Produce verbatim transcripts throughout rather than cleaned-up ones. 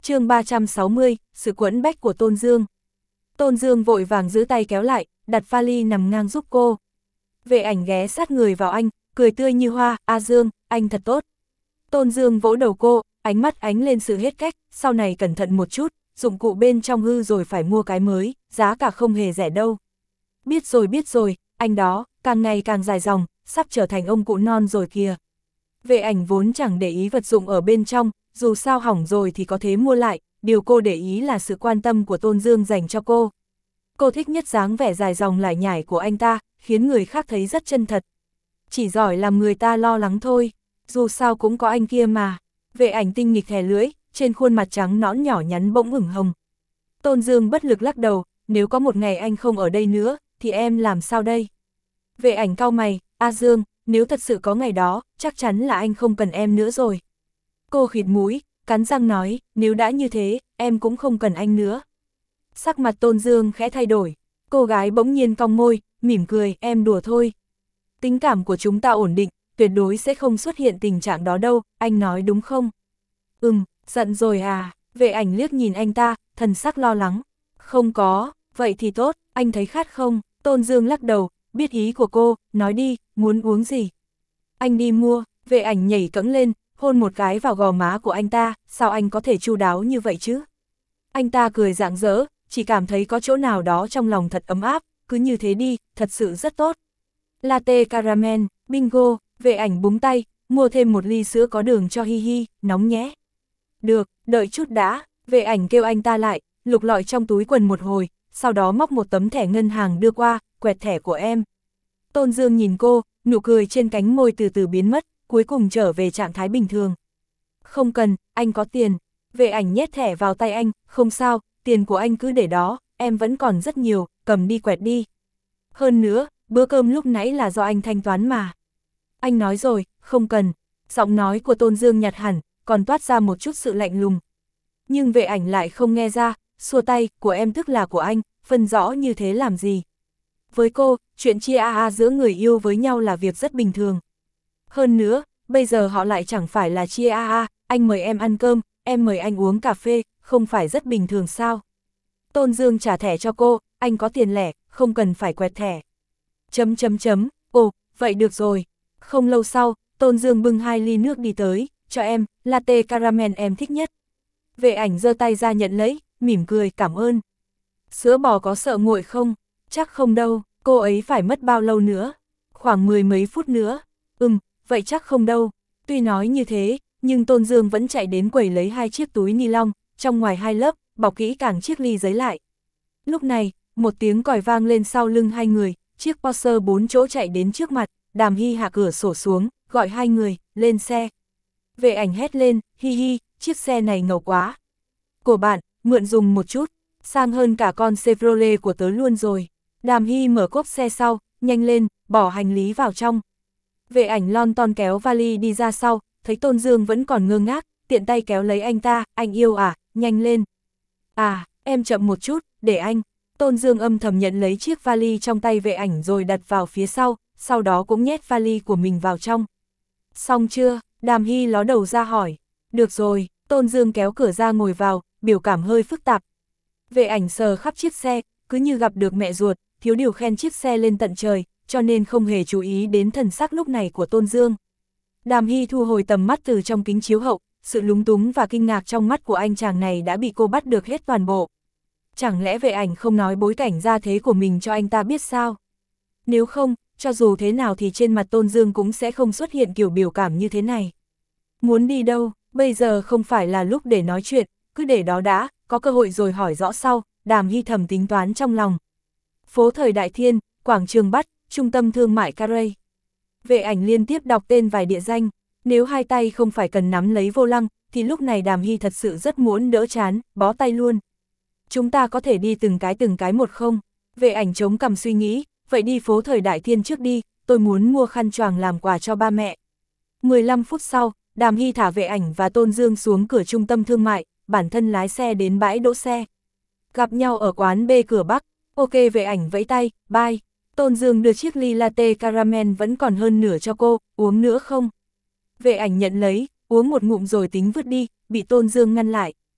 chương ba trăm sáu mươi, sự quẫn bách của Tôn Dương. Tôn Dương vội vàng giữ tay kéo lại, đặt vali nằm ngang giúp cô. Vệ ảnh ghé sát người vào anh, cười tươi như hoa, A Dương, anh thật tốt. Tôn Dương vỗ đầu cô, ánh mắt ánh lên sự hết cách, sau này cẩn thận một chút, dụng cụ bên trong hư rồi phải mua cái mới, giá cả không hề rẻ đâu. Biết rồi biết rồi, anh đó, càng ngày càng dài dòng, sắp trở thành ông cụ non rồi kìa. Vệ ảnh vốn chẳng để ý vật dụng ở bên trong, dù sao hỏng rồi thì có thế mua lại, điều cô để ý là sự quan tâm của Tôn Dương dành cho cô. Cô thích nhất dáng vẻ dài dòng lải nhải của anh ta, khiến người khác thấy rất chân thật. Chỉ giỏi làm người ta lo lắng thôi, dù sao cũng có anh kia mà. Vệ ảnh tinh nghịch thè lưỡi, trên khuôn mặt trắng nõn nhỏ nhắn bỗng ửng hồng. Tôn Dương bất lực lắc đầu, nếu có một ngày anh không ở đây nữa, thì em làm sao đây? Vệ ảnh cau mày, A Dương, nếu thật sự có ngày đó, chắc chắn là anh không cần em nữa rồi. Cô khịt mũi, cắn răng nói, nếu đã như thế, em cũng không cần anh nữa. Sắc mặt Tôn Dương khẽ thay đổi, cô gái bỗng nhiên cong môi, mỉm cười, em đùa thôi. Tình cảm của chúng ta ổn định, tuyệt đối sẽ không xuất hiện tình trạng đó đâu, anh nói đúng không? Ừm, giận rồi à, vệ ảnh liếc nhìn anh ta, thần sắc lo lắng. Không có, vậy thì tốt, anh thấy khát không? Tôn Dương lắc đầu, biết ý của cô, nói đi, muốn uống gì? Anh đi mua, vệ ảnh nhảy cẫng lên, hôn một cái vào gò má của anh ta, sao anh có thể chu đáo như vậy chứ? Anh ta cười rạng rỡ, chỉ cảm thấy có chỗ nào đó trong lòng thật ấm áp, cứ như thế đi, thật sự rất tốt. Latte caramel, bingo, vệ ảnh búng tay, mua thêm một ly sữa có đường cho Hi Hi, nóng nhé. Được, đợi chút đã, vệ ảnh kêu anh ta lại, lục lọi trong túi quần một hồi, sau đó móc một tấm thẻ ngân hàng đưa qua, quẹt thẻ của em. Tôn Dương nhìn cô, nụ cười trên cánh môi từ từ biến mất, cuối cùng trở về trạng thái bình thường. Không cần, anh có tiền. Vệ ảnh nhét thẻ vào tay anh, không sao, tiền của anh cứ để đó, em vẫn còn rất nhiều, cầm đi quẹt đi. Hơn nữa, bữa cơm lúc nãy là do anh thanh toán mà. Anh nói rồi, không cần. Giọng nói của Tôn Dương nhạt hẳn, còn toát ra một chút sự lạnh lùng. Nhưng vệ ảnh lại không nghe ra, xua tay, của em tức là của anh, phân rõ như thế làm gì. Với cô, chuyện chia a a giữa người yêu với nhau là việc rất bình thường. Hơn nữa, bây giờ họ lại chẳng phải là chia a a, anh mời em ăn cơm, em mời anh uống cà phê, không phải rất bình thường sao? Tôn Dương trả thẻ cho cô, anh có tiền lẻ, không cần phải quẹt thẻ. Chấm chấm chấm, ồ, vậy được rồi. Không lâu sau, Tôn Dương bưng hai ly nước đi tới, cho em, latte caramel em thích nhất. Vệ ảnh giơ tay ra nhận lấy, mỉm cười, cảm ơn. Sữa bò có sợ nguội không? Chắc không đâu, cô ấy phải mất bao lâu nữa? Khoảng mười mấy phút nữa. Ừm, vậy chắc không đâu. Tuy nói như thế, nhưng Tôn Dương vẫn chạy đến quầy lấy hai chiếc túi ni lông, trong ngoài hai lớp, bọc kỹ càng chiếc ly giấy lại. Lúc này, một tiếng còi vang lên sau lưng hai người, chiếc Porsche bốn chỗ chạy đến trước mặt, Đàm Hy hạ cửa sổ xuống, gọi hai người, lên xe. Vệ ảnh hét lên, Hi Hi, chiếc xe này ngầu quá. Của bạn, mượn dùng một chút, sang hơn cả con Chevrolet của tớ luôn rồi. Đàm Hy mở cốp xe sau, nhanh lên, bỏ hành lý vào trong. Vệ ảnh lon ton kéo vali đi ra sau, thấy Tôn Dương vẫn còn ngơ ngác, tiện tay kéo lấy anh ta, anh yêu à, nhanh lên. À, em chậm một chút, để anh. Tôn Dương âm thầm nhận lấy chiếc vali trong tay vệ ảnh rồi đặt vào phía sau, sau đó cũng nhét vali của mình vào trong. Xong chưa? Đàm Hy ló đầu ra hỏi. Được rồi, Tôn Dương kéo cửa ra ngồi vào, biểu cảm hơi phức tạp. Vệ ảnh sờ khắp chiếc xe, cứ như gặp được mẹ ruột, thiếu điều khen chiếc xe lên tận trời, cho nên không hề chú ý đến thần sắc lúc này của Tôn Dương. Đàm Hy thu hồi tầm mắt từ trong kính chiếu hậu, sự lúng túng và kinh ngạc trong mắt của anh chàng này đã bị cô bắt được hết toàn bộ. Chẳng lẽ vệ ảnh không nói bối cảnh gia thế của mình cho anh ta biết sao? Nếu không, cho dù thế nào thì trên mặt Tôn Dương cũng sẽ không xuất hiện kiểu biểu cảm như thế này. Muốn đi đâu, bây giờ không phải là lúc để nói chuyện, cứ để đó đã, có cơ hội rồi hỏi rõ sau, Đàm Hy thầm tính toán trong lòng. Phố Thời Đại Thiên, Quảng Trường Bắt, Trung tâm Thương mại Carey. Vệ ảnh liên tiếp đọc tên vài địa danh, nếu hai tay không phải cần nắm lấy vô lăng, thì lúc này Đàm Hy thật sự rất muốn đỡ chán, bó tay luôn. Chúng ta có thể đi từng cái từng cái một không? Vệ ảnh chống cằm suy nghĩ, vậy đi phố Thời Đại Thiên trước đi, tôi muốn mua khăn choàng làm quà cho ba mẹ. mười lăm phút sau, Đàm Hy thả vệ ảnh và Tôn Dương xuống cửa trung tâm thương mại, bản thân lái xe đến bãi đỗ xe. Gặp nhau ở quán B cửa Bắc, ok vệ ảnh vẫy tay, bye. Tôn Dương đưa chiếc ly latte caramel vẫn còn hơn nửa cho cô, uống nữa không? Vệ ảnh nhận lấy, uống một ngụm rồi tính vứt đi, bị Tôn Dương ngăn lại.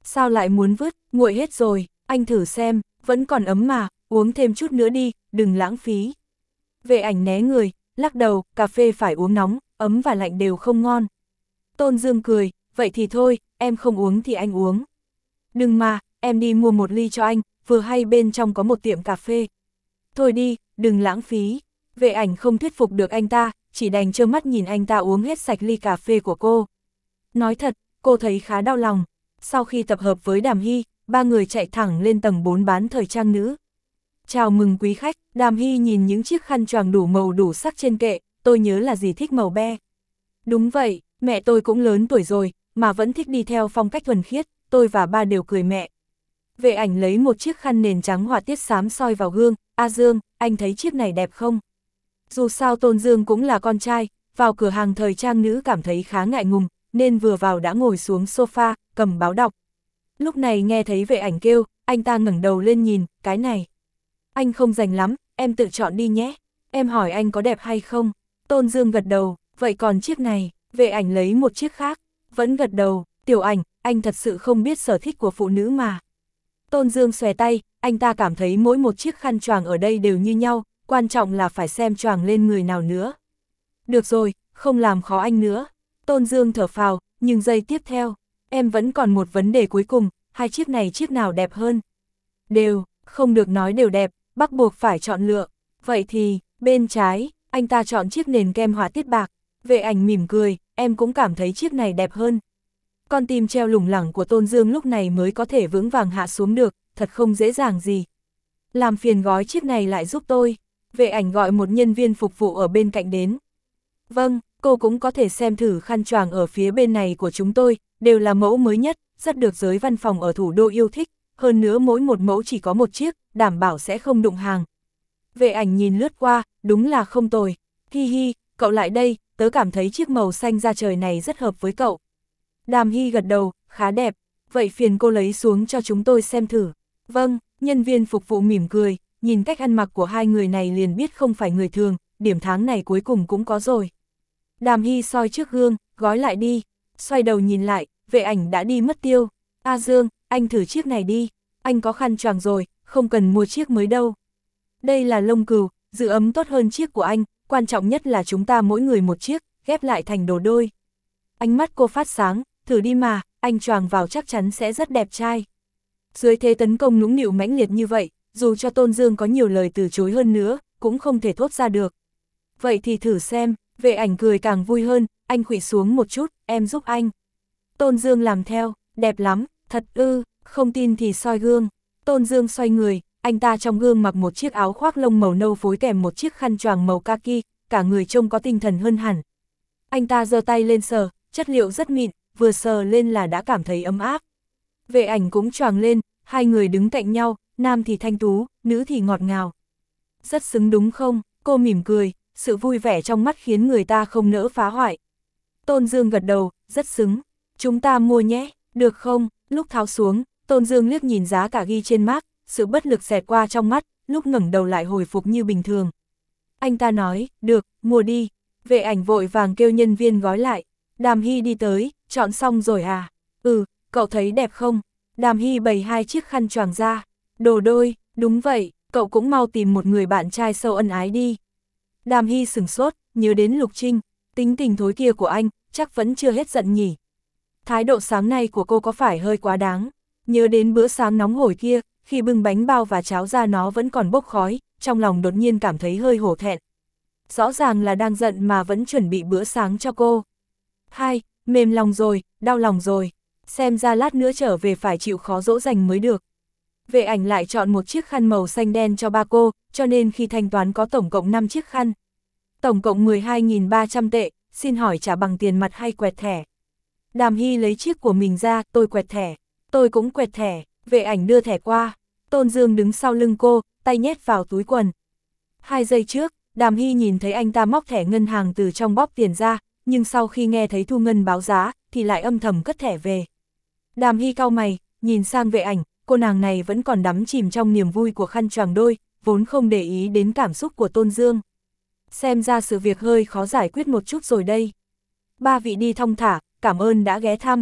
Sao lại muốn vứt, nguội hết rồi, anh thử xem, vẫn còn ấm mà, uống thêm chút nữa đi, đừng lãng phí. Vệ ảnh né người, lắc đầu, cà phê phải uống nóng, ấm và lạnh đều không ngon. Tôn Dương cười, vậy thì thôi, em không uống thì anh uống. Đừng mà, em đi mua một ly cho anh, vừa hay bên trong có một tiệm cà phê. Thôi đi, đừng lãng phí. Vệ ảnh không thuyết phục được anh ta, chỉ đành trơ mắt nhìn anh ta uống hết sạch ly cà phê của cô. Nói thật, cô thấy khá đau lòng. Sau khi tập hợp với Đàm Hy, ba người chạy thẳng lên tầng bốn bán thời trang nữ. Chào mừng quý khách, Đàm Hy nhìn những chiếc khăn choàng đủ màu đủ sắc trên kệ, tôi nhớ là gì thích màu be. Đúng vậy, mẹ tôi cũng lớn tuổi rồi, mà vẫn thích đi theo phong cách thuần khiết, tôi và ba đều cười mẹ. Vệ ảnh lấy một chiếc khăn nền trắng họa tiết xám soi vào gương, A Dương, anh thấy chiếc này đẹp không? Dù sao Tôn Dương cũng là con trai, vào cửa hàng thời trang nữ cảm thấy khá ngại ngùng, nên vừa vào đã ngồi xuống sofa, cầm báo đọc. Lúc này nghe thấy vệ ảnh kêu, anh ta ngẩng đầu lên nhìn, cái này. Anh không rành lắm, em tự chọn đi nhé. Em hỏi anh có đẹp hay không? Tôn Dương gật đầu, vậy còn chiếc này, vệ ảnh lấy một chiếc khác, vẫn gật đầu, Tiểu Ảnh, anh thật sự không biết sở thích của phụ nữ mà. Tôn Dương xòe tay, anh ta cảm thấy mỗi một chiếc khăn choàng ở đây đều như nhau, quan trọng là phải xem choàng lên người nào nữa. Được rồi, không làm khó anh nữa. Tôn Dương thở phào, nhưng giây tiếp theo, em vẫn còn một vấn đề cuối cùng, hai chiếc này chiếc nào đẹp hơn? Đều, không được nói đều đẹp, bắt buộc phải chọn lựa. Vậy thì, bên trái, anh ta chọn chiếc nền kem họa tiết bạc. Vệ ảnh mỉm cười, em cũng cảm thấy chiếc này đẹp hơn. Con tim treo lủng lẳng của Tôn Dương lúc này mới có thể vững vàng hạ xuống được, thật không dễ dàng gì. Làm phiền gói chiếc này lại giúp tôi. Vệ ảnh gọi một nhân viên phục vụ ở bên cạnh đến. Vâng, cô cũng có thể xem thử khăn choàng ở phía bên này của chúng tôi, đều là mẫu mới nhất, rất được giới văn phòng ở thủ đô yêu thích, hơn nữa mỗi một mẫu chỉ có một chiếc, đảm bảo sẽ không đụng hàng. Vệ ảnh nhìn lướt qua, đúng là không tồi. Hi hi, cậu lại đây, tớ cảm thấy chiếc màu xanh da trời này rất hợp với cậu. Đàm Hy gật đầu, khá đẹp, vậy phiền cô lấy xuống cho chúng tôi xem thử. Vâng, nhân viên phục vụ mỉm cười, nhìn cách ăn mặc của hai người này liền biết không phải người thường, điểm tháng này cuối cùng cũng có rồi. Đàm Hy soi trước gương, gói lại đi, xoay đầu nhìn lại, vệ ảnh đã đi mất tiêu. A Dương, anh thử chiếc này đi, anh có khăn choàng rồi, không cần mua chiếc mới đâu. Đây là lông cừu, giữ ấm tốt hơn chiếc của anh, quan trọng nhất là chúng ta mỗi người một chiếc, ghép lại thành đồ đôi. Ánh mắt cô phát sáng, thử đi mà, anh choàng vào chắc chắn sẽ rất đẹp trai. Dưới thế tấn công nũng nịu mãnh liệt như vậy, dù cho Tôn Dương có nhiều lời từ chối hơn nữa, cũng không thể thốt ra được. Vậy thì thử xem, vệ ảnh cười càng vui hơn, anh khuỵu xuống một chút, em giúp anh. Tôn Dương làm theo, đẹp lắm, thật ư, không tin thì soi gương. Tôn Dương xoay người, anh ta trong gương mặc một chiếc áo khoác lông màu nâu phối kèm một chiếc khăn choàng màu kaki, cả người trông có tinh thần hơn hẳn. Anh ta giơ tay lên sờ, chất liệu rất mịn, vừa sờ lên là đã cảm thấy ấm áp. Vệ ảnh cũng choàng lên, hai người đứng cạnh nhau, nam thì thanh tú, nữ thì ngọt ngào. Rất xứng đúng không? Cô mỉm cười, sự vui vẻ trong mắt khiến người ta không nỡ phá hoại. Tôn Dương gật đầu, rất xứng. Chúng ta mua nhé, được không? Lúc tháo xuống, Tôn Dương liếc nhìn giá cả ghi trên mác, sự bất lực xẹt qua trong mắt, lúc ngẩng đầu lại hồi phục như bình thường. Anh ta nói, được, mua đi. Vệ ảnh vội vàng kêu nhân viên gói lại. Đàm Hy đi tới, chọn xong rồi à? Ừ, cậu thấy đẹp không? Đàm Hy bày hai chiếc khăn choàng ra. Đồ đôi, đúng vậy, cậu cũng mau tìm một người bạn trai sâu ân ái đi. Đàm Hy sửng sốt, nhớ đến Lục Trinh, tính tình thối kia của anh, chắc vẫn chưa hết giận nhỉ. Thái độ sáng nay của cô có phải hơi quá đáng? Nhớ đến bữa sáng nóng hổi kia, khi bưng bánh bao và cháo ra nó vẫn còn bốc khói, trong lòng đột nhiên cảm thấy hơi hổ thẹn. Rõ ràng là đang giận mà vẫn chuẩn bị bữa sáng cho cô. Hai, mềm lòng rồi, đau lòng rồi, xem ra lát nữa trở về phải chịu khó dỗ dành mới được. Vệ ảnh lại chọn một chiếc khăn màu xanh đen cho ba cô, cho nên khi thanh toán có tổng cộng năm chiếc khăn. Tổng cộng mười hai nghìn ba trăm tệ, xin hỏi trả bằng tiền mặt hay quẹt thẻ? Đàm Hy lấy chiếc của mình ra, tôi quẹt thẻ, tôi cũng quẹt thẻ, vệ ảnh đưa thẻ qua. Tôn Dương đứng sau lưng cô, tay nhét vào túi quần. Hai giây trước, Đàm Hy nhìn thấy anh ta móc thẻ ngân hàng từ trong bóp tiền ra, nhưng sau khi nghe thấy thu ngân báo giá, thì lại âm thầm cất thẻ về. Đàm Hy cau mày, nhìn sang vệ ảnh, cô nàng này vẫn còn đắm chìm trong niềm vui của khăn choàng đôi, vốn không để ý đến cảm xúc của Tôn Dương. Xem ra sự việc hơi khó giải quyết một chút rồi đây. Ba vị đi thong thả, cảm ơn đã ghé thăm.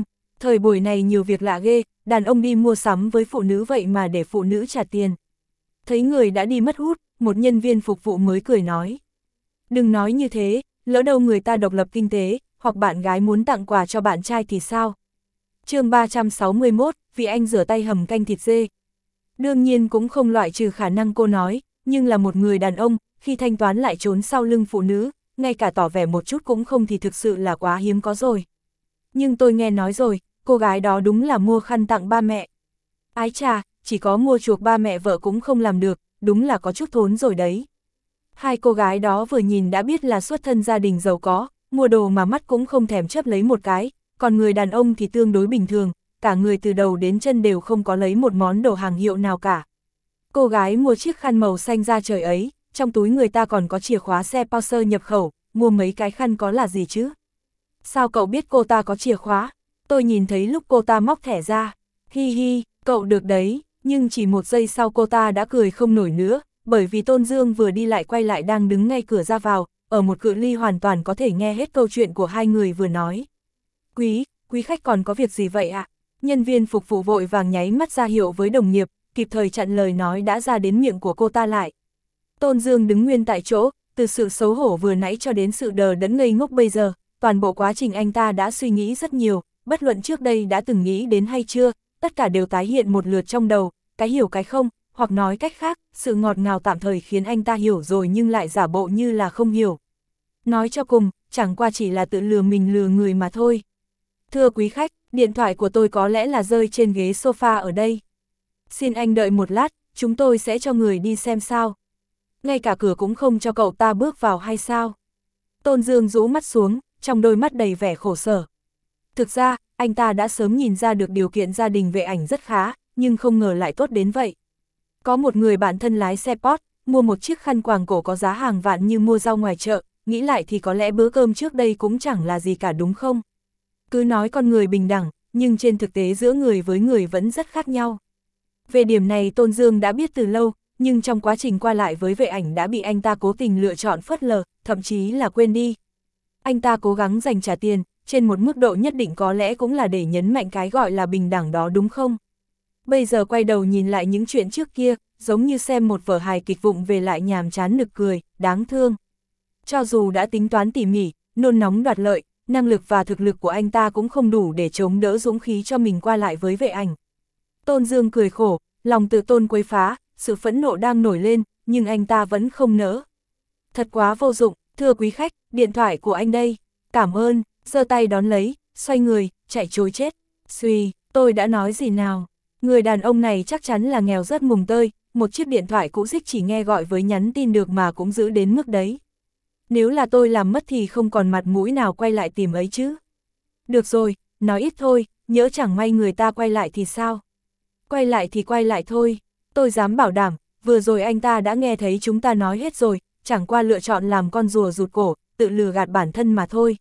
Thời buổi này nhiều việc lạ ghê, đàn ông đi mua sắm với phụ nữ vậy mà để phụ nữ trả tiền. Thấy người đã đi mất hút, một nhân viên phục vụ mới cười nói. Đừng nói như thế, lỡ đâu người ta độc lập kinh tế, hoặc bạn gái muốn tặng quà cho bạn trai thì sao? chương ba trăm sáu mươi mốt, vì anh rửa tay hầm canh thịt dê. Đương nhiên cũng không loại trừ khả năng cô nói, nhưng là một người đàn ông, khi thanh toán lại trốn sau lưng phụ nữ, ngay cả tỏ vẻ một chút cũng không thì thực sự là quá hiếm có rồi. Nhưng tôi nghe nói rồi, cô gái đó đúng là mua khăn tặng ba mẹ. Ái chà, chỉ có mua chuộc ba mẹ vợ cũng không làm được, đúng là có chút thốn rồi đấy. Hai cô gái đó vừa nhìn đã biết là xuất thân gia đình giàu có, mua đồ mà mắt cũng không thèm chấp lấy một cái, còn người đàn ông thì tương đối bình thường, cả người từ đầu đến chân đều không có lấy một món đồ hàng hiệu nào cả. Cô gái mua chiếc khăn màu xanh da trời ấy, trong túi người ta còn có chìa khóa xe Porsche nhập khẩu, mua mấy cái khăn có là gì chứ? Sao cậu biết cô ta có chìa khóa? Tôi nhìn thấy lúc cô ta móc thẻ ra. Hi hi, cậu được đấy, nhưng chỉ một giây sau cô ta đã cười không nổi nữa, bởi vì Tôn Dương vừa đi lại quay lại đang đứng ngay cửa ra vào, ở một cự ly hoàn toàn có thể nghe hết câu chuyện của hai người vừa nói. Quý, quý khách còn có việc gì vậy ạ? Nhân viên phục vụ vội vàng nháy mắt ra hiệu với đồng nghiệp, kịp thời chặn lời nói đã ra đến miệng của cô ta lại. Tôn Dương đứng nguyên tại chỗ, từ sự xấu hổ vừa nãy cho đến sự đờ đẫn ngây ngốc bây giờ, toàn bộ quá trình anh ta đã suy nghĩ rất nhiều, bất luận trước đây đã từng nghĩ đến hay chưa, tất cả đều tái hiện một lượt trong đầu, cái hiểu cái không, hoặc nói cách khác, sự ngọt ngào tạm thời khiến anh ta hiểu rồi nhưng lại giả bộ như là không hiểu. Nói cho cùng, chẳng qua chỉ là tự lừa mình lừa người mà thôi. Thưa quý khách, điện thoại của tôi có lẽ là rơi trên ghế sofa ở đây. Xin anh đợi một lát, chúng tôi sẽ cho người đi xem sao. Ngay cả cửa cũng không cho cậu ta bước vào hay sao? Tôn Dương rũ mắt xuống, trong đôi mắt đầy vẻ khổ sở. Thực ra, anh ta đã sớm nhìn ra được điều kiện gia đình Vệ Ảnh rất khá, nhưng không ngờ lại tốt đến vậy. Có một người bạn thân lái xe Porsche, mua một chiếc khăn quàng cổ có giá hàng vạn như mua rau ngoài chợ, nghĩ lại thì có lẽ bữa cơm trước đây cũng chẳng là gì cả đúng không? Cứ nói con người bình đẳng, nhưng trên thực tế giữa người với người vẫn rất khác nhau. Về điểm này Tôn Dương đã biết từ lâu, nhưng trong quá trình qua lại với Vệ Ảnh đã bị anh ta cố tình lựa chọn phớt lờ, thậm chí là quên đi. Anh ta cố gắng dành trả tiền, trên một mức độ nhất định có lẽ cũng là để nhấn mạnh cái gọi là bình đẳng đó đúng không? Bây giờ quay đầu nhìn lại những chuyện trước kia, giống như xem một vở hài kịch vụng về lại nhàm chán nực cười, đáng thương. Cho dù đã tính toán tỉ mỉ, nôn nóng đoạt lợi, năng lực và thực lực của anh ta cũng không đủ để chống đỡ dũng khí cho mình qua lại với Vệ Ảnh. Tôn Dương cười khổ, lòng tự tôn quấy phá, sự phẫn nộ đang nổi lên, nhưng anh ta vẫn không nỡ. Thật quá vô dụng, thưa quý khách, điện thoại của anh đây. Cảm ơn, giơ tay đón lấy, xoay người, chạy trối chết. Suy, tôi đã nói gì nào? Người đàn ông này chắc chắn là nghèo rất mùng tơi, một chiếc điện thoại cũ rích chỉ nghe gọi với nhắn tin được mà cũng giữ đến mức đấy. Nếu là tôi làm mất thì không còn mặt mũi nào quay lại tìm ấy chứ. Được rồi, nói ít thôi, nhỡ chẳng may người ta quay lại thì sao? Quay lại thì quay lại thôi, tôi dám bảo đảm, vừa rồi anh ta đã nghe thấy chúng ta nói hết rồi, chẳng qua lựa chọn làm con rùa rụt cổ, tự lừa gạt bản thân mà thôi.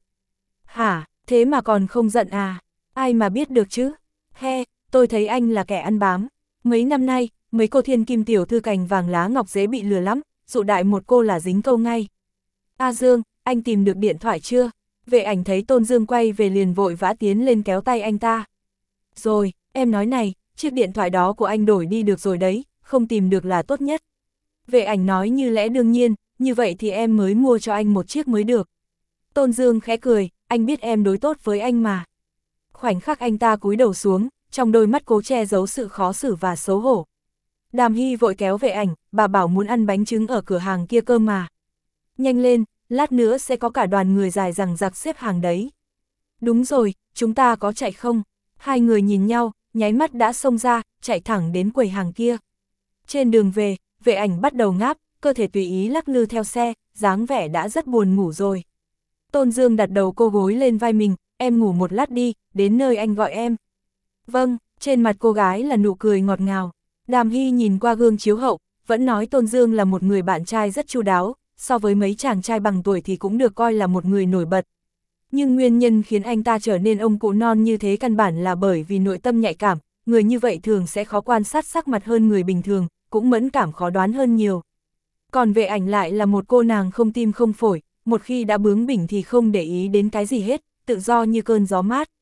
Hả, thế mà còn không giận à? Ai mà biết được chứ? He, tôi thấy anh là kẻ ăn bám. Mấy năm nay, mấy cô thiên kim tiểu thư cành vàng lá ngọc dễ bị lừa lắm, dụ đại một cô là dính câu ngay. A Dương, anh tìm được điện thoại chưa? Vệ Ảnh thấy Tôn Dương quay về liền vội vã tiến lên kéo tay anh ta. Rồi, em nói này, chiếc điện thoại đó của anh đổi đi được rồi đấy, không tìm được là tốt nhất. Vệ Ảnh nói như lẽ đương nhiên, như vậy thì em mới mua cho anh một chiếc mới được. Tôn Dương khẽ cười, anh biết em đối tốt với anh mà. Khoảnh khắc anh ta cúi đầu xuống, trong đôi mắt cố che giấu sự khó xử và xấu hổ. Đàm Hy vội kéo Vệ Ảnh, bà bảo muốn ăn bánh trứng ở cửa hàng kia cơ mà. Nhanh lên, lát nữa sẽ có cả đoàn người dài dằng dặc xếp hàng đấy. Đúng rồi, chúng ta có chạy không? Hai người nhìn nhau, nháy mắt đã xông ra, chạy thẳng đến quầy hàng kia. Trên đường về, Vệ Ảnh bắt đầu ngáp, cơ thể tùy ý lắc lư theo xe, dáng vẻ đã rất buồn ngủ rồi. Tôn Dương đặt đầu cô gối lên vai mình, em ngủ một lát đi, đến nơi anh gọi em. Vâng, trên mặt cô gái là nụ cười ngọt ngào. Đàm Hy nhìn qua gương chiếu hậu, vẫn nói Tôn Dương là một người bạn trai rất chu đáo, so với mấy chàng trai bằng tuổi thì cũng được coi là một người nổi bật. Nhưng nguyên nhân khiến anh ta trở nên ông cụ non như thế căn bản là bởi vì nội tâm nhạy cảm, người như vậy thường sẽ khó quan sát sắc mặt hơn người bình thường, cũng mẫn cảm khó đoán hơn nhiều. Còn Vệ Ảnh lại là một cô nàng không tim không phổi, một khi đã bướng bỉnh thì không để ý đến cái gì hết, tự do như cơn gió mát.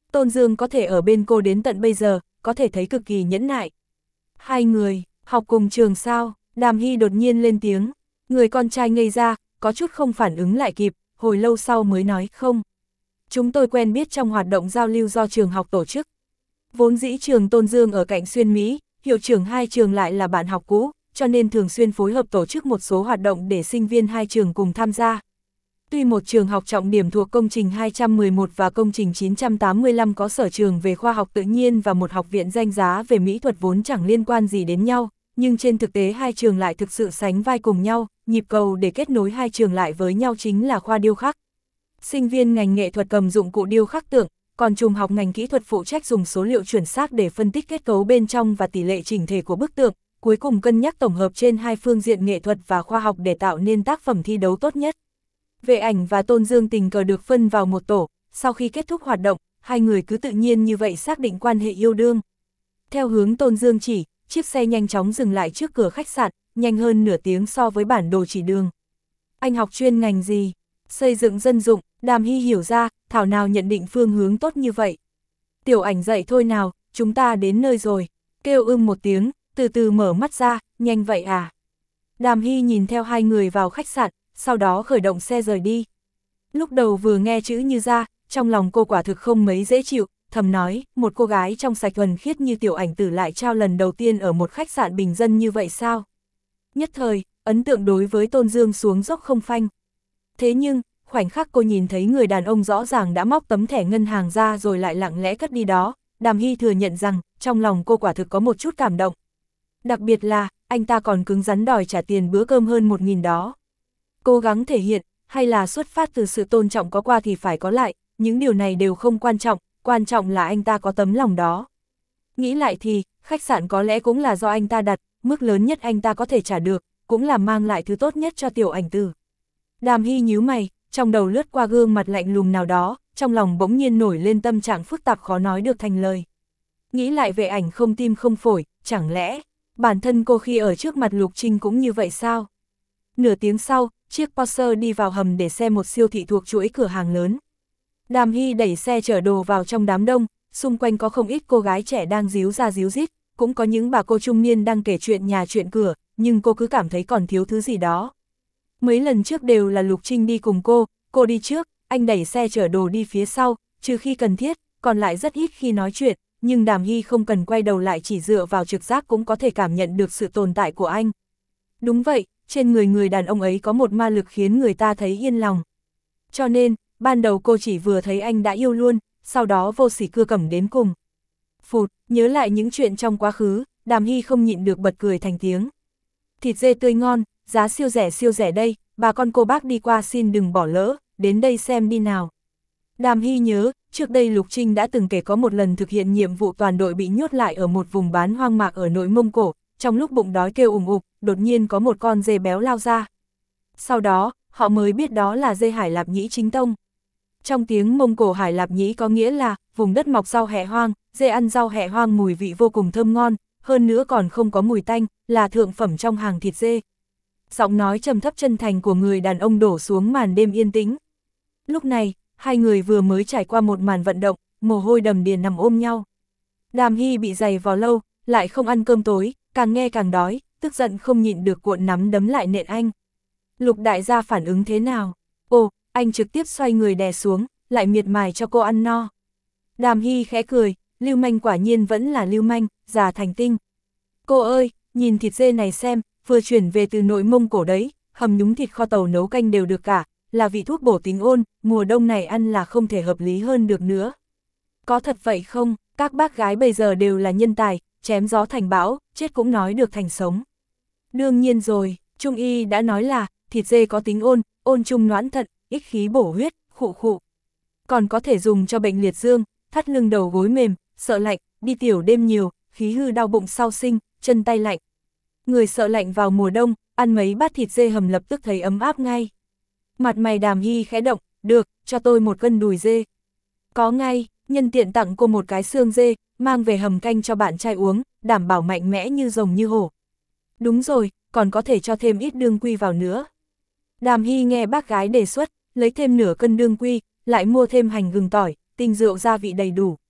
Tôn Dương có thể ở bên cô đến tận bây giờ, có thể thấy cực kỳ nhẫn nại. Hai người, học cùng trường sao? Đàm Hy đột nhiên lên tiếng. Người con trai ngây ra, có chút không phản ứng lại kịp, hồi lâu sau mới nói không. Chúng tôi quen biết trong hoạt động giao lưu do trường học tổ chức. Vốn dĩ trường Tôn Dương ở cạnh Xuyên Mỹ, hiệu trưởng hai trường lại là bạn học cũ, cho nên thường xuyên phối hợp tổ chức một số hoạt động để sinh viên hai trường cùng tham gia. Tuy một trường học trọng điểm thuộc công trình hai trăm mười một và công trình chín trăm tám mươi lăm có sở trường về khoa học tự nhiên và một học viện danh giá về mỹ thuật vốn chẳng liên quan gì đến nhau, nhưng trên thực tế hai trường lại thực sự sánh vai cùng nhau, nhịp cầu để kết nối hai trường lại với nhau chính là khoa điêu khắc. Sinh viên ngành nghệ thuật cầm dụng cụ điêu khắc tượng, còn trùng học ngành kỹ thuật phụ trách dùng số liệu chuẩn xác để phân tích kết cấu bên trong và tỷ lệ chỉnh thể của bức tượng, cuối cùng cân nhắc tổng hợp trên hai phương diện nghệ thuật và khoa học để tạo nên tác phẩm thi đấu tốt nhất. Vệ Ảnh và Tôn Dương tình cờ được phân vào một tổ, sau khi kết thúc hoạt động, hai người cứ tự nhiên như vậy xác định quan hệ yêu đương. Theo hướng Tôn Dương chỉ, chiếc xe nhanh chóng dừng lại trước cửa khách sạn, nhanh hơn nửa tiếng so với bản đồ chỉ đường. Anh học chuyên ngành gì? Xây dựng dân dụng. Đàm Hy hiểu ra, thảo nào nhận định phương hướng tốt như vậy. Tiểu Ảnh dậy thôi nào, chúng ta đến nơi rồi. Kêu ưm một tiếng, từ từ mở mắt ra, nhanh vậy à? Đàm Hy nhìn theo hai người vào khách sạn, sau đó khởi động xe rời đi. Lúc đầu vừa nghe chữ như ra, trong lòng cô quả thực không mấy dễ chịu, thầm nói, một cô gái trong sạch thuần khiết như Tiểu Ảnh tử lại trao lần đầu tiên ở một khách sạn bình dân như vậy sao? Nhất thời, ấn tượng đối với Tôn Dương xuống dốc không phanh. Thế nhưng, khoảnh khắc cô nhìn thấy người đàn ông rõ ràng đã móc tấm thẻ ngân hàng ra rồi lại lặng lẽ cất đi đó, Đàm Hy thừa nhận rằng, trong lòng cô quả thực có một chút cảm động. Đặc biệt là, anh ta còn cứng rắn đòi trả tiền bữa cơm hơn một nghìn đó. Cố gắng thể hiện, hay là xuất phát từ sự tôn trọng có qua thì phải có lại, những điều này đều không quan trọng, quan trọng là anh ta có tấm lòng đó. Nghĩ lại thì, khách sạn có lẽ cũng là do anh ta đặt, mức lớn nhất anh ta có thể trả được, cũng là mang lại thứ tốt nhất cho Tiểu Ảnh tử. Đàm Hy nhíu mày, trong đầu lướt qua gương mặt lạnh lùng nào đó, trong lòng bỗng nhiên nổi lên tâm trạng phức tạp khó nói được thành lời. Nghĩ lại Vệ Ảnh không tim không phổi, chẳng lẽ, bản thân cô khi ở trước mặt Lục Trinh cũng như vậy sao? Nửa tiếng sau, chiếc Porsche đi vào hầm để xem một siêu thị thuộc chuỗi cửa hàng lớn. Đàm Hy đẩy xe chở đồ vào trong đám đông, xung quanh có không ít cô gái trẻ đang díu ra díu dít, cũng có những bà cô trung niên đang kể chuyện nhà chuyện cửa, nhưng cô cứ cảm thấy còn thiếu thứ gì đó. Mấy lần trước đều là Lục Trinh đi cùng cô, cô đi trước, anh đẩy xe chở đồ đi phía sau, trừ khi cần thiết, còn lại rất ít khi nói chuyện, nhưng Đàm Hy không cần quay đầu lại chỉ dựa vào trực giác cũng có thể cảm nhận được sự tồn tại của anh. Đúng vậy, trên người người đàn ông ấy có một ma lực khiến người ta thấy yên lòng. Cho nên, ban đầu cô chỉ vừa thấy anh đã yêu luôn, sau đó vô sỉ cưa cẩm đến cùng. Phụt, nhớ lại những chuyện trong quá khứ, Đàm Hy không nhịn được bật cười thành tiếng. Thịt dê tươi ngon, giá siêu rẻ siêu rẻ đây, bà con cô bác đi qua xin đừng bỏ lỡ, đến đây xem đi nào. Đàm Hy nhớ, trước đây Lục Trinh đã từng kể có một lần thực hiện nhiệm vụ toàn đội bị nhốt lại ở một vùng bán hoang mạc ở nội Mông Cổ, trong lúc bụng đói kêu ủng ục, đột nhiên có một con dê béo lao ra. Sau đó, họ mới biết đó là dê Hải Lạp Nhĩ chính tông. Trong tiếng Mông Cổ Hải Lạp Nhĩ có nghĩa là vùng đất mọc rau hẹ hoang, dê ăn rau hẹ hoang mùi vị vô cùng thơm ngon, hơn nữa còn không có mùi tanh, là thượng phẩm trong hàng thịt dê. Giọng nói trầm thấp chân thành của người đàn ông đổ xuống màn đêm yên tĩnh. Lúc này, hai người vừa mới trải qua một màn vận động, mồ hôi đầm đìa nằm ôm nhau. Đàm Hy bị giày vò lâu, lại không ăn cơm tối, càng nghe càng đói, tức giận không nhịn được cuộn nắm đấm lại nện anh. Lục đại gia phản ứng thế nào? Ồ, anh trực tiếp xoay người đè xuống, lại miệt mài cho cô ăn no. Đàm Hy khẽ cười, lưu manh quả nhiên vẫn là lưu manh, già thành tinh. Cô ơi, nhìn thịt dê này xem, vừa chuyển về từ nội Mông Cổ đấy, hầm nhúng thịt kho tàu nấu canh đều được cả, là vị thuốc bổ tính ôn, mùa đông này ăn là không thể hợp lý hơn được nữa. Có thật vậy không? Các bác gái bây giờ đều là nhân tài, chém gió thành bão, chết cũng nói được thành sống. Đương nhiên rồi, Trung y đã nói là, thịt dê có tính ôn, ôn trung noãn thận, ích khí bổ huyết, khụ khụ. Còn có thể dùng cho bệnh liệt dương, thắt lưng đầu gối mềm, sợ lạnh, đi tiểu đêm nhiều, khí hư đau bụng sau sinh, chân tay lạnh. Người sợ lạnh vào mùa đông, ăn mấy bát thịt dê hầm lập tức thấy ấm áp ngay. Mặt mày Đàm Hy khẽ động, được, cho tôi một cân đùi dê. Có ngay, nhân tiện tặng cô một cái xương dê, mang về hầm canh cho bạn trai uống, đảm bảo mạnh mẽ như rồng như hổ. Đúng rồi, còn có thể cho thêm ít đương quy vào nữa. Đàm Hy nghe bác gái đề xuất, lấy thêm nửa cân đương quy, lại mua thêm hành gừng tỏi, tinh rượu gia vị đầy đủ.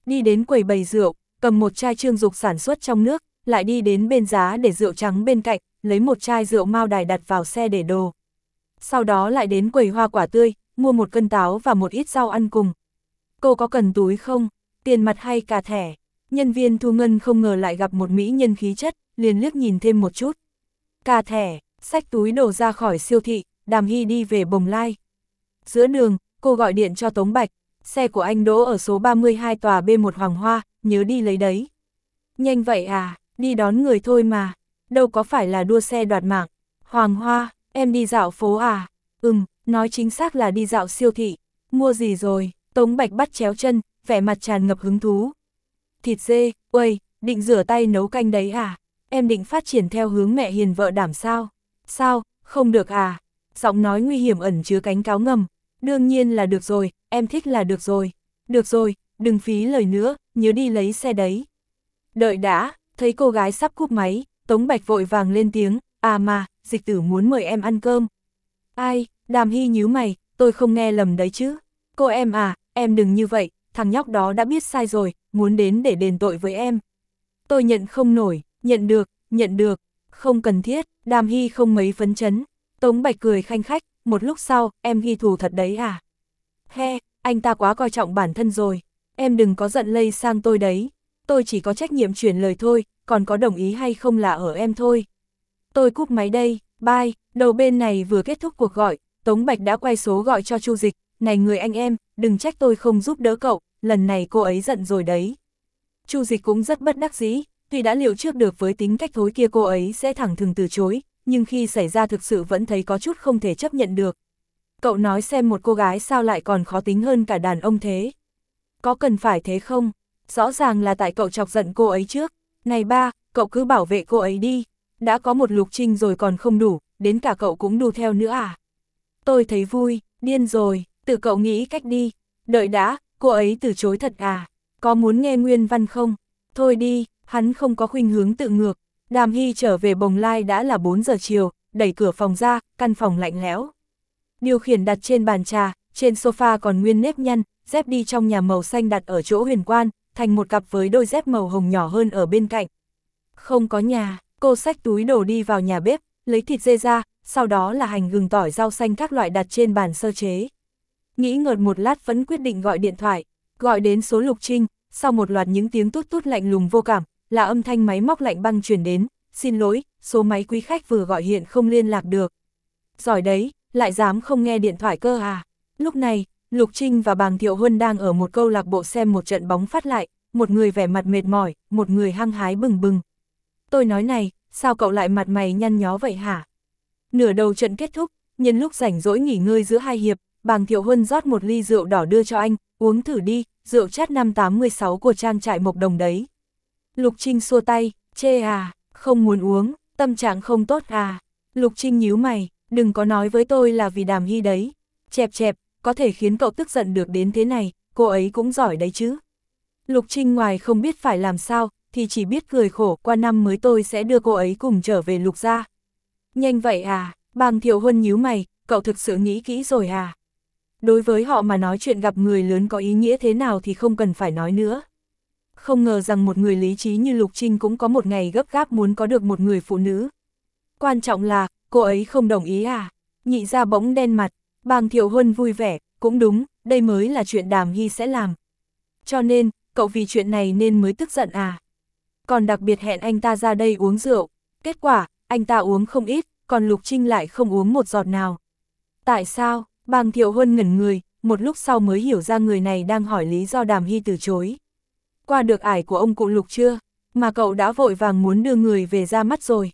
đi đến quầy bày rượu, cầm một chai Trương Dục sản xuất trong nước, lại đi đến bên giá để rượu trắng bên cạnh, lấy một chai rượu Mao Đài đặt vào xe để đồ. Sau đó lại đến quầy hoa quả tươi, mua một cân táo và một ít rau ăn cùng. Cô có cần túi không? Tiền mặt hay cả thẻ? Nhân viên thu ngân không ngờ lại gặp một mỹ nhân khí chất, liền liếc nhìn thêm một chút. Cả thẻ, xách túi đổ ra khỏi siêu thị, Đàm Hy đi về Bồng Lai. Giữa đường, cô gọi điện cho Tống Bạch, xe của anh đỗ ở số ba mươi hai tòa B một Hoàng Hoa, nhớ đi lấy đấy. Nhanh vậy à, đi đón người thôi mà, đâu có phải là đua xe đoạt mạng. Hoàng Hoa, em đi dạo phố à? Ừm, nói chính xác là đi dạo siêu thị. Mua gì rồi? Tống Bạch bắt chéo chân, vẻ mặt tràn ngập hứng thú. Thịt dê, uầy, định rửa tay nấu canh đấy à? Em định phát triển theo hướng mẹ hiền vợ đảm sao? Sao, không được à? Giọng nói nguy hiểm ẩn chứa cánh cáo ngầm. Đương nhiên là được rồi, em thích là được rồi. Được rồi, đừng phí lời nữa, nhớ đi lấy xe đấy. Đợi đã, thấy cô gái sắp cúp máy, Tống Bạch vội vàng lên tiếng, à mà, dịch tử muốn mời em ăn cơm. Ai, Đàm Hy nhíu mày, tôi không nghe lầm đấy chứ. Cô em à, em đừng như vậy, thằng nhóc đó đã biết sai rồi, muốn đến để đền tội với em. Tôi nhận không nổi, nhận được, nhận được, không cần thiết, Đàm Hy không mấy phấn chấn. Tống Bạch cười khanh khách, một lúc sau, em ghi thù thật đấy à? He, anh ta quá coi trọng bản thân rồi, em đừng có giận lây sang tôi đấy. Tôi chỉ có trách nhiệm chuyển lời thôi, còn có đồng ý hay không là ở em thôi. Tôi cúp máy đây, bye. Đầu bên này vừa kết thúc cuộc gọi, Tống Bạch đã quay số gọi cho Chu Dịch, này người anh em, đừng trách tôi không giúp đỡ cậu, lần này cô ấy giận rồi đấy. Chu Dịch cũng rất bất đắc dĩ, tuy đã liệu trước được với tính cách thối kia cô ấy sẽ thẳng thừng từ chối, nhưng khi xảy ra thực sự vẫn thấy có chút không thể chấp nhận được. Cậu nói xem một cô gái sao lại còn khó tính hơn cả đàn ông thế? Có cần phải thế không? Rõ ràng là tại cậu chọc giận cô ấy trước. Này ba, cậu cứ bảo vệ cô ấy đi. Đã có một Lục Trinh rồi còn không đủ, đến cả cậu cũng đu theo nữa à? Tôi thấy vui, điên rồi, tự cậu nghĩ cách đi. Đợi đã, cô ấy từ chối thật à? Có muốn nghe nguyên văn không? Thôi đi, hắn không có khuynh hướng tự ngược. Đàm Hy trở về Bồng Lai đã là bốn giờ chiều, đẩy cửa phòng ra, căn phòng lạnh lẽo. Điều khiển đặt trên bàn trà, trên sofa còn nguyên nếp nhăn, dép đi trong nhà màu xanh đặt ở chỗ huyền quan, thành một cặp với đôi dép màu hồng nhỏ hơn ở bên cạnh. Không có nhà, cô xách túi đồ đi vào nhà bếp, lấy thịt dê ra, sau đó là hành gừng tỏi rau xanh các loại đặt trên bàn sơ chế. Nghĩ ngợt một lát vẫn quyết định gọi điện thoại, gọi đến số Lục Trinh, sau một loạt những tiếng tút tút lạnh lùng vô cảm, là âm thanh máy móc lạnh băng truyền đến, xin lỗi, số máy quý khách vừa gọi hiện không liên lạc được. Giỏi đấy, lại dám không nghe điện thoại cơ à. Lúc này, Lục Trinh và Bàng Thiệu Huân đang ở một câu lạc bộ xem một trận bóng phát lại, một người vẻ mặt mệt mỏi, một người hăng hái bừng bừng. Tôi nói này, sao cậu lại mặt mày nhăn nhó vậy hả? Nửa đầu trận kết thúc, nhân lúc rảnh rỗi nghỉ ngơi giữa hai hiệp, Bàng Thiệu Huân rót một ly rượu đỏ đưa cho anh, uống thử đi, rượu chát năm tám mươi sáu của trang trại Mộc Đồng đấy. Lục Trinh xua tay, chê à, không muốn uống, tâm trạng không tốt à. Lục Trinh nhíu mày, đừng có nói với tôi là vì Đàm Hy đấy. Chẹp chẹp, có thể khiến cậu tức giận được đến thế này, cô ấy cũng giỏi đấy chứ. Lục Trinh ngoài không biết phải làm sao, thì chỉ biết cười khổ, qua năm mới tôi sẽ đưa cô ấy cùng trở về Lục gia. Nhanh vậy à, Bàng Thiệu Huân nhíu mày, cậu thực sự nghĩ kỹ rồi à? Đối với họ mà nói chuyện gặp người lớn có ý nghĩa thế nào thì không cần phải nói nữa. Không ngờ rằng một người lý trí như Lục Trinh cũng có một ngày gấp gáp muốn có được một người phụ nữ. Quan trọng là, cô ấy không đồng ý à? Nhị gia bỗng đen mặt, Bàng Thiệu Huân vui vẻ, cũng đúng, đây mới là chuyện Đàm Hy sẽ làm. Cho nên, cậu vì chuyện này nên mới tức giận à? Còn đặc biệt hẹn anh ta ra đây uống rượu, kết quả, anh ta uống không ít, còn Lục Trinh lại không uống một giọt nào. Tại sao? Bàng Thiệu Huân ngẩn người, một lúc sau mới hiểu ra người này đang hỏi lý do Đàm Hy từ chối. Qua được ải của ông cụ Lục chưa? Mà cậu đã vội vàng muốn đưa người về ra mắt rồi.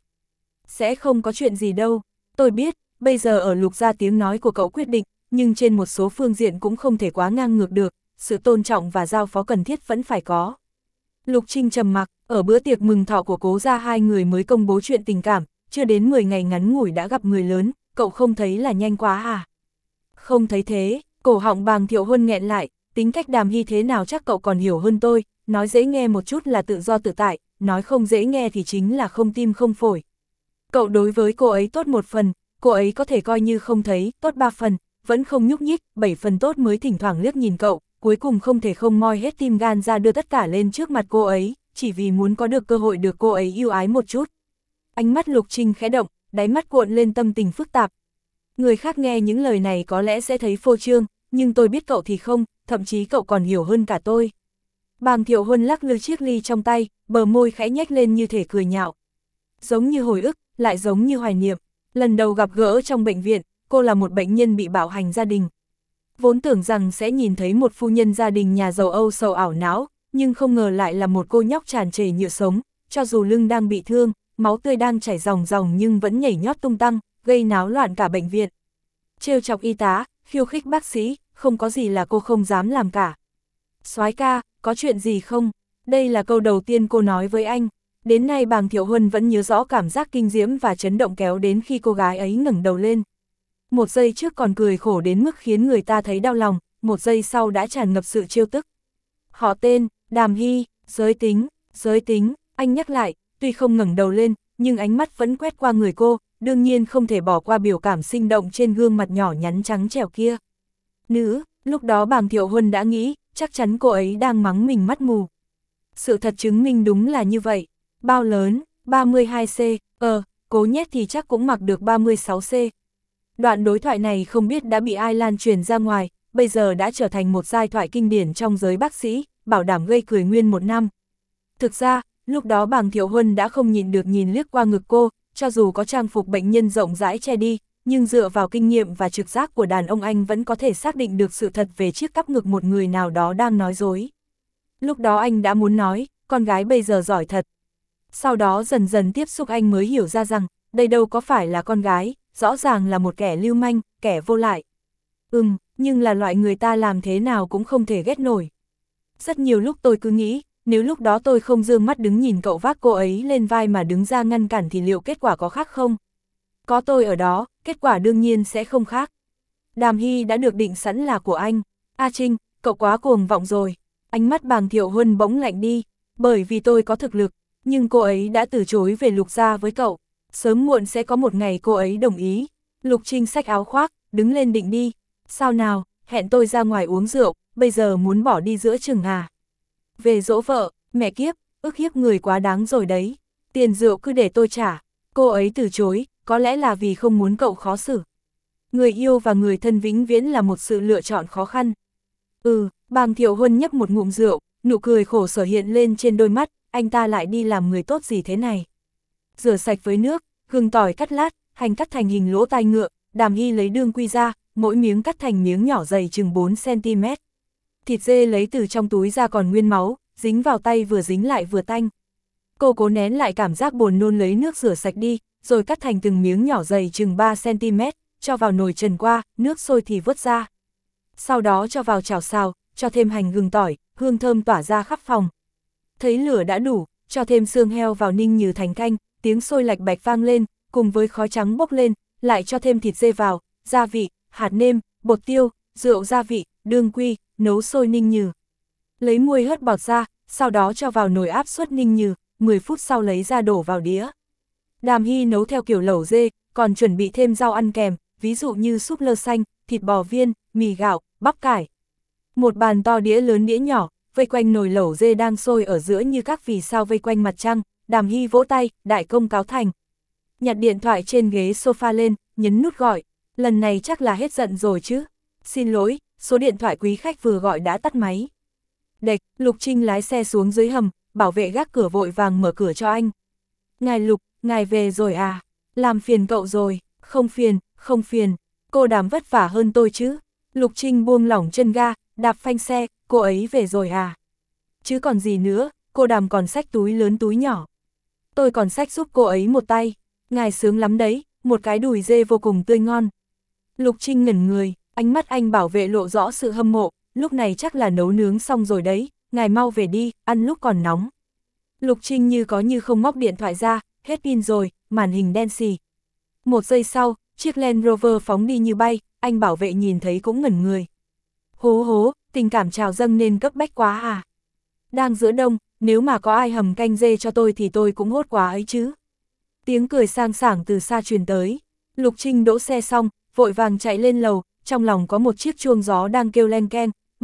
Sẽ không có chuyện gì đâu, tôi biết, bây giờ ở Lục gia tiếng nói của cậu quyết định, nhưng trên một số phương diện cũng không thể quá ngang ngược được, sự tôn trọng và giao phó cần thiết vẫn phải có. Lục Trinh trầm mặc, ở bữa tiệc mừng thọ của Cố gia hai người mới công bố chuyện tình cảm, chưa đến mười ngày ngắn ngủi đã gặp người lớn, cậu không thấy là nhanh quá à? Không thấy thế, cổ họng Bàng Thiệu Huân nghẹn lại, tính cách Đàm Hy thế nào chắc cậu còn hiểu hơn tôi, nói dễ nghe một chút là tự do tự tại, nói không dễ nghe thì chính là không tim không phổi. Cậu đối với cô ấy tốt một phần, cô ấy có thể coi như không thấy, tốt ba phần, vẫn không nhúc nhích, bảy phần tốt mới thỉnh thoảng liếc nhìn cậu, cuối cùng không thể không moi hết tim gan ra đưa tất cả lên trước mặt cô ấy, chỉ vì muốn có được cơ hội được cô ấy yêu ái một chút. Ánh mắt Lục Trinh khẽ động, đáy mắt cuộn lên tâm tình phức tạp. Người khác nghe những lời này có lẽ sẽ thấy phô trương, nhưng tôi biết cậu thì không, thậm chí cậu còn hiểu hơn cả tôi. Bàng Thiệu Huân lắc lư chiếc ly trong tay, bờ môi khẽ nhếch lên như thể cười nhạo. Giống như hồi ức, lại giống như hoài niệm. Lần đầu gặp gỡ trong bệnh viện, cô là một bệnh nhân bị bạo hành gia đình. Vốn tưởng rằng sẽ nhìn thấy một phu nhân gia đình nhà giàu Âu sầu ảo não, nhưng không ngờ lại là một cô nhóc tràn trề nhựa sống, cho dù lưng đang bị thương, máu tươi đang chảy ròng ròng nhưng vẫn nhảy nhót tung tăng, gây náo loạn cả bệnh viện. Trêu chọc y tá, khiêu khích bác sĩ, không có gì là cô không dám làm cả. Soái ca, có chuyện gì không? Đây là câu đầu tiên cô nói với anh. Đến nay Bàng Thiệu Huân vẫn nhớ rõ cảm giác kinh diễm và chấn động kéo đến khi cô gái ấy ngẩng đầu lên. Một giây trước còn cười khổ đến mức khiến người ta thấy đau lòng, một giây sau đã tràn ngập sự trêu tức. Họ tên, Đàm Hy, giới tính, giới tính, anh nhắc lại, tuy không ngẩng đầu lên, nhưng ánh mắt vẫn quét qua người cô, đương nhiên không thể bỏ qua biểu cảm sinh động trên gương mặt nhỏ nhắn trắng trẻo kia. Nữ, lúc đó Bàng Thiệu Huân đã nghĩ, chắc chắn cô ấy đang mắng mình mắt mù. Sự thật chứng minh đúng là như vậy. Bao lớn, ba mươi hai xăng-ti-mét, ờ, cố nhét thì chắc cũng mặc được ba mươi sáu xăng-ti-mét. Đoạn đối thoại này không biết đã bị ai lan truyền ra ngoài, bây giờ đã trở thành một giai thoại kinh điển trong giới bác sĩ, bảo đảm gây cười nguyên một năm. Thực ra, lúc đó Bàng Thiệu Huân đã không nhìn được nhìn liếc qua ngực cô, cho dù có trang phục bệnh nhân rộng rãi che đi, nhưng dựa vào kinh nghiệm và trực giác của đàn ông anh vẫn có thể xác định được sự thật về chiếc cắp ngực một người nào đó đang nói dối. Lúc đó anh đã muốn nói, con gái bây giờ giỏi thật. Sau đó dần dần tiếp xúc anh mới hiểu ra rằng, đây đâu có phải là con gái, rõ ràng là một kẻ lưu manh, kẻ vô lại. Ừm, nhưng là loại người ta làm thế nào cũng không thể ghét nổi. Rất nhiều lúc tôi cứ nghĩ, nếu lúc đó tôi không dương mắt đứng nhìn cậu vác cô ấy lên vai mà đứng ra ngăn cản thì liệu kết quả có khác không? Có tôi ở đó, kết quả đương nhiên sẽ không khác. Đàm Hy đã được định sẵn là của anh. A Trinh, cậu quá cuồng vọng rồi. Ánh mắt Bàng Thiệu Huân bỗng lạnh đi, bởi vì tôi có thực lực, nhưng cô ấy đã từ chối về Lục gia với cậu. Sớm muộn sẽ có một ngày cô ấy đồng ý. Lục Trinh xách áo khoác, đứng lên định đi. Sao nào, hẹn tôi ra ngoài uống rượu, bây giờ muốn bỏ đi giữa chừng à? Về dỗ vợ, mẹ kiếp, ức hiếp người quá đáng rồi đấy. Tiền rượu cứ để tôi trả. Cô ấy từ chối, có lẽ là vì không muốn cậu khó xử. Người yêu và người thân vĩnh viễn là một sự lựa chọn khó khăn. Ừ, Bàng Thiệu Huân nhấp một ngụm rượu, nụ cười khổ sở hiện lên trên đôi mắt, anh ta lại đi làm người tốt gì thế này. Rửa sạch với nước, gừng tỏi cắt lát, hành cắt thành hình lỗ tai ngựa, Đàm Hy lấy đương quy ra, mỗi miếng cắt thành miếng nhỏ dày chừng bốn xăng ti mét. Thịt dê lấy từ trong túi ra còn nguyên máu, dính vào tay vừa dính lại vừa tanh. Cô cố nén lại cảm giác buồn nôn lấy nước rửa sạch đi, rồi cắt thành từng miếng nhỏ dày chừng ba xăng ti mét, cho vào nồi trần qua, nước sôi thì vớt ra. Sau đó cho vào chảo xào, cho thêm hành gừng tỏi, hương thơm tỏa ra khắp phòng. Thấy lửa đã đủ, cho thêm xương heo vào ninh như thành canh, tiếng sôi lạch bạch vang lên, cùng với khói trắng bốc lên, lại cho thêm thịt dê vào, gia vị, hạt nêm, bột tiêu, rượu gia vị, đương quy, nấu sôi ninh nhừ. Lấy muôi hớt bọt ra, sau đó cho vào nồi áp suất ninh nhừ, mười phút sau lấy ra đổ vào đĩa. Đàm Hy nấu theo kiểu lẩu dê, còn chuẩn bị thêm rau ăn kèm, ví dụ như súp lơ xanh, thịt bò viên, mì gạo, bắp cải. Một bàn to đĩa lớn đĩa nhỏ, vây quanh nồi lẩu dê đang sôi ở giữa như các vì sao vây quanh mặt trăng, Đàm Hy vỗ tay, đại công cáo thành. Nhặt điện thoại trên ghế sofa lên, nhấn nút gọi, lần này chắc là hết giận rồi chứ. Xin lỗi, số điện thoại quý khách vừa gọi đã tắt máy. Đệch, Lục Trinh lái xe xuống dưới hầm, bảo vệ gác cửa vội vàng mở cửa cho anh. Ngài Lục, ngài về rồi à? Làm phiền cậu rồi, không phiền, không phiền, cô Đàm vất vả hơn tôi chứ. Lục Trinh buông lỏng chân ga, đạp phanh xe, cô ấy về rồi à? Chứ còn gì nữa, cô Đàm còn xách túi lớn túi nhỏ. Tôi còn xách giúp cô ấy một tay, ngài sướng lắm đấy, một cái đùi dê vô cùng tươi ngon. Lục Trinh ngẩn người, ánh mắt anh bảo vệ lộ rõ sự hâm mộ, lúc này chắc là nấu nướng xong rồi đấy, ngài mau về đi, ăn lúc còn nóng. Lục Trinh như có như không móc điện thoại ra, hết pin rồi, màn hình đen xì. Một giây sau, chiếc Land Rover phóng đi như bay, anh bảo vệ nhìn thấy cũng ngẩn người. Hố hố, tình cảm trào dâng nên cấp bách quá à. Đang giữa đông, nếu mà có ai hầm canh dê cho tôi thì tôi cũng hốt quá ấy chứ. Tiếng cười sang sảng từ xa truyền tới. Lục Trinh đỗ xe xong, vội vàng chạy lên lầu, trong lòng có một chiếc chuông gió đang kêu len keng,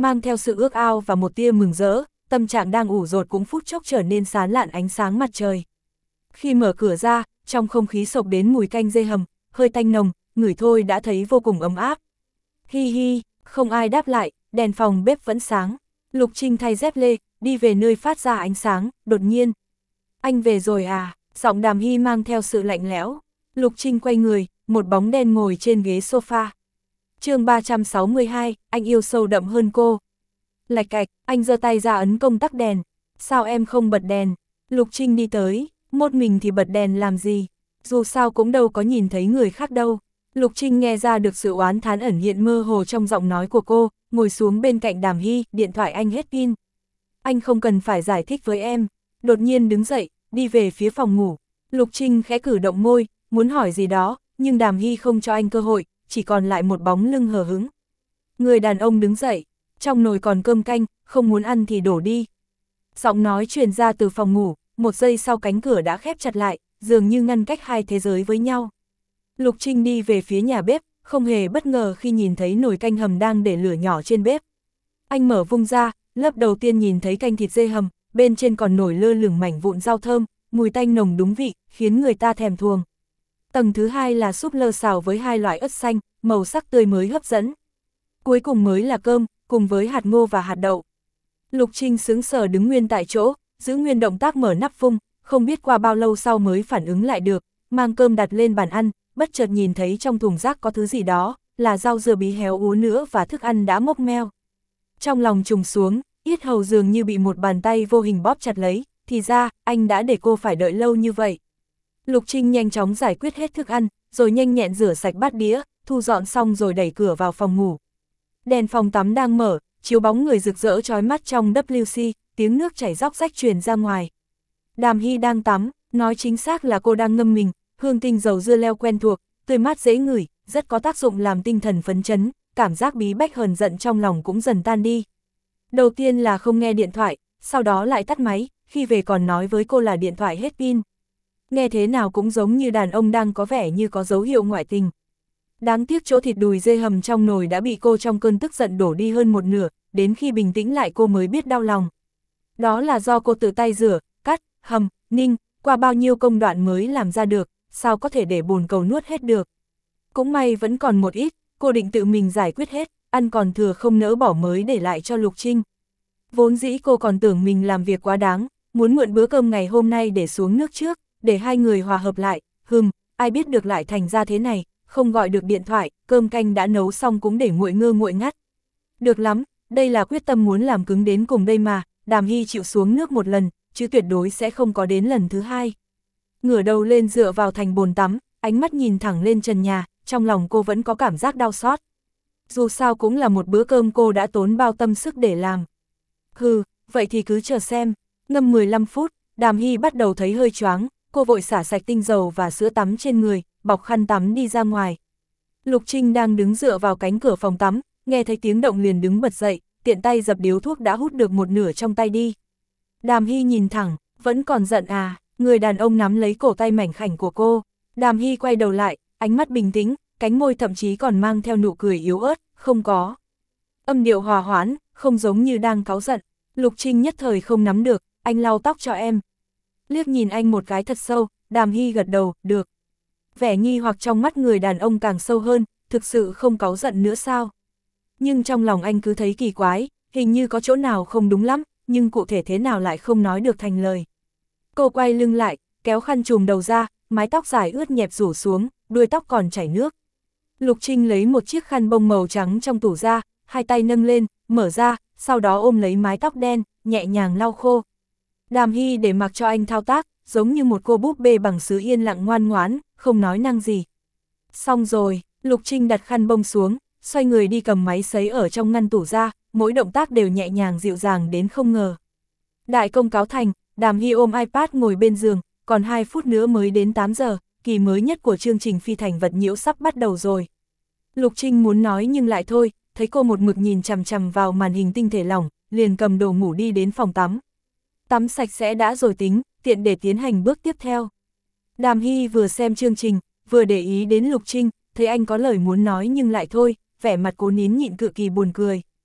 mang theo sự ước ao và một tia mừng rỡ, tâm trạng đang ủ dột cũng phút chốc trở nên sáng lạn ánh sáng mặt trời. Khi mở cửa ra, trong không khí sộc đến mùi canh dê hầm, hơi tanh nồng, ngửi thôi đã thấy vô cùng ấm áp. Hi hi, không ai đáp lại, đèn phòng bếp vẫn sáng. Lục Trinh thay dép lê, đi về nơi phát ra ánh sáng, đột nhiên. Anh về rồi à? Giọng Đàm Hy mang theo sự lạnh lẽo. Lục Trinh quay người, một bóng đen ngồi trên ghế sofa. chương ba trăm sáu mươi hai, anh yêu sâu đậm hơn cô. Lạch cạch, anh giơ tay ra ấn công tắc đèn. Sao em không bật đèn? Lục Trinh đi tới, một mình thì bật đèn làm gì? Dù sao cũng đâu có nhìn thấy người khác đâu. Lục Trinh nghe ra được sự oán thán ẩn hiện mơ hồ trong giọng nói của cô, ngồi xuống bên cạnh Đàm Hy, điện thoại anh hết pin. Anh không cần phải giải thích với em. Đột nhiên đứng dậy, đi về phía phòng ngủ. Lục Trinh khẽ cử động môi, muốn hỏi gì đó, nhưng Đàm Hy không cho anh cơ hội, chỉ còn lại một bóng lưng hờ hững. Người đàn ông đứng dậy, trong nồi còn cơm canh, không muốn ăn thì đổ đi. Giọng nói truyền ra từ phòng ngủ, một giây sau cánh cửa đã khép chặt lại, dường như ngăn cách hai thế giới với nhau. Lục Trinh đi về phía nhà bếp, không hề bất ngờ khi nhìn thấy nồi canh hầm đang để lửa nhỏ trên bếp. Anh mở vung ra, lớp đầu tiên nhìn thấy canh thịt dê hầm, bên trên còn nổi lơ lửng mảnh vụn rau thơm, mùi tanh nồng đúng vị, khiến người ta thèm thuồng. Tầng thứ hai là súp lơ xào với hai loại ớt xanh, màu sắc tươi mới hấp dẫn. Cuối cùng mới là cơm, cùng với hạt ngô và hạt đậu. Lục Trinh sững sờ đứng nguyên tại chỗ, giữ nguyên động tác mở nắp vung, không biết qua bao lâu sau mới phản ứng lại được, mang cơm đặt lên bàn ăn, bất chợt nhìn thấy trong thùng rác có thứ gì đó, là rau dưa bí héo úa nữa và thức ăn đã mốc meo. Trong lòng trùng xuống, yết hầu dường như bị một bàn tay vô hình bóp chặt lấy, thì ra, anh đã để cô phải đợi lâu như vậy. Lục Trinh nhanh chóng giải quyết hết thức ăn, rồi nhanh nhẹn rửa sạch bát đĩa, thu dọn xong rồi đẩy cửa vào phòng ngủ. Đèn phòng tắm đang mở, chiếu bóng người rực rỡ chói mắt trong vê kép xê, tiếng nước chảy róc rách truyền ra ngoài. Đàm Hy đang tắm, nói chính xác là cô đang ngâm mình, hương tinh dầu dưa leo quen thuộc, tươi mát dễ ngửi, rất có tác dụng làm tinh thần phấn chấn, cảm giác bí bách hờn giận trong lòng cũng dần tan đi. Đầu tiên là không nghe điện thoại, sau đó lại tắt máy, khi về còn nói với cô là điện thoại hết pin. Nghe thế nào cũng giống như đàn ông đang có vẻ như có dấu hiệu ngoại tình. Đáng tiếc chỗ thịt đùi dê hầm trong nồi đã bị cô trong cơn tức giận đổ đi hơn một nửa, đến khi bình tĩnh lại cô mới biết đau lòng. Đó là do cô tự tay rửa, cắt, hầm, ninh, qua bao nhiêu công đoạn mới làm ra được, sao có thể để bồn cầu nuốt hết được. Cũng may vẫn còn một ít, cô định tự mình giải quyết hết, ăn còn thừa không nỡ bỏ mới để lại cho Lục Trinh. Vốn dĩ cô còn tưởng mình làm việc quá đáng, muốn mượn bữa cơm ngày hôm nay để xuống nước trước, để hai người hòa hợp lại, hừm, ai biết được lại thành ra thế này, không gọi được điện thoại, cơm canh đã nấu xong cũng để nguội ngơ nguội ngắt. Được lắm, đây là quyết tâm muốn làm cứng đến cùng đây mà, Đàm Hy chịu xuống nước một lần, chứ tuyệt đối sẽ không có đến lần thứ hai. Ngửa đầu lên dựa vào thành bồn tắm, ánh mắt nhìn thẳng lên trần nhà, trong lòng cô vẫn có cảm giác đau xót. Dù sao cũng là một bữa cơm cô đã tốn bao tâm sức để làm. Hừ, vậy thì cứ chờ xem. Ngâm mười lăm phút, Đàm Hy bắt đầu thấy hơi choáng, cô vội xả sạch tinh dầu và sữa tắm trên người, bọc khăn tắm đi ra ngoài. Lục Trinh đang đứng dựa vào cánh cửa phòng tắm, nghe thấy tiếng động liền đứng bật dậy, tiện tay dập điếu thuốc đã hút được một nửa trong tay đi. Đàm Hy nhìn thẳng, vẫn còn giận à, người đàn ông nắm lấy cổ tay mảnh khảnh của cô. Đàm Hy quay đầu lại, ánh mắt bình tĩnh, cánh môi thậm chí còn mang theo nụ cười yếu ớt, không có. Âm điệu hòa hoãn, không giống như đang cáu giận. Lục Trinh nhất thời không nắm được, anh lau tóc cho em. Liếc nhìn anh một cái thật sâu, Đàm Hy gật đầu, được. Vẻ nghi hoặc trong mắt người đàn ông càng sâu hơn, thực sự không cáu giận nữa sao? Nhưng trong lòng anh cứ thấy kỳ quái, hình như có chỗ nào không đúng lắm, nhưng cụ thể thế nào lại không nói được thành lời. Cô quay lưng lại, kéo khăn trùm đầu ra, mái tóc dài ướt nhẹp rủ xuống, đuôi tóc còn chảy nước. Lục Trinh lấy một chiếc khăn bông màu trắng trong tủ ra, hai tay nâng lên, mở ra, sau đó ôm lấy mái tóc đen, nhẹ nhàng lau khô. Đàm Hy để mặc cho anh thao tác, giống như một cô búp bê bằng sứ yên lặng ngoan ngoãn, không nói năng gì. Xong rồi, Lục Trinh đặt khăn bông xuống, xoay người đi cầm máy sấy ở trong ngăn tủ ra, mỗi động tác đều nhẹ nhàng dịu dàng đến không ngờ. Đại công cáo thành, Đàm Hy ôm iPad ngồi bên giường, còn hai phút nữa mới đến tám giờ, kỳ mới nhất của chương trình Phi Thành Vật Nhiễu sắp bắt đầu rồi. Lục Trinh muốn nói nhưng lại thôi, thấy cô một mực nhìn chằm chằm vào màn hình tinh thể lỏng, liền cầm đồ ngủ đi đến phòng tắm. Tắm sạch sẽ đã rồi tính, tiện để tiến hành bước tiếp theo. Đàm Hy vừa xem chương trình, vừa để ý đến Lục Trinh, thấy anh có lời muốn nói nhưng lại thôi, vẻ mặt cố nín nhịn cực kỳ buồn cười.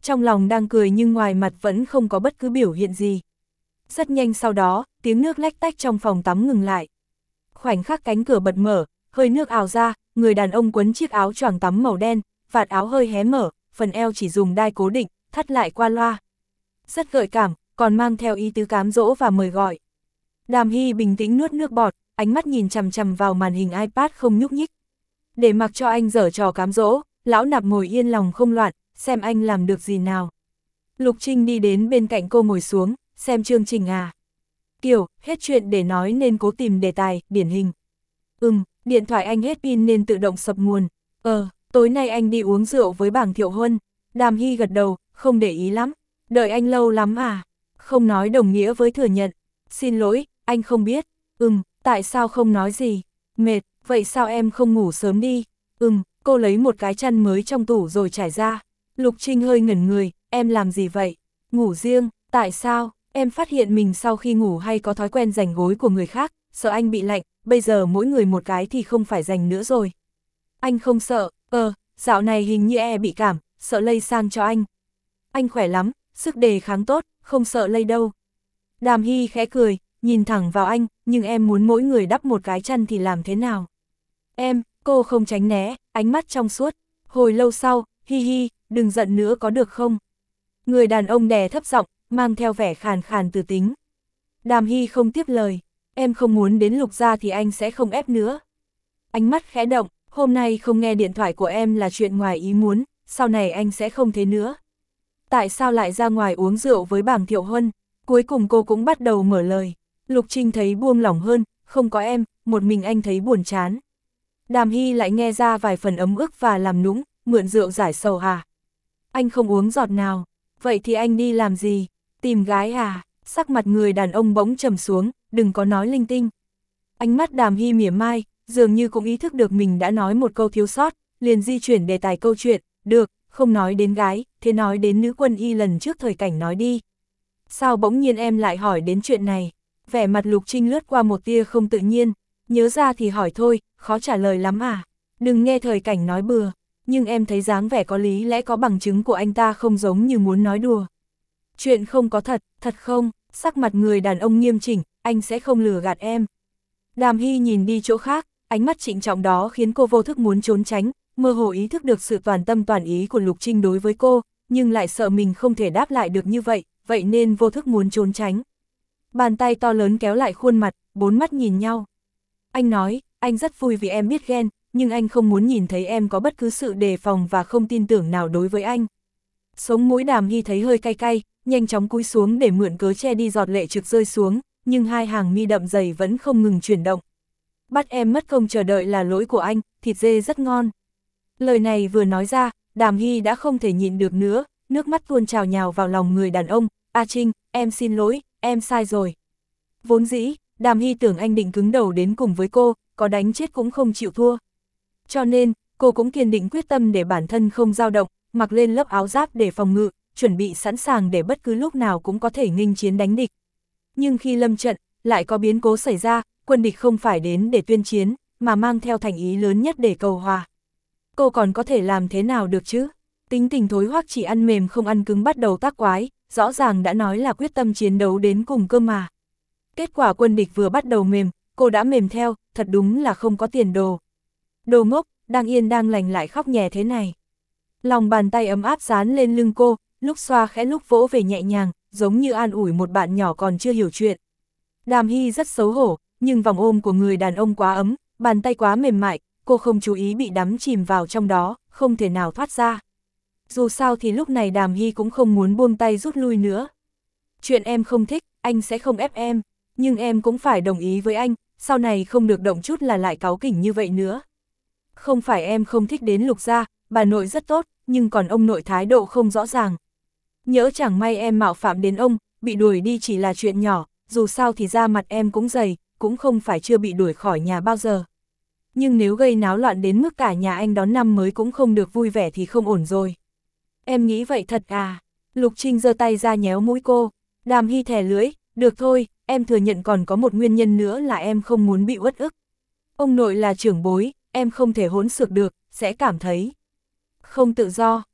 trong lòng đang cười nhưng ngoài mặt vẫn không có bất cứ biểu hiện gì. Rất nhanh sau đó, tiếng nước lách tách trong phòng tắm ngừng lại. Khoảnh khắc cánh cửa bật mở, hơi nước ào ra, người đàn ông quấn chiếc áo choàng tắm màu đen, vạt áo hơi hé mở, phần eo chỉ dùng đai cố định, thắt lại qua loa. Rất gợi cảm, còn mang theo ý tứ cám dỗ và mời gọi. Đàm Hy bình tĩnh nuốt nước bọt, ánh mắt nhìn chằm chằm vào màn hình iPad không nhúc nhích. Để mặc cho anh giở trò cám dỗ, lão nạp ngồi yên lòng không loạn, xem anh làm được gì nào. Lục Trinh đi đến bên cạnh cô ngồi xuống, xem chương trình à. Kiểu, hết chuyện để nói nên cố tìm đề tài, điển hình. Ừm, điện thoại anh hết pin nên tự động sập nguồn. Ờ, tối nay anh đi uống rượu với Bàng Thiệu Huân. Đàm Hy gật đầu, không để ý lắm. Đợi anh lâu lắm à? Không nói đồng nghĩa với thừa nhận. Xin lỗi, anh không biết. Ừm, tại sao không nói gì? Mệt, vậy sao em không ngủ sớm đi? Ừm, cô lấy một cái chăn mới trong tủ rồi trải ra. Lục Trinh hơi ngẩn người, em làm gì vậy? Ngủ riêng, tại sao? Em phát hiện mình sau khi ngủ hay có thói quen giành gối của người khác, sợ anh bị lạnh, bây giờ mỗi người một cái thì không phải giành nữa rồi. Anh không sợ, ờ, dạo này hình như e bị cảm, sợ lây sang cho anh. Anh khỏe lắm, sức đề kháng tốt, không sợ lây đâu. Đàm Hy khẽ cười, nhìn thẳng vào anh, nhưng em muốn mỗi người đắp một cái chăn thì làm thế nào? Em, cô không tránh né, ánh mắt trong suốt. Hồi lâu sau, hi hi, đừng giận nữa có được không? Người đàn ông đè thấp giọng, mang theo vẻ khàn khàn từ tính. Đàm Hy không tiếp lời, em không muốn đến Lục gia thì anh sẽ không ép nữa. Ánh mắt khẽ động, hôm nay không nghe điện thoại của em là chuyện ngoài ý muốn, sau này anh sẽ không thế nữa. Tại sao lại ra ngoài uống rượu với Bàng Thiệu Huân? Cuối cùng cô cũng bắt đầu mở lời. Lục Trinh thấy buông lỏng hơn, không có em, một mình anh thấy buồn chán. Đàm Hy lại nghe ra vài phần ấm ức và làm nũng, mượn rượu giải sầu hả? Anh không uống giọt nào, vậy thì anh đi làm gì? Tìm gái à? Sắc mặt người đàn ông bỗng trầm xuống, đừng có nói linh tinh. Ánh mắt Đàm Hy mỉa mai, dường như cũng ý thức được mình đã nói một câu thiếu sót, liền di chuyển đề tài câu chuyện, được, không nói đến gái, thế nói đến nữ quân y lần trước thời cảnh nói đi. Sao bỗng nhiên em lại hỏi đến chuyện này? Vẻ mặt Lục Trinh lướt qua một tia không tự nhiên, nhớ ra thì hỏi thôi, khó trả lời lắm à? Đừng nghe thời cảnh nói bừa, nhưng em thấy dáng vẻ có lý lẽ có bằng chứng của anh ta không giống như muốn nói đùa. Chuyện không có thật, thật không? Sắc mặt người đàn ông nghiêm chỉnh, anh sẽ không lừa gạt em. Đàm Hy nhìn đi chỗ khác, ánh mắt trịnh trọng đó khiến cô vô thức muốn trốn tránh, mơ hồ ý thức được sự toàn tâm toàn ý của Lục Trinh đối với cô, nhưng lại sợ mình không thể đáp lại được như vậy, vậy nên vô thức muốn trốn tránh. Bàn tay to lớn kéo lại khuôn mặt, bốn mắt nhìn nhau. Anh nói, anh rất vui vì em biết ghen, nhưng anh không muốn nhìn thấy em có bất cứ sự đề phòng và không tin tưởng nào đối với anh. Sống mũi Đàm Hy thấy hơi cay cay, nhanh chóng cúi xuống để mượn cớ che đi giọt lệ trực rơi xuống, nhưng hai hàng mi đậm dày vẫn không ngừng chuyển động. Bắt em mất công chờ đợi là lỗi của anh, thịt dê rất ngon. Lời này vừa nói ra, Đàm Hy đã không thể nhịn được nữa, nước mắt tuôn trào nhào vào lòng người đàn ông. A Trinh, em xin lỗi, em sai rồi. Vốn dĩ, Đàm Hy tưởng anh định cứng đầu đến cùng với cô, có đánh chết cũng không chịu thua. Cho nên, cô cũng kiên định quyết tâm để bản thân không dao động, mặc lên lớp áo giáp để phòng ngự, chuẩn bị sẵn sàng để bất cứ lúc nào cũng có thể nghênh chiến đánh địch. Nhưng khi lâm trận, lại có biến cố xảy ra, quân địch không phải đến để tuyên chiến, mà mang theo thành ý lớn nhất để cầu hòa. Cô còn có thể làm thế nào được chứ? Tính tình thối hoắc chỉ ăn mềm không ăn cứng bắt đầu tác quái, rõ ràng đã nói là quyết tâm chiến đấu đến cùng cơ mà. Kết quả quân địch vừa bắt đầu mềm, cô đã mềm theo, thật đúng là không có tiền đồ. Đồ ngốc, đang yên đang lành lại khóc nhè thế này. Lòng bàn tay ấm áp dán lên lưng cô, lúc xoa khẽ lúc vỗ về nhẹ nhàng, giống như an ủi một bạn nhỏ còn chưa hiểu chuyện. Đàm Hy rất xấu hổ, nhưng vòng ôm của người đàn ông quá ấm, bàn tay quá mềm mại, cô không chú ý bị đắm chìm vào trong đó, không thể nào thoát ra. Dù sao thì lúc này Đàm Hy cũng không muốn buông tay rút lui nữa. Chuyện em không thích, anh sẽ không ép em, nhưng em cũng phải đồng ý với anh, sau này không được động chút là lại cáu kỉnh như vậy nữa. Không phải em không thích đến Lục gia, bà nội rất tốt, nhưng còn ông nội thái độ không rõ ràng. Nhỡ chẳng may em mạo phạm đến ông, bị đuổi đi chỉ là chuyện nhỏ, dù sao thì da mặt em cũng dày, cũng không phải chưa bị đuổi khỏi nhà bao giờ. Nhưng nếu gây náo loạn đến mức cả nhà anh đón năm mới cũng không được vui vẻ thì không ổn rồi. Em nghĩ vậy thật à? Lục Trinh giơ tay ra nhéo mũi cô. Đàm Hy thè lưỡi, được thôi, em thừa nhận còn có một nguyên nhân nữa là em không muốn bị uất ức. Ông nội là trưởng bối, em không thể hỗn xược được, sẽ cảm thấy không tự do.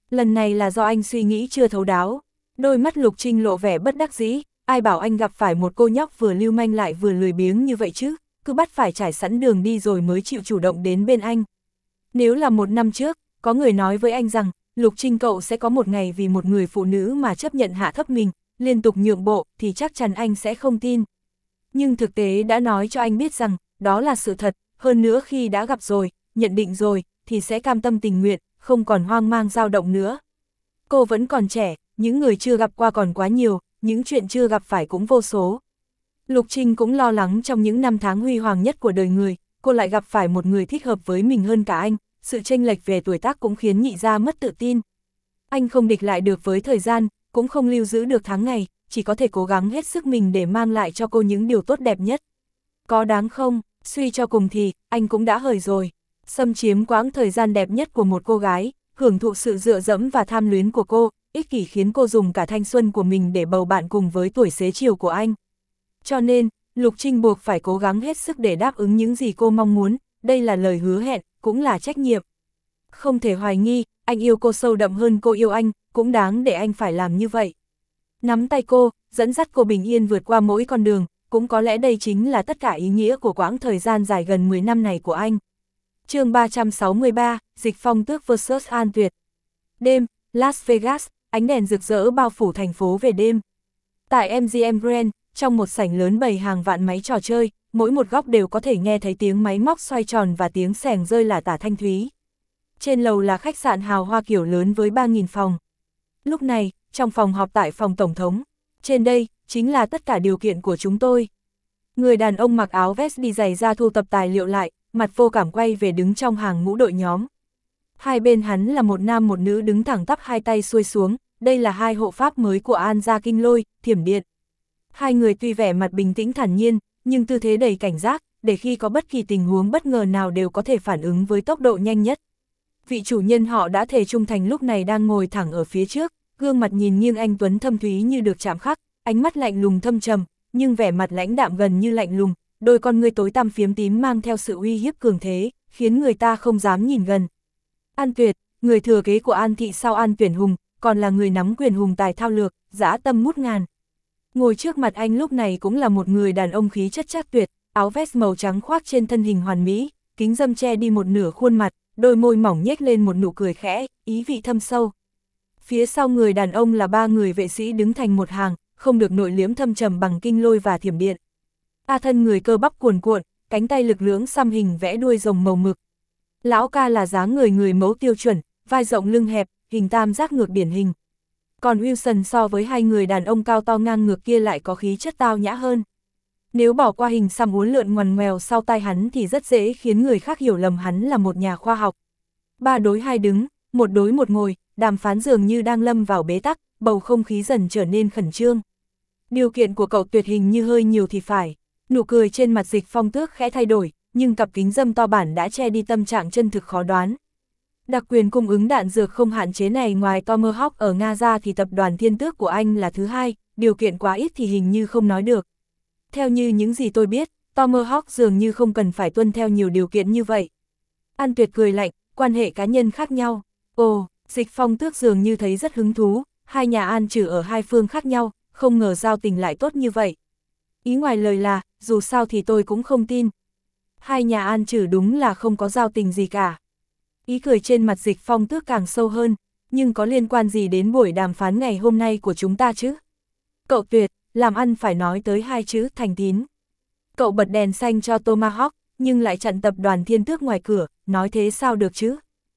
Lần này là do anh suy nghĩ chưa thấu đáo. Đôi mắt Lục Trinh lộ vẻ bất đắc dĩ, ai bảo anh gặp phải một cô nhóc vừa lưu manh lại vừa lười biếng như vậy chứ, cứ bắt phải trải sẵn đường đi rồi mới chịu chủ động đến bên anh. Nếu là một năm trước, có người nói với anh rằng, Lục Trinh cậu sẽ có một ngày vì một người phụ nữ mà chấp nhận hạ thấp mình, liên tục nhượng bộ, thì chắc chắn anh sẽ không tin. Nhưng thực tế đã nói cho anh biết rằng, đó là sự thật, hơn nữa khi đã gặp rồi, nhận định rồi, thì sẽ cam tâm tình nguyện, không còn hoang mang dao động nữa. Cô vẫn còn trẻ, những người chưa gặp qua còn quá nhiều, những chuyện chưa gặp phải cũng vô số. Lục Trinh cũng lo lắng trong những năm tháng huy hoàng nhất của đời người, cô lại gặp phải một người thích hợp với mình hơn cả anh, sự chênh lệch về tuổi tác cũng khiến nhị gia mất tự tin. Anh không địch lại được với thời gian, cũng không lưu giữ được tháng ngày, chỉ có thể cố gắng hết sức mình để mang lại cho cô những điều tốt đẹp nhất. Có đáng không, suy cho cùng thì, anh cũng đã hời rồi. Xâm chiếm quãng thời gian đẹp nhất của một cô gái, hưởng thụ sự dựa dẫm và tham luyến của cô, ích kỷ khiến cô dùng cả thanh xuân của mình để bầu bạn cùng với tuổi xế chiều của anh. Cho nên, Lục Trinh buộc phải cố gắng hết sức để đáp ứng những gì cô mong muốn, đây là lời hứa hẹn, cũng là trách nhiệm. Không thể hoài nghi, anh yêu cô sâu đậm hơn cô yêu anh, cũng đáng để anh phải làm như vậy. Nắm tay cô, dẫn dắt cô bình yên vượt qua mỗi con đường, cũng có lẽ đây chính là tất cả ý nghĩa của quãng thời gian dài gần mười năm này của anh. Chương ba trăm sáu mươi ba, Dịch Phong Tước versus An Tuyệt. Đêm, Las Vegas, ánh đèn rực rỡ bao phủ thành phố về đêm. Tại em giê em Grand, trong một sảnh lớn bày hàng vạn máy trò chơi, mỗi một góc đều có thể nghe thấy tiếng máy móc xoay tròn và tiếng xẻng rơi lả tả thanh thúy. Trên lầu là khách sạn hào hoa kiểu lớn với ba nghìn phòng. Lúc này, trong phòng họp tại phòng tổng thống, trên đây, chính là tất cả điều kiện của chúng tôi. Người đàn ông mặc áo vest đi giày ra thu tập tài liệu lại, mặt vô cảm quay về đứng trong hàng ngũ đội nhóm. Hai bên hắn là một nam một nữ đứng thẳng tắp hai tay xuôi xuống, đây là hai hộ pháp mới của An gia Kinh Lôi, Thiểm Điện. Hai người tuy vẻ mặt bình tĩnh thản nhiên, nhưng tư thế đầy cảnh giác, để khi có bất kỳ tình huống bất ngờ nào đều có thể phản ứng với tốc độ nhanh nhất. Vị chủ nhân họ đã thề trung thành lúc này đang ngồi thẳng ở phía trước, gương mặt nhìn nghiêng anh tuấn thâm thúy như được chạm khắc, ánh mắt lạnh lùng thâm trầm, nhưng vẻ mặt lãnh đạm gần như lạnh lùng, đôi con ngươi tối tăm phiếm tím mang theo sự uy hiếp cường thế, khiến người ta không dám nhìn gần. An Tuyệt, người thừa kế của An thị sau An Tuyển Hùng, còn là người nắm quyền hùng tài thao lược, dã tâm mút ngàn. Ngồi trước mặt anh lúc này cũng là một người đàn ông khí chất chắc tuyệt, áo vest màu trắng khoác trên thân hình hoàn mỹ, kính râm che đi một nửa khuôn mặt, đôi môi mỏng nhếch lên một nụ cười khẽ, ý vị thâm sâu. Phía sau người đàn ông là ba người vệ sĩ đứng thành một hàng, không được nội liễm thâm trầm bằng Kinh Lôi và Thiểm Điện. A thân người cơ bắp cuồn cuộn, cánh tay lực lưỡng xăm hình vẽ đuôi rồng màu mực. Lão ca là dáng người người mẫu tiêu chuẩn, vai rộng lưng hẹp, hình tam giác ngược điển hình. Còn Wilson so với hai người đàn ông cao to ngang ngược kia lại có khí chất tao nhã hơn. Nếu bỏ qua hình xăm uốn lượn ngoằn ngoèo sau tai hắn thì rất dễ khiến người khác hiểu lầm hắn là một nhà khoa học. Ba đối hai đứng, một đối một ngồi, đàm phán dường như đang lâm vào bế tắc, bầu không khí dần trở nên khẩn trương. Điều kiện của cậu tuyệt hình như hơi nhiều thì phải. Nụ cười trên mặt Dịch Phong Tước khẽ thay đổi, nhưng cặp kính râm to bản đã che đi tâm trạng chân thực khó đoán. Đặc quyền cung ứng đạn dược không hạn chế này ngoài Tomahawk ở Nga ra thì tập đoàn Thiên Tước của anh là thứ hai, điều kiện quá ít thì hình như không nói được. Theo như những gì tôi biết, Tomahawk dường như không cần phải tuân theo nhiều điều kiện như vậy. An Tuyệt cười lạnh, quan hệ cá nhân khác nhau. Ồ, Dịch Phong Tước dường như thấy rất hứng thú, hai nhà An trừ ở hai phương khác nhau, không ngờ giao tình lại tốt như vậy. Ý ngoài lời là, dù sao thì tôi cũng không tin. Hai nhà An trừ đúng là không có giao tình gì cả. Ý cười trên mặt Dịch Phong Tước càng sâu hơn, nhưng có liên quan gì đến buổi đàm phán ngày hôm nay của chúng ta chứ? Cậu Tuyệt, làm ăn phải nói tới hai chữ thành tín. Cậu bật đèn xanh cho Tomahawk, nhưng lại chặn tập đoàn Thiên Tước ngoài cửa, nói thế sao được chứ?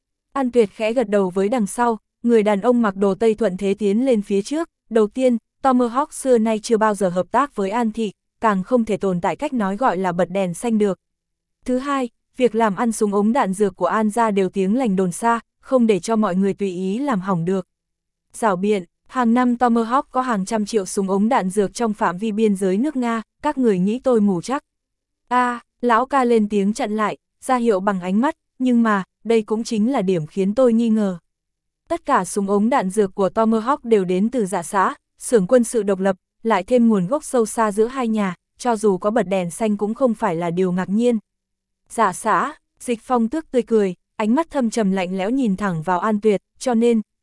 An Tuyệt khẽ gật đầu với đằng sau, người đàn ông mặc đồ Tây thuận thế tiến lên phía trước. Đầu tiên, Tomahawk xưa nay chưa bao giờ hợp tác với An thị, càng không thể tồn tại cách nói gọi là bật đèn xanh được. Thứ hai, việc làm ăn súng ống đạn dược của An gia đều tiếng lành đồn xa, không để cho mọi người tùy ý làm hỏng được. Giảo biện, hàng năm Tomahawk có hàng trăm triệu súng ống đạn dược trong phạm vi biên giới nước Nga, các người nghĩ tôi mù chắc. A, à, lão ca lên tiếng chặn lại, ra hiệu bằng ánh mắt, nhưng mà, đây cũng chính là điểm khiến tôi nghi ngờ. Tất cả súng ống đạn dược của Tomahawk đều đến từ Dạ xã, xưởng quân sự độc lập, lại thêm nguồn gốc sâu xa giữa hai nhà, cho dù có bật đèn xanh cũng không phải là điều ngạc nhiên. Dạ xã, Dịch Phong Tước tươi cười, ánh mắt thâm trầm lạnh lẽo nhìn thẳng vào An Tuyệt, cho nên,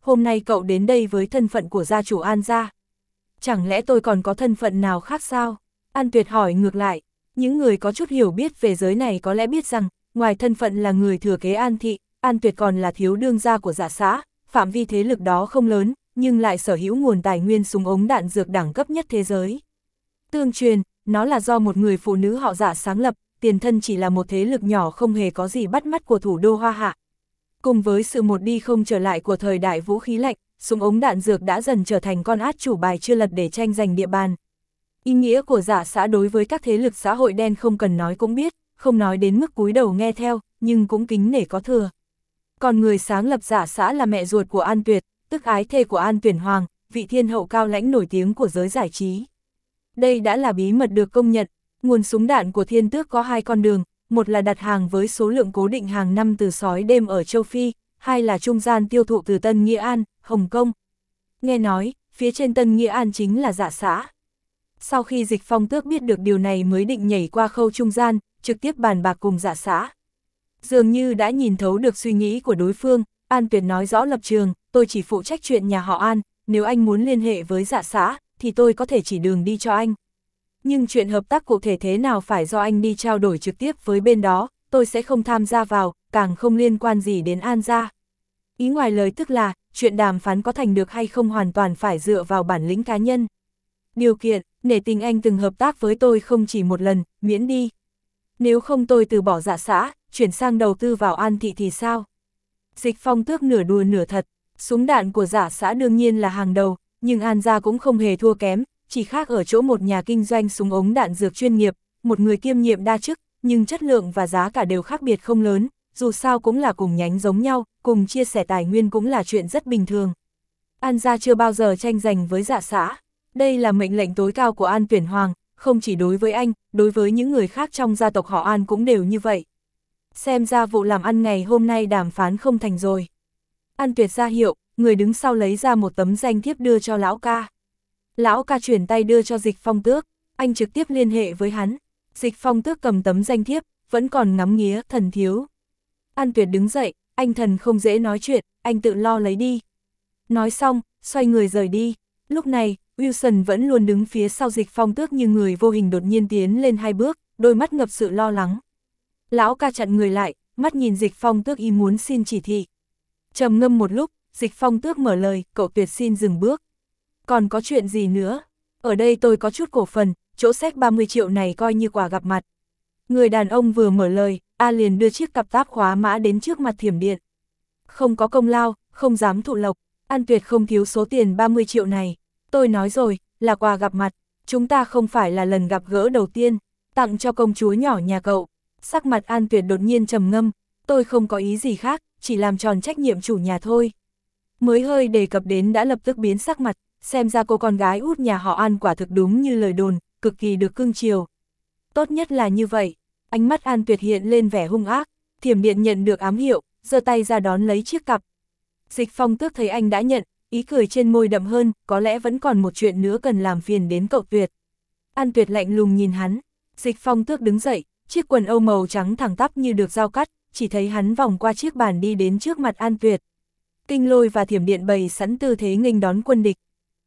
hôm nay cậu đến đây với thân phận của gia chủ An gia. Chẳng lẽ tôi còn có thân phận nào khác sao? An Tuyệt hỏi ngược lại, những người có chút hiểu biết về giới này có lẽ biết rằng, ngoài thân phận là người thừa kế An thị, An Tuyệt còn là thiếu đương gia của Dạ xã, phạm vi thế lực đó không lớn, nhưng lại sở hữu nguồn tài nguyên súng ống đạn dược đẳng cấp nhất thế giới. Tương truyền, nó là do một người phụ nữ họ Dạ sáng lập, tiền thân chỉ là một thế lực nhỏ không hề có gì bắt mắt của thủ đô Hoa Hạ. Cùng với sự một đi không trở lại của thời đại vũ khí lạnh, súng ống đạn dược đã dần trở thành con át chủ bài chưa lật để tranh giành địa bàn. Ý nghĩa của Dạ xã đối với các thế lực xã hội đen không cần nói cũng biết, không nói đến mức cúi đầu nghe theo, nhưng cũng kính nể có thừa. Còn người sáng lập Dạ xã là mẹ ruột của An Tuyệt, tức ái thê của An Tuyển Hoàng, vị thiên hậu cao lãnh nổi tiếng của giới giải trí. Đây đã là bí mật được công nhận, nguồn súng đạn của Thiên Tước có hai con đường, một là đặt hàng với số lượng cố định hàng năm từ sói đêm ở châu Phi, hai là trung gian tiêu thụ từ Tân Nghĩa An, Hồng Kông. Nghe nói, phía trên Tân Nghĩa An chính là Dạ xã. Sau khi Dịch Phong Tước biết được điều này mới định nhảy qua khâu trung gian, trực tiếp bàn bạc cùng Dạ xã. Dường như đã nhìn thấu được suy nghĩ của đối phương, An Tuyệt nói rõ lập trường, tôi chỉ phụ trách chuyện nhà họ An, nếu anh muốn liên hệ với Dạ xã, thì tôi có thể chỉ đường đi cho anh. Nhưng chuyện hợp tác cụ thể thế nào phải do anh đi trao đổi trực tiếp với bên đó, tôi sẽ không tham gia vào, càng không liên quan gì đến An gia. Ý ngoài lời tức là, chuyện đàm phán có thành được hay không hoàn toàn phải dựa vào bản lĩnh cá nhân. Điều kiện, nể tình anh từng hợp tác với tôi không chỉ một lần, miễn đi. Nếu không tôi từ bỏ Dạ xã, chuyển sang đầu tư vào An thị thì sao? Dịch Phong Tước nửa đùa nửa thật, súng đạn của Dạ xã đương nhiên là hàng đầu, nhưng An gia cũng không hề thua kém, chỉ khác ở chỗ một nhà kinh doanh súng ống đạn dược chuyên nghiệp, một người kiêm nhiệm đa chức, nhưng chất lượng và giá cả đều khác biệt không lớn, dù sao cũng là cùng nhánh giống nhau, cùng chia sẻ tài nguyên cũng là chuyện rất bình thường. An gia chưa bao giờ tranh giành với Dạ xã, đây là mệnh lệnh tối cao của An Tuyển Hoàng, không chỉ đối với anh, đối với những người khác trong gia tộc họ An cũng đều như vậy. Xem ra vụ làm ăn ngày hôm nay đàm phán không thành rồi. An Tuyệt ra hiệu, người đứng sau lấy ra một tấm danh thiếp đưa cho lão ca. Lão ca chuyển tay đưa cho Dịch Phong Tước, anh trực tiếp liên hệ với hắn. Dịch Phong Tước cầm tấm danh thiếp, vẫn còn ngắm nghía, thần thiếu. An Tuyệt đứng dậy, anh thần không dễ nói chuyện, anh tự lo lấy đi. Nói xong, xoay người rời đi. Lúc này, Wilson vẫn luôn đứng phía sau Dịch Phong Tước như người vô hình đột nhiên tiến lên hai bước, đôi mắt ngập sự lo lắng. Lão ca chặn người lại, mắt nhìn Dịch Phong Tước y muốn xin chỉ thị. Trầm ngâm một lúc, Dịch Phong Tước mở lời, cậu Tuyệt xin dừng bước. Còn có chuyện gì nữa? Ở đây tôi có chút cổ phần, chỗ xách ba mươi triệu này coi như quà gặp mặt. Người đàn ông vừa mở lời, A liền đưa chiếc cặp táp khóa mã đến trước mặt Thiểm Điện. Không có công lao, không dám thụ lộc, An Tuyệt không thiếu số tiền ba mươi triệu này. Tôi nói rồi, là quà gặp mặt, chúng ta không phải là lần gặp gỡ đầu tiên, tặng cho công chúa nhỏ nhà cậu. Sắc mặt An Tuyệt đột nhiên trầm ngâm, tôi không có ý gì khác, chỉ làm tròn trách nhiệm chủ nhà thôi. Mới hơi đề cập đến đã lập tức biến sắc mặt, xem ra cô con gái út nhà họ An quả thực đúng như lời đồn, cực kỳ được cưng chiều. Tốt nhất là như vậy, ánh mắt An Tuyệt hiện lên vẻ hung ác, Thiểm Điện nhận được ám hiệu, giơ tay ra đón lấy chiếc cặp. Dịch Phong Tước thấy anh đã nhận, ý cười trên môi đậm hơn, có lẽ vẫn còn một chuyện nữa cần làm phiền đến cậu Tuyệt. An Tuyệt lạnh lùng nhìn hắn, Dịch Phong Tước đứng dậy, chiếc quần âu màu trắng thẳng tắp như được dao cắt, chỉ thấy hắn vòng qua chiếc bàn đi đến trước mặt An Tuyệt. Kinh Lôi và Thiểm Điện bày sẵn tư thế nghênh đón quân địch.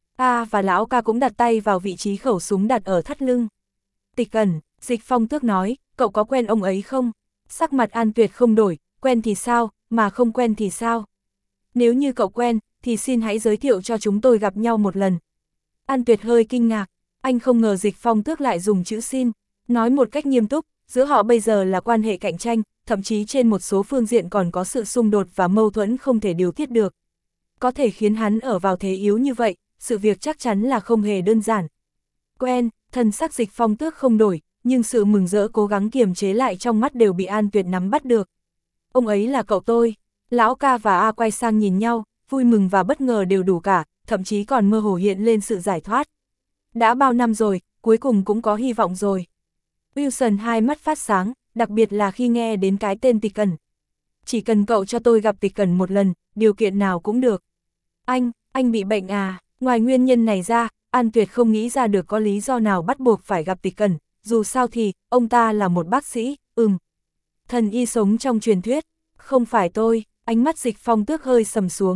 A và lão ca cũng đặt tay vào vị trí khẩu súng đặt ở thắt lưng. Tịch Cẩn, Dịch Phong Tước nói, cậu có quen ông ấy không? Sắc mặt An Tuyệt không đổi, quen thì sao, mà không quen thì sao? Nếu như cậu quen, thì xin hãy giới thiệu cho chúng tôi gặp nhau một lần. An Tuyệt hơi kinh ngạc, anh không ngờ Dịch Phong Tước lại dùng chữ xin, nói một cách nghiêm túc, giữa họ bây giờ là quan hệ cạnh tranh, thậm chí trên một số phương diện còn có sự xung đột và mâu thuẫn không thể điều tiết được. Có thể khiến hắn ở vào thế yếu như vậy, sự việc chắc chắn là không hề đơn giản. Quen, thân sắc Dịch Phong Tước không đổi, nhưng sự mừng rỡ cố gắng kiềm chế lại trong mắt đều bị An Tuyệt nắm bắt được. Ông ấy là cậu tôi. Lão ca và A quay sang nhìn nhau, vui mừng và bất ngờ đều đủ cả, thậm chí còn mơ hồ hiện lên sự giải thoát. Đã bao năm rồi, cuối cùng cũng có hy vọng rồi. Wilson hai mắt phát sáng, đặc biệt là khi nghe đến cái tên Tịch Cẩn. Chỉ cần cậu cho tôi gặp Tịch Cẩn một lần, điều kiện nào cũng được. Anh, anh bị bệnh à? Ngoài nguyên nhân này ra, An Tuyệt không nghĩ ra được có lý do nào bắt buộc phải gặp Tịch Cẩn, dù sao thì, ông ta là một bác sĩ, ừm. Thần y sống trong truyền thuyết, không phải tôi, ánh mắt Dịch Phong Tước hơi sầm xuống.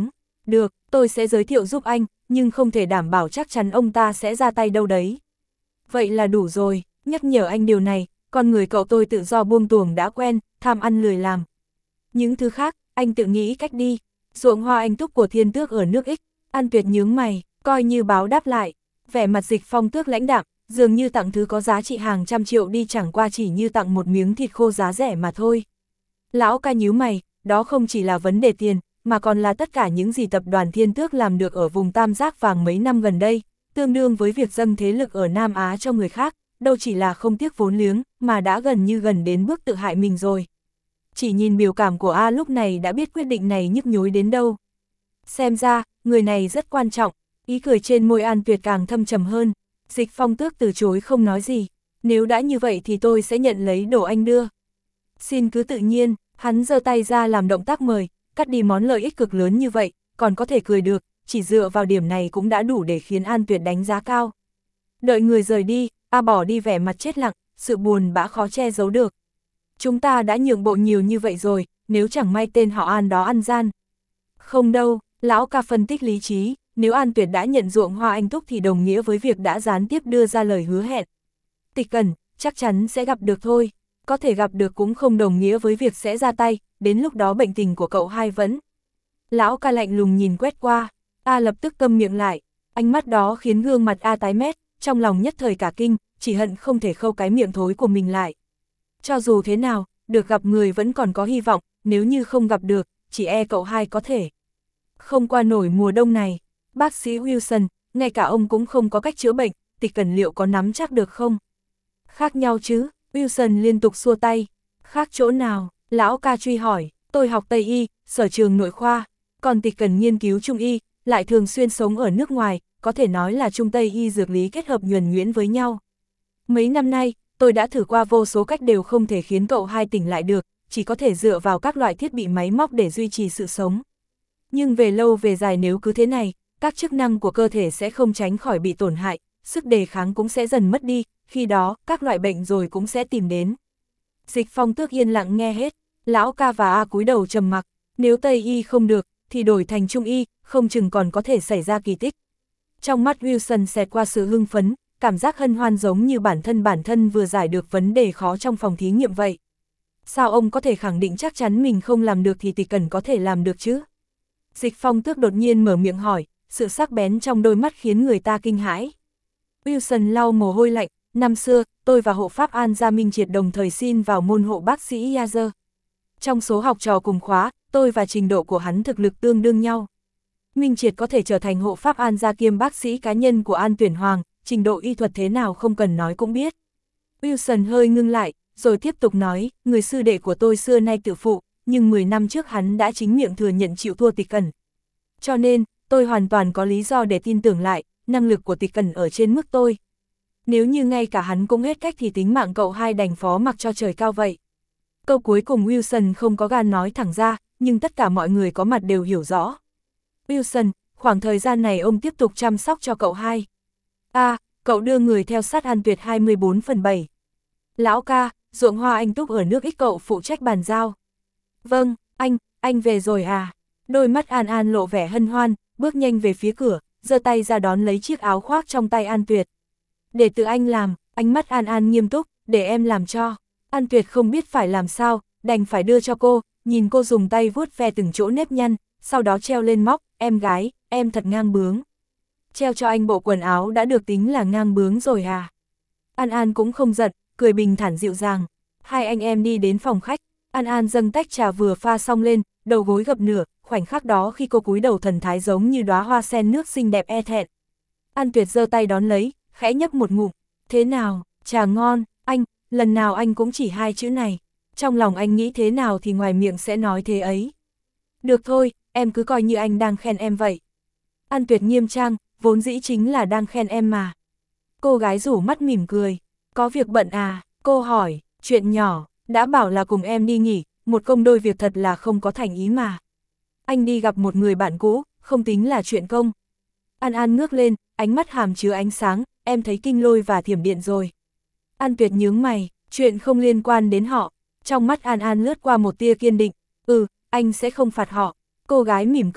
Được, tôi sẽ giới thiệu giúp anh, nhưng không thể đảm bảo chắc chắn ông ta sẽ ra tay đâu đấy. Vậy là đủ rồi, nhắc nhở anh điều này, con người cậu tôi tự do buông tuồng đã quen, tham ăn lười làm. Những thứ khác, anh tự nghĩ cách đi. Ruộng hoa anh túc của Thiên Tước ở nước Ích, An Tuyệt nhướng mày, coi như báo đáp lại. Vẻ mặt Dịch Phong Tước lãnh đạm, dường như tặng thứ có giá trị hàng trăm triệu đi, chẳng qua chỉ như tặng một miếng thịt khô giá rẻ mà thôi. Lão ca nhíu mày, đó không chỉ là vấn đề tiền, mà còn là tất cả những gì tập đoàn Thiên Tước làm được ở vùng Tam Giác Vàng mấy năm gần đây, tương đương với việc dâng thế lực ở Nam Á cho người khác, đâu chỉ là không tiếc vốn liếng, mà đã gần như gần đến bước tự hại mình rồi. Chỉ nhìn biểu cảm của A lúc này đã biết quyết định này nhức nhối đến đâu. Xem ra, người này rất quan trọng, ý cười trên môi An Tuyệt càng thâm trầm hơn. Dịch Phong Tước từ chối không nói gì, nếu đã như vậy thì tôi sẽ nhận lấy đồ anh đưa. Xin cứ tự nhiên, hắn giơ tay ra làm động tác mời, cắt đi món lợi ích cực lớn như vậy, còn có thể cười được, chỉ dựa vào điểm này cũng đã đủ để khiến An Tuyệt đánh giá cao. Đợi người rời đi, A bỏ đi vẻ mặt chết lặng, sự buồn bã khó che giấu được. Chúng ta đã nhượng bộ nhiều như vậy rồi, nếu chẳng may tên họ An đó ăn gian. Không đâu, lão ca phân tích lý trí, nếu An Tuyệt đã nhận ruộng hoa anh túc thì đồng nghĩa với việc đã gián tiếp đưa ra lời hứa hẹn. Tịch Cẩn, chắc chắn sẽ gặp được thôi, có thể gặp được cũng không đồng nghĩa với việc sẽ ra tay, đến lúc đó bệnh tình của cậu hai vẫn. Lão ca lạnh lùng nhìn quét qua, A lập tức câm miệng lại, ánh mắt đó khiến gương mặt A tái mét, trong lòng nhất thời cả kinh, chỉ hận không thể khâu cái miệng thối của mình lại. Cho dù thế nào, được gặp người vẫn còn có hy vọng, nếu như không gặp được, chỉ e cậu hai có thể không qua nổi mùa đông này. Bác sĩ Wilson, ngay cả ông cũng không có cách chữa bệnh, Tịch Cẩn liệu có nắm chắc được không? Khác nhau chứ, Wilson liên tục xua tay. Khác chỗ nào? Lão ca truy hỏi, tôi học Tây Y, sở trường nội khoa, còn Tịch Cẩn nghiên cứu Trung Y, lại thường xuyên sống ở nước ngoài, có thể nói là Trung Tây Y dược lý kết hợp nhuần nhuyễn với nhau. Mấy năm nay, tôi đã thử qua vô số cách đều không thể khiến cậu hai tỉnh lại được, chỉ có thể dựa vào các loại thiết bị máy móc để duy trì sự sống. Nhưng về lâu về dài nếu cứ thế này, các chức năng của cơ thể sẽ không tránh khỏi bị tổn hại, sức đề kháng cũng sẽ dần mất đi, khi đó, các loại bệnh rồi cũng sẽ tìm đến. Dịch Phong Tước yên lặng nghe hết, lão ca và A cúi đầu trầm mặc, nếu Tây Y không được, thì đổi thành Trung Y, không chừng còn có thể xảy ra kỳ tích. Trong mắt Wilson xẹt qua sự hưng phấn, cảm giác hân hoan giống như bản thân bản thân vừa giải được vấn đề khó trong phòng thí nghiệm vậy. Sao ông có thể khẳng định chắc chắn mình không làm được thì Tịch Cẩn có thể làm được chứ? Dịch Phong Tước đột nhiên mở miệng hỏi, sự sắc bén trong đôi mắt khiến người ta kinh hãi. Wilson lau mồ hôi lạnh, năm xưa, tôi và hộ pháp An Gia Minh Triệt đồng thời xin vào môn hộ bác sĩ Yazer. Trong số học trò cùng khóa, tôi và trình độ của hắn thực lực tương đương nhau. Minh Triệt có thể trở thành hộ pháp An Gia kiêm bác sĩ cá nhân của An Tuyển Hoàng, trình độ y thuật thế nào không cần nói cũng biết. Wilson hơi ngưng lại, rồi tiếp tục nói, người sư đệ của tôi xưa nay tự phụ, nhưng mười năm trước hắn đã chính miệng thừa nhận chịu thua Tịch Cẩn. Cho nên, tôi hoàn toàn có lý do để tin tưởng lại, năng lực của Tịch Cẩn ở trên mức tôi. Nếu như ngay cả hắn cũng hết cách thì tính mạng cậu hai đành phó mặc cho trời cao vậy. Câu cuối cùng Wilson không có gan nói thẳng ra, nhưng tất cả mọi người có mặt đều hiểu rõ. Wilson, khoảng thời gian này ông tiếp tục chăm sóc cho cậu hai. À, cậu đưa người theo sát An Tuyệt hai mươi bốn phần bảy. Lão ca, ruộng hoa anh túc ở nước Ích cậu phụ trách bàn giao. Vâng, anh, anh về rồi à? Đôi mắt An An lộ vẻ hân hoan, bước nhanh về phía cửa, giơ tay ra đón lấy chiếc áo khoác trong tay An Tuyệt. Để tự anh làm, ánh mắt An An nghiêm túc, để em làm cho. An Tuyệt không biết phải làm sao, đành phải đưa cho cô, nhìn cô dùng tay vuốt ve từng chỗ nếp nhăn, sau đó treo lên móc, em gái, em thật ngang bướng. Treo cho anh bộ quần áo đã được tính là ngang bướng rồi à? An An cũng không giận, cười bình thản dịu dàng. Hai anh em đi đến phòng khách, An An dâng tách trà vừa pha xong lên, đầu gối gập nửa, khoảnh khắc đó khi cô cúi đầu thần thái giống như đóa hoa sen nước xinh đẹp e thẹn. An Tuyệt giơ tay đón lấy, khẽ nhấp một ngụm, thế nào, trà ngon, anh, lần nào anh cũng chỉ hai chữ này, trong lòng anh nghĩ thế nào thì ngoài miệng sẽ nói thế ấy. Được thôi, em cứ coi như anh đang khen em vậy. An Tuyệt nghiêm trang, vốn dĩ chính là đang khen em mà. Cô gái rủ mắt mỉm cười, có việc bận à, cô hỏi, chuyện nhỏ, đã bảo là cùng em đi nghỉ, một công đôi việc thật là không có thành ý mà. Anh đi gặp một người bạn cũ, không tính là chuyện công. An An ngước lên, ánh mắt hàm chứa ánh sáng, em thấy kinh lôi và thiểm điện rồi. An Tuyệt nhướng mày, chuyện không liên quan đến họ. Trong mắt An An lướt qua một tia kiên định, ừ, anh sẽ không phạt họ. Cô gái mỉm cười,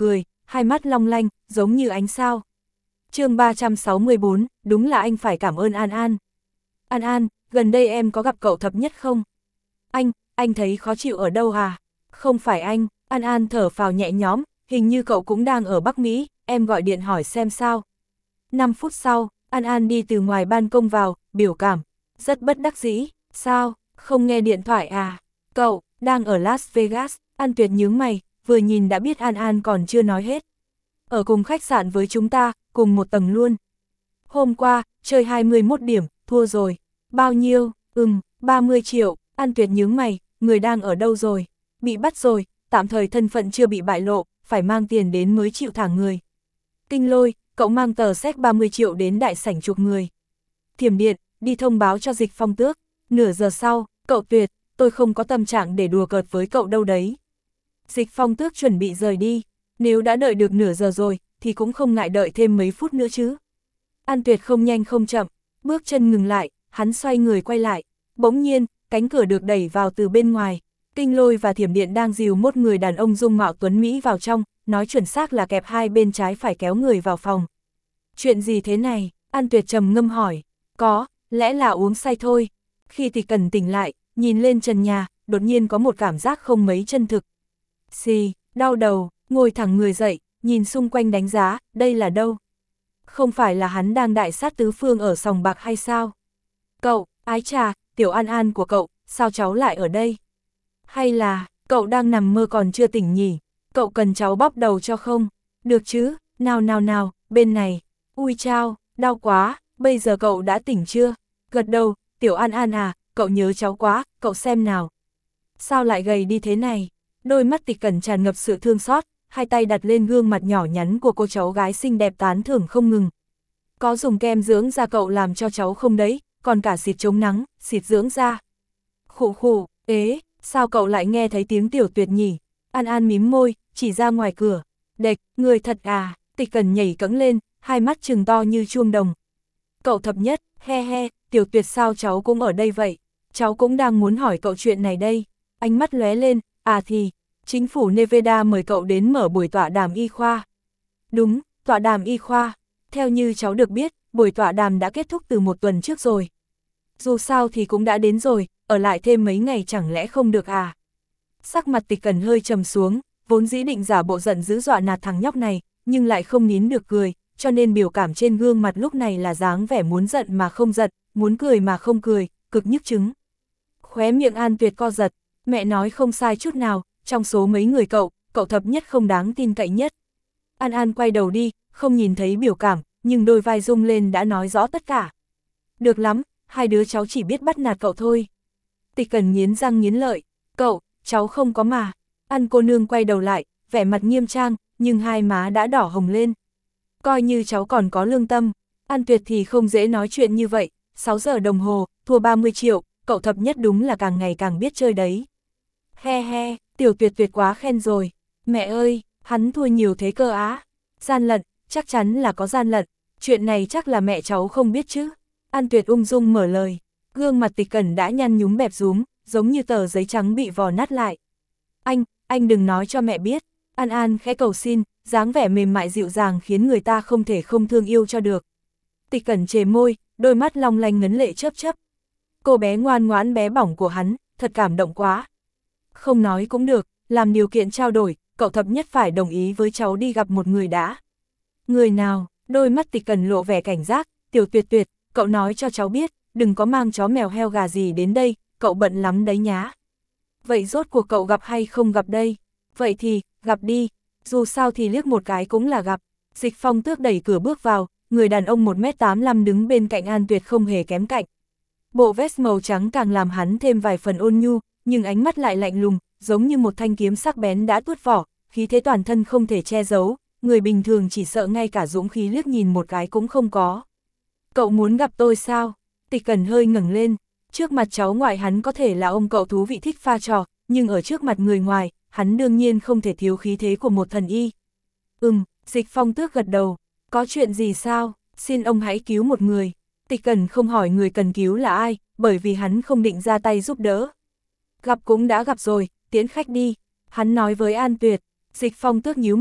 hai mắt long lanh, giống như ánh sao. chương ba trăm sáu mươi bốn, đúng là anh phải cảm ơn An An. An An, gần đây em có gặp cậu thập nhất không? Anh, anh thấy khó chịu ở đâu à? Không phải anh, An An thở phào nhẹ nhõm, hình như cậu cũng đang ở Bắc Mỹ, em gọi điện hỏi xem sao. năm phút sau, An An đi từ ngoài ban công vào, biểu cảm, rất bất đắc dĩ, sao, không nghe điện thoại à? Cậu, đang ở Las Vegas, An Tuyệt nhướng mày, vừa nhìn đã biết An An còn chưa nói hết. Ở cùng khách sạn với chúng ta, cùng một tầng luôn. Hôm qua, chơi hai mươi mốt điểm, thua rồi. Bao nhiêu? Ừm, ba mươi triệu, An Tuyệt nhướng mày, người đang ở đâu rồi? Bị bắt rồi, tạm thời thân phận chưa bị bại lộ, phải mang tiền đến mới chịu thả người. Kinh Lôi, cậu mang tờ séc ba mươi triệu đến đại sảnh chuộc người. Thiểm Điện, đi thông báo cho Dịch Phong Tước. Nửa giờ sau, cậu Tuyệt, tôi không có tâm trạng để đùa cợt với cậu đâu đấy. Dịch Phong Tước chuẩn bị rời đi, nếu đã đợi được nửa giờ rồi, thì cũng không ngại đợi thêm mấy phút nữa chứ. An Tuyệt không nhanh không chậm, bước chân ngừng lại, hắn xoay người quay lại. Bỗng nhiên, cánh cửa được đẩy vào từ bên ngoài. Kinh Lôi và Thiểm Điện đang dìu một người đàn ông dung mạo tuấn Mỹ vào trong, nói chuẩn xác là kẹp hai bên trái phải kéo người vào phòng. Chuyện gì thế này? An Tuyệt trầm ngâm hỏi. Có, lẽ là uống say thôi. Khi Tịch Cẩn tỉnh lại, nhìn lên trần nhà, đột nhiên có một cảm giác không mấy chân thực. Xì, đau đầu, ngồi thẳng người dậy, nhìn xung quanh đánh giá, đây là đâu? Không phải là hắn đang đại sát tứ phương ở sòng bạc hay sao? Cậu, ái trà, tiểu An An của cậu, sao cháu lại ở đây? Hay là, cậu đang nằm mơ còn chưa tỉnh nhỉ? Cậu cần cháu bóp đầu cho không? Được chứ, nào nào nào, bên này. Ui chao, đau quá, bây giờ cậu đã tỉnh chưa? Gật đầu, tiểu An An à, cậu nhớ cháu quá, cậu xem nào. Sao lại gầy đi thế này? Đôi mắt Tịch Cẩn tràn ngập sự thương xót, hai tay đặt lên gương mặt nhỏ nhắn của cô cháu gái xinh đẹp tán thưởng không ngừng. Có dùng kem dưỡng da cậu làm cho cháu không đấy, còn cả xịt chống nắng, xịt dưỡng da. Khụ khụ, ế, sao cậu lại nghe thấy tiếng Tiểu Tuyệt nhỉ? An An mím môi, chỉ ra ngoài cửa. Đệch, người thật à? Tịch Cẩn nhảy cẫng lên, hai mắt trừng to như chuông đồng. Cậu thập nhất, he he, Tiểu Tuyệt sao cháu cũng ở đây vậy? Cháu cũng đang muốn hỏi cậu chuyện này đây. Ánh mắt lóe lên, à thì, chính phủ Nevada mời cậu đến mở buổi tọa đàm y khoa. Đúng, tọa đàm y khoa. Theo như cháu được biết, buổi tọa đàm đã kết thúc từ một tuần trước rồi. Dù sao thì cũng đã đến rồi, ở lại thêm mấy ngày chẳng lẽ không được à? Sắc mặt Tịch Cẩn hơi trầm xuống, vốn dĩ định giả bộ giận dữ dọa nạt thằng nhóc này, nhưng lại không nín được cười, cho nên biểu cảm trên gương mặt lúc này là dáng vẻ muốn giận mà không giận, muốn cười mà không cười, cực nhức chứng. Khóe miệng An Tuyệt co giật, mẹ nói không sai chút nào, trong số mấy người cậu, cậu thập nhất không đáng tin cậy nhất. An An quay đầu đi, không nhìn thấy biểu cảm, nhưng đôi vai rung lên đã nói rõ tất cả. Được lắm, hai đứa cháu chỉ biết bắt nạt cậu thôi. Tịch Cẩn nghiến răng nghiến lợi, cậu, cháu không có mà. An cô nương quay đầu lại, vẻ mặt nghiêm trang, nhưng hai má đã đỏ hồng lên. Coi như cháu còn có lương tâm. An Tuyệt thì không dễ nói chuyện như vậy, sáu giờ đồng hồ, thua ba mươi triệu, cậu thập nhất đúng là càng ngày càng biết chơi đấy. He he, Tiểu Tuyệt tuyệt quá khen rồi. Mẹ ơi, hắn thua nhiều thế cơ á. Gian lận, chắc chắn là có gian lận, chuyện này chắc là mẹ cháu không biết chứ. An Tuyệt ung dung mở lời, gương mặt Tịch Cẩn đã nhăn nhúm bẹp rúm, giống như tờ giấy trắng bị vò nát lại. Anh, anh đừng nói cho mẹ biết. An An khẽ cầu xin, dáng vẻ mềm mại dịu dàng khiến người ta không thể không thương yêu cho được. Tịch Cẩn chề môi, đôi mắt long lanh ngấn lệ chớp chớp. Cô bé ngoan ngoãn bé bỏng của hắn, thật cảm động quá. Không nói cũng được, làm điều kiện trao đổi, cậu thập nhất phải đồng ý với cháu đi gặp một người đã. Người nào? Đôi mắt Tịch Cẩn lộ vẻ cảnh giác, Tiểu Tuyệt Tuyệt, cậu nói cho cháu biết, đừng có mang chó mèo heo gà gì đến đây, cậu bận lắm đấy nhá. Vậy rốt cuộc cậu gặp hay không gặp đây? Vậy thì, gặp đi, dù sao thì liếc một cái cũng là gặp. Dịch Phong Tước đẩy cửa bước vào, người đàn ông một mét tám mươi lăm đứng bên cạnh An Tuyệt không hề kém cạnh. Bộ vest màu trắng càng làm hắn thêm vài phần ôn nhu, nhưng ánh mắt lại lạnh lùng, giống như một thanh kiếm sắc bén đã tuốt vỏ, khí thế toàn thân không thể che giấu, người bình thường chỉ sợ ngay cả dũng khí liếc nhìn một cái cũng không có. Cậu muốn gặp tôi sao? Tịch Cẩn hơi ngẩng lên, trước mặt cháu ngoại hắn có thể là ông cậu thú vị thích pha trò, nhưng ở trước mặt người ngoài, hắn đương nhiên không thể thiếu khí thế của một thần y. Ừm, Dịch Phong Tước gật đầu, có chuyện gì sao? Xin ông hãy cứu một người. Tịch Cẩn không hỏi người cần cứu là ai, bởi vì hắn không định ra tay giúp đỡ. Gặp cũng đã gặp rồi, tiễn khách đi. Hắn nói với An Tuyệt. Dịch Phong Tước nhíu mày,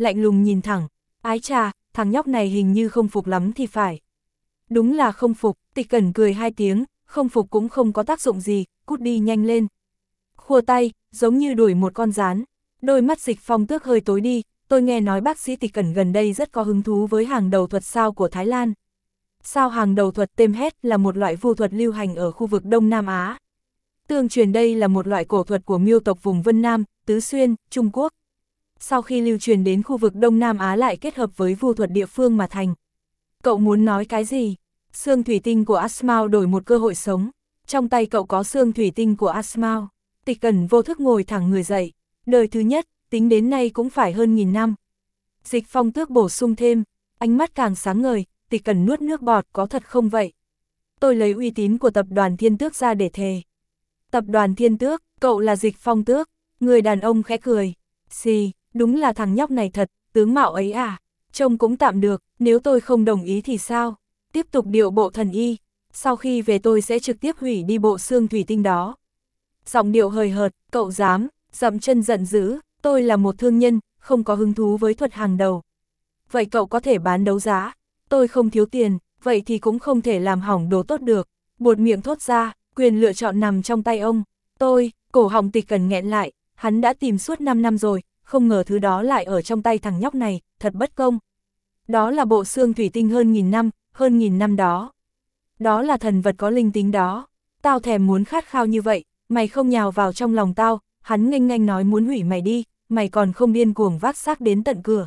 lạnh lùng nhìn thẳng. Ái chà, thằng nhóc này hình như không phục lắm thì phải. Đúng là không phục, Tịch Cẩn cười hai tiếng, không phục cũng không có tác dụng gì, cút đi nhanh lên. Khua tay, giống như đuổi một con gián. Đôi mắt Dịch Phong Tước hơi tối đi, tôi nghe nói bác sĩ Tịch Cẩn gần đây rất có hứng thú với hàng đầu thuật sao của Thái Lan. Sao hàng đầu thuật Tem Het là một loại vu thuật lưu hành ở khu vực Đông Nam Á. Tương truyền đây là một loại cổ thuật của Miêu tộc vùng Vân Nam, Tứ Xuyên, Trung Quốc. Sau khi lưu truyền đến khu vực Đông Nam Á lại kết hợp với vu thuật địa phương mà thành. Cậu muốn nói cái gì? Xương thủy tinh của Asmao đổi một cơ hội sống. Trong tay cậu có xương thủy tinh của Asmao. Tịch Cẩn vô thức ngồi thẳng người dậy. Đời thứ nhất, tính đến nay cũng phải hơn nghìn năm. Dịch Phong Tước bổ sung thêm, ánh mắt càng sáng ngời, Tịch Cẩn nuốt nước bọt, có thật không vậy? Tôi lấy uy tín của tập đoàn Thiên Tước ra để thề. Tập đoàn Thiên Tước, cậu là Dịch Phong Tước. Người đàn ông khẽ cười. Xì, đúng là thằng nhóc này thật, tướng mạo ấy à? Trông cũng tạm được, nếu tôi không đồng ý thì sao? Tiếp tục điệu bộ thần y. Sau khi về tôi sẽ trực tiếp hủy đi bộ xương thủy tinh đó. Giọng điệu hời hợt, cậu dám, dậm chân giận dữ, tôi là một thương nhân, không có hứng thú với thuật hàng đầu. Vậy cậu có thể bán đấu giá, tôi không thiếu tiền, vậy thì cũng không thể làm hỏng đồ tốt được. Buột miệng thốt ra, quyền lựa chọn nằm trong tay ông. Tôi, cổ họng Tịch Cẩn nghẹn lại, hắn đã tìm suốt năm năm rồi, không ngờ thứ đó lại ở trong tay thằng nhóc này, thật bất công. Đó là bộ xương thủy tinh hơn nghìn năm, hơn nghìn năm đó. Đó là thần vật có linh tính đó. Tao thèm muốn khát khao như vậy, mày không nhào vào trong lòng tao, hắn nghênh ngang nói muốn hủy mày đi, mày còn không điên cuồng vác xác đến tận cửa.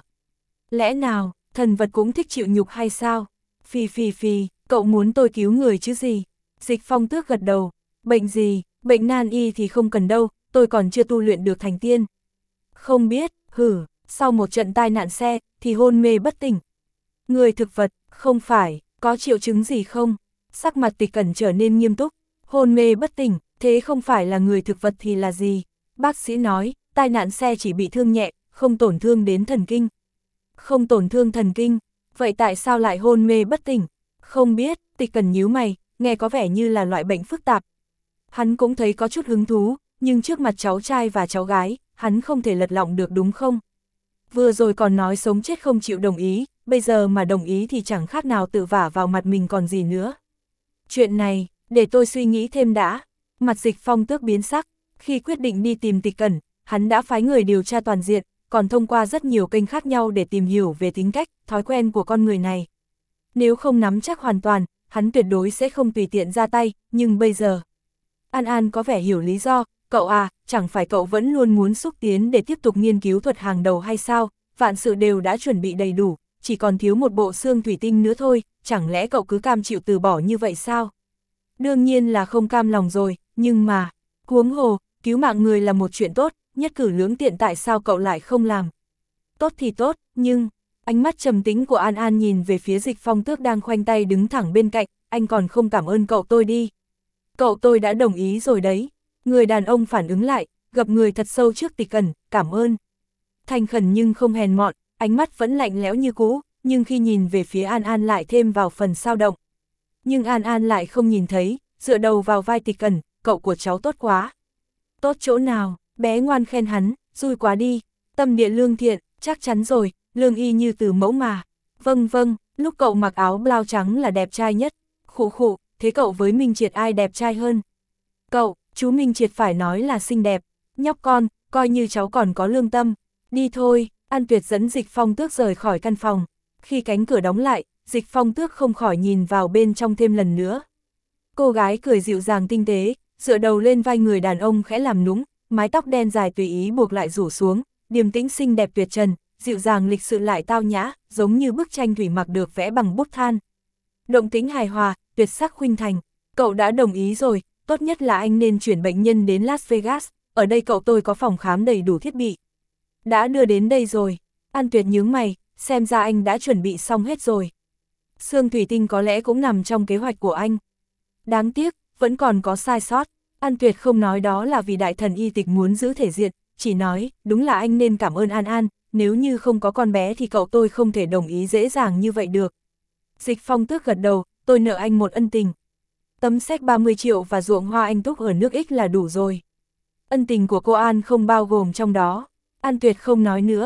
Lẽ nào, thần vật cũng thích chịu nhục hay sao? Phì phì phì, cậu muốn tôi cứu người chứ gì? Dịch Phong Tước gật đầu, bệnh gì, bệnh nan y thì không cần đâu, tôi còn chưa tu luyện được thành tiên. Không biết, hử, sau một trận tai nạn xe, thì hôn mê bất tỉnh. Người thực vật, không phải, có triệu chứng gì không? Sắc mặt Tịch Cẩn trở nên nghiêm túc, hôn mê bất tỉnh, thế không phải là người thực vật thì là gì? Bác sĩ nói, tai nạn xe chỉ bị thương nhẹ, không tổn thương đến thần kinh. Không tổn thương thần kinh, vậy tại sao lại hôn mê bất tỉnh? Không biết, Tịch Cẩn nhíu mày, nghe có vẻ như là loại bệnh phức tạp. Hắn cũng thấy có chút hứng thú, nhưng trước mặt cháu trai và cháu gái, hắn không thể lật lọng được đúng không? Vừa rồi còn nói sống chết không chịu đồng ý, bây giờ mà đồng ý thì chẳng khác nào tự vả vào mặt mình còn gì nữa. Chuyện này, để tôi suy nghĩ thêm đã. Mặt Dịch Phong Tước biến sắc, khi quyết định đi tìm Tịch Cẩn, hắn đã phái người điều tra toàn diện, còn thông qua rất nhiều kênh khác nhau để tìm hiểu về tính cách, thói quen của con người này. Nếu không nắm chắc hoàn toàn, hắn tuyệt đối sẽ không tùy tiện ra tay, nhưng bây giờ... An An có vẻ hiểu lý do, cậu à, chẳng phải cậu vẫn luôn muốn xúc tiến để tiếp tục nghiên cứu thuật hàng đầu hay sao, vạn sự đều đã chuẩn bị đầy đủ, chỉ còn thiếu một bộ xương thủy tinh nữa thôi, chẳng lẽ cậu cứ cam chịu từ bỏ như vậy sao? Đương nhiên là không cam lòng rồi, nhưng mà, huống hồ, cứu mạng người là một chuyện tốt, nhất cử lưỡng tiện tại sao cậu lại không làm? Tốt thì tốt, nhưng, ánh mắt trầm tĩnh của An An nhìn về phía Dịch Phong Tước đang khoanh tay đứng thẳng bên cạnh, anh còn không cảm ơn cậu tôi đi. Cậu tôi đã đồng ý rồi đấy. Người đàn ông phản ứng lại, gập người thật sâu trước Tịch Cẩn, cảm ơn. Thành khẩn nhưng không hèn mọn, ánh mắt vẫn lạnh lẽo như cũ, nhưng khi nhìn về phía An An lại thêm vào phần sao động. Nhưng An An lại không nhìn thấy, dựa đầu vào vai Tịch Cẩn, cậu của cháu tốt quá. Tốt chỗ nào, bé ngoan khen hắn, xui quá đi, tâm địa lương thiện, chắc chắn rồi, lương y như từ mẫu mà. Vâng vâng, lúc cậu mặc áo blau trắng là đẹp trai nhất, khụ khụ, thế cậu với Minh Triệt ai đẹp trai hơn? Cậu, chú Minh Triệt phải nói là xinh đẹp, nhóc con, coi như cháu còn có lương tâm. Đi thôi, An Tuyệt dẫn Dịch Phong Tước rời khỏi căn phòng. Khi cánh cửa đóng lại, Dịch Phong Tước không khỏi nhìn vào bên trong thêm lần nữa. Cô gái cười dịu dàng tinh tế, dựa đầu lên vai người đàn ông khẽ làm nũng, mái tóc đen dài tùy ý buộc lại rủ xuống, điềm tĩnh xinh đẹp tuyệt trần, dịu dàng lịch sự lại tao nhã, giống như bức tranh thủy mặc được vẽ bằng bút than. Động tính hài hòa, tuyệt sắc khuynh thành, cậu đã đồng ý rồi, tốt nhất là anh nên chuyển bệnh nhân đến Las Vegas, ở đây cậu tôi có phòng khám đầy đủ thiết bị. Đã đưa đến đây rồi, An Tuyệt nhướng mày, xem ra anh đã chuẩn bị xong hết rồi. Xương thủy tinh có lẽ cũng nằm trong kế hoạch của anh. Đáng tiếc, vẫn còn có sai sót, An Tuyệt không nói đó là vì đại thần y tịch muốn giữ thể diện, chỉ nói, đúng là anh nên cảm ơn An An, nếu như không có con bé thì cậu tôi không thể đồng ý dễ dàng như vậy được. Dịch Phong Tước gật đầu, tôi nợ anh một ân tình. Tấm séc ba mươi triệu và ruộng hoa anh túc ở nước X là đủ rồi. Ân tình của cô An không bao gồm trong đó. An Tuyệt không nói nữa.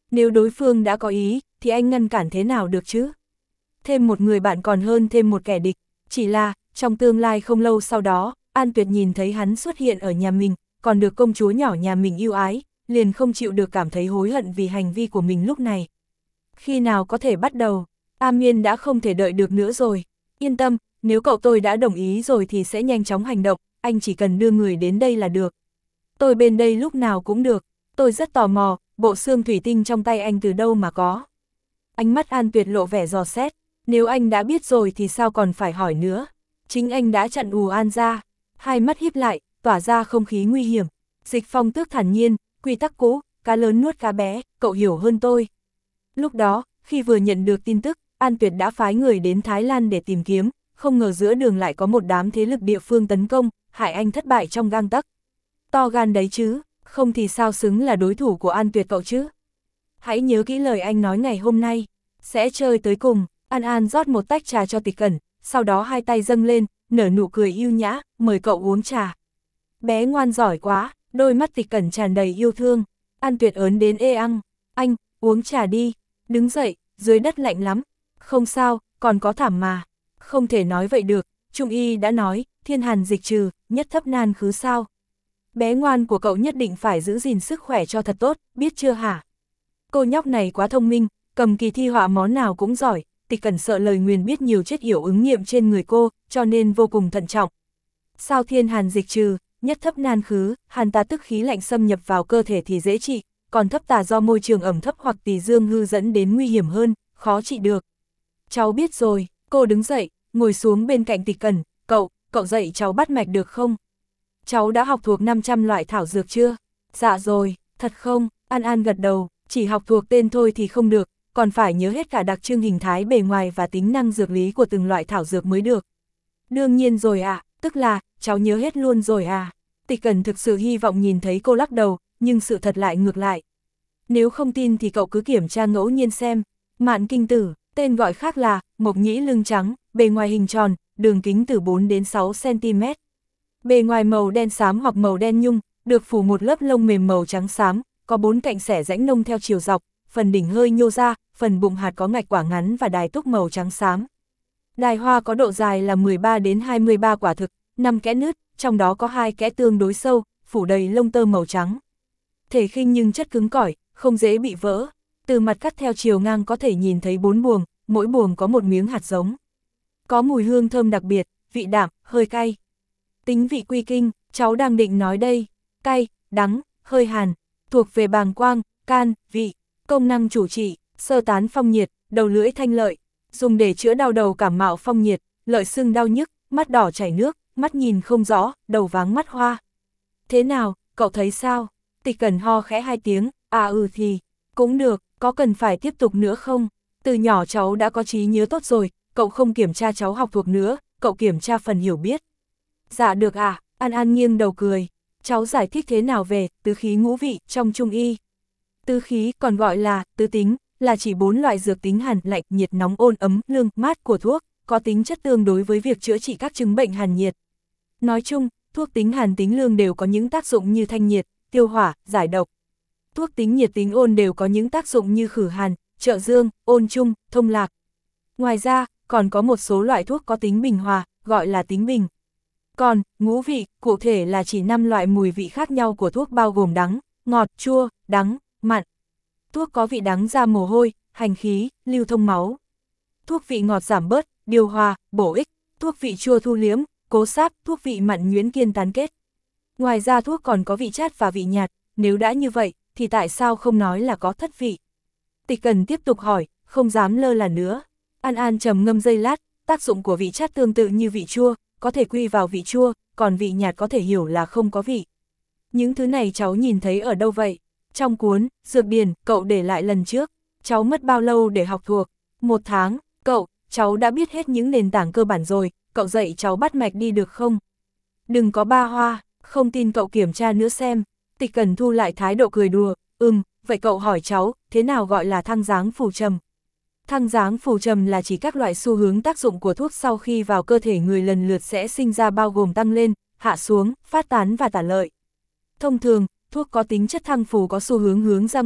Nếu đối phương đã có ý, thì anh ngăn cản thế nào được chứ? Thêm một người bạn còn hơn thêm một kẻ địch, chỉ là, trong tương lai không lâu sau đó, An Tuyệt nhìn thấy hắn xuất hiện ở nhà mình, còn được công chúa nhỏ nhà mình yêu ái, liền không chịu được cảm thấy hối hận vì hành vi của mình lúc này. Khi nào có thể bắt đầu? A Miên đã không thể đợi được nữa rồi. Yên tâm, nếu cậu tôi đã đồng ý rồi thì sẽ nhanh chóng hành động, anh chỉ cần đưa người đến đây là được. Tôi bên đây lúc nào cũng được, tôi rất tò mò, bộ xương thủy tinh trong tay anh từ đâu mà có. Ánh mắt An Tuyệt lộ vẻ dò xét, nếu anh đã biết rồi thì sao còn phải hỏi nữa. Chính anh đã chặn ù An ra, hai mắt híp lại, tỏa ra không khí nguy hiểm. Dịch Phong Tước thản nhiên, quy tắc cũ, cá lớn nuốt cá bé, cậu hiểu hơn tôi. Lúc đó, khi vừa nhận được tin tức, An Tuyệt đã phái người đến Thái Lan để tìm kiếm, không ngờ giữa đường lại có một đám thế lực địa phương tấn công, hại anh thất bại trong gang tấc. To gan đấy chứ, không thì sao xứng là đối thủ của An Tuyệt cậu chứ. Hãy nhớ kỹ lời anh nói ngày hôm nay, sẽ chơi tới cùng. An An rót một tách trà cho Tịch Cẩn, sau đó hai tay dâng lên, nở nụ cười yêu nhã, mời cậu uống trà. Bé ngoan giỏi quá, đôi mắt Tịch Cẩn tràn đầy yêu thương. An Tuyệt ớn đến ê ăng, anh, uống trà đi, đứng dậy, dưới đất lạnh lắm. Không sao, còn có thảm mà. Không thể nói vậy được, Trung y đã nói, thiên hàn dịch trừ, nhất thấp nan khứ sao. Bé ngoan của cậu nhất định phải giữ gìn sức khỏe cho thật tốt, biết chưa hả? Cô nhóc này quá thông minh, cầm kỳ thi họa món nào cũng giỏi. Tịch Cẩn sợ lời nguyền biết nhiều chết yểu ứng nghiệm trên người cô, cho nên vô cùng thận trọng. Sao thiên hàn dịch trừ, nhất thấp nan khứ, hàn tà tức khí lạnh xâm nhập vào cơ thể thì dễ trị, còn thấp tà do môi trường ẩm thấp hoặc tỳ dương hư dẫn đến nguy hiểm hơn, khó trị được. Cháu biết rồi, cô đứng dậy, ngồi xuống bên cạnh Tịch Cẩn, cậu, cậu dạy cháu bắt mạch được không? Cháu đã học thuộc năm trăm loại thảo dược chưa? Dạ rồi, thật không? An An gật đầu, chỉ học thuộc tên thôi thì không được, còn phải nhớ hết cả đặc trưng hình thái bề ngoài và tính năng dược lý của từng loại thảo dược mới được. Đương nhiên rồi ạ, à, tức là, cháu nhớ hết luôn rồi à. Tịch Cẩn thực sự hy vọng nhìn thấy cô lắc đầu, nhưng sự thật lại ngược lại. Nếu không tin thì cậu cứ kiểm tra ngẫu nhiên xem. Mạn kinh tử, tên gọi khác là mộc nhĩ lưng trắng, bề ngoài hình tròn, đường kính từ bốn đến sáu xăng ti mét. Bề ngoài màu đen xám hoặc màu đen nhung, được phủ một lớp lông mềm màu trắng xám, có bốn cạnh xẻ rãnh nông theo chiều dọc, phần đỉnh hơi nhô ra, phần bụng hạt có ngạch quả ngắn và đài túc màu trắng xám. Đài hoa có độ dài là mười ba đến hai mươi ba quả thực, năm kẽ nứt, trong đó có hai kẽ tương đối sâu, phủ đầy lông tơ màu trắng. Thể khinh nhưng chất cứng cỏi, không dễ bị vỡ. Từ mặt cắt theo chiều ngang có thể nhìn thấy bốn buồng, mỗi buồng có một miếng hạt giống. Có mùi hương thơm đặc biệt, vị đạm, hơi cay. Tính vị quy kinh, cháu đang định nói đây, cay, đắng, hơi hàn, thuộc về bàng quang, can, vị, công năng chủ trị, sơ tán phong nhiệt, đầu lưỡi thanh lợi, dùng để chữa đau đầu cảm mạo phong nhiệt, lợi sưng đau nhức, mắt đỏ chảy nước, mắt nhìn không rõ, đầu váng mắt hoa. Thế nào, cậu thấy sao? Tịch Cẩn ho khẽ hai tiếng, à ừ thì, cũng được, có cần phải tiếp tục nữa không? Từ nhỏ cháu đã có trí nhớ tốt rồi, cậu không kiểm tra cháu học thuộc nữa, cậu kiểm tra phần hiểu biết. Dạ được à, An An nghiêng đầu cười, cháu giải thích thế nào về tứ khí ngũ vị trong Trung y. Tứ khí còn gọi là tứ tính, là chỉ bốn loại dược tính hàn, lạnh, nhiệt, nóng, ôn, ấm, lương, mát của thuốc, có tính chất tương đối với việc chữa trị các chứng bệnh hàn nhiệt. Nói chung, thuốc tính hàn tính lương đều có những tác dụng như thanh nhiệt, tiêu hỏa, giải độc. Thuốc tính nhiệt tính ôn đều có những tác dụng như khử hàn, trợ dương, ôn trung, thông lạc. Ngoài ra, còn có một số loại thuốc có tính bình hòa, gọi là tính bình. Còn, ngũ vị, cụ thể là chỉ năm loại mùi vị khác nhau của thuốc bao gồm đắng, ngọt, chua, đắng, mặn. Thuốc có vị đắng ra mồ hôi, hành khí, lưu thông máu. Thuốc vị ngọt giảm bớt, điều hòa, bổ ích. Thuốc vị chua thu liếm, cố sáp, thuốc vị mặn nhuyễn kiên tán kết. Ngoài ra thuốc còn có vị chát và vị nhạt, nếu đã như vậy, thì tại sao không nói là có thất vị? Tịch Cẩn tiếp tục hỏi, không dám lơ là nữa. An An trầm ngâm giây lát, tác dụng của vị chát tương tự như vị chua, có thể quy vào vị chua, còn vị nhạt có thể hiểu là không có vị. Những thứ này cháu nhìn thấy ở đâu vậy? Trong cuốn, dược điển, cậu để lại lần trước. Cháu mất bao lâu để học thuộc? Một tháng, cậu, cháu đã biết hết những nền tảng cơ bản rồi, cậu dạy cháu bắt mạch đi được không? Đừng có ba hoa, không tin cậu kiểm tra nữa xem. Tịch Cẩn thu lại thái độ cười đùa, ừm, vậy cậu hỏi cháu, thế nào gọi là thăng dáng phù trầm? Thăng dáng phù trầm là chỉ các loại xu hướng tác dụng của thuốc sau khi vào cơ thể người lần lượt sẽ sinh ra bao gồm tăng lên, hạ xuống, phát tán và tả lợi. Thông thường, thuốc có tính chất thăng phù có xu hướng hướng ra ngoài,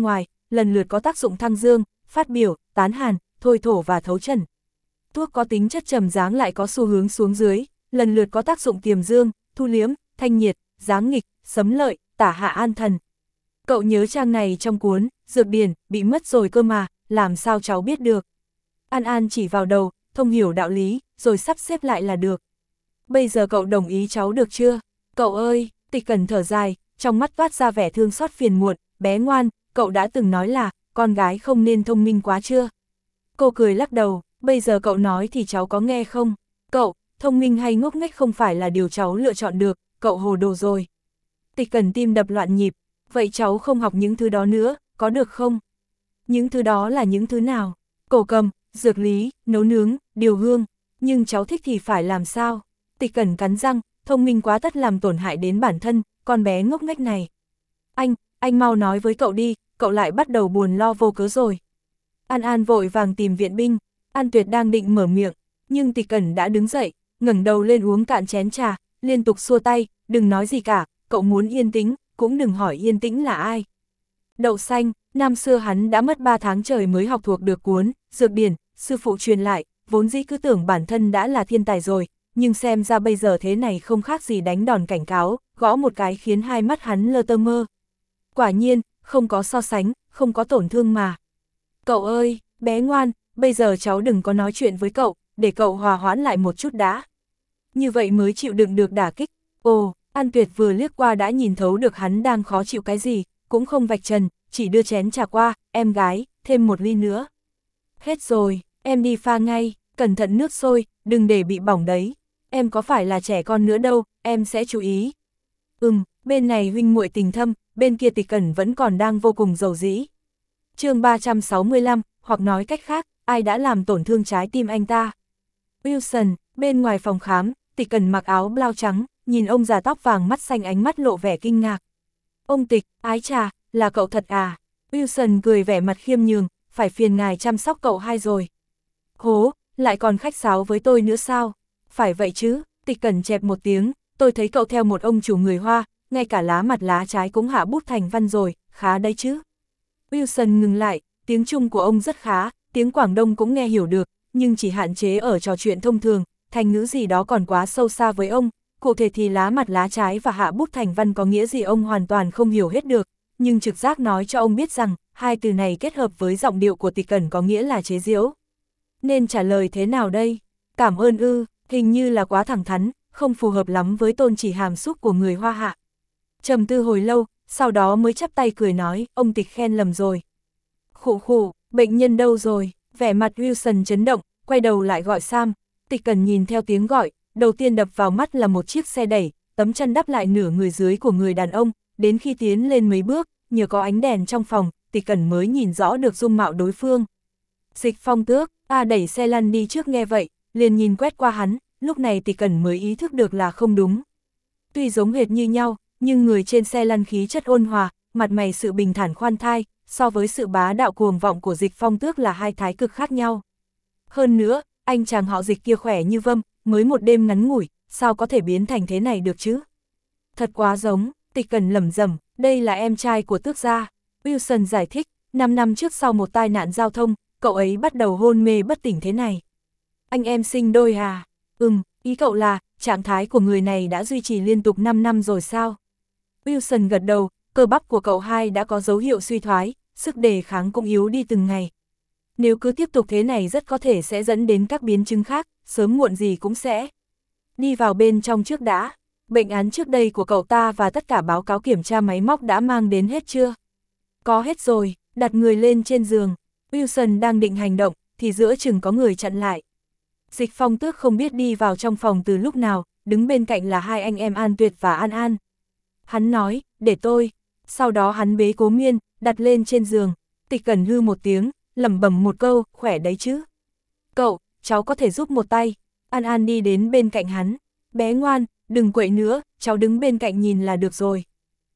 lần lượt có tác dụng thăng dương, phát biểu, tán hàn, thôi thổ và thấu trần. Thuốc có tính chất trầm dáng lại có xu hướng xuống dưới, lần lượt có tác dụng tiềm dương, thu liếm, thanh nhiệt, giáng nghịch, sấm lợi, tả hạ an thần. Cậu nhớ trang này trong cuốn Dược Điển, bị mất rồi cơ mà, làm sao cháu biết được. An An chỉ vào đầu, thông hiểu đạo lý, rồi sắp xếp lại là được. Bây giờ cậu đồng ý cháu được chưa? Cậu ơi, Tịch Cẩn thở dài, trong mắt toát ra vẻ thương xót phiền muộn, bé ngoan, cậu đã từng nói là, con gái không nên thông minh quá chưa? Cô cười lắc đầu, bây giờ cậu nói thì cháu có nghe không? Cậu, thông minh hay ngốc nghếch không phải là điều cháu lựa chọn được, cậu hồ đồ rồi. Tịch Cẩn tim đập loạn nhịp, vậy cháu không học những thứ đó nữa, có được không? Những thứ đó là những thứ nào? Cổ cầm, dược lý, nấu nướng, điều hương, nhưng cháu thích thì phải làm sao? Tịch Cẩn cắn răng, thông minh quá tất làm tổn hại đến bản thân, con bé ngốc nghếch này. Anh, anh mau nói với cậu đi, cậu lại bắt đầu buồn lo vô cớ rồi. An An vội vàng tìm viện binh, An Tuyệt đang định mở miệng, nhưng Tịch Cẩn đã đứng dậy, ngẩng đầu lên uống cạn chén trà, liên tục xua tay, đừng nói gì cả, cậu muốn yên tĩnh, cũng đừng hỏi yên tĩnh là ai. Đậu Xanh, năm xưa hắn đã mất ba tháng trời mới học thuộc được cuốn Dược Điển, sư phụ truyền lại, vốn dĩ cứ tưởng bản thân đã là thiên tài rồi, nhưng xem ra bây giờ thế này không khác gì đánh đòn cảnh cáo, gõ một cái khiến hai mắt hắn lơ tơ mơ. Quả nhiên, không có so sánh, không có tổn thương mà. Cậu ơi, bé ngoan, bây giờ cháu đừng có nói chuyện với cậu, để cậu hòa hoãn lại một chút đã. Như vậy mới chịu đựng được đả kích. Ồ, An Tuyệt vừa liếc qua đã nhìn thấu được hắn đang khó chịu cái gì, cũng không vạch trần, chỉ đưa chén trà qua, em gái, thêm một ly nữa. Hết rồi, em đi pha ngay, cẩn thận nước sôi, đừng để bị bỏng đấy. Em có phải là trẻ con nữa đâu, em sẽ chú ý. Ừm, bên này huynh muội tình thâm, bên kia Tịch Cẩn vẫn còn đang vô cùng dầu dĩ. Chương ba trăm sáu mươi lăm, hoặc nói cách khác, ai đã làm tổn thương trái tim anh ta? Wilson, bên ngoài phòng khám, Tịch Cẩn mặc áo blau trắng, nhìn ông già tóc vàng mắt xanh ánh mắt lộ vẻ kinh ngạc. Ông Tịch, ái chà, là cậu thật à? Wilson cười vẻ mặt khiêm nhường, phải phiền ngài chăm sóc cậu hai rồi. Hố, lại còn khách sáo với tôi nữa sao? Phải vậy chứ, Tịch Cẩn chẹp một tiếng, tôi thấy cậu theo một ông chủ người Hoa, ngay cả lá mặt lá trái cũng hạ bút thành văn rồi, khá đấy chứ. Wilson ngừng lại, tiếng Trung của ông rất khá, tiếng Quảng Đông cũng nghe hiểu được, nhưng chỉ hạn chế ở trò chuyện thông thường, thành ngữ gì đó còn quá sâu xa với ông, cụ thể thì lá mặt lá trái và hạ bút thành văn có nghĩa gì ông hoàn toàn không hiểu hết được, nhưng trực giác nói cho ông biết rằng, hai từ này kết hợp với giọng điệu của Tịch Cẩn có nghĩa là chế giễu. Nên trả lời thế nào đây? Cảm ơn ư, hình như là quá thẳng thắn, không phù hợp lắm với tôn chỉ hàm xúc của người Hoa hạ. Trầm tư hồi lâu, sau đó mới chắp tay cười nói, ông Tịch khen lầm rồi. Khụ khụ, bệnh nhân đâu rồi? Vẻ mặt Wilson chấn động, quay đầu lại gọi Sam. Tịch Cẩn nhìn theo tiếng gọi, đầu tiên đập vào mắt là một chiếc xe đẩy, tấm chăn đắp lại nửa người dưới của người đàn ông, đến khi tiến lên mấy bước, nhờ có ánh đèn trong phòng, Tịch Cẩn mới nhìn rõ được dung mạo đối phương. Dịch Phong Tước, A đẩy xe lăn đi trước nghe vậy, liền nhìn quét qua hắn, lúc này Tịch Cẩn mới ý thức được là không đúng. Tuy giống hệt như nhau, nhưng người trên xe lăn khí chất ôn hòa, mặt mày sự bình thản khoan thai, so với sự bá đạo cuồng vọng của Dịch Phong Tước là hai thái cực khác nhau. Hơn nữa, anh chàng họ Dịch kia khỏe như vâm, mới một đêm ngắn ngủi, sao có thể biến thành thế này được chứ? Thật quá giống, Tịch Cẩn lẩm rẩm, đây là em trai của Tước gia. Wilson giải thích, năm năm trước sau một tai nạn giao thông, cậu ấy bắt đầu hôn mê bất tỉnh thế này. Anh em sinh đôi à? Ừm, ý cậu là, trạng thái của người này đã duy trì liên tục năm năm rồi sao? Wilson gật đầu, cơ bắp của cậu hai đã có dấu hiệu suy thoái, sức đề kháng cũng yếu đi từng ngày. Nếu cứ tiếp tục thế này rất có thể sẽ dẫn đến các biến chứng khác, sớm muộn gì cũng sẽ. Đi vào bên trong trước đã, bệnh án trước đây của cậu ta và tất cả báo cáo kiểm tra máy móc đã mang đến hết chưa? Có hết rồi, đặt người lên trên giường. Wilson đang định hành động, thì giữa chừng có người chặn lại. Dịch Phong Tước không biết đi vào trong phòng từ lúc nào, đứng bên cạnh là hai anh em An Tuyệt và An An. Hắn nói, để tôi. Sau đó hắn bế Cố Miên, đặt lên trên giường. Tịch Cẩn hư một tiếng, lẩm bẩm một câu, khỏe đấy chứ. Cậu, cháu có thể giúp một tay. An An đi đến bên cạnh hắn. Bé ngoan, đừng quậy nữa, cháu đứng bên cạnh nhìn là được rồi.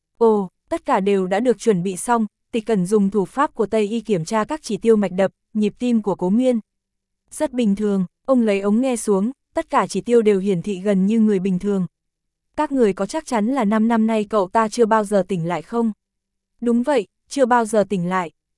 Ồ, tất cả đều đã được chuẩn bị xong. Tịch Cẩn dùng thủ pháp của Tây y kiểm tra các chỉ tiêu mạch đập, nhịp tim của Cố Miên. Rất bình thường, ông lấy ống nghe xuống, tất cả chỉ tiêu đều hiển thị gần như người bình thường. Các người có chắc chắn là năm năm nay cậu ta chưa bao giờ tỉnh lại không? Đúng vậy, chưa bao giờ tỉnh lại.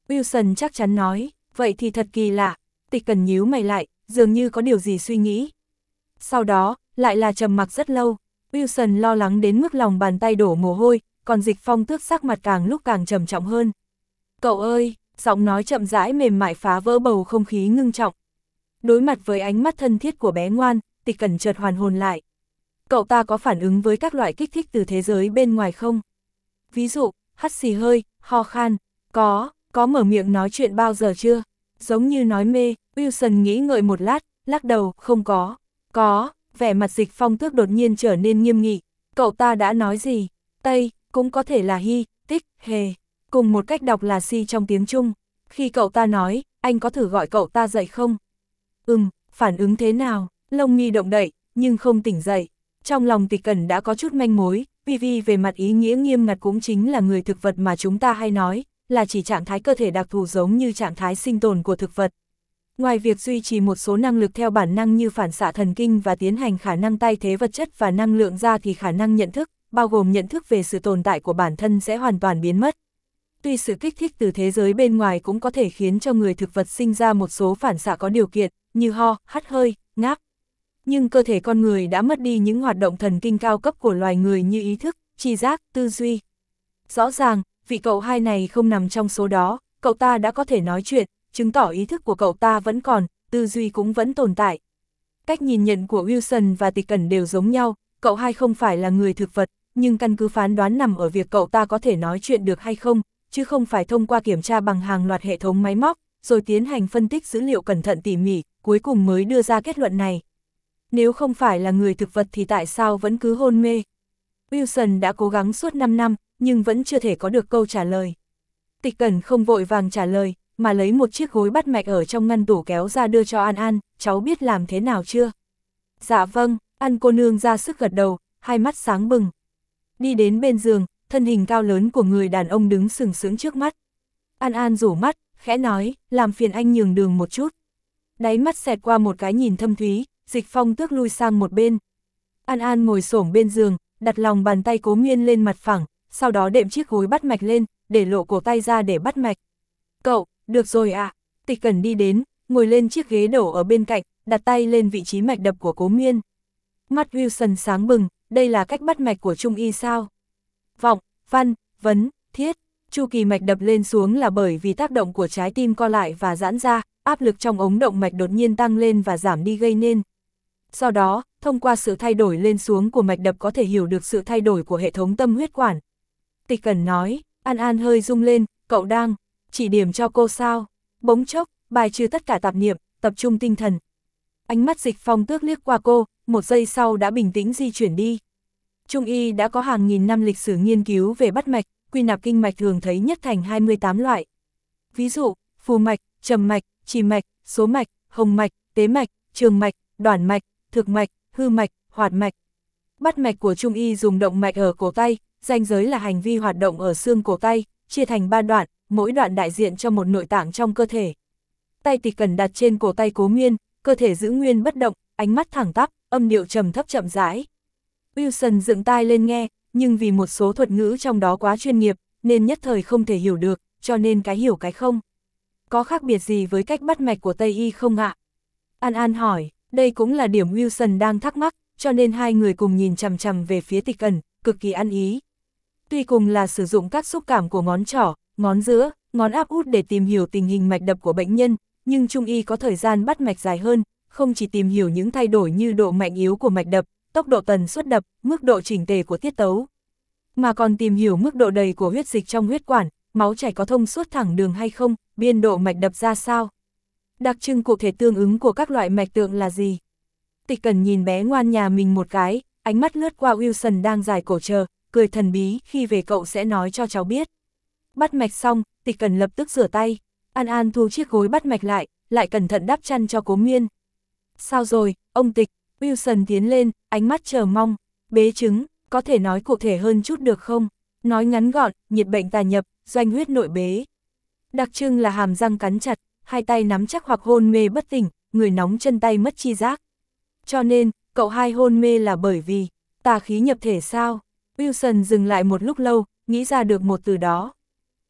Wilson chắc chắn nói, vậy thì thật kỳ lạ. Tịch Cẩn nhíu mày lại, dường như có điều gì suy nghĩ. Sau đó, lại là trầm mặc rất lâu. Wilson lo lắng đến mức lòng bàn tay đổ mồ hôi, còn Dịch Phong Tước sắc mặt càng lúc càng trầm trọng hơn. Cậu ơi, giọng nói chậm rãi mềm mại phá vỡ bầu không khí ngưng trọng. Đối mặt với ánh mắt thân thiết của bé ngoan, Tịch Cẩn chợt hoàn hồn lại. Cậu ta có phản ứng với các loại kích thích từ thế giới bên ngoài không? Ví dụ, hắt xì hơi, ho khan. Có, có mở miệng nói chuyện bao giờ chưa? Giống như nói mê. Wilson nghĩ ngợi một lát, lắc đầu, không có. Có, vẻ mặt Dịch Phong Tước đột nhiên trở nên nghiêm nghị. Cậu ta đã nói gì? Tây, cũng có thể là hi, tích, hề. Cùng một cách đọc là si trong tiếng Trung. Khi cậu ta nói, anh có thử gọi cậu ta dậy không? Ừm, phản ứng thế nào? Lông mi động đậy, nhưng không tỉnh dậy. Trong lòng Tịch Cẩn đã có chút manh mối, vì vì về mặt ý nghĩa nghiêm ngặt cũng chính là người thực vật mà chúng ta hay nói, là chỉ trạng thái cơ thể đặc thù giống như trạng thái sinh tồn của thực vật. Ngoài việc duy trì một số năng lực theo bản năng như phản xạ thần kinh và tiến hành khả năng thay thế vật chất và năng lượng ra thì khả năng nhận thức, bao gồm nhận thức về sự tồn tại của bản thân sẽ hoàn toàn biến mất. Tuy sự kích thích từ thế giới bên ngoài cũng có thể khiến cho người thực vật sinh ra một số phản xạ có điều kiện, như ho, hắt hơi, ngáp. Nhưng cơ thể con người đã mất đi những hoạt động thần kinh cao cấp của loài người như ý thức, tri giác, tư duy. Rõ ràng, vị cậu hai này không nằm trong số đó, cậu ta đã có thể nói chuyện, chứng tỏ ý thức của cậu ta vẫn còn, tư duy cũng vẫn tồn tại. Cách nhìn nhận của Wilson và Tịch Cẩn đều giống nhau, cậu hai không phải là người thực vật, nhưng căn cứ phán đoán nằm ở việc cậu ta có thể nói chuyện được hay không, chứ không phải thông qua kiểm tra bằng hàng loạt hệ thống máy móc, rồi tiến hành phân tích dữ liệu cẩn thận tỉ mỉ, cuối cùng mới đưa ra kết luận này. Nếu không phải là người thực vật thì tại sao vẫn cứ hôn mê? Wilson đã cố gắng suốt năm năm, nhưng vẫn chưa thể có được câu trả lời. Tịch Cẩn không vội vàng trả lời, mà lấy một chiếc gối bắt mạch ở trong ngăn tủ kéo ra đưa cho An An, cháu biết làm thế nào chưa? Dạ vâng, An cô nương ra sức gật đầu, hai mắt sáng bừng. Đi đến bên giường, thân hình cao lớn của người đàn ông đứng sừng sững trước mắt. An An rủ mắt, khẽ nói, làm phiền anh nhường đường một chút. Đáy mắt xẹt qua một cái nhìn thâm thúy, Dịch Phong Tước lui sang một bên. An An ngồi xổm bên giường, đặt lòng bàn tay Cố Miên lên mặt phẳng, sau đó đệm chiếc gối bắt mạch lên, để lộ cổ tay ra để bắt mạch. Cậu, được rồi ạ. À. Tịch Cẩn đi đến, ngồi lên chiếc ghế đổ ở bên cạnh, đặt tay lên vị trí mạch đập của Cố Miên. Mắt Wilson sáng bừng, đây là cách bắt mạch của Trung y sao? Vọng, văn, vấn, thiết, chu kỳ mạch đập lên xuống là bởi vì tác động của trái tim co lại và giãn ra, áp lực trong ống động mạch đột nhiên tăng lên và giảm đi gây nên. Sau đó, thông qua sự thay đổi lên xuống của mạch đập có thể hiểu được sự thay đổi của hệ thống tâm huyết quản. Tịch Cẩn nói, An An hơi rung lên, cậu đang chỉ điểm cho cô sao? Bỗng chốc, bài trừ tất cả tạp niệm, tập trung tinh thần. Ánh mắt Dịch Phong Tước liếc qua cô, một giây sau đã bình tĩnh di chuyển đi. Trung y đã có hàng nghìn năm lịch sử nghiên cứu về bắt mạch, quy nạp kinh mạch thường thấy nhất thành hai mươi tám loại. Ví dụ, phù mạch, trầm mạch, trì mạch, số mạch, hồng mạch, tế mạch, trường mạch, đoản mạch, thực mạch, hư mạch, hoạt mạch. Bắt mạch của Trung y dùng động mạch ở cổ tay, ranh giới là hành vi hoạt động ở xương cổ tay, chia thành ba đoạn, mỗi đoạn đại diện cho một nội tạng trong cơ thể. Tay Tịch Cẩn đặt trên cổ tay Cố Miên, cơ thể giữ nguyên bất động, ánh mắt thẳng tắp, âm điệu trầm thấp chậm rãi. Wilson dựng tai lên nghe, nhưng vì một số thuật ngữ trong đó quá chuyên nghiệp, nên nhất thời không thể hiểu được, cho nên cái hiểu cái không. Có khác biệt gì với cách bắt mạch của Tây y không ạ? An An hỏi, đây cũng là điểm Wilson đang thắc mắc, cho nên hai người cùng nhìn chằm chằm về phía Tịch Cẩn, cực kỳ ăn ý. Tuy cùng là sử dụng các xúc cảm của ngón trỏ, ngón giữa, ngón áp út để tìm hiểu tình hình mạch đập của bệnh nhân, nhưng Trung y có thời gian bắt mạch dài hơn, không chỉ tìm hiểu những thay đổi như độ mạnh yếu của mạch đập, tốc độ tần suất đập, mức độ chỉnh tề của tiết tấu, mà còn tìm hiểu mức độ đầy của huyết dịch trong huyết quản, máu chảy có thông suốt thẳng đường hay không, biên độ mạch đập ra sao. Đặc trưng cụ thể tương ứng của các loại mạch tượng là gì? Tịch Cẩn nhìn bé ngoan nhà mình một cái, ánh mắt lướt qua Wilson đang dài cổ chờ, cười thần bí, khi về cậu sẽ nói cho cháu biết. Bắt mạch xong, Tịch Cẩn lập tức rửa tay. An An thu chiếc gối bắt mạch lại, lại cẩn thận đắp chăn cho Cố Miên. Sao rồi, ông Tịch? Wilson tiến lên, ánh mắt chờ mong. Bế trứng, có thể nói cụ thể hơn chút được không? Nói ngắn gọn, nhiệt bệnh tà nhập, doanh huyết nội bế. Đặc trưng là hàm răng cắn chặt, hai tay nắm chắc hoặc hôn mê bất tỉnh, người nóng chân tay mất chi giác. Cho nên, cậu hai hôn mê là bởi vì tà khí nhập thể sao? Wilson dừng lại một lúc lâu, nghĩ ra được một từ đó.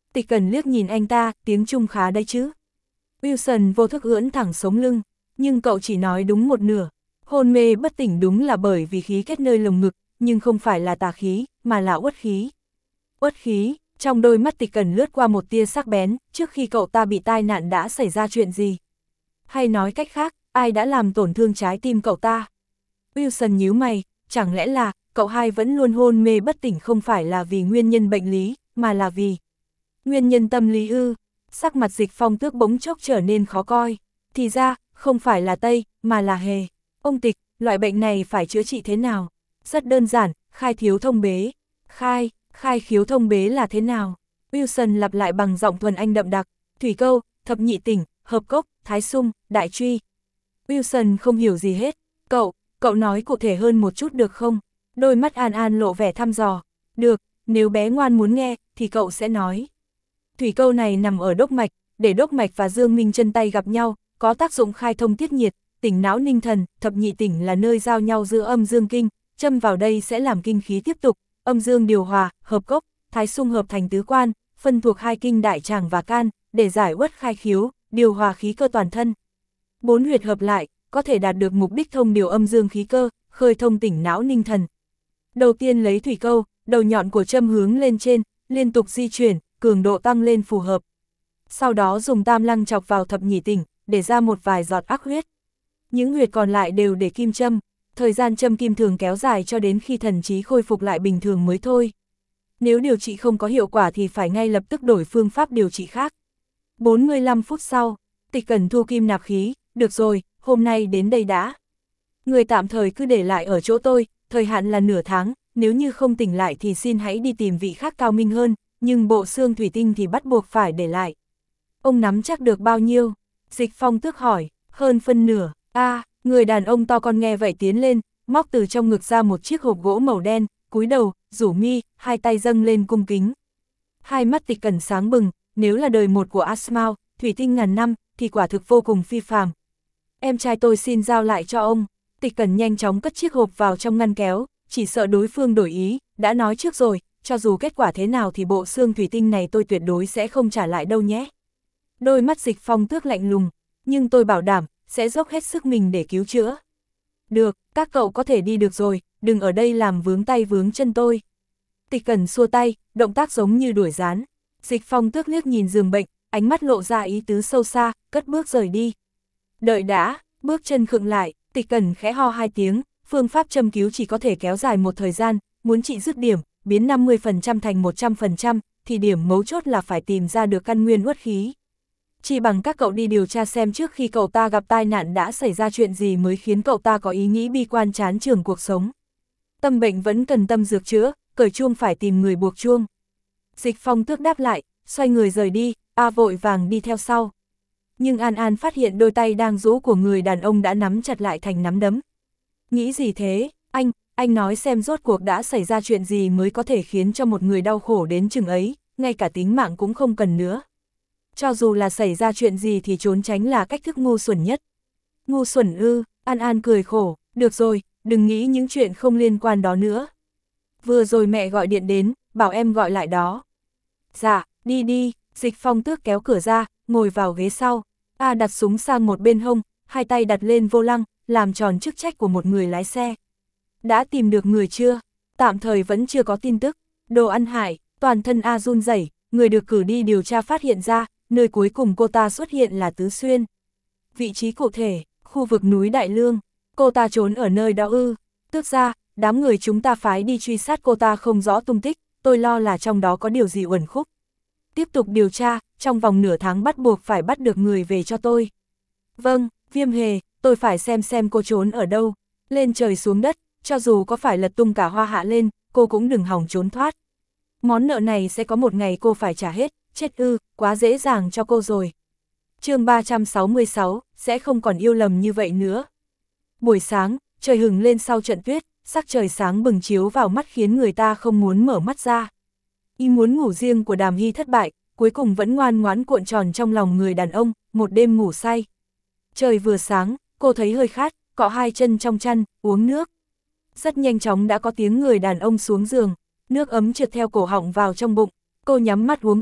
Tịch Cẩn liếc nhìn anh ta, tiếng Trung khá đấy chứ. Wilson vô thức ưỡn thẳng sống lưng, nhưng cậu chỉ nói đúng một nửa. Hôn mê bất tỉnh đúng là bởi vì khí kết nơi lồng ngực, nhưng không phải là tà khí, mà là uất khí. Uất khí, trong đôi mắt Tịch Cẩn lướt qua một tia sắc bén, trước khi cậu ta bị tai nạn đã xảy ra chuyện gì? Hay nói cách khác, ai đã làm tổn thương trái tim cậu ta? Wilson nhíu mày, chẳng lẽ là, cậu hai vẫn luôn hôn mê bất tỉnh không phải là vì nguyên nhân bệnh lý, mà là vì nguyên nhân tâm lý ư? Sắc mặt Dịch Phong Tước bỗng chốc trở nên khó coi. Thì ra, không phải là Tây, mà là Hề. Ông Tịch, loại bệnh này phải chữa trị thế nào? Rất đơn giản, khai thiếu thông bế. Khai, khai khiếu thông bế là thế nào? Wilson lặp lại bằng giọng thuần anh đậm đặc. Thủy câu, thập nhị tỉnh, hợp cốc, thái sung, đại truy. Wilson không hiểu gì hết. Cậu, cậu nói cụ thể hơn một chút được không? Đôi mắt An An lộ vẻ thăm dò. Được, nếu bé ngoan muốn nghe, thì cậu sẽ nói. Thủy câu này nằm ở đốc mạch, để đốc mạch và dương minh chân tay gặp nhau, có tác dụng khai thông tiết nhiệt, tỉnh não ninh thần, thập nhị tỉnh là nơi giao nhau giữa âm dương kinh, châm vào đây sẽ làm kinh khí tiếp tục, âm dương điều hòa, hợp cốc, thái sung hợp thành tứ quan, phân thuộc hai kinh đại tràng và can, để giải uất khai khiếu, điều hòa khí cơ toàn thân. Bốn huyệt hợp lại, có thể đạt được mục đích thông điều âm dương khí cơ, khơi thông tỉnh não ninh thần. Đầu tiên lấy thủy câu, đầu nhọn của châm hướng lên trên, liên tục di chuyển, cường độ tăng lên phù hợp. Sau đó dùng tam lăng chọc vào thập nhị tỉnh, để ra một vài giọt ác huyết. Những huyệt còn lại đều để kim châm, thời gian châm kim thường kéo dài cho đến khi thần trí khôi phục lại bình thường mới thôi. Nếu điều trị không có hiệu quả thì phải ngay lập tức đổi phương pháp điều trị khác. bốn mươi lăm phút sau, Tịch Cẩn thu kim nạp khí, được rồi, hôm nay đến đây đã. Người tạm thời cứ để lại ở chỗ tôi, thời hạn là nửa tháng, nếu như không tỉnh lại thì xin hãy đi tìm vị khác cao minh hơn, nhưng bộ xương thủy tinh thì bắt buộc phải để lại. Ông nắm chắc được bao nhiêu? Dịch Phong Tước hỏi, hơn phân nửa. A, à, người đàn ông to con nghe vậy tiến lên, móc từ trong ngực ra một chiếc hộp gỗ màu đen, cúi đầu, rủ mi, hai tay dâng lên cung kính. Hai mắt Tịch Cẩn sáng bừng, nếu là đời một của Asmao, thủy tinh ngàn năm, thì quả thực vô cùng phi phàm. Em trai tôi xin giao lại cho ông. Tịch Cẩn nhanh chóng cất chiếc hộp vào trong ngăn kéo, chỉ sợ đối phương đổi ý, đã nói trước rồi, cho dù kết quả thế nào thì bộ xương thủy tinh này tôi tuyệt đối sẽ không trả lại đâu nhé. Đôi mắt Dịch Phong Tước lạnh lùng, nhưng tôi bảo đảm, sẽ dốc hết sức mình để cứu chữa. Được, các cậu có thể đi được rồi, đừng ở đây làm vướng tay vướng chân tôi. Tịch Cẩn xua tay, động tác giống như đuổi gián. Dịch Phong Tước liếc nhìn giường bệnh, ánh mắt lộ ra ý tứ sâu xa, cất bước rời đi. Đợi đã, bước chân khựng lại, Tịch Cẩn khẽ ho hai tiếng, phương pháp châm cứu chỉ có thể kéo dài một thời gian, muốn trị dứt điểm, biến năm mươi phần trăm thành một trăm phần trăm, thì điểm mấu chốt là phải tìm ra được căn nguyên uất khí. Chỉ bằng các cậu đi điều tra xem trước khi cậu ta gặp tai nạn đã xảy ra chuyện gì mới khiến cậu ta có ý nghĩ bi quan chán chường cuộc sống. Tâm bệnh vẫn cần tâm dược chữa, cởi chuông phải tìm người buộc chuông. Dịch Phong Tước đáp lại, xoay người rời đi, A vội vàng đi theo sau. Nhưng An An phát hiện đôi tay đang rũ của người đàn ông đã nắm chặt lại thành nắm đấm. Nghĩ gì thế, anh, anh nói xem rốt cuộc đã xảy ra chuyện gì mới có thể khiến cho một người đau khổ đến chừng ấy, ngay cả tính mạng cũng không cần nữa. Cho dù là xảy ra chuyện gì thì trốn tránh là cách thức ngu xuẩn nhất. Ngu xuẩn ư, An An cười khổ, được rồi, đừng nghĩ những chuyện không liên quan đó nữa. Vừa rồi mẹ gọi điện đến, bảo em gọi lại đó. Dạ, đi đi, Dịch Phong Tước kéo cửa ra, ngồi vào ghế sau. A đặt súng sang một bên hông, hai tay đặt lên vô lăng, làm tròn chức trách của một người lái xe. Đã tìm được người chưa? Tạm thời vẫn chưa có tin tức. Đồ ăn hại, toàn thân A run rẩy, người được cử đi điều tra phát hiện ra, nơi cuối cùng cô ta xuất hiện là Tứ Xuyên. Vị trí cụ thể, khu vực núi Đại Lương. Cô ta trốn ở nơi đó ư? Tước ra, đám người chúng ta phái đi truy sát cô ta không rõ tung tích, tôi lo là trong đó có điều gì uẩn khúc. Tiếp tục điều tra, trong vòng nửa tháng bắt buộc phải bắt được người về cho tôi. Vâng, Viêm Hề, tôi phải xem xem cô trốn ở đâu. Lên trời xuống đất, cho dù có phải lật tung cả hoa hạ lên, cô cũng đừng hòng trốn thoát. Món nợ này sẽ có một ngày cô phải trả hết, chết ư, quá dễ dàng cho cô rồi. Chương ba trăm sáu mươi sáu, sẽ không còn yêu lầm như vậy nữa. Buổi sáng, trời hừng lên sau trận tuyết, sắc trời sáng bừng chiếu vào mắt khiến người ta không muốn mở mắt ra. Ý muốn ngủ riêng của Đàm Hy thất bại, cuối cùng vẫn ngoan ngoãn cuộn tròn trong lòng người đàn ông, một đêm ngủ say. Trời vừa sáng, cô thấy hơi khát, cọ hai chân trong chăn, uống nước. Rất nhanh chóng đã có tiếng người đàn ông xuống giường, nước ấm trượt theo cổ họng vào trong bụng, cô nhắm mắt uống hết,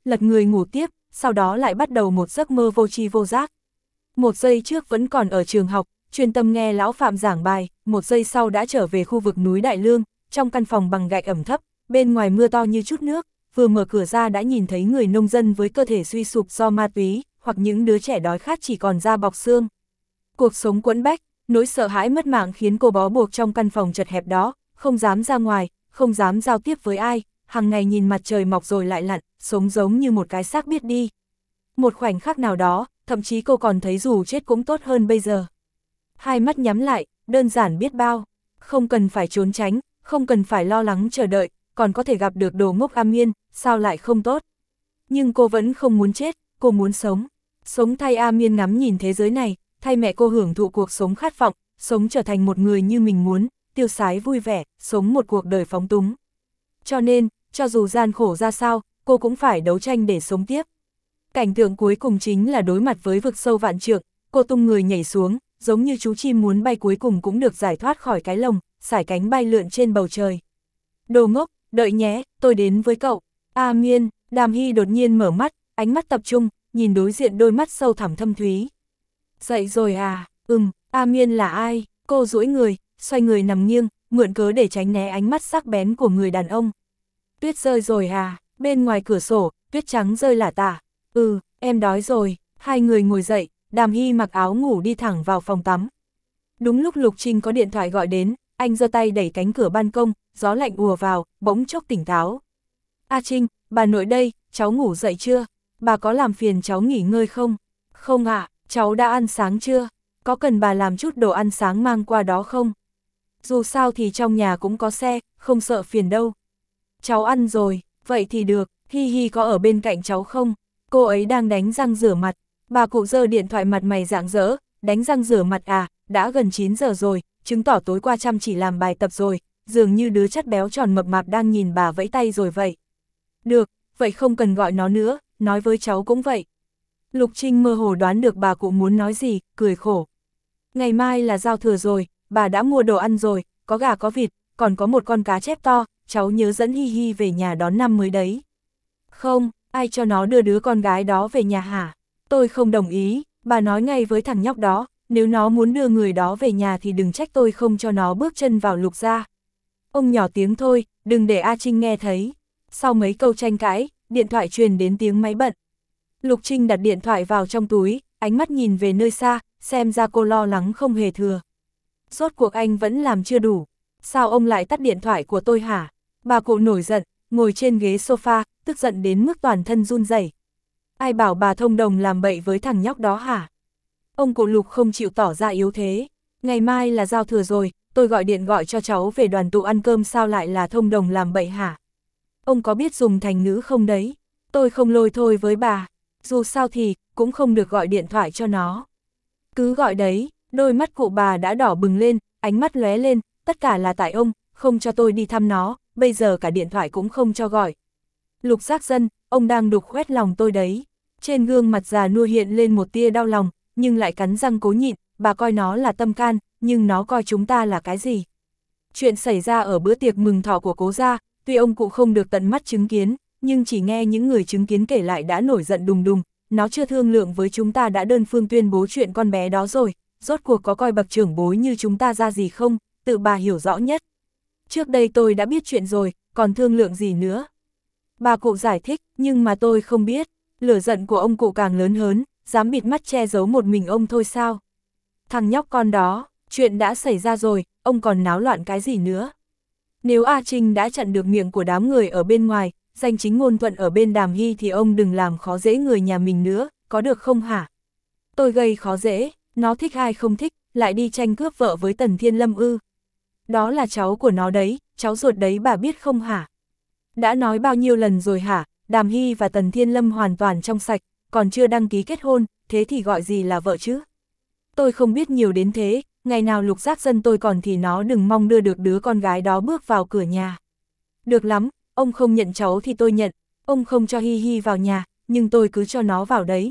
lật người ngủ tiếp, sau đó lại bắt đầu một giấc mơ vô tri vô giác. Một giây trước vẫn còn ở trường học, chuyên tâm nghe lão Phạm giảng bài, một giây sau đã trở về khu vực núi Đại Lương, trong căn phòng bằng gạch ẩm thấp, bên ngoài mưa to như chút nước, vừa mở cửa ra đã nhìn thấy người nông dân với cơ thể suy sụp do ma túy, hoặc những đứa trẻ đói khát chỉ còn da bọc xương. Cuộc sống quẫn bách, nỗi sợ hãi mất mạng khiến cô bó buộc trong căn phòng chật hẹp đó, không dám ra ngoài, không dám giao tiếp với ai, hàng ngày nhìn mặt trời mọc rồi lại lặn, sống giống như một cái xác biết đi. Một khoảnh khắc nào đó, thậm chí cô còn thấy dù chết cũng tốt hơn bây giờ. Hai mắt nhắm lại, đơn giản biết bao, không cần phải trốn tránh, không cần phải lo lắng chờ đợi, còn có thể gặp được đồ ngốc A Miên, sao lại không tốt. Nhưng cô vẫn không muốn chết, cô muốn sống. Sống thay A Miên ngắm nhìn thế giới này, thay mẹ cô hưởng thụ cuộc sống khát vọng, sống trở thành một người như mình muốn, tiêu sái vui vẻ, sống một cuộc đời phóng túng. Cho nên, cho dù gian khổ ra sao, cô cũng phải đấu tranh để sống tiếp. Cảnh tượng cuối cùng chính là đối mặt với vực sâu vạn trượng, cô tung người nhảy xuống, giống như chú chim muốn bay cuối cùng cũng được giải thoát khỏi cái lồng, sải cánh bay lượn trên bầu trời. Đồ ngốc, đợi nhé, tôi đến với cậu. A Miên, Đàm Hy đột nhiên mở mắt, ánh mắt tập trung, nhìn đối diện đôi mắt sâu thẳm thâm thúy. Dậy rồi à, ừm, A Miên là ai? Cô duỗi người, xoay người nằm nghiêng, mượn cớ để tránh né ánh mắt sắc bén của người đàn ông. Tuyết rơi rồi à, bên ngoài cửa sổ, tuyết trắng rơi lả tả. Ừ, em đói rồi. Hai người ngồi dậy, Đàm Hy mặc áo ngủ đi thẳng vào phòng tắm. Đúng lúc Lục Trinh có điện thoại gọi đến, anh giơ tay đẩy cánh cửa ban công, gió lạnh ùa vào, bỗng chốc tỉnh táo. A Trinh, bà nội đây, cháu ngủ dậy chưa? Bà có làm phiền cháu nghỉ ngơi không? Không ạ, cháu đã ăn sáng chưa? Có cần bà làm chút đồ ăn sáng mang qua đó không? Dù sao thì trong nhà cũng có xe, không sợ phiền đâu. Cháu ăn rồi, vậy thì được, Hi Hi có ở bên cạnh cháu không? Cô ấy đang đánh răng rửa mặt. Bà cụ giơ điện thoại mặt mày rạng rỡ, đánh răng rửa mặt à, đã gần chín giờ rồi, chứng tỏ tối qua chăm chỉ làm bài tập rồi, dường như đứa chất béo tròn mập mạp đang nhìn bà vẫy tay rồi vậy. Được, vậy không cần gọi nó nữa, nói với cháu cũng vậy. Lục Trinh mơ hồ đoán được bà cụ muốn nói gì, cười khổ. Ngày mai là giao thừa rồi, bà đã mua đồ ăn rồi, có gà có vịt, còn có một con cá chép to, cháu nhớ dẫn Hi Hi về nhà đón năm mới đấy. Không, ai cho nó đưa đứa con gái đó về nhà hả? Tôi không đồng ý, bà nói ngay với thằng nhóc đó, nếu nó muốn đưa người đó về nhà thì đừng trách tôi không cho nó bước chân vào Lục gia. Ông nhỏ tiếng thôi, đừng để A Trinh nghe thấy. Sau mấy câu tranh cãi, điện thoại truyền đến tiếng máy bận. Lục Trinh đặt điện thoại vào trong túi, ánh mắt nhìn về nơi xa, xem ra cô lo lắng không hề thừa. Rốt cuộc anh vẫn làm chưa đủ. Sao ông lại tắt điện thoại của tôi hả? Bà cụ nổi giận, ngồi trên ghế sofa, tức giận đến mức toàn thân run rẩy. Ai bảo bà thông đồng làm bậy với thằng nhóc đó hả? Ông cụ Lục không chịu tỏ ra yếu thế. Ngày mai là giao thừa rồi, tôi gọi điện gọi cho cháu về đoàn tụ ăn cơm, sao lại là thông đồng làm bậy hả? Ông có biết dùng thành ngữ không đấy? Tôi không lôi thôi với bà. Dù sao thì, cũng không được gọi điện thoại cho nó. Cứ gọi đấy, đôi mắt cụ bà đã đỏ bừng lên, ánh mắt lóe lên, tất cả là tại ông, không cho tôi đi thăm nó, bây giờ cả điện thoại cũng không cho gọi. Lục Giác Dân, ông đang đục khoét lòng tôi đấy. Trên gương mặt già nua hiện lên một tia đau lòng, nhưng lại cắn răng cố nhịn, bà coi nó là tâm can, nhưng nó coi chúng ta là cái gì? Chuyện xảy ra ở bữa tiệc mừng thọ của cố gia, tuy ông cụ không được tận mắt chứng kiến, nhưng chỉ nghe những người chứng kiến kể lại đã nổi giận đùng đùng, nó chưa thương lượng với chúng ta đã đơn phương tuyên bố chuyện con bé đó rồi, rốt cuộc có coi bậc trưởng bối như chúng ta ra gì không, tự bà hiểu rõ nhất. Trước đây tôi đã biết chuyện rồi, còn thương lượng gì nữa? Bà cụ giải thích, nhưng mà tôi không biết, lửa giận của ông cụ càng lớn hơn, dám bịt mắt che giấu một mình ông thôi sao? Thằng nhóc con đó, chuyện đã xảy ra rồi, ông còn náo loạn cái gì nữa? Nếu A Trinh đã chặn được miệng của đám người ở bên ngoài, danh chính ngôn thuận ở bên Đàm Hy thì ông đừng làm khó dễ người nhà mình nữa, có được không hả? Tôi gây khó dễ, nó thích ai không thích, lại đi tranh cướp vợ với Tần Thiên Lâm ư? Đó là cháu của nó đấy, cháu ruột đấy, bà biết không hả? Đã nói bao nhiêu lần rồi hả, Đàm Hy và Tần Thiên Lâm hoàn toàn trong sạch, còn chưa đăng ký kết hôn, thế thì gọi gì là vợ chứ? Tôi không biết nhiều đến thế, ngày nào Lục Giác Dân tôi còn thì nó đừng mong đưa được đứa con gái đó bước vào cửa nhà. Được lắm, ông không nhận cháu thì tôi nhận, ông không cho Hi Hi vào nhà, nhưng tôi cứ cho nó vào đấy.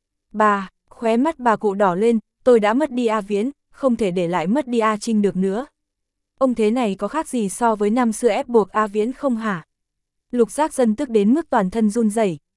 Bà, khóe mắt bà cụ đỏ lên, tôi đã mất đi A Viễn, không thể để lại mất đi A Trinh được nữa. Ông thế này có khác gì so với năm xưa ép buộc A Viễn không hả? Lục Giác Dân tức đến mức toàn thân run rẩy,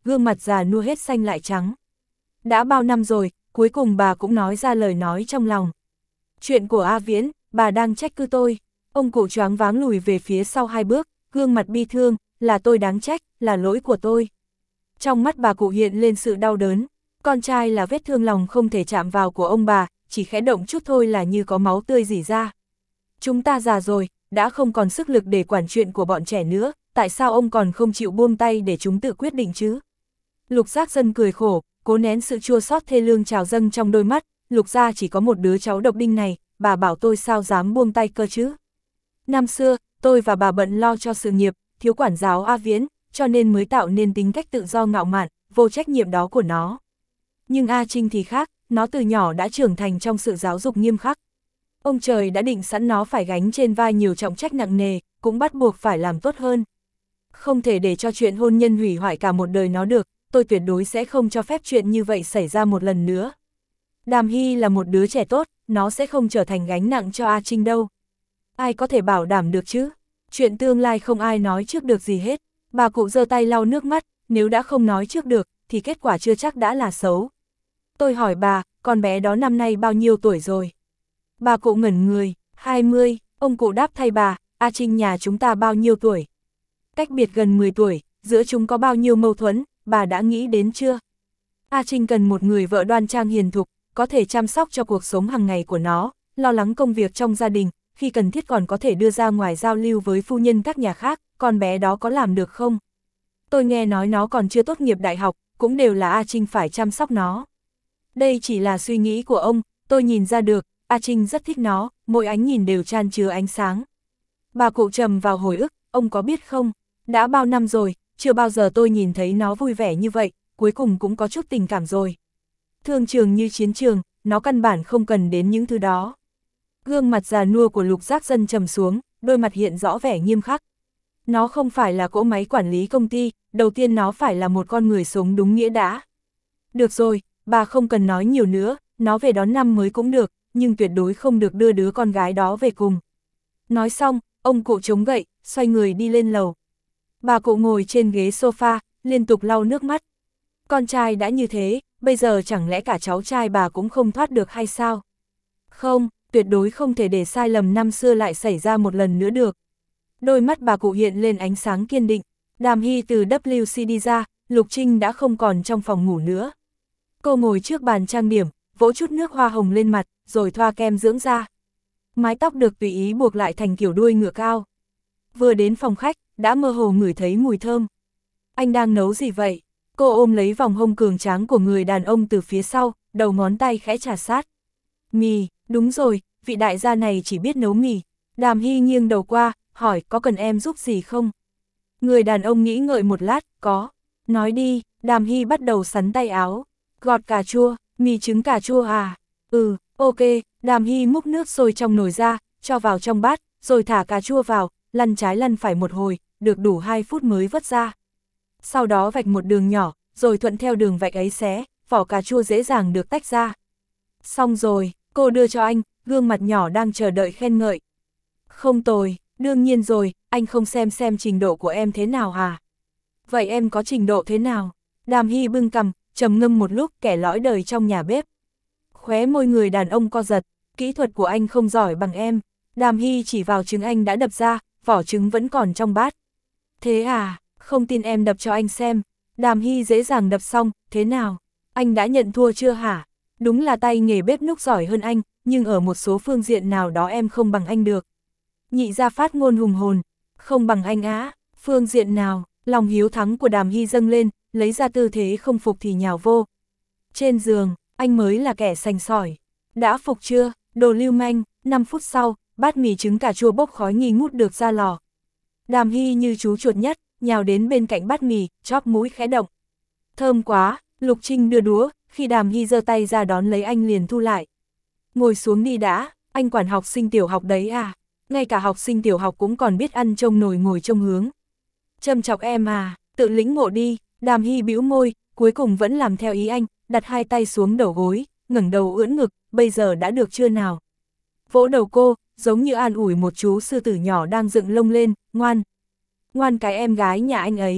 gương mặt già nua hết xanh lại trắng. Đã bao năm rồi, cuối cùng bà cũng nói ra lời nói trong lòng. Chuyện của A Viễn, bà đang trách cứ tôi. Ông cụ choáng váng lùi về phía sau hai bước, gương mặt bi thương, là tôi đáng trách, là lỗi của tôi. Trong mắt bà cụ hiện lên sự đau đớn, con trai là vết thương lòng không thể chạm vào của ông bà, chỉ khẽ động chút thôi là như có máu tươi rỉ ra. Chúng ta già rồi, đã không còn sức lực để quản chuyện của bọn trẻ nữa, tại sao ông còn không chịu buông tay để chúng tự quyết định chứ? Lục Giác Dân cười khổ, cố nén sự chua xót thê lương trào dâng trong đôi mắt, Lục gia chỉ có một đứa cháu độc đinh này, bà bảo tôi sao dám buông tay cơ chứ? Năm xưa, tôi và bà bận lo cho sự nghiệp, thiếu quản giáo A Viễn, cho nên mới tạo nên tính cách tự do ngạo mạn, vô trách nhiệm đó của nó. Nhưng A Trinh thì khác, nó từ nhỏ đã trưởng thành trong sự giáo dục nghiêm khắc. Ông trời đã định sẵn nó phải gánh trên vai nhiều trọng trách nặng nề, cũng bắt buộc phải làm tốt hơn. Không thể để cho chuyện hôn nhân hủy hoại cả một đời nó được, tôi tuyệt đối sẽ không cho phép chuyện như vậy xảy ra một lần nữa. Đàm Hy là một đứa trẻ tốt, nó sẽ không trở thành gánh nặng cho A Trinh đâu. Ai có thể bảo đảm được chứ? Chuyện tương lai không ai nói trước được gì hết. Bà cụ giơ tay lau nước mắt, nếu đã không nói trước được, thì kết quả chưa chắc đã là xấu. Tôi hỏi bà, con bé đó năm nay bao nhiêu tuổi rồi? Bà cụ ngẩn người, hai mươi, ông cụ đáp thay bà, A Trinh nhà chúng ta bao nhiêu tuổi? Cách biệt gần mười tuổi, giữa chúng có bao nhiêu mâu thuẫn, bà đã nghĩ đến chưa? A Trinh cần một người vợ đoan trang hiền thục, có thể chăm sóc cho cuộc sống hàng ngày của nó, lo lắng công việc trong gia đình, khi cần thiết còn có thể đưa ra ngoài giao lưu với phu nhân các nhà khác, con bé đó có làm được không? Tôi nghe nói nó còn chưa tốt nghiệp đại học, cũng đều là A Trinh phải chăm sóc nó. Đây chỉ là suy nghĩ của ông, tôi nhìn ra được, A Trinh rất thích nó, mỗi ánh nhìn đều chan chứa ánh sáng. Bà cụ trầm vào hồi ức, ông có biết không, đã bao năm rồi, chưa bao giờ tôi nhìn thấy nó vui vẻ như vậy, cuối cùng cũng có chút tình cảm rồi. Thương trường như chiến trường, nó căn bản không cần đến những thứ đó. Gương mặt già nua của Lục Giác Dân trầm xuống, đôi mặt hiện rõ vẻ nghiêm khắc. Nó không phải là cỗ máy quản lý công ty, đầu tiên nó phải là một con người sống đúng nghĩa đã. Được rồi, bà không cần nói nhiều nữa, nó về đón năm mới cũng được, nhưng tuyệt đối không được đưa đứa con gái đó về cùng. Nói xong, ông cụ chống gậy, xoay người đi lên lầu. Bà cụ ngồi trên ghế sofa, liên tục lau nước mắt. Con trai đã như thế, bây giờ chẳng lẽ cả cháu trai bà cũng không thoát được hay sao? Không, tuyệt đối không thể để sai lầm năm xưa lại xảy ra một lần nữa được. Đôi mắt bà cụ hiện lên ánh sáng kiên định. Đàm Hy từ W C đi ra, Lục Trinh đã không còn trong phòng ngủ nữa. Cô ngồi trước bàn trang điểm, vỗ chút nước hoa hồng lên mặt, rồi thoa kem dưỡng da. Mái tóc được tùy ý buộc lại thành kiểu đuôi ngựa cao. Vừa đến phòng khách, đã mơ hồ ngửi thấy mùi thơm. Anh đang nấu gì vậy? Cô ôm lấy vòng hông cường tráng của người đàn ông từ phía sau, đầu ngón tay khẽ trà sát. Mì, đúng rồi, vị đại gia này chỉ biết nấu mì. Đàm Hy nghiêng đầu qua, hỏi có cần em giúp gì không? Người đàn ông nghĩ ngợi một lát, có. Nói đi, Đàm Hy bắt đầu sắn tay áo. Gọt cà chua, mì trứng cà chua à? Ừ, ok, Đàm Hy múc nước sôi trong nồi ra, cho vào trong bát, rồi thả cà chua vào, lăn trái lăn phải một hồi, được đủ hai phút mới vớt ra. Sau đó vạch một đường nhỏ, rồi thuận theo đường vạch ấy xé, vỏ cà chua dễ dàng được tách ra. Xong rồi, cô đưa cho anh, gương mặt nhỏ đang chờ đợi khen ngợi. Không tồi, đương nhiên rồi, anh không xem xem trình độ của em thế nào hả? Vậy em có trình độ thế nào? Đàm Hy bưng cằm, trầm ngâm một lúc, kẻ lõi đời trong nhà bếp. Khóe môi người đàn ông co giật, kỹ thuật của anh không giỏi bằng em. Đàm Hy chỉ vào trứng anh đã đập ra, vỏ trứng vẫn còn trong bát. Thế à, không tin em đập cho anh xem. Đàm Hy dễ dàng đập xong, thế nào? Anh đã nhận thua chưa hả? Đúng là tay nghề bếp núc giỏi hơn anh, nhưng ở một số phương diện nào đó em không bằng anh được. Nhị gia phát ngôn hùng hồn, không bằng anh á, phương diện nào? Lòng hiếu thắng của Đàm Hy dâng lên, lấy ra tư thế không phục thì nhào vô. Trên giường, anh mới là kẻ sành sỏi. Đã phục chưa, đồ lưu manh? năm phút sau, bát mì trứng cà chua bốc khói nghi ngút được ra lò. Đàm Hy như chú chuột nhất, nhào đến bên cạnh bát mì, chóp mũi khẽ động. Thơm quá, Lục Trinh đưa đũa, khi Đàm Hy giơ tay ra đón lấy anh liền thu lại. Ngồi xuống đi đã, anh quản học sinh tiểu học đấy à? Ngay cả học sinh tiểu học cũng còn biết ăn trông nồi ngồi trông hướng. Châm chọc em à, tự lĩnh ngộ đi. Đàm Hy bĩu môi, cuối cùng vẫn làm theo ý anh, đặt hai tay xuống đầu gối, ngẩng đầu ưỡn ngực, bây giờ đã được chưa nào? Vỗ đầu cô, giống như an ủi một chú sư tử nhỏ đang dựng lông lên, ngoan. Ngoan cái em gái nhà anh ấy.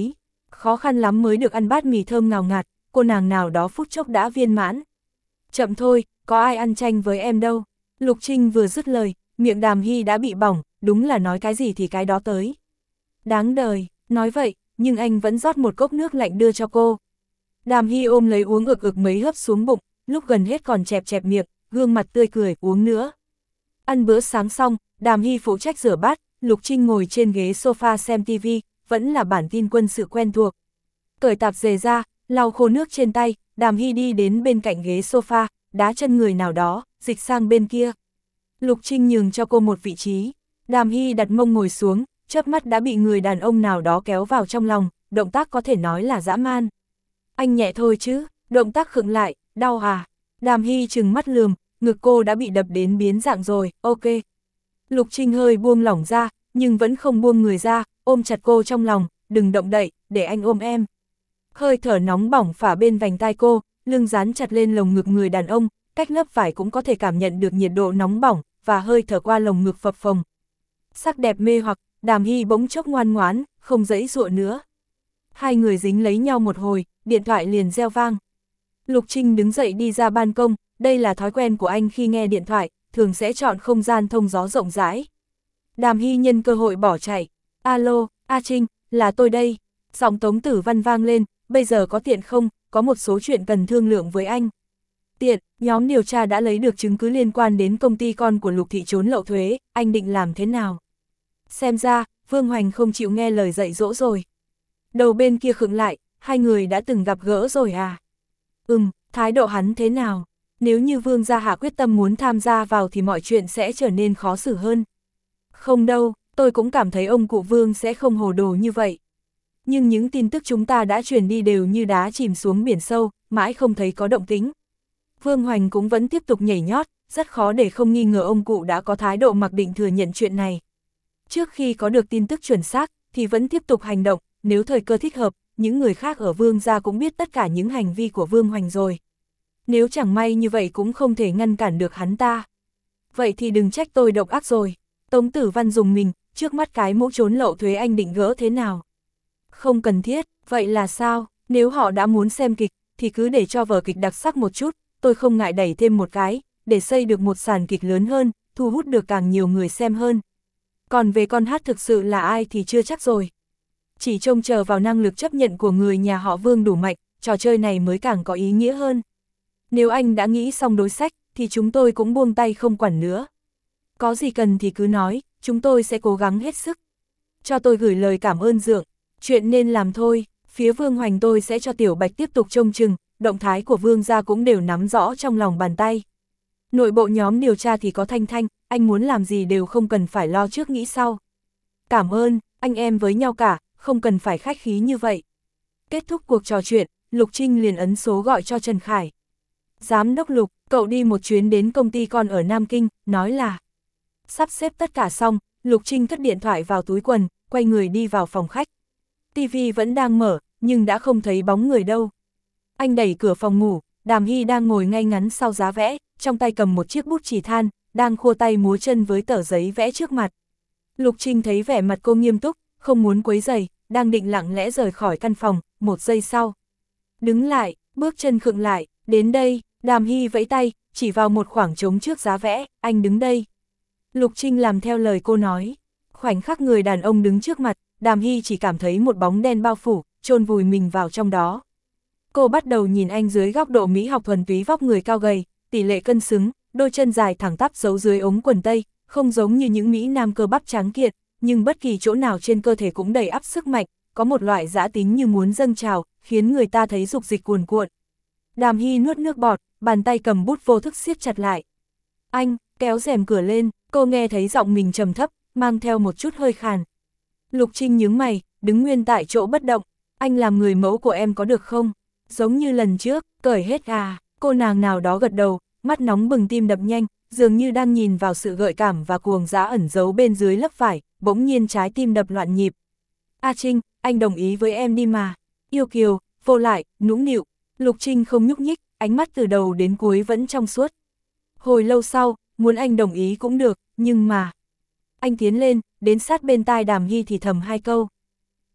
Khó khăn lắm mới được ăn bát mì thơm ngào ngạt, cô nàng nào đó phút chốc đã viên mãn. Chậm thôi, có ai ăn chanh với em đâu. Lục Trinh vừa dứt lời, miệng Đàm Hy đã bị bỏng, đúng là nói cái gì thì cái đó tới. Đáng đời, nói vậy, nhưng anh vẫn rót một cốc nước lạnh đưa cho cô. Đàm Hy ôm lấy uống ực ực mấy hớp xuống bụng, lúc gần hết còn chẹp chẹp miệng, gương mặt tươi cười, uống nữa. Ăn bữa sáng xong, Đàm Hy phụ trách rửa bát, Lục Trinh ngồi trên ghế sofa xem tivi, vẫn là bản tin quân sự quen thuộc. Cởi tạp dề ra, lau khô nước trên tay, Đàm Hy đi đến bên cạnh ghế sofa, đá chân người nào đó, dịch sang bên kia. Lục Trinh nhường cho cô một vị trí. Đàm Hy đặt mông ngồi xuống, chớp mắt đã bị người đàn ông nào đó kéo vào trong lòng, động tác có thể nói là dã man. Anh nhẹ thôi chứ, động tác khựng lại, đau à? Đàm Hy trừng mắt lườm, ngực cô đã bị đập đến biến dạng rồi, ok. Lục Trinh hơi buông lỏng ra, nhưng vẫn không buông người ra, ôm chặt cô trong lòng, đừng động đậy, để anh ôm em. Hơi thở nóng bỏng phả bên vành tai cô, lưng dán chặt lên lồng ngực người đàn ông, cách lớp vải cũng có thể cảm nhận được nhiệt độ nóng bỏng, và hơi thở qua lồng ngực phập phồng. Sắc đẹp mê hoặc, Đàm Hy bỗng chốc ngoan ngoãn, không giãy giụa nữa. Hai người dính lấy nhau một hồi, điện thoại liền reo vang. Lục Trinh đứng dậy đi ra ban công, đây là thói quen của anh khi nghe điện thoại, thường sẽ chọn không gian thông gió rộng rãi. Đàm Hy nhân cơ hội bỏ chạy. Alo, A Trinh, là tôi đây. Giọng Tống Tử Văn vang lên, bây giờ có tiện không, có một số chuyện cần thương lượng với anh. Tiện, nhóm điều tra đã lấy được chứng cứ liên quan đến công ty con của Lục Thị trốn lậu thuế, anh định làm thế nào? Xem ra, Vương Hoành không chịu nghe lời dạy dỗ rồi. Đầu bên kia khựng lại, hai người đã từng gặp gỡ rồi à? Ừm, thái độ hắn thế nào? Nếu như Vương gia hạ quyết tâm muốn tham gia vào thì mọi chuyện sẽ trở nên khó xử hơn. Không đâu, tôi cũng cảm thấy ông cụ Vương sẽ không hồ đồ như vậy. Nhưng những tin tức chúng ta đã truyền đi đều như đá chìm xuống biển sâu, mãi không thấy có động tĩnh. Vương Hoành cũng vẫn tiếp tục nhảy nhót, rất khó để không nghi ngờ ông cụ đã có thái độ mặc định thừa nhận chuyện này. Trước khi có được tin tức chuẩn xác, thì vẫn tiếp tục hành động, nếu thời cơ thích hợp, những người khác ở Vương gia cũng biết tất cả những hành vi của Vương Hoành rồi. Nếu chẳng may như vậy cũng không thể ngăn cản được hắn ta. Vậy thì đừng trách tôi độc ác rồi. Tống Tử Văn dùng mình, trước mắt cái mũ trốn lậu thuế anh định gỡ thế nào? Không cần thiết, vậy là sao? Nếu họ đã muốn xem kịch, thì cứ để cho vở kịch đặc sắc một chút, tôi không ngại đẩy thêm một cái, để xây được một sàn kịch lớn hơn, thu hút được càng nhiều người xem hơn. Còn về con hát thực sự là ai thì chưa chắc rồi. Chỉ trông chờ vào năng lực chấp nhận của người nhà họ Vương đủ mạnh, trò chơi này mới càng có ý nghĩa hơn. Nếu anh đã nghĩ xong đối sách, thì chúng tôi cũng buông tay không quản nữa. Có gì cần thì cứ nói, chúng tôi sẽ cố gắng hết sức. Cho tôi gửi lời cảm ơn Dượng, chuyện nên làm thôi, phía Vương Hoành tôi sẽ cho Tiểu Bạch tiếp tục trông chừng, động thái của Vương gia cũng đều nắm rõ trong lòng bàn tay. Nội bộ nhóm điều tra thì có Thanh Thanh, anh muốn làm gì đều không cần phải lo trước nghĩ sau. Cảm ơn, anh em với nhau cả, không cần phải khách khí như vậy. Kết thúc cuộc trò chuyện, Lục Trinh liền ấn số gọi cho Trần Khải. Giám đốc Lục, cậu đi một chuyến đến công ty con ở Nam Kinh, nói là. Sắp xếp tất cả xong, Lục Trinh cất điện thoại vào túi quần, quay người đi vào phòng khách. Tivi vẫn đang mở, nhưng đã không thấy bóng người đâu. Anh đẩy cửa phòng ngủ, Đàm Hy đang ngồi ngay ngắn sau giá vẽ, trong tay cầm một chiếc bút chì than, đang khua tay múa chân với tờ giấy vẽ trước mặt. Lục Trinh thấy vẻ mặt cô nghiêm túc, không muốn quấy rầy, đang định lặng lẽ rời khỏi căn phòng, một giây sau. Đứng lại, bước chân khựng lại, đến đây, Đàm Hy vẫy tay, chỉ vào một khoảng trống trước giá vẽ, anh đứng đây. Lục Trinh làm theo lời cô nói. Khoảnh khắc người đàn ông đứng trước mặt, Đàm Hy chỉ cảm thấy một bóng đen bao phủ, chôn vùi mình vào trong đó. Cô bắt đầu nhìn anh dưới góc độ mỹ học thuần túy, vóc người cao gầy, tỷ lệ cân xứng, đôi chân dài thẳng tắp giấu dưới ống quần tây, không giống như những mỹ nam cơ bắp tráng kiện, nhưng bất kỳ chỗ nào trên cơ thể cũng đầy ắp sức mạnh, có một loại dã tính như muốn dâng trào, khiến người ta thấy dục dịch cuồn cuộn. Đàm Hy nuốt nước bọt, bàn tay cầm bút vô thức siết chặt lại. Anh, kéo rèm cửa lên, cô nghe thấy giọng mình trầm thấp, mang theo một chút hơi khàn. Lục Trinh nhướng mày, đứng nguyên tại chỗ bất động. Anh làm người mẫu của em có được không? Giống như lần trước, cởi hết à? Cô nàng nào đó gật đầu, mắt nóng bừng, tim đập nhanh, dường như đang nhìn vào sự gợi cảm và cuồng dã ẩn giấu bên dưới lớp vải, bỗng nhiên trái tim đập loạn nhịp. A Trinh, anh đồng ý với em đi mà. Yêu kiều, vô lại, nũng nịu. Lục Trinh không nhúc nhích, ánh mắt từ đầu đến cuối vẫn trong suốt. Hồi lâu sau, muốn anh đồng ý cũng được, nhưng mà... Anh tiến lên, đến sát bên tai Đàm Hy thì thầm hai câu.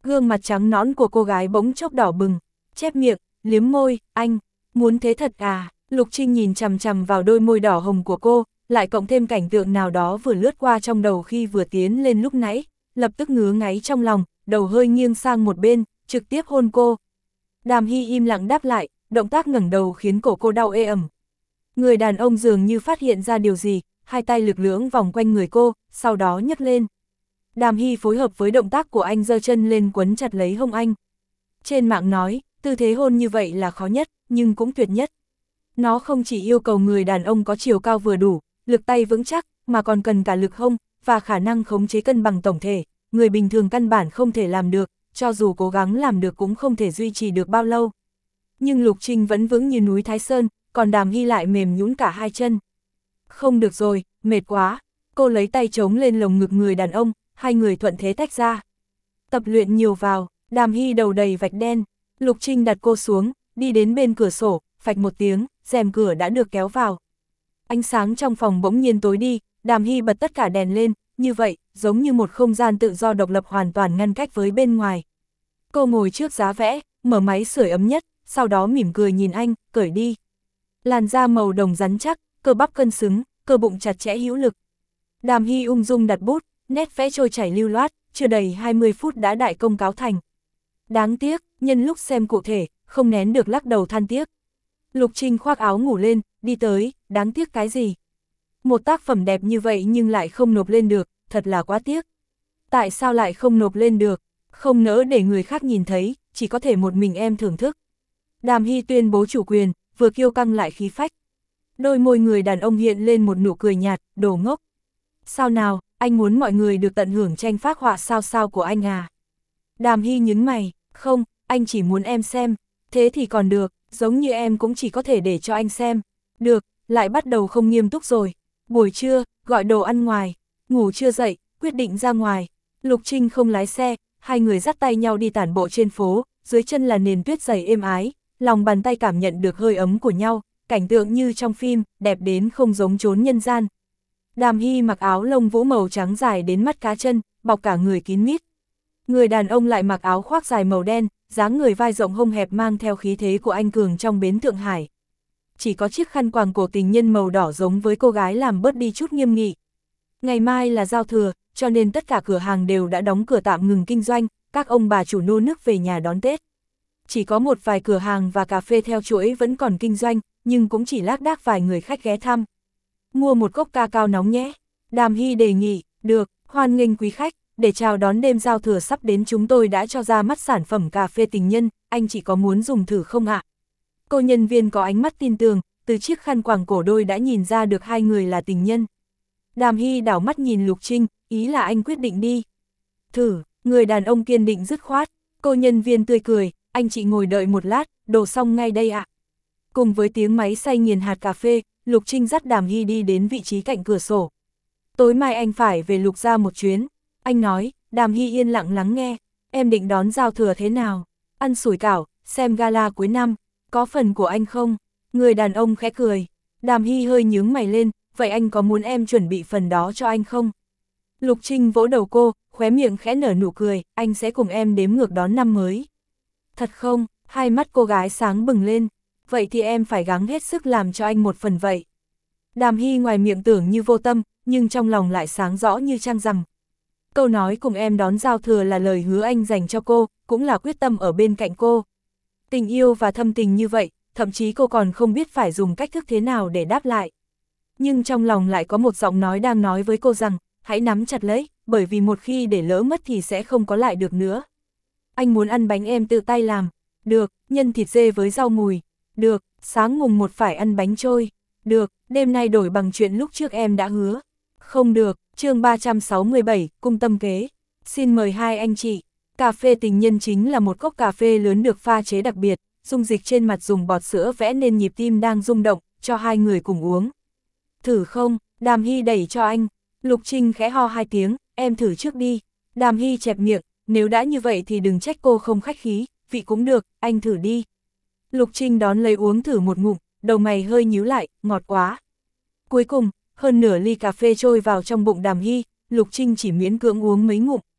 Gương mặt trắng nõn của cô gái bỗng chốc đỏ bừng, chép miệng, liếm môi, anh, muốn thế thật à? Lục Trinh nhìn chằm chằm vào đôi môi đỏ hồng của cô, lại cộng thêm cảnh tượng nào đó vừa lướt qua trong đầu khi vừa tiến lên lúc nãy, lập tức ngứa ngáy trong lòng, đầu hơi nghiêng sang một bên, trực tiếp hôn cô. Đàm Hy im lặng đáp lại, động tác ngẩng đầu khiến cổ cô đau ê ẩm. Người đàn ông dường như phát hiện ra điều gì, hai tay lực lưỡng vòng quanh người cô, sau đó nhấc lên. Đàm Hy phối hợp với động tác của anh giơ chân lên quấn chặt lấy hông anh. Trên mạng nói, tư thế hôn như vậy là khó nhất, nhưng cũng tuyệt nhất. Nó không chỉ yêu cầu người đàn ông có chiều cao vừa đủ, lực tay vững chắc, mà còn cần cả lực hông, và khả năng khống chế cân bằng tổng thể. Người bình thường căn bản không thể làm được, cho dù cố gắng làm được cũng không thể duy trì được bao lâu. Nhưng Lục Trinh vẫn vững như núi Thái Sơn, còn Đàm Hy lại mềm nhũn cả hai chân. Không được rồi, mệt quá. Cô lấy tay chống lên lồng ngực người đàn ông, hai người thuận thế tách ra. Tập luyện nhiều vào, Đàm Hy đầu đầy vạch đen. Lục Trinh đặt cô xuống, đi đến bên cửa sổ, phạch một tiếng, rèm cửa đã được kéo vào. Ánh sáng trong phòng bỗng nhiên tối đi, Đàm Hy bật tất cả đèn lên, như vậy, giống như một không gian tự do độc lập hoàn toàn ngăn cách với bên ngoài. Cô ngồi trước giá vẽ, mở máy sưởi ấm nhất, sau đó mỉm cười nhìn anh, cởi đi. Làn da màu đồng rắn chắc, cơ bắp cân xứng, cơ bụng chặt chẽ hữu lực. Đàm Hy ung dung đặt bút, nét vẽ trôi chảy lưu loát, chưa đầy hai mươi phút đã đại công cáo thành. Đáng tiếc, nhân lúc xem cụ thể, không nén được lắc đầu than tiếc. Lục Trinh khoác áo ngủ lên, đi tới, đáng tiếc cái gì? Một tác phẩm đẹp như vậy nhưng lại không nộp lên được, thật là quá tiếc. Tại sao lại không nộp lên được? Không nỡ để người khác nhìn thấy, chỉ có thể một mình em thưởng thức. Đàm Hy tuyên bố chủ quyền, vừa kiêu căng lại khí phách. Đôi môi người đàn ông hiện lên một nụ cười nhạt, đồ ngốc. Sao nào, anh muốn mọi người được tận hưởng tranh phác họa sao sao của anh à? Đàm Hy nhướng mày, không, anh chỉ muốn em xem. Thế thì còn được, giống như em cũng chỉ có thể để cho anh xem. Được, lại bắt đầu không nghiêm túc rồi. Buổi trưa, gọi đồ ăn ngoài, ngủ chưa dậy, quyết định ra ngoài. Lục Trinh không lái xe, hai người dắt tay nhau đi tản bộ trên phố, dưới chân là nền tuyết dày êm ái, lòng bàn tay cảm nhận được hơi ấm của nhau, cảnh tượng như trong phim, đẹp đến không giống chốn nhân gian. Đàm Hy mặc áo lông vũ màu trắng dài đến mắt cá chân, bọc cả người kín mít. Người đàn ông lại mặc áo khoác dài màu đen, dáng người vai rộng hông hẹp mang theo khí thế của anh cường trong bến Thượng Hải. Chỉ có chiếc khăn quàng cổ tình nhân màu đỏ giống với cô gái làm bớt đi chút nghiêm nghị. Ngày mai là giao thừa, cho nên tất cả cửa hàng đều đã đóng cửa tạm ngừng kinh doanh, các ông bà chủ nô nức về nhà đón Tết. Chỉ có một vài cửa hàng và cà phê theo chuỗi vẫn còn kinh doanh, nhưng cũng chỉ lác đác vài người khách ghé thăm. Mua một cốc ca cao nóng nhé. Đàm Hy đề nghị, được, hoan nghênh quý khách, để chào đón đêm giao thừa sắp đến chúng tôi đã cho ra mắt sản phẩm cà phê tình nhân, anh chỉ có muốn dùng thử không ạ? Cô nhân viên có ánh mắt tin tưởng, từ chiếc khăn quàng cổ đôi đã nhìn ra được hai người là tình nhân. Đàm Hy đảo mắt nhìn Lục Trinh, ý là anh quyết định đi. Thử, người đàn ông kiên định dứt khoát, cô nhân viên tươi cười, anh chị ngồi đợi một lát, đồ xong ngay đây ạ. Cùng với tiếng máy xay nghiền hạt cà phê, Lục Trinh dắt Đàm Hy đi đến vị trí cạnh cửa sổ. Tối mai anh phải về Lục gia một chuyến. Anh nói, Đàm Hy yên lặng lắng nghe, em định đón giao thừa thế nào? Ăn sủi cảo, xem gala cuối năm, có phần của anh không? Người đàn ông khẽ cười. Đàm Hy hơi nhướng mày lên, vậy anh có muốn em chuẩn bị phần đó cho anh không? Lục Trinh vỗ đầu cô, khóe miệng khẽ nở nụ cười, anh sẽ cùng em đếm ngược đón năm mới. Thật không? Hai mắt cô gái sáng bừng lên. Vậy thì em phải gắng hết sức làm cho anh một phần vậy. Đàm Hy ngoài miệng tưởng như vô tâm, nhưng trong lòng lại sáng rõ như trăng rằm. Câu nói cùng em đón giao thừa là lời hứa anh dành cho cô, cũng là quyết tâm ở bên cạnh cô. Tình yêu và thâm tình như vậy, thậm chí cô còn không biết phải dùng cách thức thế nào để đáp lại. Nhưng trong lòng lại có một giọng nói đang nói với cô rằng, hãy nắm chặt lấy, bởi vì một khi để lỡ mất thì sẽ không có lại được nữa. Anh muốn ăn bánh em tự tay làm. Được, nhân thịt dê với rau mùi. Được, sáng mùng một phải ăn bánh trôi. Được, đêm nay đổi bằng chuyện lúc trước em đã hứa. Không được, chương ba trăm sáu mươi bảy, cung tâm kế. Xin mời hai anh chị. Cà phê tình nhân chính là một cốc cà phê lớn được pha chế đặc biệt, dung dịch trên mặt dùng bọt sữa vẽ nên nhịp tim đang rung động, cho hai người cùng uống. Thử không? Đàm Hy đẩy cho anh. Lục Trinh khẽ ho hai tiếng, em thử trước đi. Đàm Hy chẹp miệng, nếu đã như vậy thì đừng trách cô không khách khí, vị cũng được, anh thử đi. Lục Trinh đón lấy uống thử một ngụm, đầu mày hơi nhíu lại, ngọt quá. Cuối cùng, hơn nửa ly cà phê trôi vào trong bụng Đàm Hy, Lục Trinh chỉ miễn cưỡng uống mấy ngụm.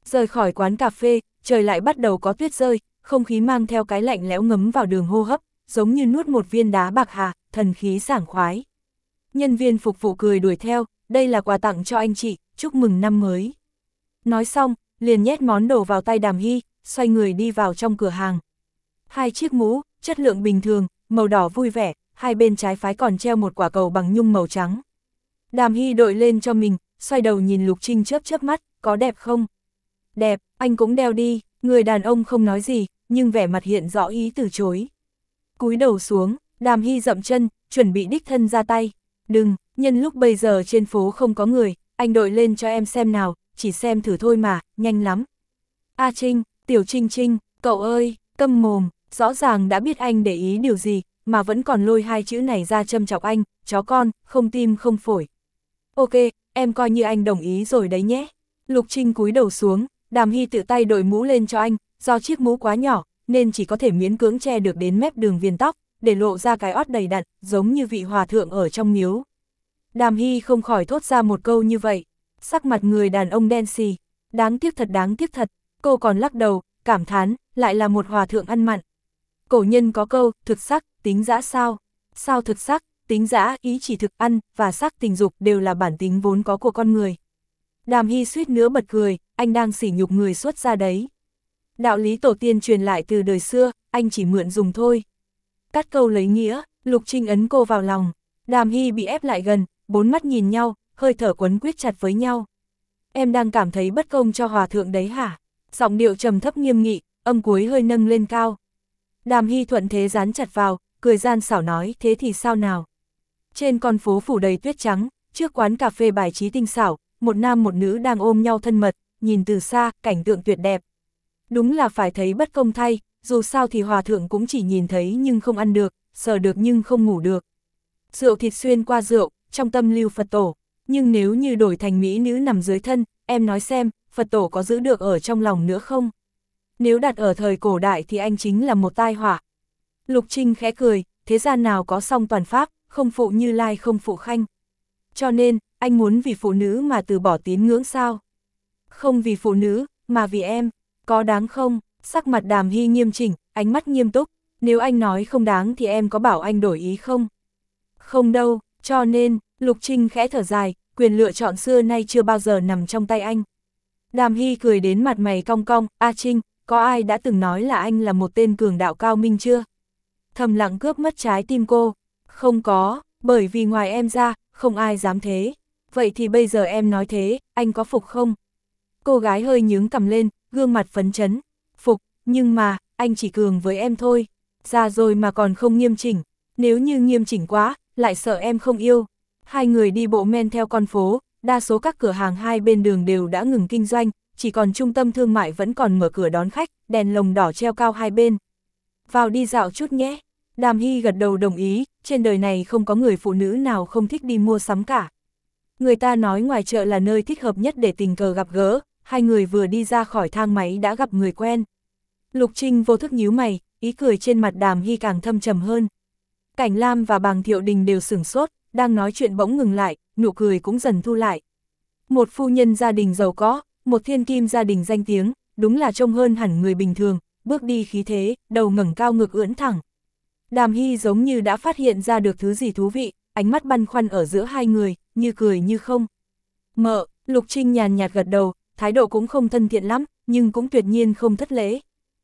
Rời khỏi quán cà phê, trời lại bắt đầu có tuyết rơi, không khí mang theo cái lạnh lẽo ngấm vào đường hô hấp, giống như nuốt một viên đá bạc hà, thần khí sảng khoái. Nhân viên phục vụ cười đuổi theo, đây là quà tặng cho anh chị, chúc mừng năm mới. Nói xong, liền nhét món đồ vào tay Đàm Hy, xoay người đi vào trong cửa hàng. Hai chiếc mũ, chất lượng bình thường, màu đỏ vui vẻ, hai bên trái phái còn treo một quả cầu bằng nhung màu trắng. Đàm Hy đội lên cho mình, xoay đầu nhìn Lục Trinh chớp chớp mắt, có đẹp không? Đẹp, anh cũng đeo đi, người đàn ông không nói gì, nhưng vẻ mặt hiện rõ ý từ chối. Cúi đầu xuống, Đàm Hy dậm chân, chuẩn bị đích thân ra tay. Đừng, nhân lúc bây giờ trên phố không có người, anh đội lên cho em xem nào, chỉ xem thử thôi mà, nhanh lắm. A Trinh, Tiểu Trinh Trinh, cậu ơi, câm mồm, rõ ràng đã biết anh để ý điều gì, mà vẫn còn lôi hai chữ này ra châm chọc anh, chó con, không tim không phổi. Ok, em coi như anh đồng ý rồi đấy nhé. Lục Trinh cúi đầu xuống, Đàm Hy tự tay đội mũ lên cho anh, do chiếc mũ quá nhỏ, nên chỉ có thể miễn cưỡng che được đến mép đường viền tóc, để lộ ra cái ót đầy đặn, giống như vị hòa thượng ở trong miếu. Đàm Hy không khỏi thốt ra một câu như vậy, sắc mặt người đàn ông đen xì, đáng tiếc thật đáng tiếc thật, cô còn lắc đầu, cảm thán, lại là một hòa thượng ăn mặn. Cổ nhân có câu, thực sắc, tính dã sao, sao thực sắc, tính dã, ý chỉ thực ăn, và sắc tình dục đều là bản tính vốn có của con người. Đàm Hy suýt nữa bật cười, anh đang sỉ nhục người xuất gia đấy. Đạo lý tổ tiên truyền lại từ đời xưa, anh chỉ mượn dùng thôi. Cắt câu lấy nghĩa, Lục Trinh ấn cô vào lòng. Đàm Hy bị ép lại gần, bốn mắt nhìn nhau, hơi thở quấn quýt chặt với nhau. Em đang cảm thấy bất công cho hòa thượng đấy hả? Giọng điệu trầm thấp nghiêm nghị, âm cuối hơi nâng lên cao. Đàm Hy thuận thế dán chặt vào, cười gian xảo nói, thế thì sao nào? Trên con phố phủ đầy tuyết trắng, trước quán cà phê bài trí tinh xảo, một nam một nữ đang ôm nhau thân mật, nhìn từ xa, cảnh tượng tuyệt đẹp. Đúng là phải thấy bất công thay, dù sao thì hòa thượng cũng chỉ nhìn thấy nhưng không ăn được, sờ được nhưng không ngủ được. Rượu thịt xuyên qua rượu, trong tâm lưu Phật tổ, nhưng nếu như đổi thành mỹ nữ nằm dưới thân, em nói xem, Phật tổ có giữ được ở trong lòng nữa không? Nếu đặt ở thời cổ đại thì anh chính là một tai họa. Lục Trinh khẽ cười, thế gian nào có song toàn pháp, không phụ Như Lai không phụ Khanh. Cho nên, anh muốn vì phụ nữ mà từ bỏ tín ngưỡng sao? Không vì phụ nữ, mà vì em, có đáng không? Sắc mặt Đàm Hy nghiêm chỉnh, ánh mắt nghiêm túc, nếu anh nói không đáng thì em có bảo anh đổi ý không? Không đâu, cho nên, Lục Trinh khẽ thở dài, quyền lựa chọn xưa nay chưa bao giờ nằm trong tay anh. Đàm Hy cười đến mặt mày cong cong, A Trinh, có ai đã từng nói là anh là một tên cường đạo cao minh chưa? Thầm lặng cướp mất trái tim cô, không có, bởi vì ngoài em ra, không ai dám thế. Vậy thì bây giờ em nói thế, anh có phục không? Cô gái hơi nhướng cằm lên, gương mặt phấn chấn, phục, nhưng mà, anh chỉ cường với em thôi, già rồi mà còn không nghiêm chỉnh, nếu như nghiêm chỉnh quá, lại sợ em không yêu. Hai người đi bộ men theo con phố, đa số các cửa hàng hai bên đường đều đã ngừng kinh doanh, chỉ còn trung tâm thương mại vẫn còn mở cửa đón khách, đèn lồng đỏ treo cao hai bên. Vào đi dạo chút nhé. Đàm Hy gật đầu đồng ý, trên đời này không có người phụ nữ nào không thích đi mua sắm cả. Người ta nói ngoài chợ là nơi thích hợp nhất để tình cờ gặp gỡ, hai người vừa đi ra khỏi thang máy đã gặp người quen. Lục Trinh vô thức nhíu mày, ý cười trên mặt Đàm Hy càng thâm trầm hơn. Cảnh Lam và Bàng Thiệu Đình đều sửng sốt, đang nói chuyện bỗng ngừng lại, nụ cười cũng dần thu lại. Một phu nhân gia đình giàu có, một thiên kim gia đình danh tiếng, đúng là trông hơn hẳn người bình thường, bước đi khí thế, đầu ngẩng cao ngực ưỡn thẳng. Đàm Hy giống như đã phát hiện ra được thứ gì thú vị, ánh mắt băn khoăn ở giữa hai người, như cười như không. Mợ, Lục Trinh nhàn nhạt gật đầu, thái độ cũng không thân thiện lắm, nhưng cũng tuyệt nhiên không thất lễ.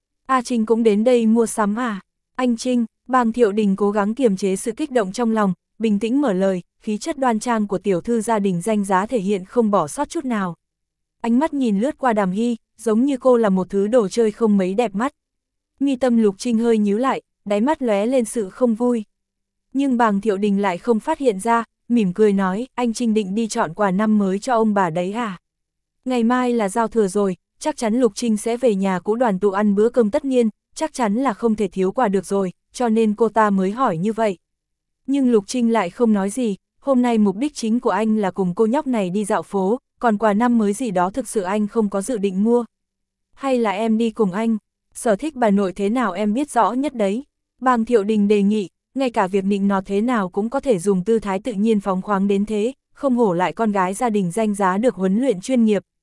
A Trinh cũng đến đây mua sắm à? Anh Trinh, Bàng Thiệu Đình cố gắng kiềm chế sự kích động trong lòng, bình tĩnh mở lời, khí chất đoan trang của tiểu thư gia đình danh giá thể hiện không bỏ sót chút nào. Ánh mắt nhìn lướt qua Đàm Hy, giống như cô là một thứ đồ chơi không mấy đẹp mắt. Mi tâm Lục Trinh hơi nhíu lại, đáy mắt lóe lên sự không vui. Nhưng Bàng Thiệu Đình lại không phát hiện ra, mỉm cười nói, anh Trinh định đi chọn quà năm mới cho ông bà đấy à? Ngày mai là giao thừa rồi, chắc chắn Lục Trinh sẽ về nhà cũ đoàn tụ ăn bữa cơm tất niên, chắc chắn là không thể thiếu quà được rồi, cho nên cô ta mới hỏi như vậy. Nhưng Lục Trinh lại không nói gì, hôm nay mục đích chính của anh là cùng cô nhóc này đi dạo phố, còn quà năm mới gì đó thực sự anh không có dự định mua. Hay là em đi cùng anh, sở thích bà nội thế nào em biết rõ nhất đấy. Bàng Thiệu Đình đề nghị, ngay cả việc nịnh nọt thế nào cũng có thể dùng tư thái tự nhiên phóng khoáng đến thế, không hổ lại con gái gia đình danh giá được huấn luyện chuyên nghiệp.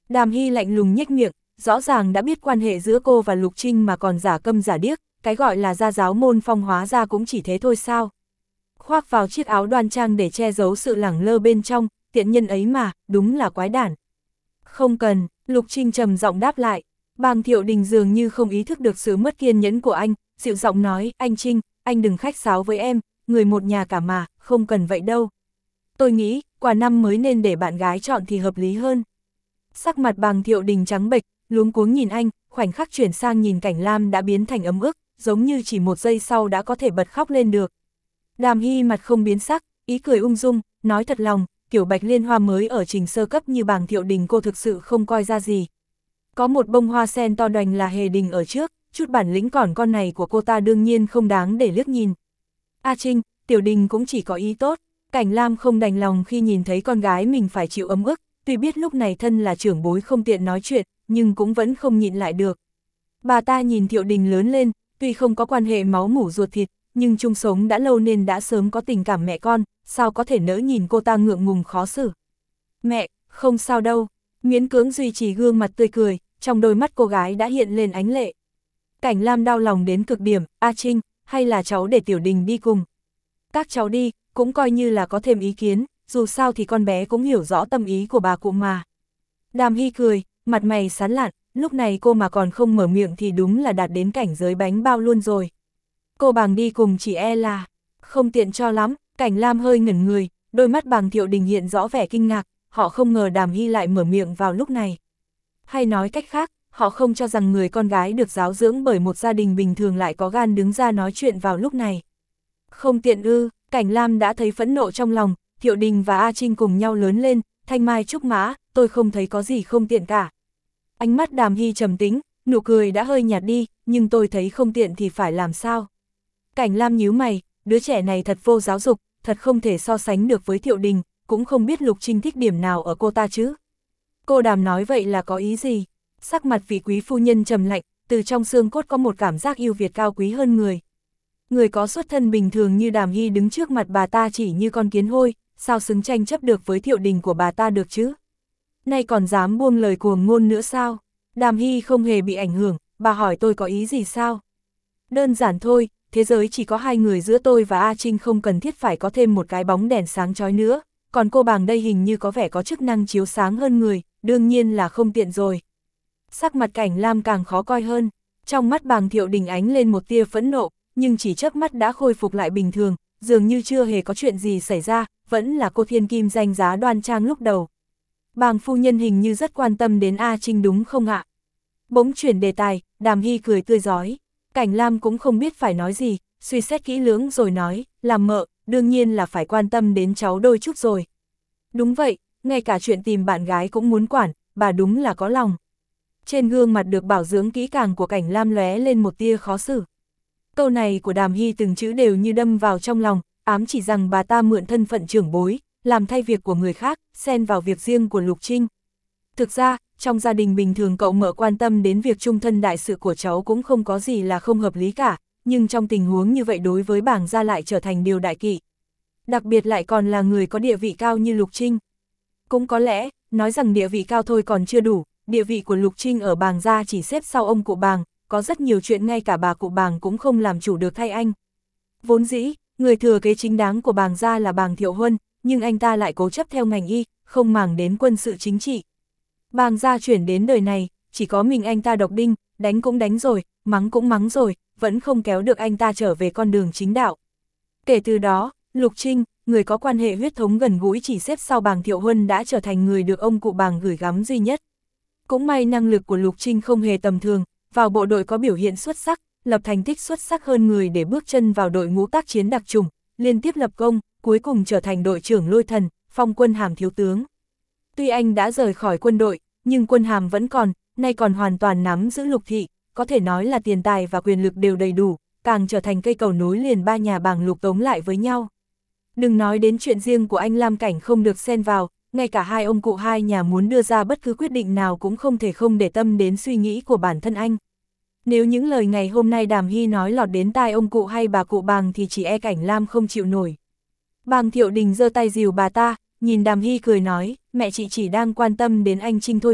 Đàm Hy lạnh lùng nhếch miệng, rõ ràng đã biết quan hệ giữa cô và Lục Trinh mà còn giả câm giả điếc, cái gọi là gia giáo môn phong hóa ra cũng chỉ thế thôi sao. Khoác vào chiếc áo đoan trang để che giấu sự lẳng lơ bên trong, tiện nhân ấy mà, đúng là quái đản. Không cần, Lục Trinh trầm giọng đáp lại. Bàng Thiệu Đình dường như không ý thức được sự mất kiên nhẫn của anh, dịu giọng nói, anh Trinh, anh đừng khách sáo với em, người một nhà cả mà, không cần vậy đâu. Tôi nghĩ, quà năm mới nên để bạn gái chọn thì hợp lý hơn. Sắc mặt Bàng Thiệu Đình trắng bệch, luống cuống nhìn anh, khoảnh khắc chuyển sang nhìn Cảnh Lam đã biến thành ấm ức, giống như chỉ một giây sau đã có thể bật khóc lên được. Đàm Hy mặt không biến sắc, ý cười ung dung, nói thật lòng, kiểu bạch liên hoa mới ở trình sơ cấp như Bàng Thiệu Đình cô thực sự không coi ra gì. Có một bông hoa sen to đoành là hề đình ở trước, chút bản lĩnh còn con này của cô ta đương nhiên không đáng để liếc nhìn. A Trinh, Tiểu Đình cũng chỉ có ý tốt, Cảnh Lam không đành lòng khi nhìn thấy con gái mình phải chịu ấm ức, tuy biết lúc này thân là trưởng bối không tiện nói chuyện, nhưng cũng vẫn không nhịn lại được. Bà ta nhìn Thiệu Đình lớn lên, tuy không có quan hệ máu mủ ruột thịt, nhưng chung sống đã lâu nên đã sớm có tình cảm mẹ con, sao có thể nỡ nhìn cô ta ngượng ngùng khó xử. Mẹ, không sao đâu, miễn cưỡng duy trì gương mặt tươi cười, trong đôi mắt cô gái đã hiện lên ánh lệ. Cảnh Lam đau lòng đến cực điểm, A Trinh, hay là cháu để Tiểu Đình đi cùng. Các cháu đi, cũng coi như là có thêm ý kiến, dù sao thì con bé cũng hiểu rõ tâm ý của bà cụ mà. Đàm Hy cười, mặt mày sán lạn, lúc này cô mà còn không mở miệng thì đúng là đạt đến cảnh giới bánh bao luôn rồi. Cô Bàng đi cùng chỉ e là không tiện cho lắm. Cảnh Lam hơi ngẩn người, đôi mắt Bàng Thiệu Đình hiện rõ vẻ kinh ngạc, họ không ngờ Đàm Hy lại mở miệng vào lúc này. Hay nói cách khác, họ không cho rằng người con gái được giáo dưỡng bởi một gia đình bình thường lại có gan đứng ra nói chuyện vào lúc này. Không tiện ư, Cảnh Lam đã thấy phẫn nộ trong lòng, Thiệu Đình và A Trinh cùng nhau lớn lên, thanh mai trúc mã, tôi không thấy có gì không tiện cả. Ánh mắt Đàm Hy trầm tĩnh, nụ cười đã hơi nhạt đi, nhưng tôi thấy không tiện thì phải làm sao. Cảnh Lam nhíu mày, đứa trẻ này thật vô giáo dục, thật không thể so sánh được với Thiệu Đình, cũng không biết Lục Trinh thích điểm nào ở cô ta chứ. Cô Đàm nói vậy là có ý gì? Sắc mặt vị quý phu nhân trầm lạnh, từ trong xương cốt có một cảm giác yêu Việt cao quý hơn người. Người có xuất thân bình thường như Đàm Hy đứng trước mặt bà ta chỉ như con kiến hôi, sao xứng tranh chấp được với Thiệu Đình của bà ta được chứ? Nay còn dám buông lời cuồng ngôn nữa sao? Đàm Hy không hề bị ảnh hưởng, bà hỏi tôi có ý gì sao? Đơn giản thôi, thế giới chỉ có hai người giữa tôi và A Trinh, không cần thiết phải có thêm một cái bóng đèn sáng chói nữa, còn cô Bàng đây hình như có vẻ có chức năng chiếu sáng hơn người, đương nhiên là không tiện rồi. Sắc mặt Cảnh Lam càng khó coi hơn, trong mắt Bàng Thiệu Đình ánh lên một tia phẫn nộ, nhưng chỉ chớp mắt đã khôi phục lại bình thường, dường như chưa hề có chuyện gì xảy ra, vẫn là cô thiên kim danh giá đoan trang lúc đầu. Bàng phu nhân hình như rất quan tâm đến A Trinh đúng không ạ? Bỗng chuyển đề tài, Đàm Hy cười tươi rói. Cảnh Lam cũng không biết phải nói gì, suy xét kỹ lưỡng rồi nói, làm mợ, đương nhiên là phải quan tâm đến cháu đôi chút rồi. Đúng vậy, ngay cả chuyện tìm bạn gái cũng muốn quản, bà đúng là có lòng. Trên gương mặt được bảo dưỡng kỹ càng của Cảnh Lam lóe lên một tia khó xử. Câu này của Đàm Hy từng chữ đều như đâm vào trong lòng, ám chỉ rằng bà ta mượn thân phận trưởng bối, làm thay việc của người khác, xen vào việc riêng của Lục Trinh. Thực ra, trong gia đình bình thường cậu mợ quan tâm đến việc chung thân đại sự của cháu cũng không có gì là không hợp lý cả, nhưng trong tình huống như vậy đối với Bàng gia lại trở thành điều đại kỵ. Đặc biệt lại còn là người có địa vị cao như Lục Trinh. Cũng có lẽ, nói rằng địa vị cao thôi còn chưa đủ, địa vị của Lục Trinh ở Bàng gia chỉ xếp sau ông cụ Bàng, có rất nhiều chuyện ngay cả bà cụ Bàng cũng không làm chủ được thay anh. Vốn dĩ, người thừa kế chính đáng của Bàng gia là Bàng Thiệu Huân, nhưng anh ta lại cố chấp theo ngành y, không màng đến quân sự chính trị. Bàng gia chuyển đến đời này, chỉ có mình anh ta độc đinh, đánh cũng đánh rồi, mắng cũng mắng rồi, vẫn không kéo được anh ta trở về con đường chính đạo. Kể từ đó, Lục Trinh, người có quan hệ huyết thống gần gũi chỉ xếp sau Bàng Thiệu Huân, đã trở thành người được ông cụ Bàng gửi gắm duy nhất. Cũng may năng lực của Lục Trinh không hề tầm thường, vào bộ đội có biểu hiện xuất sắc, lập thành tích xuất sắc hơn người để bước chân vào đội ngũ tác chiến đặc chủng, liên tiếp lập công, cuối cùng trở thành đội trưởng Lôi Thần, phong quân hàm thiếu tướng. Tuy anh đã rời khỏi quân đội, nhưng quân hàm vẫn còn, nay còn hoàn toàn nắm giữ Lục thị, có thể nói là tiền tài và quyền lực đều đầy đủ, càng trở thành cây cầu nối liền ba nhà Bàng Lục Tống lại với nhau. Đừng nói đến chuyện riêng của anh Lam Cảnh không được xen vào, ngay cả hai ông cụ hai nhà muốn đưa ra bất cứ quyết định nào cũng không thể không để tâm đến suy nghĩ của bản thân anh. Nếu những lời ngày hôm nay Đàm Hy nói lọt đến tai ông cụ hay bà cụ Bàng thì chỉ e Cảnh Lam không chịu nổi. Bàng Thiệu Đình giơ tay dìu bà ta, nhìn Đàm Hy cười nói, mẹ chị chỉ đang quan tâm đến anh Trinh thôi mà,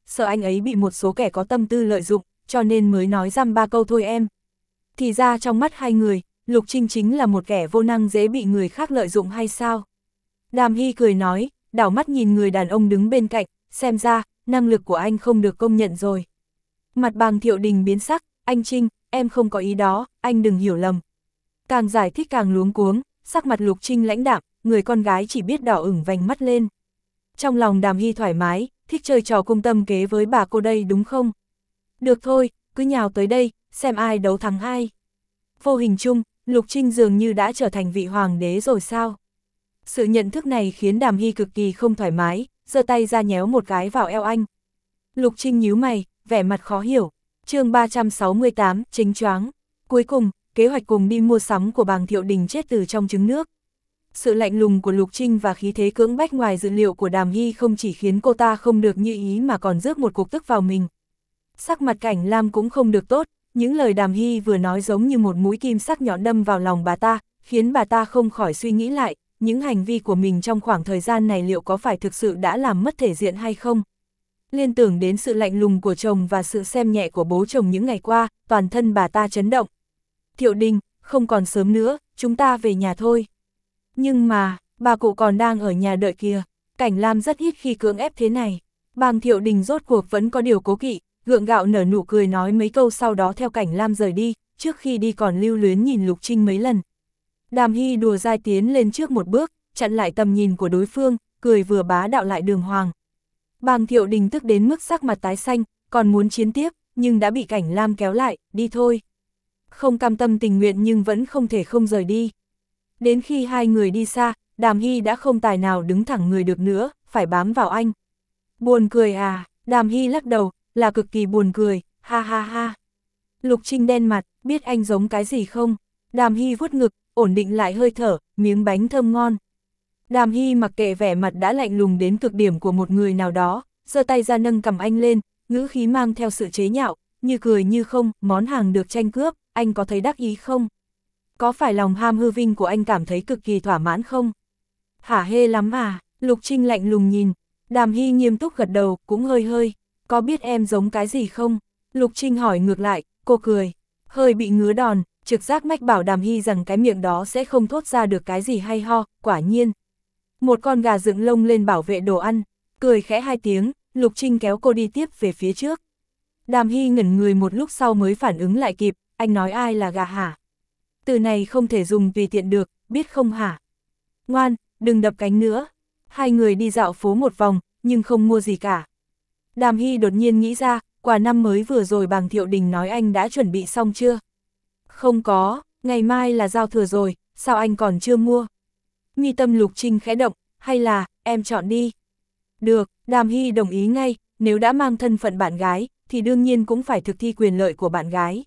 sợ anh ấy bị một số kẻ có tâm tư lợi dụng, cho nên mới nói dăm ba câu thôi em. Thì ra trong mắt hai người, Lục Trinh chính là một kẻ vô năng dễ bị người khác lợi dụng hay sao? Đàm Hy cười nói, đảo mắt nhìn người đàn ông đứng bên cạnh, xem ra, năng lực của anh không được công nhận rồi. Mặt Bàng Thiệu Đình biến sắc, anh Trinh, em không có ý đó, anh đừng hiểu lầm. Càng giải thích càng luống cuống, sắc mặt Lục Trinh lãnh đạm, người con gái chỉ biết đỏ ửng vành mắt lên. Trong lòng Đàm Hy thoải mái, thích chơi trò cung tâm kế với bà cô đây đúng không? Được thôi, cứ nhào tới đây, xem ai đấu thắng ai. Vô hình chung, Lục Trinh dường như đã trở thành vị hoàng đế rồi sao? Sự nhận thức này khiến Đàm Hy cực kỳ không thoải mái, giơ tay ra nhéo một cái vào eo anh. Lục Trinh nhíu mày, vẻ mặt khó hiểu. Chương ba trăm sáu mươi tám, chính choáng. Cuối cùng, kế hoạch cùng đi mua sắm của Bàng Thiệu Đình chết từ trong trứng nước. Sự lạnh lùng của Lục Trinh và khí thế cưỡng bách ngoài dự liệu của Đàm Hy không chỉ khiến cô ta không được như ý mà còn rước một cục tức vào mình. Sắc mặt Cảnh Lam cũng không được tốt, những lời Đàm Hy vừa nói giống như một mũi kim sắc nhọn đâm vào lòng bà ta, khiến bà ta không khỏi suy nghĩ lại, những hành vi của mình trong khoảng thời gian này liệu có phải thực sự đã làm mất thể diện hay không. Liên tưởng đến sự lạnh lùng của chồng và sự xem nhẹ của bố chồng những ngày qua, toàn thân bà ta chấn động. Thiệu Đình, không còn sớm nữa, chúng ta về nhà thôi. Nhưng mà, bà cụ còn đang ở nhà đợi kìa. Cảnh Lam rất ít khi cưỡng ép thế này. Bàng Thiệu Đình rốt cuộc vẫn có điều cố kỵ, gượng gạo nở nụ cười nói mấy câu sau đó theo Cảnh Lam rời đi, trước khi đi còn lưu luyến nhìn Lục Trinh mấy lần. Đàm Hy đùa dai tiến lên trước một bước, chặn lại tầm nhìn của đối phương, cười vừa bá đạo lại đường hoàng. Bàng Thiệu Đình tức đến mức sắc mặt tái xanh, còn muốn chiến tiếp, nhưng đã bị Cảnh Lam kéo lại, đi thôi. Không cam tâm tình nguyện nhưng vẫn không thể không rời đi. Đến khi hai người đi xa, Đàm Hy đã không tài nào đứng thẳng người được nữa, phải bám vào anh. Buồn cười à, Đàm Hy lắc đầu, là cực kỳ buồn cười, ha ha ha. Lục Trinh đen mặt, biết anh giống cái gì không? Đàm Hy vuốt ngực, ổn định lại hơi thở, miếng bánh thơm ngon. Đàm Hy mặc kệ vẻ mặt đã lạnh lùng đến cực điểm của một người nào đó, giơ tay ra nâng cầm anh lên, ngữ khí mang theo sự chế nhạo, như cười như không, món hàng được tranh cướp, anh có thấy đắc ý không? Có phải lòng ham hư vinh của anh cảm thấy cực kỳ thỏa mãn không? Hả hê lắm à, Lục Trinh lạnh lùng nhìn. Đàm Hy nghiêm túc gật đầu, cũng hơi hơi, có biết em giống cái gì không? Lục Trinh hỏi ngược lại, cô cười, hơi bị ngứa đòn, trực giác mách bảo Đàm Hy rằng cái miệng đó sẽ không thốt ra được cái gì hay ho, quả nhiên. Một con gà dựng lông lên bảo vệ đồ ăn, cười khẽ hai tiếng, Lục Trinh kéo cô đi tiếp về phía trước. Đàm Hy ngẩn người một lúc sau mới phản ứng lại kịp, anh nói ai là gà hả? Từ này không thể dùng tùy tiện được, biết không hả? Ngoan, đừng đập cánh nữa. Hai người đi dạo phố một vòng, nhưng không mua gì cả. Đàm Hy đột nhiên nghĩ ra, quà năm mới vừa rồi Bàng Thiệu Đình nói anh đã chuẩn bị xong chưa? Không có, ngày mai là giao thừa rồi, sao anh còn chưa mua? Mi tâm Lục Trinh khẽ động, hay là, em chọn đi. Được, Đàm Hy đồng ý ngay, nếu đã mang thân phận bạn gái, thì đương nhiên cũng phải thực thi quyền lợi của bạn gái.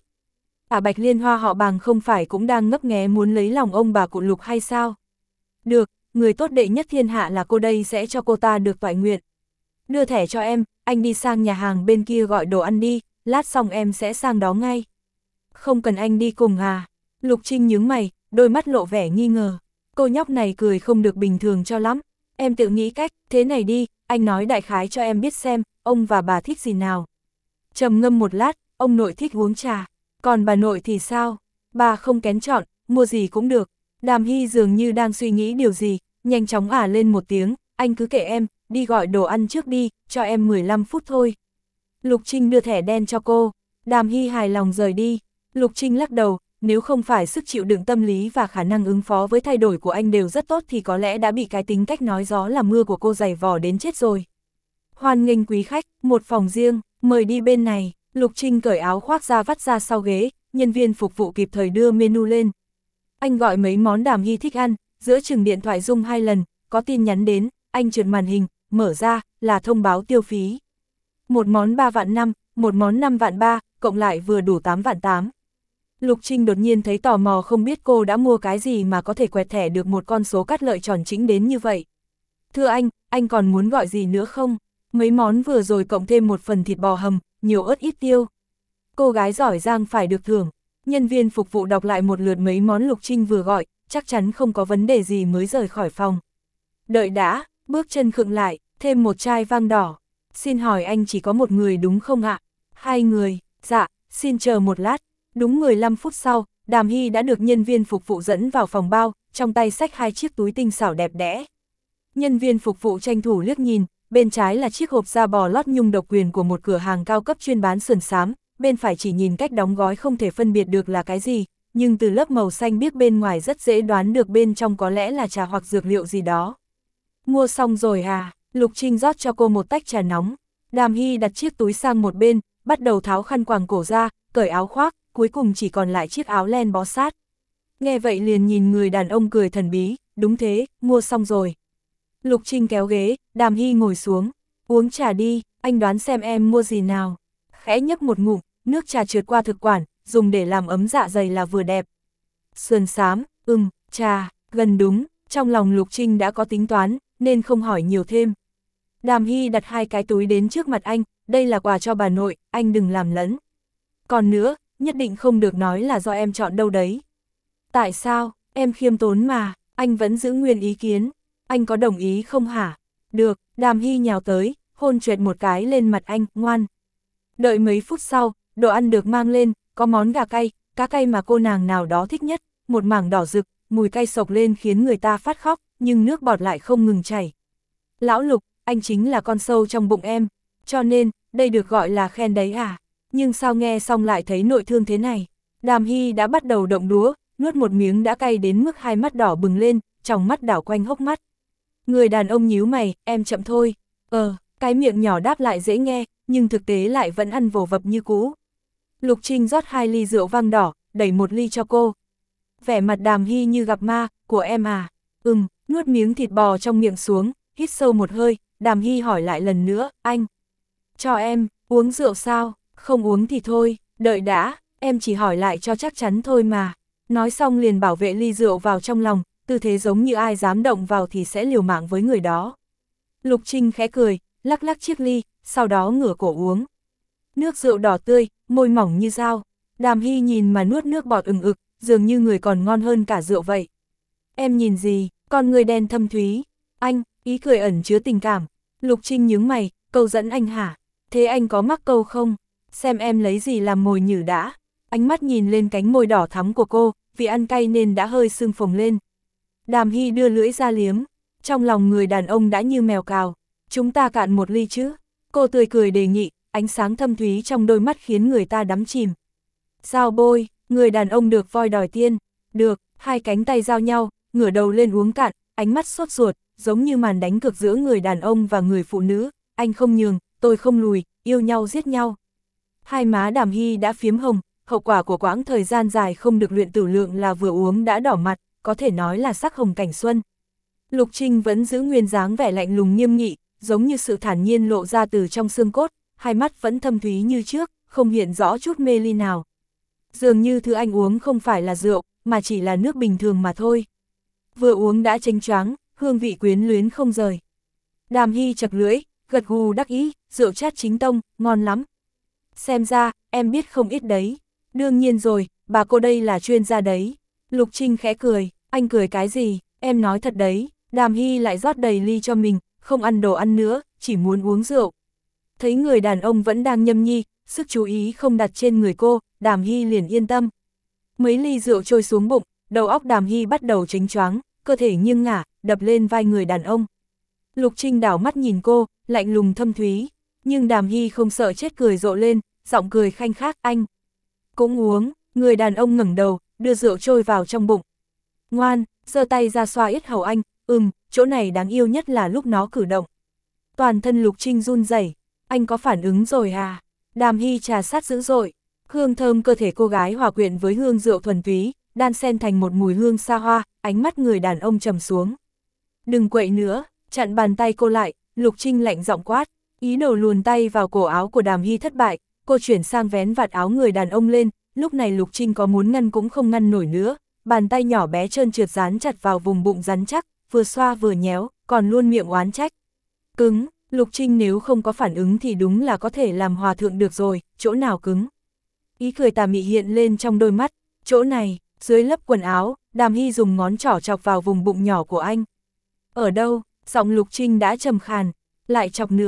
À Bạch Liên Hoa họ Bàng không phải cũng đang ngấp nghé muốn lấy lòng ông bà cụ Lục hay sao? Được, người tốt đệ nhất thiên hạ là cô đây sẽ cho cô ta được toại nguyện. Đưa thẻ cho em, anh đi sang nhà hàng bên kia gọi đồ ăn đi, lát xong em sẽ sang đó ngay. Không cần anh đi cùng à? Lục Trinh nhướng mày, đôi mắt lộ vẻ nghi ngờ. Cô nhóc này cười không được bình thường cho lắm. Em tự nghĩ cách, thế này đi, anh nói đại khái cho em biết xem, ông và bà thích gì nào. Trầm ngâm một lát, ông nội thích uống trà. Còn bà nội thì sao? Bà không kén chọn, mua gì cũng được. Đàm Hy dường như đang suy nghĩ điều gì, nhanh chóng ả lên một tiếng, anh cứ kệ em, đi gọi đồ ăn trước đi, cho em mười lăm phút thôi. Lục Trinh đưa thẻ đen cho cô, Đàm Hy hài lòng rời đi. Lục Trinh lắc đầu, nếu không phải sức chịu đựng tâm lý và khả năng ứng phó với thay đổi của anh đều rất tốt thì có lẽ đã bị cái tính cách nói gió làm mưa của cô giày vò đến chết rồi. Hoan nghênh quý khách, một phòng riêng, mời đi bên này. Lục Trinh cởi áo khoác ra vắt ra sau ghế, nhân viên phục vụ kịp thời đưa menu lên. Anh gọi mấy món Đàm Hy thích ăn, giữa chừng điện thoại rung hai lần, có tin nhắn đến, anh trượt màn hình, mở ra, là thông báo tiêu phí. Một món ba vạn năm, một món năm vạn ba, cộng lại vừa đủ tám vạn tám. Lục Trinh đột nhiên thấy tò mò không biết cô đã mua cái gì mà có thể quẹt thẻ được một con số cắt lợi tròn chính đến như vậy. Thưa anh, anh còn muốn gọi gì nữa không? Mấy món vừa rồi cộng thêm một phần thịt bò hầm, nhiều ớt ít tiêu. Cô gái giỏi giang phải được thưởng. Nhân viên phục vụ đọc lại một lượt mấy món Lục Trinh vừa gọi, chắc chắn không có vấn đề gì mới rời khỏi phòng. Đợi đã, bước chân khựng lại, thêm một chai vang đỏ. Xin hỏi anh chỉ có một người đúng không ạ? Hai người, dạ, xin chờ một lát. Đúng mười lăm phút sau, Đàm Hy đã được nhân viên phục vụ dẫn vào phòng bao, trong tay xách hai chiếc túi tinh xảo đẹp đẽ. Nhân viên phục vụ tranh thủ liếc nhìn, bên trái là chiếc hộp da bò lót nhung độc quyền của một cửa hàng cao cấp chuyên bán sườn xám, bên phải chỉ nhìn cách đóng gói không thể phân biệt được là cái gì, nhưng từ lớp màu xanh biếc bên ngoài rất dễ đoán được bên trong có lẽ là trà hoặc dược liệu gì đó. Mua xong rồi à? Lục Trinh rót cho cô một tách trà nóng. Đàm Hy đặt chiếc túi sang một bên, bắt đầu tháo khăn quàng cổ ra, cởi áo khoác, cuối cùng chỉ còn lại chiếc áo len bó sát. Nghe vậy liền nhìn người đàn ông cười thần bí, đúng thế, mua xong rồi. Lục Trinh kéo ghế, Đàm Hy ngồi xuống, uống trà đi, anh đoán xem em mua gì nào. Khẽ nhấp một ngụm, nước trà trượt qua thực quản, dùng để làm ấm dạ dày là vừa đẹp. Sườn xám, ừm, trà, gần đúng, trong lòng Lục Trinh đã có tính toán, nên không hỏi nhiều thêm. Đàm Hy đặt hai cái túi đến trước mặt anh, đây là quà cho bà nội, anh đừng làm lẫn. Còn nữa, nhất định không được nói là do em chọn đâu đấy. Tại sao, em khiêm tốn mà, anh vẫn giữ nguyên ý kiến. Anh có đồng ý không hả? Được, Đàm Hy nhào tới, hôn choẹt một cái lên mặt anh, ngoan. Đợi mấy phút sau, đồ ăn được mang lên, có món gà cay, cá cay mà cô nàng nào đó thích nhất, một mảng đỏ rực, mùi cay sộc lên khiến người ta phát khóc, nhưng nước bọt lại không ngừng chảy. Lão Lục, anh chính là con sâu trong bụng em, cho nên, đây được gọi là khen đấy à? Nhưng sao nghe xong lại thấy nội thương thế này? Đàm Hy đã bắt đầu động đũa, nuốt một miếng đã cay đến mức hai mắt đỏ bừng lên, trong mắt đảo quanh hốc mắt. Người đàn ông nhíu mày, em chậm thôi. Ờ, cái miệng nhỏ đáp lại dễ nghe, nhưng thực tế lại vẫn ăn vồ vập như cũ. Lục Trinh rót hai ly rượu vang đỏ, đẩy một ly cho cô. Vẻ mặt Đàm Hy như gặp ma, của em à? Ừm, nuốt miếng thịt bò trong miệng xuống, hít sâu một hơi, Đàm Hy hỏi lại lần nữa, anh. Cho em, uống rượu sao? Không uống thì thôi, đợi đã, em chỉ hỏi lại cho chắc chắn thôi mà. Nói xong liền bảo vệ ly rượu vào trong lòng, tư thế giống như ai dám động vào thì sẽ liều mạng với người đó. Lục Trinh khẽ cười, lắc lắc chiếc ly, sau đó ngửa cổ uống. Nước rượu đỏ tươi, môi mỏng như dao. Đàm Hy nhìn mà nuốt nước bọt ừng ực, dường như người còn ngon hơn cả rượu vậy. Em nhìn gì, con người đen thâm thúy. Anh, ý cười ẩn chứa tình cảm. Lục Trinh nhướng mày, câu dẫn anh hả? Thế anh có mắc câu không? Xem em lấy gì làm mồi nhử đã. Ánh mắt nhìn lên cánh môi đỏ thắm của cô, vì ăn cay nên đã hơi sưng phồng lên. Đàm Hy đưa lưỡi ra liếm, trong lòng người đàn ông đã như mèo cào. Chúng ta cạn một ly chứ? Cô tươi cười đề nghị, ánh sáng thâm thúy trong đôi mắt khiến người ta đắm chìm. Giao bôi, người đàn ông được voi đòi tiên. Được, hai cánh tay giao nhau, ngửa đầu lên uống cạn, ánh mắt sốt ruột, giống như màn đánh cược giữa người đàn ông và người phụ nữ. Anh không nhường, tôi không lùi, yêu nhau giết nhau. Hai má Đàm Hy đã phiếm hồng, hậu quả của quãng thời gian dài không được luyện tử lượng là vừa uống đã đỏ mặt, có thể nói là sắc hồng cảnh xuân. Lục Trinh vẫn giữ nguyên dáng vẻ lạnh lùng nghiêm nghị, giống như sự thản nhiên lộ ra từ trong xương cốt, hai mắt vẫn thâm thúy như trước, không hiện rõ chút mê ly nào. Dường như thứ anh uống không phải là rượu, mà chỉ là nước bình thường mà thôi. Vừa uống đã chênh choáng, hương vị quyến luyến không rời. Đàm Hy chật lưỡi, gật gù đắc ý, rượu chát chính tông, ngon lắm. Xem ra, em biết không ít đấy. Đương nhiên rồi, bà cô đây là chuyên gia đấy. Lục Trinh khẽ cười, anh cười cái gì, em nói thật đấy. Đàm Hy lại rót đầy ly cho mình, không ăn đồ ăn nữa, chỉ muốn uống rượu. Thấy người đàn ông vẫn đang nhâm nhi, sức chú ý không đặt trên người cô, Đàm Hy liền yên tâm. Mấy ly rượu trôi xuống bụng, đầu óc Đàm Hy bắt đầu chênh choáng, cơ thể nghiêng ngả, đập lên vai người đàn ông. Lục Trinh đảo mắt nhìn cô, lạnh lùng thâm thúy, nhưng Đàm Hy không sợ chết cười rộ lên, giọng cười khanh khách, anh cũng uống. Người đàn ông ngẩng đầu, đưa rượu trôi vào trong bụng. Ngoan, giơ tay ra xoa yết hầu anh, ừm, chỗ này đáng yêu nhất là lúc nó cử động. Toàn thân Lục Trinh run rẩy, anh có phản ứng rồi à? Đàm Hy trà sát dữ dội, hương thơm cơ thể cô gái hòa quyện với hương rượu thuần túy, đan xen thành một mùi hương xa hoa, ánh mắt người đàn ông trầm xuống. Đừng quậy nữa, chặn bàn tay cô lại, Lục Trinh lạnh giọng quát, ý đồ luồn tay vào cổ áo của Đàm Hy thất bại, cô chuyển sang vén vạt áo người đàn ông lên, lúc này Lục Trinh có muốn ngăn cũng không ngăn nổi nữa, bàn tay nhỏ bé trơn trượt dán chặt vào vùng bụng rắn chắc, vừa xoa vừa nhéo, còn luôn miệng oán trách. Cứng, Lục Trinh nếu không có phản ứng thì đúng là có thể làm hòa thượng được rồi, chỗ nào cứng. Ý cười tà mị hiện lên trong đôi mắt, chỗ này, dưới lớp quần áo, Đàm Hy dùng ngón trỏ chọc vào vùng bụng nhỏ của anh. Ở đâu, giọng Lục Trinh đã trầm khàn, lại chọc nữa,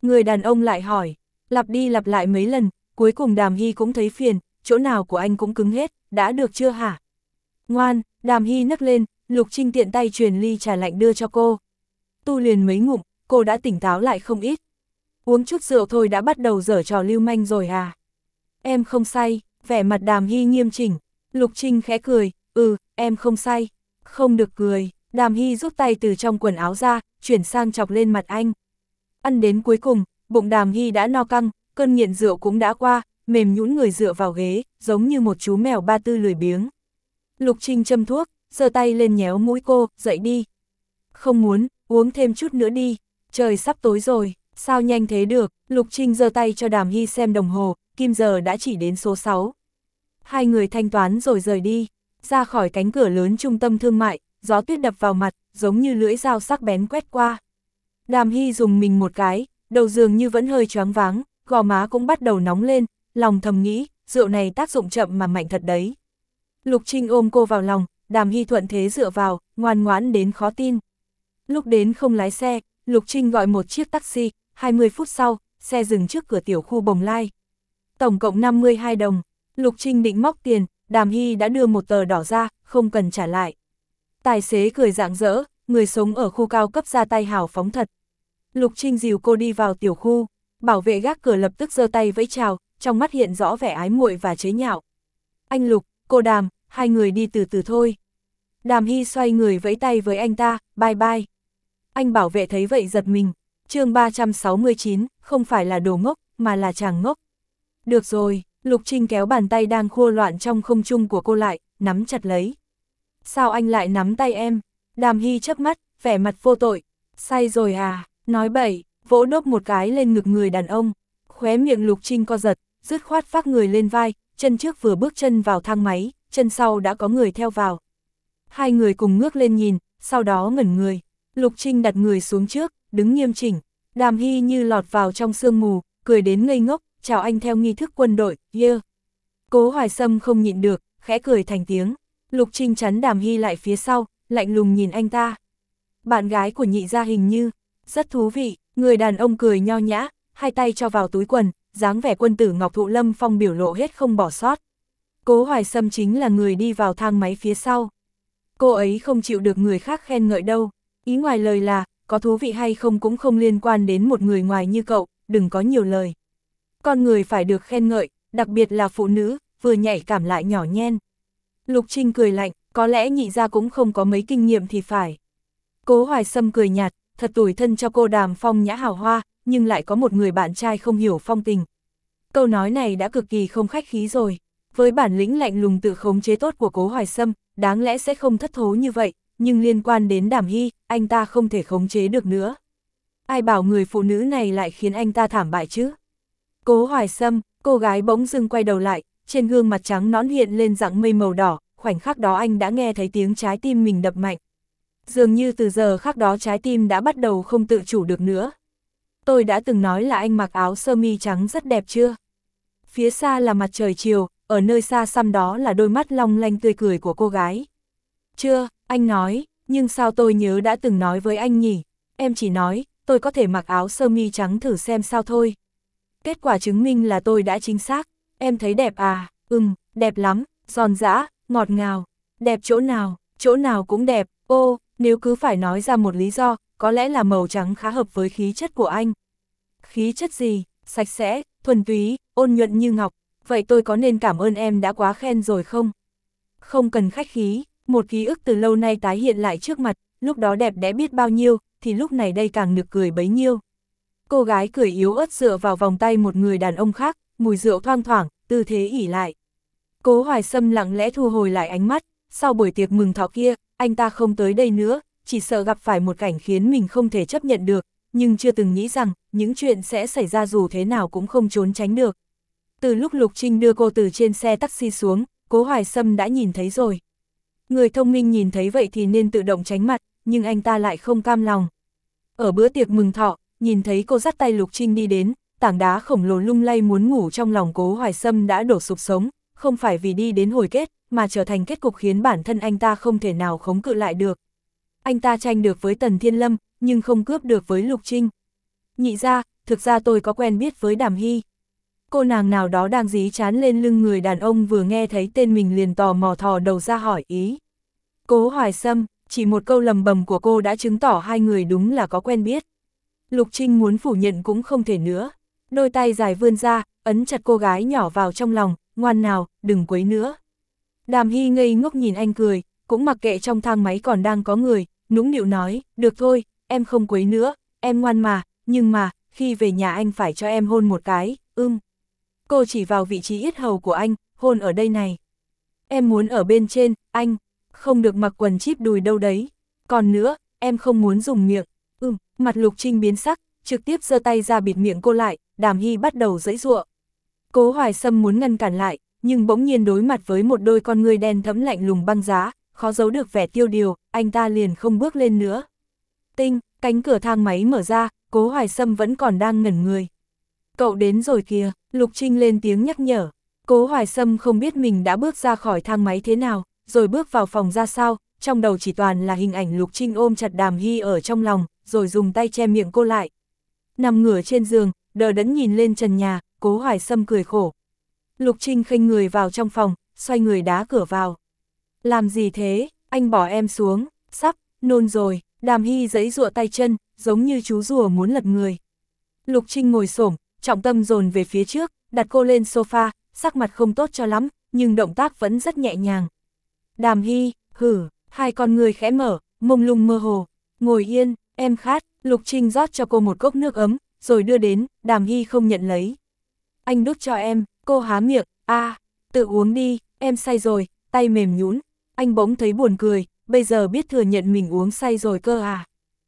Người đàn ông lại hỏi, lặp đi lặp lại mấy lần, cuối cùng Đàm Hy cũng thấy phiền, chỗ nào của anh cũng cứng hết, đã được chưa hả? Ngoan, Đàm Hy nấc lên, Lục Trinh tiện tay truyền ly trà lạnh đưa cho cô. Tu liền mấy ngụm, cô đã tỉnh táo lại không ít. Uống chút rượu thôi đã bắt đầu giở trò lưu manh rồi à? Em không say, vẻ mặt Đàm Hy nghiêm chỉnh. Lục Trinh khẽ cười, ừ, em không say. Không được cười, Đàm Hy rút tay từ trong quần áo ra, chuyển sang chọc lên mặt anh. Ăn đến cuối cùng, bụng Đàm Hy đã no căng, cơn nghiện rượu cũng đã qua, mềm nhũn người dựa vào ghế, giống như một chú mèo ba tư lười biếng. Lục Trinh châm thuốc, giơ tay lên nhéo mũi cô, dậy đi. Không muốn, uống thêm chút nữa đi, trời sắp tối rồi, sao nhanh thế được, Lục Trinh giơ tay cho Đàm Hy xem đồng hồ, kim giờ đã chỉ đến số sáu. Hai người thanh toán rồi rời đi, ra khỏi cánh cửa lớn trung tâm thương mại, gió tuyết đập vào mặt, giống như lưỡi dao sắc bén quét qua. Đàm Hy dùng mình một cái, đầu dường như vẫn hơi choáng váng, gò má cũng bắt đầu nóng lên, lòng thầm nghĩ, rượu này tác dụng chậm mà mạnh thật đấy. Lục Trinh ôm cô vào lòng, Đàm Hy thuận thế dựa vào, ngoan ngoãn đến khó tin. Lúc đến không lái xe, Lục Trinh gọi một chiếc taxi, hai mươi phút sau, xe dừng trước cửa tiểu khu Bồng Lai. Tổng cộng năm mươi hai đồng, Lục Trinh định móc tiền, Đàm Hy đã đưa một tờ đỏ ra, không cần trả lại. Tài xế cười rạng rỡ, người sống ở khu cao cấp ra tay hào phóng thật. Lục Trinh dìu cô đi vào tiểu khu, bảo vệ gác cửa lập tức giơ tay vẫy chào, trong mắt hiện rõ vẻ ái muội và chế nhạo. Anh Lục, cô Đàm, hai người đi từ từ thôi. Đàm Hy xoay người vẫy tay với anh ta, bye bye. Anh bảo vệ thấy vậy giật mình. Chương ba trăm sáu mươi chín, không phải là đồ ngốc, mà là chàng ngốc. Được rồi, Lục Trinh kéo bàn tay đang khua loạn trong không trung của cô lại, nắm chặt lấy. Sao anh lại nắm tay em? Đàm Hy chớp mắt, vẻ mặt vô tội. Say rồi à? Nói bậy, vỗ đốp một cái lên ngực người đàn ông. Khóe miệng Lục Trinh co giật, dứt khoát phác người lên vai, chân trước vừa bước chân vào thang máy, chân sau đã có người theo vào. Hai người cùng ngước lên nhìn, sau đó ngẩn người. Lục Trinh đặt người xuống trước, đứng nghiêm chỉnh. Đàm Hy như lọt vào trong sương mù, cười đến ngây ngốc, chào anh theo nghi thức quân đội, yeah. Cố Hoài Sâm không nhịn được, khẽ cười thành tiếng. Lục Trinh chắn Đàm Hy lại phía sau, lạnh lùng nhìn anh ta. Bạn gái của nhị gia hình như, rất thú vị, người đàn ông cười nho nhã, hai tay cho vào túi quần, dáng vẻ quân tử Ngọc Thụ Lâm Phong biểu lộ hết không bỏ sót. Cố Hoài Sâm chính là người đi vào thang máy phía sau. Cô ấy không chịu được người khác khen ngợi đâu, ý ngoài lời là, có thú vị hay không cũng không liên quan đến một người ngoài như cậu, đừng có nhiều lời. Con người phải được khen ngợi, đặc biệt là phụ nữ, vừa nhạy cảm lại nhỏ nhen. Lục Trinh cười lạnh, có lẽ nhị gia cũng không có mấy kinh nghiệm thì phải. Cố Hoài Sâm cười nhạt, thật tủi thân cho cô Đàm phong nhã hào hoa, nhưng lại có một người bạn trai không hiểu phong tình. Câu nói này đã cực kỳ không khách khí rồi. Với bản lĩnh lạnh lùng tự khống chế tốt của Cố Hoài Sâm, đáng lẽ sẽ không thất thố như vậy, nhưng liên quan đến Đàm Hy, anh ta không thể khống chế được nữa. Ai bảo người phụ nữ này lại khiến anh ta thảm bại chứ? Cố Hoài Sâm, cô gái bỗng dưng quay đầu lại, trên gương mặt trắng nõn hiện lên dạng mây màu đỏ, khoảnh khắc đó anh đã nghe thấy tiếng trái tim mình đập mạnh. Dường như từ giờ khắc đó trái tim đã bắt đầu không tự chủ được nữa. Tôi đã từng nói là anh mặc áo sơ mi trắng rất đẹp chưa? Phía xa là mặt trời chiều, ở nơi xa xăm đó là đôi mắt long lanh tươi cười của cô gái. Chưa, anh nói, nhưng sao tôi nhớ đã từng nói với anh nhỉ? Em chỉ nói, tôi có thể mặc áo sơ mi trắng thử xem sao thôi. Kết quả chứng minh là tôi đã chính xác. Em thấy đẹp à? Ừm, đẹp lắm, giòn giã, ngọt ngào. Đẹp chỗ nào, chỗ nào cũng đẹp. Ô, nếu cứ phải nói ra một lý do, có lẽ là màu trắng khá hợp với khí chất của anh. Khí chất gì? Sạch sẽ, thuần túy, ôn nhuận như ngọc. Vậy tôi có nên cảm ơn em đã quá khen rồi không? Không cần khách khí, một ký ức từ lâu nay tái hiện lại trước mặt, lúc đó đẹp đẽ biết bao nhiêu, thì lúc này đây càng nực cười bấy nhiêu. Cô gái cười yếu ớt dựa vào vòng tay một người đàn ông khác, mùi rượu thoang thoảng, tư thế ỉ lại. Cố Hoài Sâm lặng lẽ thu hồi lại ánh mắt, sau buổi tiệc mừng thọ kia, anh ta không tới đây nữa, chỉ sợ gặp phải một cảnh khiến mình không thể chấp nhận được, nhưng chưa từng nghĩ rằng, những chuyện sẽ xảy ra dù thế nào cũng không trốn tránh được. Từ lúc Lục Trinh đưa cô từ trên xe taxi xuống, Cố Hoài Sâm đã nhìn thấy rồi. Người thông minh nhìn thấy vậy thì nên tự động tránh mặt, nhưng anh ta lại không cam lòng. Ở bữa tiệc mừng thọ, nhìn thấy cô dắt tay Lục Trinh đi đến, tảng đá khổng lồ lung lay muốn ngủ trong lòng Cố Hoài Sâm đã đổ sụp sống, không phải vì đi đến hồi kết, mà trở thành kết cục khiến bản thân anh ta không thể nào khống cự lại được. Anh ta tranh được với Tần Thiên Lâm, nhưng không cướp được với Lục Trinh. Nhị ra, thực ra tôi có quen biết với Đàm Hy. Cô nàng nào đó đang dí chán lên lưng người đàn ông vừa nghe thấy tên mình liền tò mò thò đầu ra hỏi ý. Cố Hoài Sâm, chỉ một câu lầm bầm của cô đã chứng tỏ hai người đúng là có quen biết. Lục Trinh muốn phủ nhận cũng không thể nữa. Đôi tay dài vươn ra, ấn chặt cô gái nhỏ vào trong lòng, ngoan nào, đừng quấy nữa. Đàm Hy ngây ngốc nhìn anh cười, cũng mặc kệ trong thang máy còn đang có người, nũng nịu nói, được thôi, em không quấy nữa, em ngoan mà, nhưng mà, khi về nhà anh phải cho em hôn một cái, ưm. Cô chỉ vào vị trí yết hầu của anh, hôn ở đây này. Em muốn ở bên trên, anh, không được mặc quần chíp đùi đâu đấy. Còn nữa, em không muốn dùng miệng, ưm, mặt Lục Trinh biến sắc, trực tiếp giơ tay ra bịt miệng cô lại, Đàm Hy bắt đầu giãy giụa. Cố Hoài Sâm muốn ngăn cản lại, nhưng bỗng nhiên đối mặt với một đôi con ngươi đen thẫm lạnh lùng băng giá, khó giấu được vẻ tiêu điều, anh ta liền không bước lên nữa. Tinh, cánh cửa thang máy mở ra, Cố Hoài Sâm vẫn còn đang ngẩn người. Cậu đến rồi kìa, Lục Trinh lên tiếng nhắc nhở. Cố Hoài Sâm không biết mình đã bước ra khỏi thang máy thế nào, rồi bước vào phòng ra sao, trong đầu chỉ toàn là hình ảnh Lục Trinh ôm chặt Đàm Hy ở trong lòng, rồi dùng tay che miệng cô lại. Nằm ngửa trên giường, đờ đẫn nhìn lên trần nhà, Cố Hoài Sâm cười khổ. Lục Trinh khênh người vào trong phòng, xoay người đá cửa vào. Làm gì thế, anh bỏ em xuống, sắp, nôn rồi, Đàm Hy giãy giụa tay chân, giống như chú rùa muốn lật người. Lục Trinh ngồi xổm, trọng tâm dồn về phía trước, đặt cô lên sofa, sắc mặt không tốt cho lắm, nhưng động tác vẫn rất nhẹ nhàng. Đàm Hy, hử, hai con người khẽ mở, mông lung mơ hồ, ngồi yên, em khát, Lục Trinh rót cho cô một cốc nước ấm, rồi đưa đến, Đàm Hy không nhận lấy. Anh đút cho em, cô há miệng, a, à, tự uống đi, em say rồi, tay mềm nhũn. Anh bỗng thấy buồn cười, bây giờ biết thừa nhận mình uống say rồi cơ à.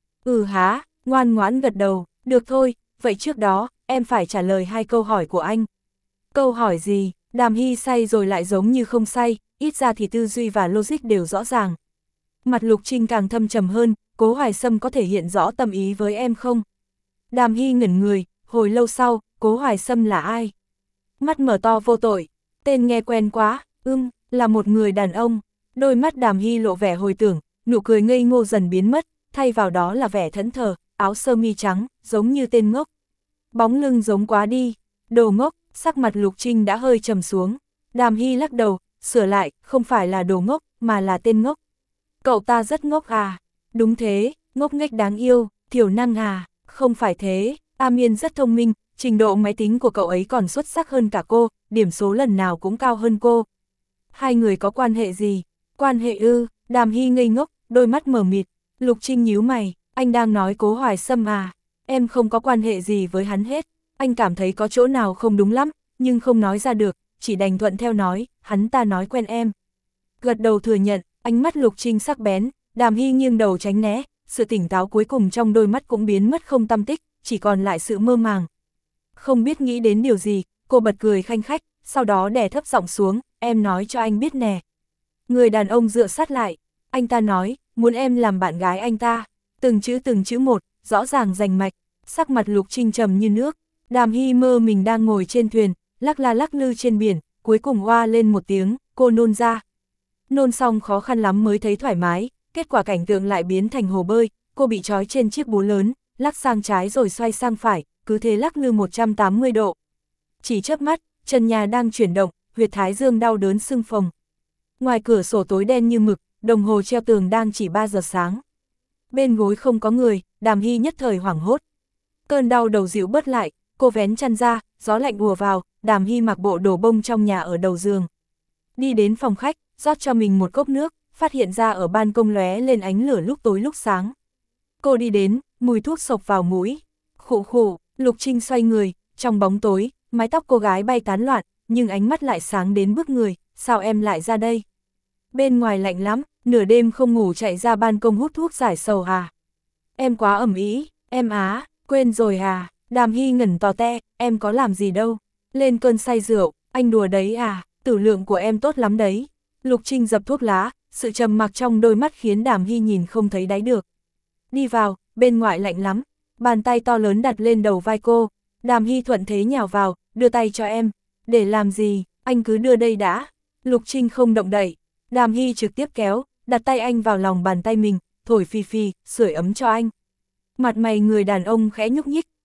Ừ há, ngoan ngoãn gật đầu, được thôi, vậy trước đó, em phải trả lời hai câu hỏi của anh. Câu hỏi gì? Đàm Hy say rồi lại giống như không say, ít ra thì tư duy và logic đều rõ ràng. Mặt Lục Trinh càng thâm trầm hơn, Cố Hoài Sâm có thể hiện rõ tâm ý với em không? Đàm Hy ngẩn người, hồi lâu sau, Cố Hoài Sâm là ai? Mắt mở to vô tội, tên nghe quen quá, ưm, là một người đàn ông. Đôi mắt Đàm Hy lộ vẻ hồi tưởng, nụ cười ngây ngô dần biến mất, thay vào đó là vẻ thẫn thờ, áo sơ mi trắng, giống như tên ngốc. Bóng lưng giống quá đi, đồ ngốc, sắc mặt Lục Trinh đã hơi trầm xuống. Đàm Hy lắc đầu, sửa lại, không phải là đồ ngốc, mà là tên ngốc. Cậu ta rất ngốc à? Đúng thế, ngốc nghếch đáng yêu, thiểu năng à? Không phải thế, A Miên rất thông minh, trình độ máy tính của cậu ấy còn xuất sắc hơn cả cô, điểm số lần nào cũng cao hơn cô. Hai người có quan hệ gì? Quan hệ ư? Đàm Hy ngây ngốc, đôi mắt mờ mịt. Lục Trinh nhíu mày, anh đang nói Cố Hoài Sâm à? Em không có quan hệ gì với hắn hết. Anh cảm thấy có chỗ nào không đúng lắm, nhưng không nói ra được, chỉ đành thuận theo nói, hắn ta nói quen em. Gật đầu thừa nhận, ánh mắt Lục Trinh sắc bén, Đàm Hy nghiêng đầu tránh né, sự tỉnh táo cuối cùng trong đôi mắt cũng biến mất không tăm tích, chỉ còn lại sự mơ màng. Không biết nghĩ đến điều gì, cô bật cười khanh khách, sau đó đè thấp giọng xuống, em nói cho anh biết nè. Người đàn ông dựa sát lại, anh ta nói, muốn em làm bạn gái anh ta, từng chữ từng chữ một, rõ ràng rành mạch, sắc mặt Lục Trinh trầm như nước. Đàm Hy mơ mình đang ngồi trên thuyền, lắc la lắc lư trên biển, cuối cùng oa lên một tiếng, cô nôn ra. Nôn xong khó khăn lắm mới thấy thoải mái, kết quả cảnh tượng lại biến thành hồ bơi, cô bị trói trên chiếc búa lớn, lắc sang trái rồi xoay sang phải, cứ thế lắc lư một trăm tám mươi độ. Chỉ chớp mắt, trần nhà đang chuyển động, huyệt thái dương đau đớn sưng phồng. Ngoài cửa sổ tối đen như mực, đồng hồ treo tường đang chỉ ba giờ sáng. Bên gối không có người, Đàm Hy nhất thời hoảng hốt. Cơn đau đầu dịu bớt lại, cô vén chăn ra, gió lạnh ùa vào, Đàm Hy mặc bộ đồ bông trong nhà ở đầu giường. Đi đến phòng khách, rót cho mình một cốc nước, phát hiện ra ở ban công lóe lên ánh lửa lúc tối lúc sáng. Cô đi đến, mùi thuốc sộc vào mũi. Khụ khụ, Lục Trinh xoay người, trong bóng tối, mái tóc cô gái bay tán loạn, nhưng ánh mắt lại sáng đến bức người, sao em lại ra đây? Bên ngoài lạnh lắm, nửa đêm không ngủ chạy ra ban công hút thuốc giải sầu à? Em quá ẩm ý, em á, quên rồi à? Đàm Hy ngẩn tò te, em có làm gì đâu? Lên cơn say rượu, anh đùa đấy à? Tử lượng của em tốt lắm đấy. Lục Trinh dập thuốc lá, sự trầm mặc trong đôi mắt khiến Đàm Hy nhìn không thấy đáy được. Đi vào, bên ngoài lạnh lắm. Bàn tay to lớn đặt lên đầu vai cô. Đàm Hy thuận thế nhào vào, đưa tay cho em. Để làm gì, anh cứ đưa đây đã. Lục Trinh không động đậy. Đàm Hy trực tiếp kéo, đặt tay anh vào lòng bàn tay mình, thổi phì phì, sưởi ấm cho anh. Mặt mày người đàn ông khẽ nhúc nhích,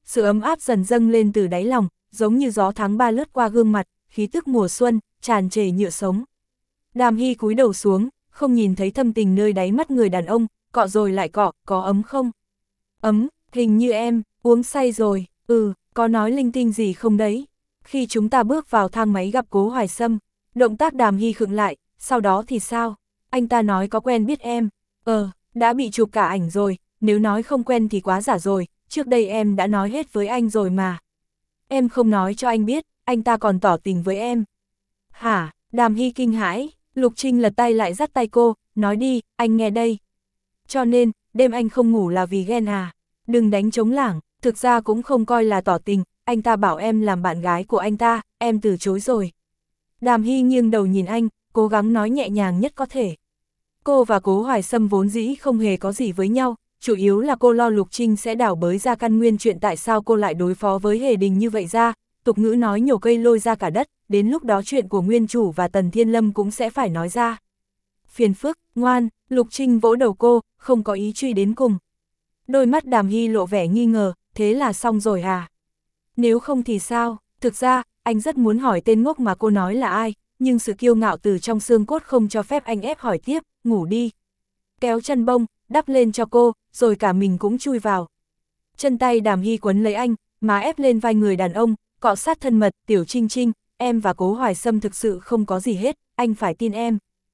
sự ấm áp dần dâng lên từ đáy lòng, giống như gió tháng ba lướt qua gương mặt, khí tức mùa xuân, tràn trề nhựa sống. Đàm Hy cúi đầu xuống, không nhìn thấy thâm tình nơi đáy mắt người đàn ông, cọ rồi lại cọ, có ấm không? Ấm, hình như em, uống say rồi, ừ, có nói linh tinh gì không đấy? Khi chúng ta bước vào thang máy gặp Cố Hoài Sâm, động tác Đàm Hy khựng lại, sau đó thì sao? Anh ta nói có quen biết em, ờ, đã bị chụp cả ảnh rồi, nếu nói không quen thì quá giả rồi, trước đây em đã nói hết với anh rồi mà. Em không nói cho anh biết, anh ta còn tỏ tình với em. Hả? Đàm Hy kinh hãi, Lục Trinh lật tay lại dắt tay cô, nói đi, anh nghe đây. Cho nên, đêm anh không ngủ là vì ghen à? Đừng đánh trống lảng, thực ra cũng không coi là tỏ tình, anh ta bảo em làm bạn gái của anh ta, em từ chối rồi. Đàm Hy nghiêng đầu nhìn anh, cố gắng nói nhẹ nhàng nhất có thể. Cô và Cố Hoài Sâm vốn dĩ không hề có gì với nhau, chủ yếu là cô lo Lục Trinh sẽ đảo bới ra căn nguyên chuyện tại sao cô lại đối phó với Hề Đình như vậy ra, tục ngữ nói nhổ cây lôi ra cả đất, đến lúc đó chuyện của nguyên chủ và Tần Thiên Lâm cũng sẽ phải nói ra. Phiền phức, ngoan, Lục Trinh vỗ đầu cô, không có ý truy đến cùng. Đôi mắt Đàm Hy lộ vẻ nghi ngờ, thế là xong rồi à? Nếu không thì sao? Thực ra, anh rất muốn hỏi tên ngốc mà cô nói là ai, nhưng sự kiêu ngạo từ trong xương cốt không cho phép anh ép hỏi tiếp, ngủ đi. Kéo chân bông, đắp lên cho cô, rồi cả mình cũng chui vào. Chân tay Đàm Hy quấn lấy anh, má ép lên vai người đàn ông, cọ sát thân mật, Tiểu Trinh Trinh, em và Cố Hoài Sâm thực sự không có gì hết, anh phải tin em.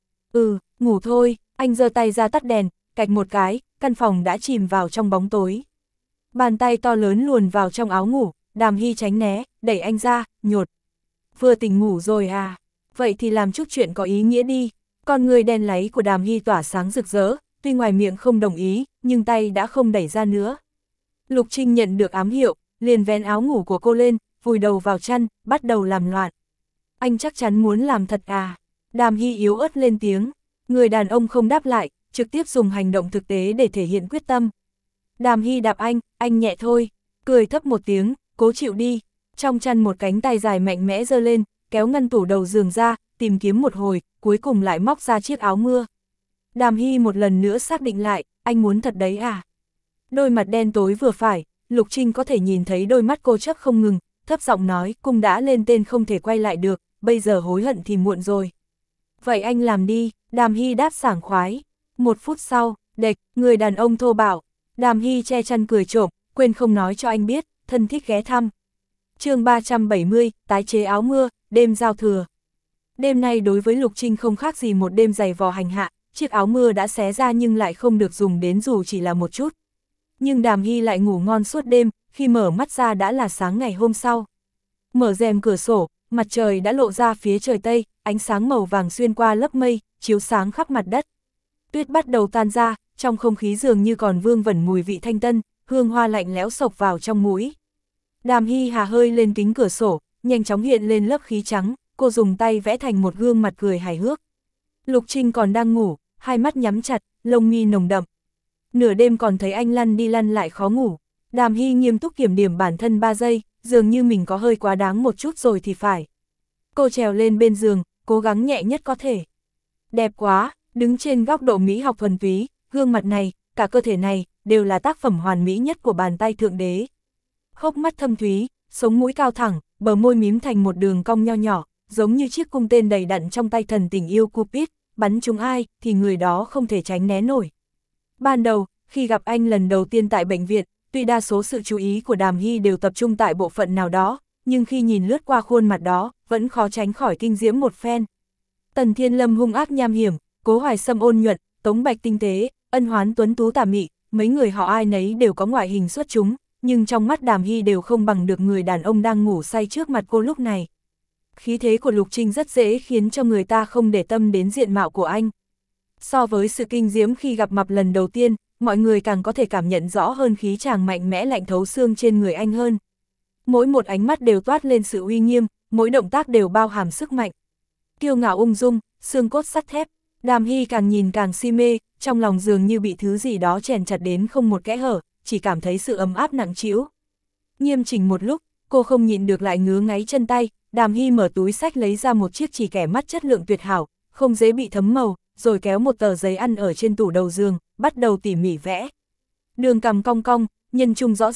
Ừ, ngủ thôi, anh giơ tay ra tắt đèn, cạch một cái, căn phòng đã chìm vào trong bóng tối. Bàn tay to lớn luồn vào trong áo ngủ, Đàm Hy tránh né, đẩy anh ra, nhột. Vừa tỉnh ngủ rồi à? Vậy thì làm chút chuyện có ý nghĩa đi. Con người đen láy của Đàm Hy tỏa sáng rực rỡ, tuy ngoài miệng không đồng ý, nhưng tay đã không đẩy ra nữa. Lục Trinh nhận được ám hiệu, liền vén áo ngủ của cô lên, vùi đầu vào chăn, bắt đầu làm loạn. Anh chắc chắn muốn làm thật à? Đàm Hy yếu ớt lên tiếng, người đàn ông không đáp lại, trực tiếp dùng hành động thực tế để thể hiện quyết tâm. Đàm Hy đạp anh, anh nhẹ thôi, cười thấp một tiếng, cố chịu đi. Trong chăn một cánh tay dài mạnh mẽ giơ lên, kéo ngăn tủ đầu giường ra, tìm kiếm một hồi, cuối cùng lại móc ra chiếc áo mưa. Đàm Hy một lần nữa xác định lại, anh muốn thật đấy à? Đôi mặt đen tối vừa phải, Lục Trinh có thể nhìn thấy đôi mắt cô chớp không ngừng, thấp giọng nói, cung đã lên tên không thể quay lại được, bây giờ hối hận thì muộn rồi. Vậy anh làm đi, Đàm Hy đáp sảng khoái. Một phút sau, đệch, người đàn ông thô bạo. Đàm Hy che chăn cười trộm, quên không nói cho anh biết, thân thích ghé thăm. chương ba trăm bảy mươi, tái chế áo mưa, đêm giao thừa. Đêm nay đối với Lục Trinh không khác gì một đêm dày vò hành hạ, chiếc áo mưa đã xé ra nhưng lại không được dùng đến dù chỉ là một chút. Nhưng Đàm Hy lại ngủ ngon suốt đêm, khi mở mắt ra đã là sáng ngày hôm sau. Mở rèm cửa sổ, mặt trời đã lộ ra phía trời Tây, ánh sáng màu vàng xuyên qua lớp mây, chiếu sáng khắp mặt đất. Tuyết bắt đầu tan ra, trong không khí dường như còn vương vẩn mùi vị thanh tân, hương hoa lạnh lẽo sộc vào trong mũi. Đàm Hy hà hơi lên kính cửa sổ, nhanh chóng hiện lên lớp khí trắng, cô dùng tay vẽ thành một gương mặt cười hài hước. Lục Trinh còn đang ngủ, hai mắt nhắm chặt, lông mi nồng đậm. Nửa đêm còn thấy anh lăn đi lăn lại khó ngủ. Đàm Hy nghiêm túc kiểm điểm bản thân ba giây, dường như mình có hơi quá đáng một chút rồi thì phải. Cô trèo lên bên giường, cố gắng nhẹ nhất có thể. Đẹp quá, đứng trên góc độ mỹ học thuần túy, gương mặt này, cả cơ thể này, đều là tác phẩm hoàn mỹ nhất của bàn tay thượng đế. Hốc mắt thâm thúy, sống mũi cao thẳng, bờ môi mím thành một đường cong nho nhỏ, giống như chiếc cung tên đầy đặn trong tay thần tình yêu Cupid, bắn trúng ai thì người đó không thể tránh né nổi. Ban đầu, khi gặp anh lần đầu tiên tại bệnh viện, tuy đa số sự chú ý của Đàm Hy đều tập trung tại bộ phận nào đó, nhưng khi nhìn lướt qua khuôn mặt đó, vẫn khó tránh khỏi kinh diễm một phen. Tần Thiên Lâm hung ác nham hiểm, Cố Hoài Sâm ôn nhuận, Tống Bạch tinh tế, Ân Hoán tuấn tú tà mị, mấy người họ ai nấy đều có ngoại hình xuất chúng, nhưng trong mắt Đàm Hy đều không bằng được người đàn ông đang ngủ say trước mặt cô lúc này. Khí thế của Lục Trinh rất dễ khiến cho người ta không để tâm đến diện mạo của anh. So với sự kinh diễm khi gặp mặt lần đầu tiên, mọi người càng có thể cảm nhận rõ hơn khí chàng mạnh mẽ lạnh thấu xương trên người anh hơn. Mỗi một ánh mắt đều toát lên sự uy nghiêm, mỗi động tác đều bao hàm sức mạnh. Kiêu ngạo ung dung, xương cốt sắt thép, Đàm Hy càng nhìn càng si mê, trong lòng dường như bị thứ gì đó chèn chặt đến không một kẽ hở, chỉ cảm thấy sự ấm áp nặng trĩu. Nghiêm chỉnh một lúc, cô không nhịn được lại ngứa ngáy chân tay, Đàm Hy mở túi xách lấy ra một chiếc chỉ kẻ mắt chất lượng tuyệt hảo, không dễ bị thấm màu, rồi kéo một tờ giấy ăn ở trên tủ đầu giường, bắt đầu tỉ mỉ vẽ. Đường cằm cong cong, nhân trung rõ ràng,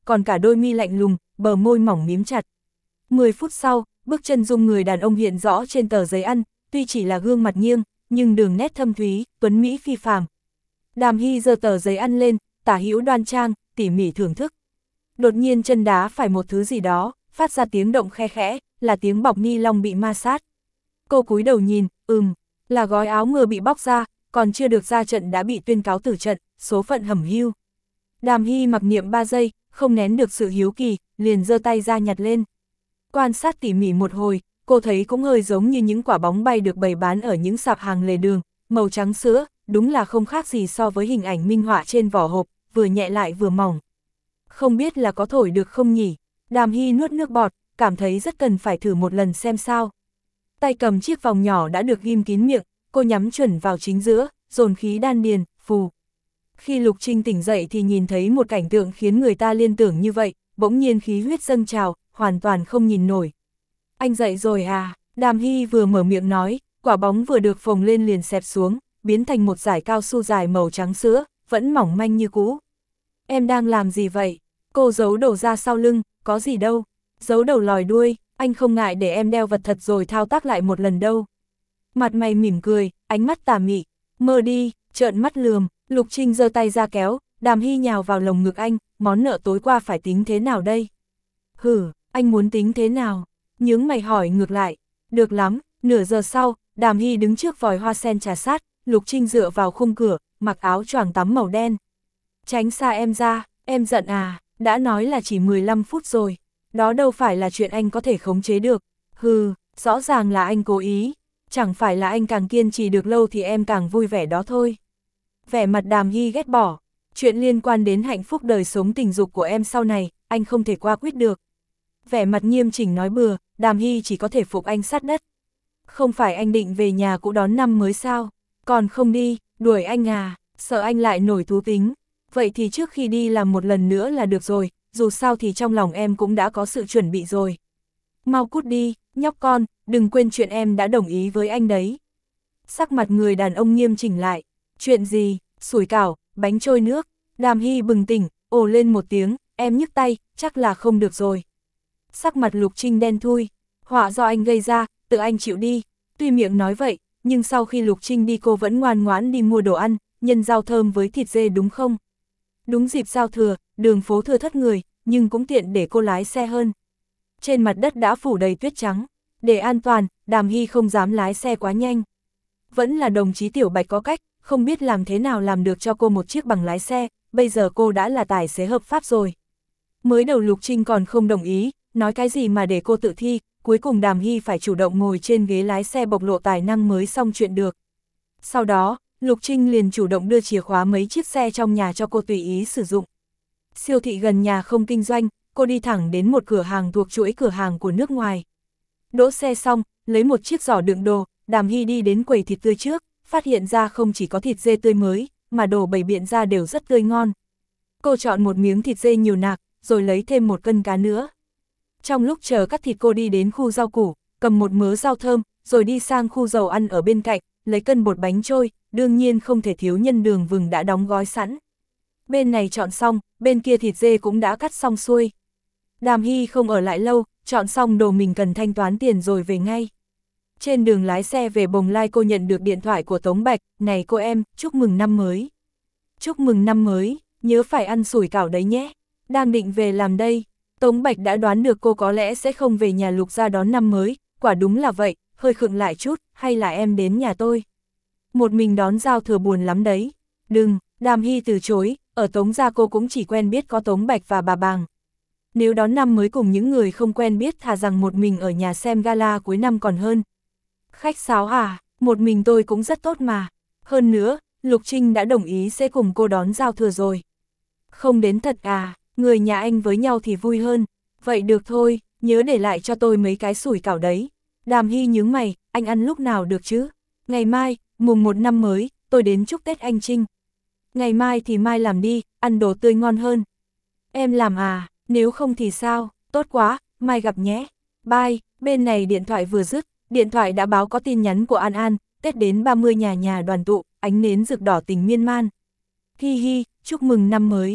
còn cả đôi mi lạnh lùng, bờ môi mỏng mím chặt. Mười phút sau, bước chân dung người đàn ông hiện rõ trên tờ giấy ăn, tuy chỉ là gương mặt nghiêng, nhưng đường nét thâm thúy, tuấn mỹ phi phàm. Đàm Hy giơ tờ giấy ăn lên, tả hữu đoan trang, tỉ mỉ thưởng thức. Đột nhiên chân đá phải một thứ gì đó, phát ra tiếng động khe khẽ, là tiếng bọc ni lông bị ma sát. Cô cúi đầu nhìn, ừm, là gói áo mưa bị bóc ra, còn chưa được ra trận đã bị tuyên cáo tử trận, số phận hẩm hưu. Đàm Hy mặc niệm ba giây, không nén được sự hiếu kỳ, liền giơ tay ra nhặt lên. Quan sát tỉ mỉ một hồi, cô thấy cũng hơi giống như những quả bóng bay được bày bán ở những sạp hàng lề đường, màu trắng sữa, đúng là không khác gì so với hình ảnh minh họa trên vỏ hộp, vừa nhẹ lại vừa mỏng. Không biết là có thổi được không nhỉ? Đàm Hy nuốt nước bọt, cảm thấy rất cần phải thử một lần xem sao. Tay cầm chiếc vòng nhỏ đã được ghim kín miệng, cô nhắm chuẩn vào chính giữa, dồn khí đan điền, phù. Khi Lục Trinh tỉnh dậy thì nhìn thấy một cảnh tượng khiến người ta liên tưởng như vậy, bỗng nhiên khí huyết dâng trào, hoàn toàn không nhìn nổi. Anh dậy rồi à? Đàm Hy vừa mở miệng nói, quả bóng vừa được phồng lên liền xẹp xuống, biến thành một dải cao su dài màu trắng sữa, vẫn mỏng manh như cũ. Em đang làm gì vậy? Cô giấu đầu ra sau lưng, có gì đâu. Giấu đầu lòi đuôi, anh không ngại để em đeo vật thật rồi thao tác lại một lần đâu. Mặt mày mỉm cười, ánh mắt tà mị, mơ đi, trợn mắt lườm. Lục Trinh giơ tay ra kéo, Đàm Hy nhào vào lồng ngực anh, món nợ tối qua phải tính thế nào đây? Hử, anh muốn tính thế nào? Nhướng mày hỏi ngược lại. Được lắm, nửa giờ sau, Đàm Hy đứng trước vòi hoa sen trà sát, Lục Trinh dựa vào khung cửa, mặc áo choàng tắm màu đen. Tránh xa em ra, em giận à, đã nói là chỉ mười lăm phút rồi. Đó đâu phải là chuyện anh có thể khống chế được. Hừ, rõ ràng là anh cố ý. Chẳng phải là anh càng kiên trì được lâu thì em càng vui vẻ đó thôi. Vẻ mặt Đàm Hy ghét bỏ. Chuyện liên quan đến hạnh phúc đời sống tình dục của em sau này, anh không thể qua quyết được. Vẻ mặt nghiêm chỉnh nói bừa, Đàm Hy chỉ có thể phục anh sát đất. Không phải anh định về nhà cũ đón năm mới sao? Còn không đi, đuổi anh à, sợ anh lại nổi thú tính. Vậy thì trước khi đi làm một lần nữa là được rồi, dù sao thì trong lòng em cũng đã có sự chuẩn bị rồi. Mau cút đi, nhóc con, đừng quên chuyện em đã đồng ý với anh đấy. Sắc mặt người đàn ông nghiêm chỉnh lại. Chuyện gì? Sủi cảo, bánh trôi nước. Đàm Hy bừng tỉnh, ồ lên một tiếng, em nhức tay, chắc là không được rồi. Sắc mặt Lục Trinh đen thui, họa do anh gây ra, tự anh chịu đi. Tuy miệng nói vậy, nhưng sau khi Lục Trinh đi cô vẫn ngoan ngoãn đi mua đồ ăn, nhân rau thơm với thịt dê đúng không? Đúng dịp giao thừa, đường phố thưa thất người, nhưng cũng tiện để cô lái xe hơn. Trên mặt đất đã phủ đầy tuyết trắng, để an toàn, Đàm Hy không dám lái xe quá nhanh. Vẫn là đồng chí Tiểu Bạch có cách, không biết làm thế nào làm được cho cô một chiếc bằng lái xe, bây giờ cô đã là tài xế hợp pháp rồi. Mới đầu Lục Trinh còn không đồng ý, nói cái gì mà để cô tự thi, cuối cùng Đàm Hy phải chủ động ngồi trên ghế lái xe bộc lộ tài năng mới xong chuyện được. Sau đó, Lục Trinh liền chủ động đưa chìa khóa mấy chiếc xe trong nhà cho cô tùy ý sử dụng. Siêu thị gần nhà không kinh doanh, cô đi thẳng đến một cửa hàng thuộc chuỗi cửa hàng của nước ngoài. Đỗ xe xong, lấy một chiếc giỏ đựng đồ, Đàm Hy đi đến quầy thịt tươi trước, phát hiện ra không chỉ có thịt dê tươi mới, mà đồ bày biện ra đều rất tươi ngon. Cô chọn một miếng thịt dê nhiều nạc, rồi lấy thêm một cân cá nữa. Trong lúc chờ cắt thịt cô đi đến khu rau củ, cầm một mớ rau thơm, rồi đi sang khu dầu ăn ở bên cạnh, lấy cân bột bánh trôi, đương nhiên không thể thiếu nhân đường vừng đã đóng gói sẵn. Bên này chọn xong, bên kia thịt dê cũng đã cắt xong xuôi. Đàm Hy không ở lại lâu, chọn xong đồ mình cần thanh toán tiền rồi về ngay. Trên đường lái xe về Bồng Lai cô nhận được điện thoại của Tống Bạch, này cô em, chúc mừng năm mới. Chúc mừng năm mới, nhớ phải ăn sủi cảo đấy nhé. Đang định về làm đây. Tống Bạch đã đoán được cô có lẽ sẽ không về nhà Lục gia đón năm mới, quả đúng là vậy, hơi khựng lại chút, hay là em đến nhà tôi. Một mình đón giao thừa buồn lắm đấy. Đừng, Đàm Hy từ chối, ở Tống gia cô cũng chỉ quen biết có Tống Bạch và bà Bàng. Nếu đón năm mới cùng những người không quen biết thà rằng một mình ở nhà xem gala cuối năm còn hơn. Khách sáo à, một mình tôi cũng rất tốt mà. Hơn nữa, Lục Trinh đã đồng ý sẽ cùng cô đón giao thừa rồi. Không đến thật à, người nhà anh với nhau thì vui hơn. Vậy được thôi, nhớ để lại cho tôi mấy cái sủi cảo đấy. Đàm Hy nhướng mày, anh ăn lúc nào được chứ? Ngày mai, mùng một năm mới, tôi đến chúc Tết anh Trinh. Ngày mai thì mai làm đi, ăn đồ tươi ngon hơn. Em làm à, nếu không thì sao, tốt quá, mai gặp nhé. Bye, bên này điện thoại vừa dứt, điện thoại đã báo có tin nhắn của An An, Tết đến ba mươi nhà nhà đoàn tụ, ánh nến rực đỏ tình miên man. Hi hi, chúc mừng năm mới.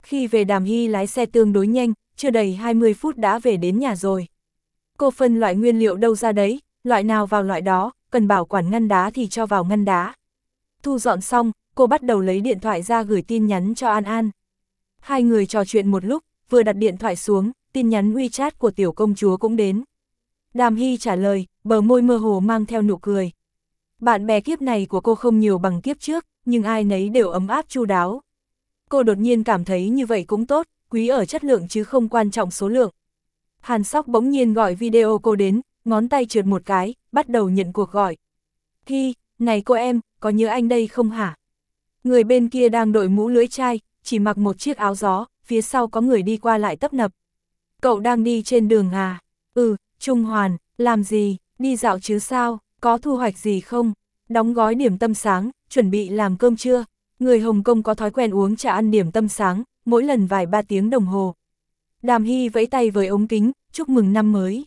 Khi về Đàm Hy lái xe tương đối nhanh, chưa đầy hai mươi phút đã về đến nhà rồi. Cô phân loại nguyên liệu đâu ra đấy, loại nào vào loại đó, cần bảo quản ngăn đá thì cho vào ngăn đá. Thu dọn xong, cô bắt đầu lấy điện thoại ra gửi tin nhắn cho An An. Hai người trò chuyện một lúc, vừa đặt điện thoại xuống, tin nhắn WeChat của tiểu công chúa cũng đến. Đàm Hy trả lời, bờ môi mơ hồ mang theo nụ cười. Bạn bè kiếp này của cô không nhiều bằng kiếp trước, nhưng ai nấy đều ấm áp chu đáo. Cô đột nhiên cảm thấy như vậy cũng tốt, quý ở chất lượng chứ không quan trọng số lượng. Hàn Sóc bỗng nhiên gọi video cô đến, ngón tay trượt một cái, bắt đầu nhận cuộc gọi. Hi, này cô em, có nhớ anh đây không hả? Người bên kia đang đội mũ lưỡi chai, chỉ mặc một chiếc áo gió, phía sau có người đi qua lại tấp nập. Cậu đang đi trên đường à? Ừ, Trung Hoàn, làm gì, đi dạo chứ sao, có thu hoạch gì không? Đóng gói điểm tâm sáng, chuẩn bị làm cơm trưa. Người Hồng Kông có thói quen uống trà ăn điểm tâm sáng, mỗi lần vài ba tiếng đồng hồ. Đàm Hy vẫy tay với ống kính, chúc mừng năm mới.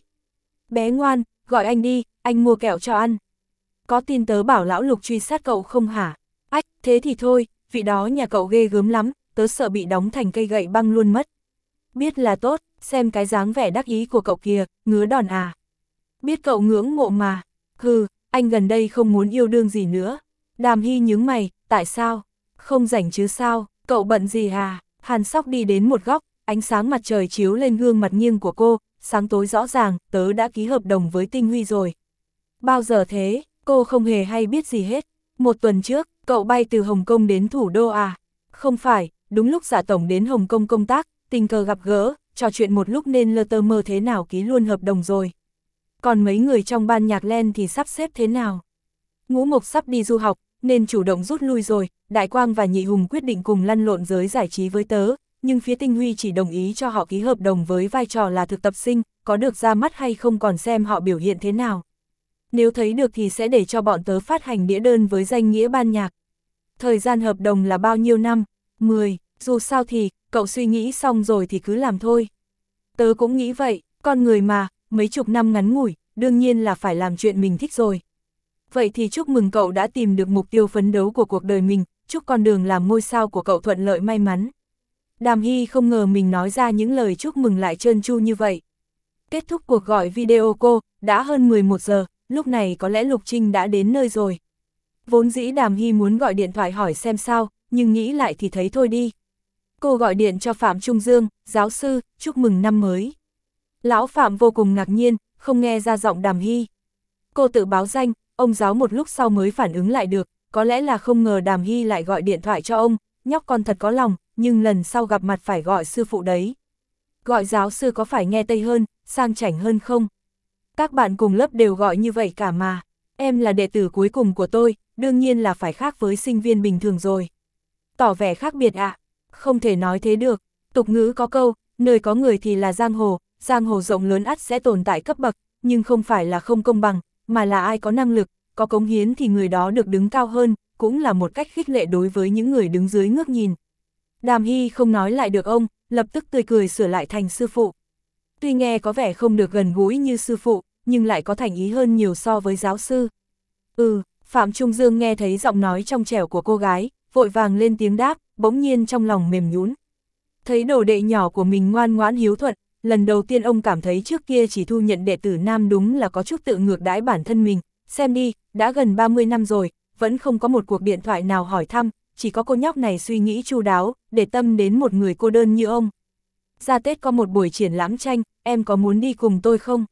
Bé ngoan, gọi anh đi, anh mua kẹo cho ăn. Có tin tớ bảo lão Lục truy sát cậu không hả? Ách, thế thì thôi, vị đó nhà cậu ghê gớm lắm, tớ sợ bị đóng thành cây gậy băng luôn mất. Biết là tốt, xem cái dáng vẻ đắc ý của cậu kìa, ngứa đòn à. Biết cậu ngưỡng mộ mà. Hừ, anh gần đây không muốn yêu đương gì nữa. Đàm Hy nhướng mày, tại sao? Không rảnh chứ sao, cậu bận gì à? Hàn Sóc đi đến một góc, ánh sáng mặt trời chiếu lên gương mặt nghiêng của cô, sáng tối rõ ràng, tớ đã ký hợp đồng với Tinh Huy rồi. Bao giờ thế? Cô không hề hay biết gì hết. Một tuần trước, cậu bay từ Hồng Kông đến thủ đô à? Không phải, đúng lúc Dạ Tổng đến Hồng Kông công tác, tình cờ gặp gỡ, trò chuyện một lúc nên lơ tơ mơ thế nào ký luôn hợp đồng rồi. Còn mấy người trong ban nhạc Len thì sắp xếp thế nào? Ngũ Mộc sắp đi du học, nên chủ động rút lui rồi, Đại Quang và Nhị Hùng quyết định cùng lăn lộn giới giải trí với tớ, nhưng phía Tinh Huy chỉ đồng ý cho họ ký hợp đồng với vai trò là thực tập sinh, có được ra mắt hay không còn xem họ biểu hiện thế nào. Nếu thấy được thì sẽ để cho bọn tớ phát hành đĩa đơn với danh nghĩa ban nhạc. Thời gian hợp đồng là bao nhiêu năm? mười, dù sao thì, cậu suy nghĩ xong rồi thì cứ làm thôi. Tớ cũng nghĩ vậy, con người mà, mấy chục năm ngắn ngủi, đương nhiên là phải làm chuyện mình thích rồi. Vậy thì chúc mừng cậu đã tìm được mục tiêu phấn đấu của cuộc đời mình, chúc con đường làm ngôi sao của cậu thuận lợi may mắn. Đàm Hy không ngờ mình nói ra những lời chúc mừng lại trơn tru như vậy. Kết thúc cuộc gọi video cô, đã hơn mười một giờ, lúc này có lẽ Lục Trinh đã đến nơi rồi. Vốn dĩ Đàm Hy muốn gọi điện thoại hỏi xem sao, nhưng nghĩ lại thì thấy thôi đi. Cô gọi điện cho Phạm Trung Dương, giáo sư, chúc mừng năm mới. Lão Phạm vô cùng ngạc nhiên, không nghe ra giọng Đàm Hy. Cô tự báo danh, ông giáo một lúc sau mới phản ứng lại được, có lẽ là không ngờ Đàm Hy lại gọi điện thoại cho ông, nhóc con thật có lòng, nhưng lần sau gặp mặt phải gọi sư phụ đấy. Gọi giáo sư có phải nghe tây hơn, sang chảnh hơn không? Các bạn cùng lớp đều gọi như vậy cả mà. Em là đệ tử cuối cùng của tôi, đương nhiên là phải khác với sinh viên bình thường rồi. Tỏ vẻ khác biệt ạ? À? Không thể nói thế được. Tục ngữ có câu, nơi có người thì là giang hồ, giang hồ rộng lớn ắt sẽ tồn tại cấp bậc, nhưng không phải là không công bằng, mà là ai có năng lực, có cống hiến thì người đó được đứng cao hơn, cũng là một cách khích lệ đối với những người đứng dưới ngước nhìn. Đàm Hy không nói lại được ông, lập tức tươi cười sửa lại thành sư phụ. Tuy nghe có vẻ không được gần gũi như sư phụ, nhưng lại có thành ý hơn nhiều so với giáo sư. Ừ, Phạm Trung Dương nghe thấy giọng nói trong trẻo của cô gái, vội vàng lên tiếng đáp, bỗng nhiên trong lòng mềm nhũn. Thấy đồ đệ nhỏ của mình ngoan ngoãn hiếu thuận, lần đầu tiên ông cảm thấy trước kia chỉ thu nhận đệ tử nam đúng là có chút tự ngược đãi bản thân mình. Xem đi, đã gần ba mươi năm rồi, vẫn không có một cuộc điện thoại nào hỏi thăm, chỉ có cô nhóc này suy nghĩ chu đáo, để tâm đến một người cô đơn như ông. Ra Tết có một buổi triển lãm tranh, em có muốn đi cùng tôi không?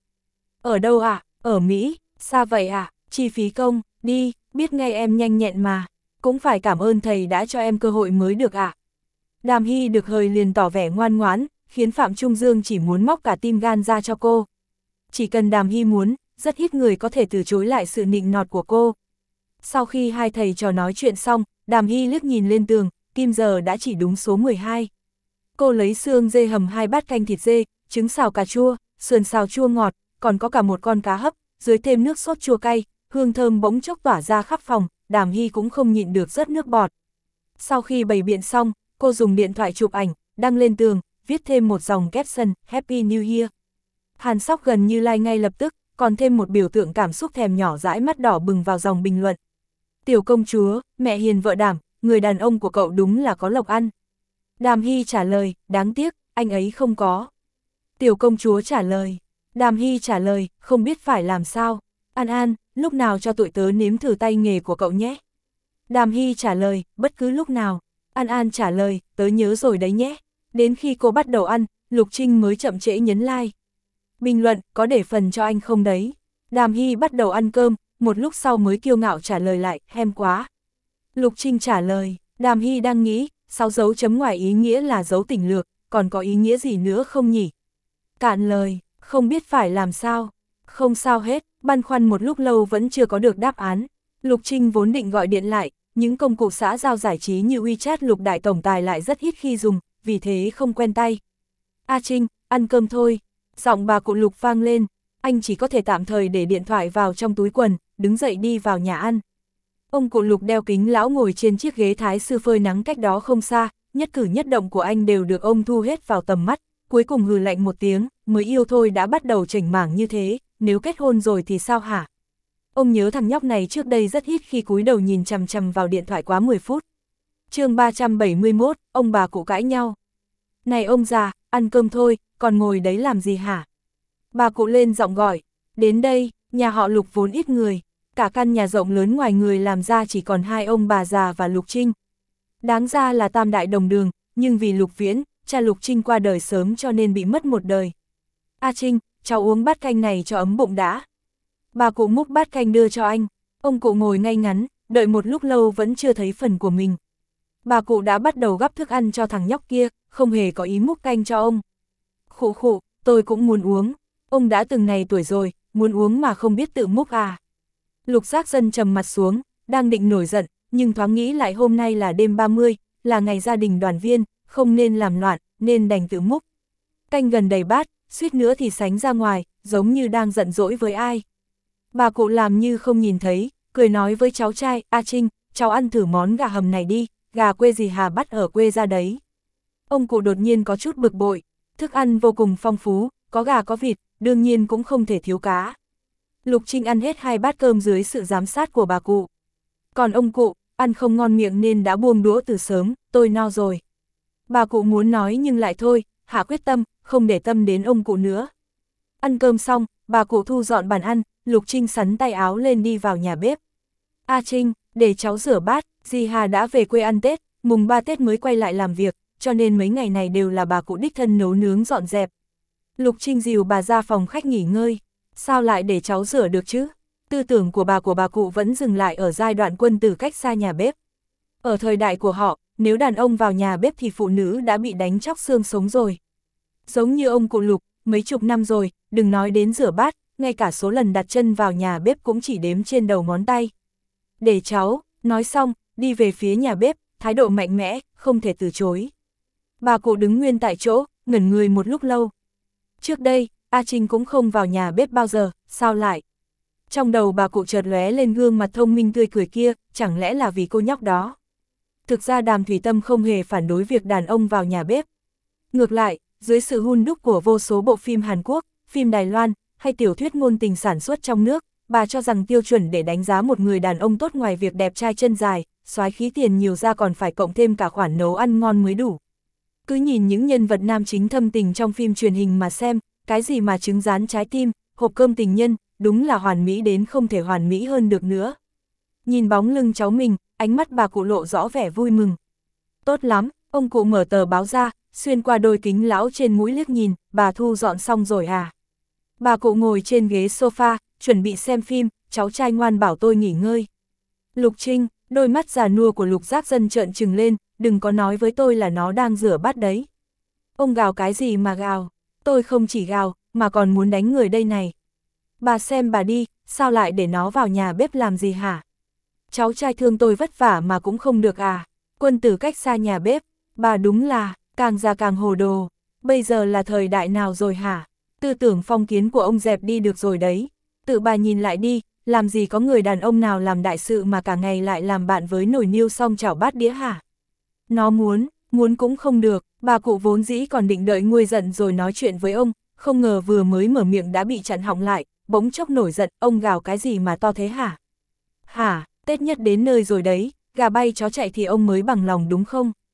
Ở đâu ạ? À? Ở Mỹ, xa vậy ạ? À? Chi phí công, đi, biết ngay em nhanh nhẹn mà, cũng phải cảm ơn thầy đã cho em cơ hội mới được ạ. À? Đàm Hy được hời liền tỏ vẻ ngoan ngoãn, khiến Phạm Trung Dương chỉ muốn móc cả tim gan ra cho cô. Chỉ cần Đàm Hy muốn, rất ít người có thể từ chối lại sự nịnh nọt của cô. Sau khi hai thầy trò nói chuyện xong, Đàm Hy liếc nhìn lên tường, kim giờ đã chỉ đúng số mười hai. Cô lấy xương dê hầm hai bát canh thịt dê, trứng xào cà chua, sườn xào chua ngọt, còn có cả một con cá hấp, dưới thêm nước sốt chua cay, hương thơm bỗng chốc tỏa ra khắp phòng, Đàm Hy cũng không nhịn được rớt nước bọt. Sau khi bày biện xong, cô dùng điện thoại chụp ảnh, đăng lên tường, viết thêm một dòng caption, Happy New Year. Hàn Sóc gần như like ngay lập tức, còn thêm một biểu tượng cảm xúc thèm nhỏ dãi mắt đỏ bừng vào dòng bình luận. Tiểu công chúa, mẹ hiền vợ đảm, người đàn ông của cậu đúng là có lộc ăn. Đàm Hy trả lời, đáng tiếc, anh ấy không có. Tiểu công chúa trả lời. Đàm Hy trả lời, không biết phải làm sao. An An, lúc nào cho tụi tớ nếm thử tay nghề của cậu nhé. Đàm Hy trả lời, bất cứ lúc nào. An An trả lời, tớ nhớ rồi đấy nhé. Đến khi cô bắt đầu ăn, Lục Trinh mới chậm trễ nhấn like. Bình luận, có để phần cho anh không đấy? Đàm Hy bắt đầu ăn cơm, một lúc sau mới kiêu ngạo trả lời lại, hem quá. Lục Trinh trả lời, Đàm Hy đang nghĩ, sáu dấu chấm ngoài ý nghĩa là dấu tỉnh lược, còn có ý nghĩa gì nữa không nhỉ? Cạn lời, không biết phải làm sao. Không sao hết, băn khoăn một lúc lâu vẫn chưa có được đáp án. Lục Trinh vốn định gọi điện lại, những công cụ xã giao giải trí như WeChat Lục Đại Tổng Tài lại rất ít khi dùng, vì thế không quen tay. A Trinh, ăn cơm thôi. Giọng bà cụ Lục vang lên, anh chỉ có thể tạm thời để điện thoại vào trong túi quần, đứng dậy đi vào nhà ăn. Ông cụ Lục đeo kính lão ngồi trên chiếc ghế thái sư phơi nắng cách đó không xa, nhất cử nhất động của anh đều được ông thu hết vào tầm mắt, cuối cùng hừ lạnh một tiếng, mới yêu thôi đã bắt đầu chảnh mảng như thế, nếu kết hôn rồi thì sao hả? Ông nhớ thằng nhóc này trước đây rất ít khi cúi đầu nhìn chằm chằm vào điện thoại quá mười phút. Chương ba trăm bảy mươi mốt, ông bà cụ cãi nhau. Này ông già, ăn cơm thôi, còn ngồi đấy làm gì hả? Bà cụ lên giọng gọi, đến đây, nhà họ Lục vốn ít người, cả căn nhà rộng lớn ngoài người làm ra chỉ còn hai ông bà già và Lục Trinh. Đáng ra là tam đại đồng đường, nhưng vì Lục Viễn, cha Lục Trinh qua đời sớm cho nên bị mất một đời. A Trinh, cháu uống bát canh này cho ấm bụng đã. Bà cụ múc bát canh đưa cho anh, ông cụ ngồi ngay ngắn, đợi một lúc lâu vẫn chưa thấy phần của mình. Bà cụ đã bắt đầu gắp thức ăn cho thằng nhóc kia, không hề có ý múc canh cho ông. Khụ khụ, tôi cũng muốn uống, ông đã từng này tuổi rồi, muốn uống mà không biết tự múc à. Lục Giác Dân trầm mặt xuống, đang định nổi giận, nhưng thoáng nghĩ lại hôm nay là đêm ba mươi, là ngày gia đình đoàn viên, không nên làm loạn, nên đành tự múc. Canh gần đầy bát, suýt nữa thì sánh ra ngoài, giống như đang giận dỗi với ai. Bà cụ làm như không nhìn thấy, cười nói với cháu trai, A Trinh, cháu ăn thử món gà hầm này đi, gà quê gì Hà bắt ở quê ra đấy. Ông cụ đột nhiên có chút bực bội, thức ăn vô cùng phong phú, có gà có vịt, đương nhiên cũng không thể thiếu cá. Lục Trinh ăn hết hai bát cơm dưới sự giám sát của bà cụ. Còn ông cụ, ăn không ngon miệng nên đã buông đũa từ sớm, tôi no rồi. Bà cụ muốn nói nhưng lại thôi, hạ quyết tâm, không để tâm đến ông cụ nữa. Ăn cơm xong, bà cụ thu dọn bàn ăn, Lục Trinh sắn tay áo lên đi vào nhà bếp. A Trinh, để cháu rửa bát, dì Hà đã về quê ăn Tết, mùng ba Tết mới quay lại làm việc, cho nên mấy ngày này đều là bà cụ đích thân nấu nướng dọn dẹp. Lục Trinh dìu bà ra phòng khách nghỉ ngơi, sao lại để cháu rửa được chứ? Tư tưởng của bà của bà cụ vẫn dừng lại ở giai đoạn quân tử cách xa nhà bếp. Ở thời đại của họ, nếu đàn ông vào nhà bếp thì phụ nữ đã bị đánh chóc xương sống rồi. Giống như ông cụ Lục, mấy chục năm rồi, đừng nói đến rửa bát, ngay cả số lần đặt chân vào nhà bếp cũng chỉ đếm trên đầu ngón tay. Để cháu, nói xong, đi về phía nhà bếp, thái độ mạnh mẽ, không thể từ chối. Bà cụ đứng nguyên tại chỗ, ngẩn người một lúc lâu. Trước đây, A Trinh cũng không vào nhà bếp bao giờ, sao lại? Trong đầu bà cụ chợt lóe lên gương mặt thông minh tươi cười kia, chẳng lẽ là vì cô nhóc đó? Thực ra Đàm Thủy Tâm không hề phản đối việc đàn ông vào nhà bếp. Ngược lại, dưới sự hun đúc của vô số bộ phim Hàn Quốc, phim Đài Loan, hay tiểu thuyết ngôn tình sản xuất trong nước, bà cho rằng tiêu chuẩn để đánh giá một người đàn ông tốt ngoài việc đẹp trai chân dài, soái khí tiền nhiều ra còn phải cộng thêm cả khoản nấu ăn ngon mới đủ. Cứ nhìn những nhân vật nam chính thâm tình trong phim truyền hình mà xem, cái gì mà trứng rán trái tim, hộp cơm tình nhân, đúng là hoàn mỹ đến không thể hoàn mỹ hơn được nữa. Nhìn bóng lưng cháu mình, ánh mắt bà cụ lộ rõ vẻ vui mừng. Tốt lắm, ông cụ mở tờ báo ra, xuyên qua đôi kính lão trên mũi liếc nhìn, bà thu dọn xong rồi à? Bà cụ ngồi trên ghế sofa, chuẩn bị xem phim, cháu trai ngoan bảo tôi nghỉ ngơi. Lục Trinh, đôi mắt già nua của Lục Giác Dân trợn trừng lên, đừng có nói với tôi là nó đang rửa bát đấy. Ông gào cái gì mà gào, tôi không chỉ gào, mà còn muốn đánh người đây này. Bà xem bà đi, sao lại để nó vào nhà bếp làm gì hả? Cháu trai thương tôi vất vả mà cũng không được à? Quân tử cách xa nhà bếp, bà đúng là, càng già càng hồ đồ. Bây giờ là thời đại nào rồi hả? Tư tưởng phong kiến của ông dẹp đi được rồi đấy. Tự bà nhìn lại đi, làm gì có người đàn ông nào làm đại sự mà cả ngày lại làm bạn với nồi niêu xong chảo bát đĩa hả? Nó muốn, muốn cũng không được, bà cụ vốn dĩ còn định đợi nguôi giận rồi nói chuyện với ông, không ngờ vừa mới mở miệng đã bị chặn họng lại, bỗng chốc nổi giận, ông gào cái gì mà to thế hả? Hả, Tết nhất đến nơi rồi đấy, gà bay chó chạy thì ông mới bằng lòng đúng không?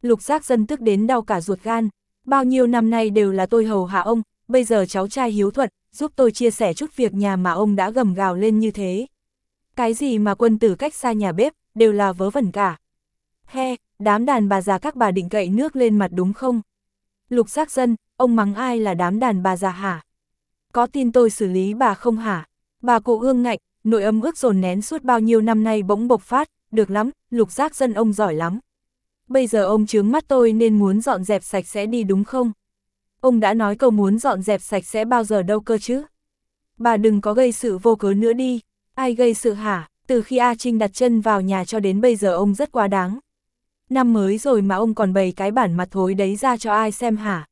Lục Giác Dân tức đến đau cả ruột gan. Bao nhiêu năm nay đều là tôi hầu hạ ông, bây giờ cháu trai hiếu thuận, giúp tôi chia sẻ chút việc nhà mà ông đã gầm gào lên như thế. Cái gì mà quân tử cách xa nhà bếp, đều là vớ vẩn cả. He, đám đàn bà già các bà định cậy nước lên mặt đúng không? Lục Giác Dân, ông mắng ai là đám đàn bà già hả? Có tin tôi xử lý bà không hả? Bà cụ ương ngạnh, nội âm ước dồn nén suốt bao nhiêu năm nay bỗng bộc phát, được lắm, Lục Giác Dân ông giỏi lắm. Bây giờ ông chướng mắt tôi nên muốn dọn dẹp sạch sẽ đi đúng không? Ông đã nói câu muốn dọn dẹp sạch sẽ bao giờ đâu cơ chứ? Bà đừng có gây sự vô cớ nữa đi. Ai gây sự hả? Từ khi A Trinh đặt chân vào nhà cho đến bây giờ ông rất quá đáng. Năm mới rồi mà ông còn bày cái bản mặt thối đấy ra cho ai xem hả?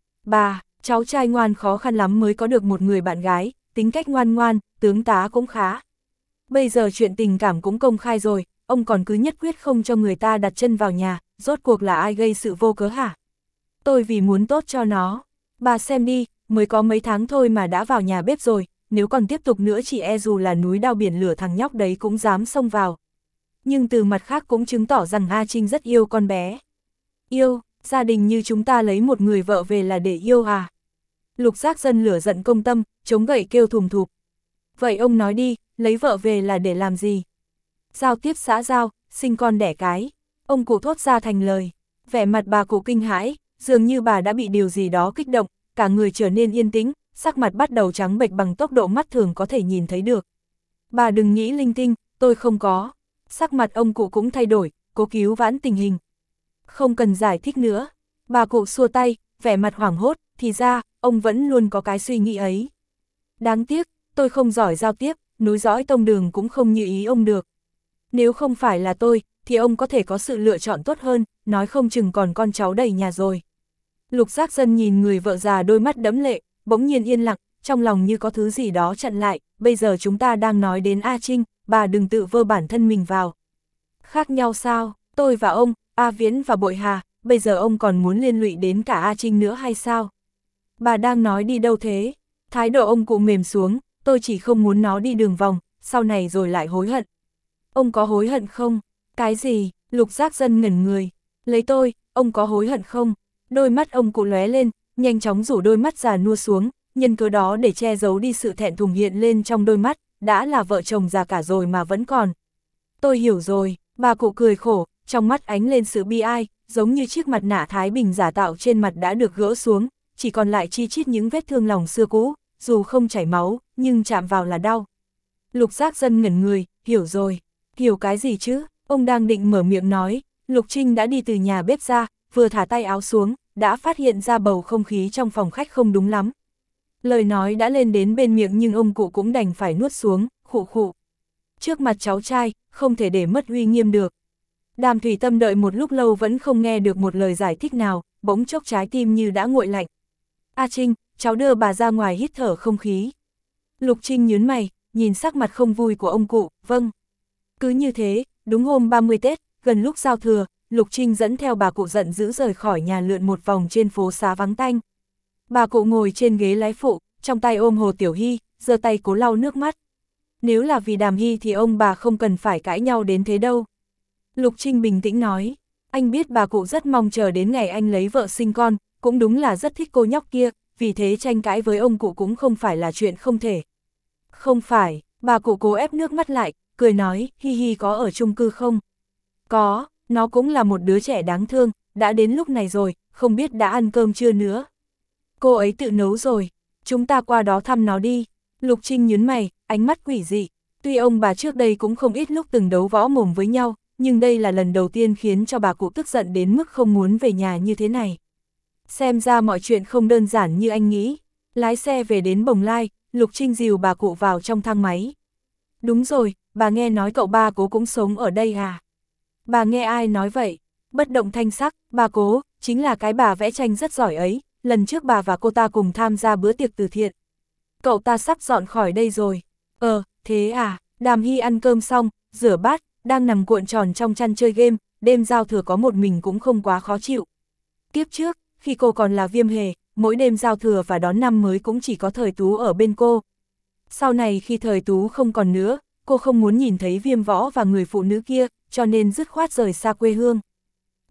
Bà, cháu trai ngoan khó khăn lắm mới có được một người bạn gái, tính cách ngoan ngoan, tướng tá cũng khá. Bây giờ chuyện tình cảm cũng công khai rồi, ông còn cứ nhất quyết không cho người ta đặt chân vào nhà, rốt cuộc là ai gây sự vô cớ hả? Tôi vì muốn tốt cho nó. Bà xem đi, mới có mấy tháng thôi mà đã vào nhà bếp rồi, nếu còn tiếp tục nữa chỉ e dù là núi đao biển lửa thằng nhóc đấy cũng dám xông vào. Nhưng từ mặt khác cũng chứng tỏ rằng A Trinh rất yêu con bé. Yêu, gia đình như chúng ta lấy một người vợ về là để yêu à? Lục Giác Dân lửa giận công tâm, chống gậy kêu thùm thụp. Vậy ông nói đi, lấy vợ về là để làm gì? Giao tiếp xã giao, sinh con đẻ cái. Ông cụ thốt ra thành lời. Vẻ mặt bà cụ kinh hãi, dường như bà đã bị điều gì đó kích động, cả người trở nên yên tĩnh, sắc mặt bắt đầu trắng bệch bằng tốc độ mắt thường có thể nhìn thấy được. Bà đừng nghĩ linh tinh, tôi không có. Sắc mặt ông cụ cũng thay đổi, cố cứu vãn tình hình. Không cần giải thích nữa. Bà cụ xua tay, vẻ mặt hoảng hốt, thì ra, ông vẫn luôn có cái suy nghĩ ấy. Đáng tiếc, tôi không giỏi giao tiếp, nối dõi tông đường cũng không như ý ông được. Nếu không phải là tôi, thì ông có thể có sự lựa chọn tốt hơn, nói không chừng còn con cháu đầy nhà rồi. Lục Giác Dân nhìn người vợ già đôi mắt đẫm lệ, bỗng nhiên yên lặng, trong lòng như có thứ gì đó chặn lại, bây giờ chúng ta đang nói đến A Trinh, bà đừng tự vơ bản thân mình vào. Khác nhau sao, tôi và ông, A Viễn và Bội Hà, bây giờ ông còn muốn liên lụy đến cả A Trinh nữa hay sao? Bà đang nói đi đâu thế? Thái độ ông cụ mềm xuống, tôi chỉ không muốn nó đi đường vòng, sau này rồi lại hối hận. Ông có hối hận không? Cái gì? Lục Giác Dân ngẩn người. Lấy tôi, ông có hối hận không? Đôi mắt ông cụ lóe lên, nhanh chóng rủ đôi mắt già nua xuống, nhân cớ đó để che giấu đi sự thẹn thùng hiện lên trong đôi mắt, đã là vợ chồng già cả rồi mà vẫn còn. Tôi hiểu rồi, bà cụ cười khổ, trong mắt ánh lên sự bi ai, giống như chiếc mặt nạ Thái Bình giả tạo trên mặt đã được gỡ xuống, chỉ còn lại chi chít những vết thương lòng xưa cũ, dù không chảy máu, nhưng chạm vào là đau. Lục Giác Dân ngẩn người, hiểu rồi. Hiểu cái gì chứ? Ông đang định mở miệng nói, Lục Trinh đã đi từ nhà bếp ra, vừa thả tay áo xuống, đã phát hiện ra bầu không khí trong phòng khách không đúng lắm. Lời nói đã lên đến bên miệng nhưng ông cụ cũng đành phải nuốt xuống, khụ khụ. Trước mặt cháu trai, không thể để mất uy nghiêm được. Đàm Thủy Tâm đợi một lúc lâu vẫn không nghe được một lời giải thích nào, bỗng chốc trái tim như đã nguội lạnh. A Trinh, cháu đưa bà ra ngoài hít thở không khí. Lục Trinh nhướng mày, nhìn sắc mặt không vui của ông cụ, vâng. Cứ như thế, đúng hôm ba mươi Tết, gần lúc giao thừa, Lục Trinh dẫn theo bà cụ giận dữ rời khỏi nhà lượn một vòng trên phố xá vắng tanh. Bà cụ ngồi trên ghế lái phụ, trong tay ôm Hồ Tiểu Hy, giơ tay cố lau nước mắt. Nếu là vì Đàm Hy thì ông bà không cần phải cãi nhau đến thế đâu. Lục Trinh bình tĩnh nói, anh biết bà cụ rất mong chờ đến ngày anh lấy vợ sinh con, cũng đúng là rất thích cô nhóc kia, vì thế tranh cãi với ông cụ cũng không phải là chuyện không thể. Không phải, bà cụ cố ép nước mắt lại, cười nói, Hi Hi có ở chung cư không? Có, nó cũng là một đứa trẻ đáng thương, đã đến lúc này rồi, không biết đã ăn cơm chưa nữa. Cô ấy tự nấu rồi, chúng ta qua đó thăm nó đi. Lục Trinh nhướng mày, ánh mắt quỷ dị. Tuy ông bà trước đây cũng không ít lúc từng đấu võ mồm với nhau, nhưng đây là lần đầu tiên khiến cho bà cụ tức giận đến mức không muốn về nhà như thế này. Xem ra mọi chuyện không đơn giản như anh nghĩ. Lái xe về đến Bồng Lai, Lục Trinh dìu bà cụ vào trong thang máy. Đúng rồi, bà nghe nói cậu ba Cố cũng sống ở đây à? Bà nghe ai nói vậy? Bất động thanh sắc, bà Cố, chính là cái bà vẽ tranh rất giỏi ấy, lần trước bà và cô ta cùng tham gia bữa tiệc từ thiện. Cậu ta sắp dọn khỏi đây rồi. Ờ, thế à, Đàm Hy ăn cơm xong, rửa bát, đang nằm cuộn tròn trong chăn chơi game, đêm giao thừa có một mình cũng không quá khó chịu. Tiếp trước, khi cô còn là Viêm Hề, mỗi đêm giao thừa và đón năm mới cũng chỉ có Thời Tú ở bên cô. Sau này khi Thời Tú không còn nữa, cô không muốn nhìn thấy Viêm Võ và người phụ nữ kia, cho nên dứt khoát rời xa quê hương.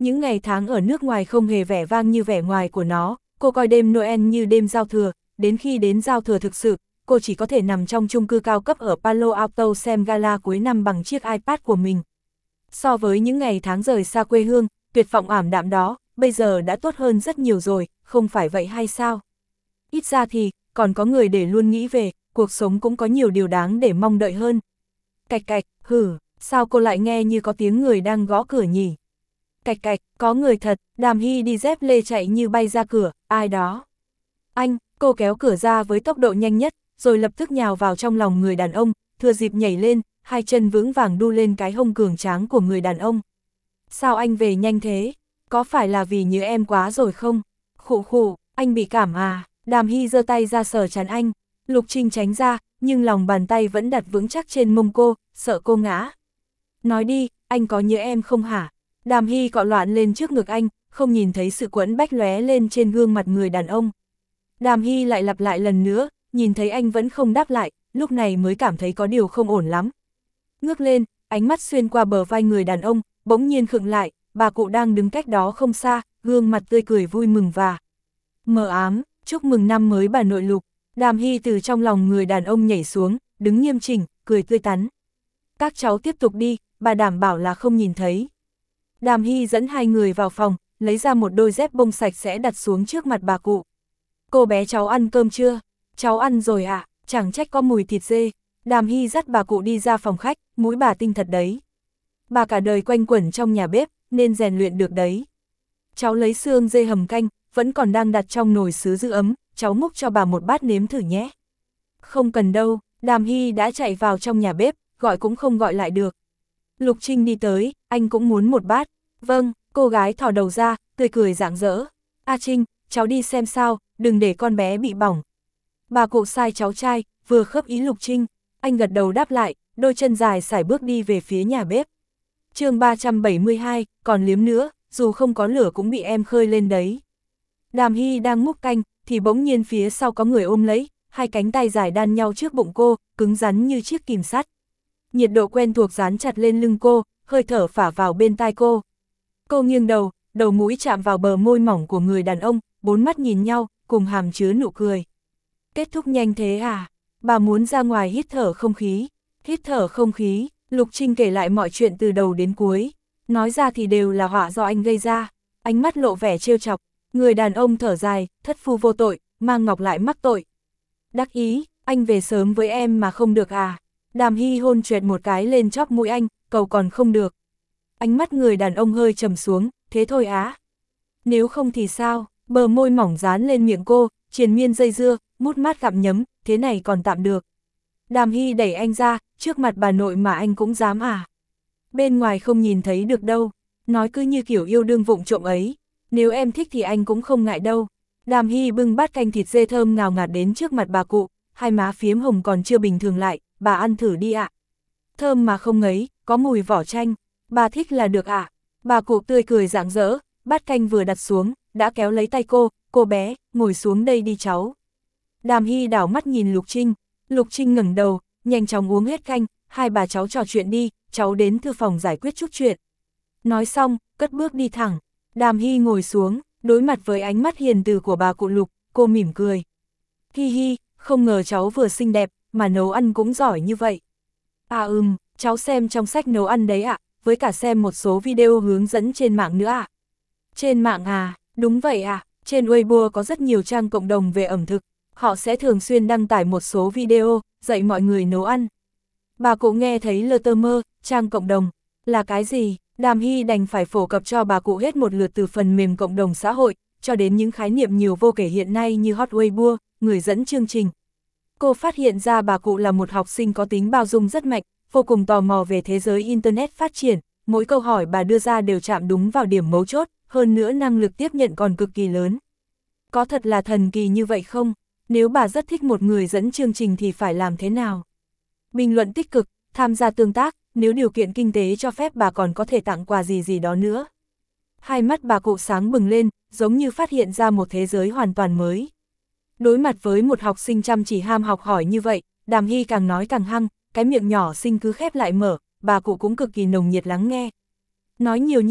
Những ngày tháng ở nước ngoài không hề vẻ vang như vẻ ngoài của nó, cô coi đêm Noel như đêm giao thừa, đến khi đến giao thừa thực sự, cô chỉ có thể nằm trong chung cư cao cấp ở Palo Alto xem gala cuối năm bằng chiếc iPad của mình. So với những ngày tháng rời xa quê hương, tuyệt vọng ảm đạm đó, bây giờ đã tốt hơn rất nhiều rồi, không phải vậy hay sao? Ít ra thì, còn có người để luôn nghĩ về, cuộc sống cũng có nhiều điều đáng để mong đợi hơn. Cạch cạch, hử, sao cô lại nghe như có tiếng người đang gõ cửa nhỉ? Cạch cạch, có người thật, Đàm Hy đi dép lê chạy như bay ra cửa, ai đó? Anh, cô kéo cửa ra với tốc độ nhanh nhất, rồi lập tức nhào vào trong lòng người đàn ông, thừa dịp nhảy lên, hai chân vững vàng đu lên cái hông cường tráng của người đàn ông. Sao anh về nhanh thế? Có phải là vì nhớ em quá rồi không? Khụ khụ, anh bị cảm à? Đàm Hy giơ tay ra sờ chắn anh. Lục Trinh tránh ra, nhưng lòng bàn tay vẫn đặt vững chắc trên mông cô, sợ cô ngã. Nói đi, anh có nhớ em không hả? Đàm Hy cọ loạn lên trước ngực anh, không nhìn thấy sự quẫn bách lóe lên trên gương mặt người đàn ông. Đàm Hy lại lặp lại lần nữa, nhìn thấy anh vẫn không đáp lại, lúc này mới cảm thấy có điều không ổn lắm. Ngước lên, ánh mắt xuyên qua bờ vai người đàn ông, bỗng nhiên khựng lại, bà cụ đang đứng cách đó không xa, gương mặt tươi cười vui mừng và mờ ám, chúc mừng năm mới bà nội Lục. Đàm Hy từ trong lòng người đàn ông nhảy xuống, đứng nghiêm chỉnh, cười tươi tắn. Các cháu tiếp tục đi, bà đảm bảo là không nhìn thấy. Đàm Hy dẫn hai người vào phòng, lấy ra một đôi dép bông sạch sẽ đặt xuống trước mặt bà cụ. Cô bé cháu ăn cơm chưa? Cháu ăn rồi ạ, à? Chẳng trách có mùi thịt dê. Đàm Hy dắt bà cụ đi ra phòng khách, mũi bà tinh thật đấy. Bà cả đời quanh quẩn trong nhà bếp, nên rèn luyện được đấy. Cháu lấy xương dê hầm canh, vẫn còn đang đặt trong nồi sứ giữ ấm, cháu múc cho bà một bát nếm thử nhé. Không cần đâu, Đàm Hy đã chạy vào trong nhà bếp, gọi cũng không gọi lại được. Lục Trinh đi tới, anh cũng muốn một bát. Vâng, cô gái thò đầu ra, tươi cười rạng rỡ. A Trinh, cháu đi xem sao, đừng để con bé bị bỏng. Bà cụ sai cháu trai, vừa khớp ý Lục Trinh, anh gật đầu đáp lại, đôi chân dài sải bước đi về phía nhà bếp. chương ba trăm bảy mươi hai, còn liếm nữa, dù không có lửa cũng bị em khơi lên đấy. Đàm Hy đang múc canh, thì bỗng nhiên phía sau có người ôm lấy, hai cánh tay dài đan nhau trước bụng cô, cứng rắn như chiếc kìm sắt. Nhiệt độ quen thuộc dán chặt lên lưng cô, hơi thở phả vào bên tai cô. Cô nghiêng đầu, đầu mũi chạm vào bờ môi mỏng của người đàn ông, bốn mắt nhìn nhau, cùng hàm chứa nụ cười. Kết thúc nhanh thế à? Bà muốn ra ngoài hít thở không khí. Hít thở không khí, Lục Trinh kể lại mọi chuyện từ đầu đến cuối. Nói ra thì đều là họa do anh gây ra. Ánh mắt lộ vẻ trêu chọc. Người đàn ông thở dài, thất phu vô tội, mang ngọc lại mắc tội. Đắc ý, anh về sớm với em mà không được à? Đàm Hy hôn choẹt một cái lên chóp mũi anh, cầu còn không được. Ánh mắt người đàn ông hơi trầm xuống, thế thôi á. Nếu không thì sao? Bờ môi mỏng dán lên miệng cô, triền miên dây dưa, mút mát gặm nhấm, thế này còn tạm được. Đàm Hy đẩy anh ra, trước mặt bà nội mà anh cũng dám à? Bên ngoài không nhìn thấy được đâu, nói cứ như kiểu yêu đương vụng trộm ấy. Nếu em thích thì anh cũng không ngại đâu. Đàm Hy bưng bát canh thịt dê thơm ngào ngạt đến trước mặt bà cụ, hai má phiếm hồng còn chưa bình thường lại, bà ăn thử đi ạ. À. Thơm mà không ngấy, có mùi vỏ chanh, bà thích là được ạ. À. Bà cụ tươi cười rạng rỡ, bát canh vừa đặt xuống, đã kéo lấy tay cô, cô bé, ngồi xuống đây đi cháu. Đàm Hy đảo mắt nhìn Lục Trinh, Lục Trinh ngẩng đầu, nhanh chóng uống hết canh, hai bà cháu trò chuyện đi, cháu đến thư phòng giải quyết chút chuyện. Nói xong, cất bước đi thẳng, Đàm Hy ngồi xuống, đối mặt với ánh mắt hiền từ của bà cụ Lục, cô mỉm cười. Hi hi, không ngờ cháu vừa xinh đẹp, mà nấu ăn cũng giỏi như vậy. À ừm, cháu xem trong sách nấu ăn đấy ạ, à, với cả xem một số video hướng dẫn trên mạng nữa ạ. À. Trên mạng à, đúng vậy ạ, à, trên Weibo có rất nhiều trang cộng đồng về ẩm thực, họ sẽ thường xuyên đăng tải một số video, dạy mọi người nấu ăn. Bà cụ nghe thấy lơ tơ mơ, trang cộng đồng, là cái gì? Đàm Hy đành phải phổ cập cho bà cụ hết một lượt từ phần mềm cộng đồng xã hội, cho đến những khái niệm nhiều vô kể hiện nay như hot Weibo, người dẫn chương trình. Cô phát hiện ra bà cụ là một học sinh có tính bao dung rất mạnh, vô cùng tò mò về thế giới Internet phát triển, mỗi câu hỏi bà đưa ra đều chạm đúng vào điểm mấu chốt, hơn nữa năng lực tiếp nhận còn cực kỳ lớn. Có thật là thần kỳ như vậy không? Nếu bà rất thích một người dẫn chương trình thì phải làm thế nào? Bình luận tích cực, tham gia tương tác, nếu điều kiện kinh tế cho phép bà còn có thể tặng quà gì gì đó nữa. Hai mắt bà cụ sáng bừng lên, giống như phát hiện ra một thế giới hoàn toàn mới. Đối mặt với một học sinh chăm chỉ ham học hỏi như vậy, Đàm Hy càng nói càng hăng, cái miệng nhỏ xinh cứ khép lại mở, bà cụ cũng cực kỳ nồng nhiệt lắng nghe. Nói nhiều như vậy,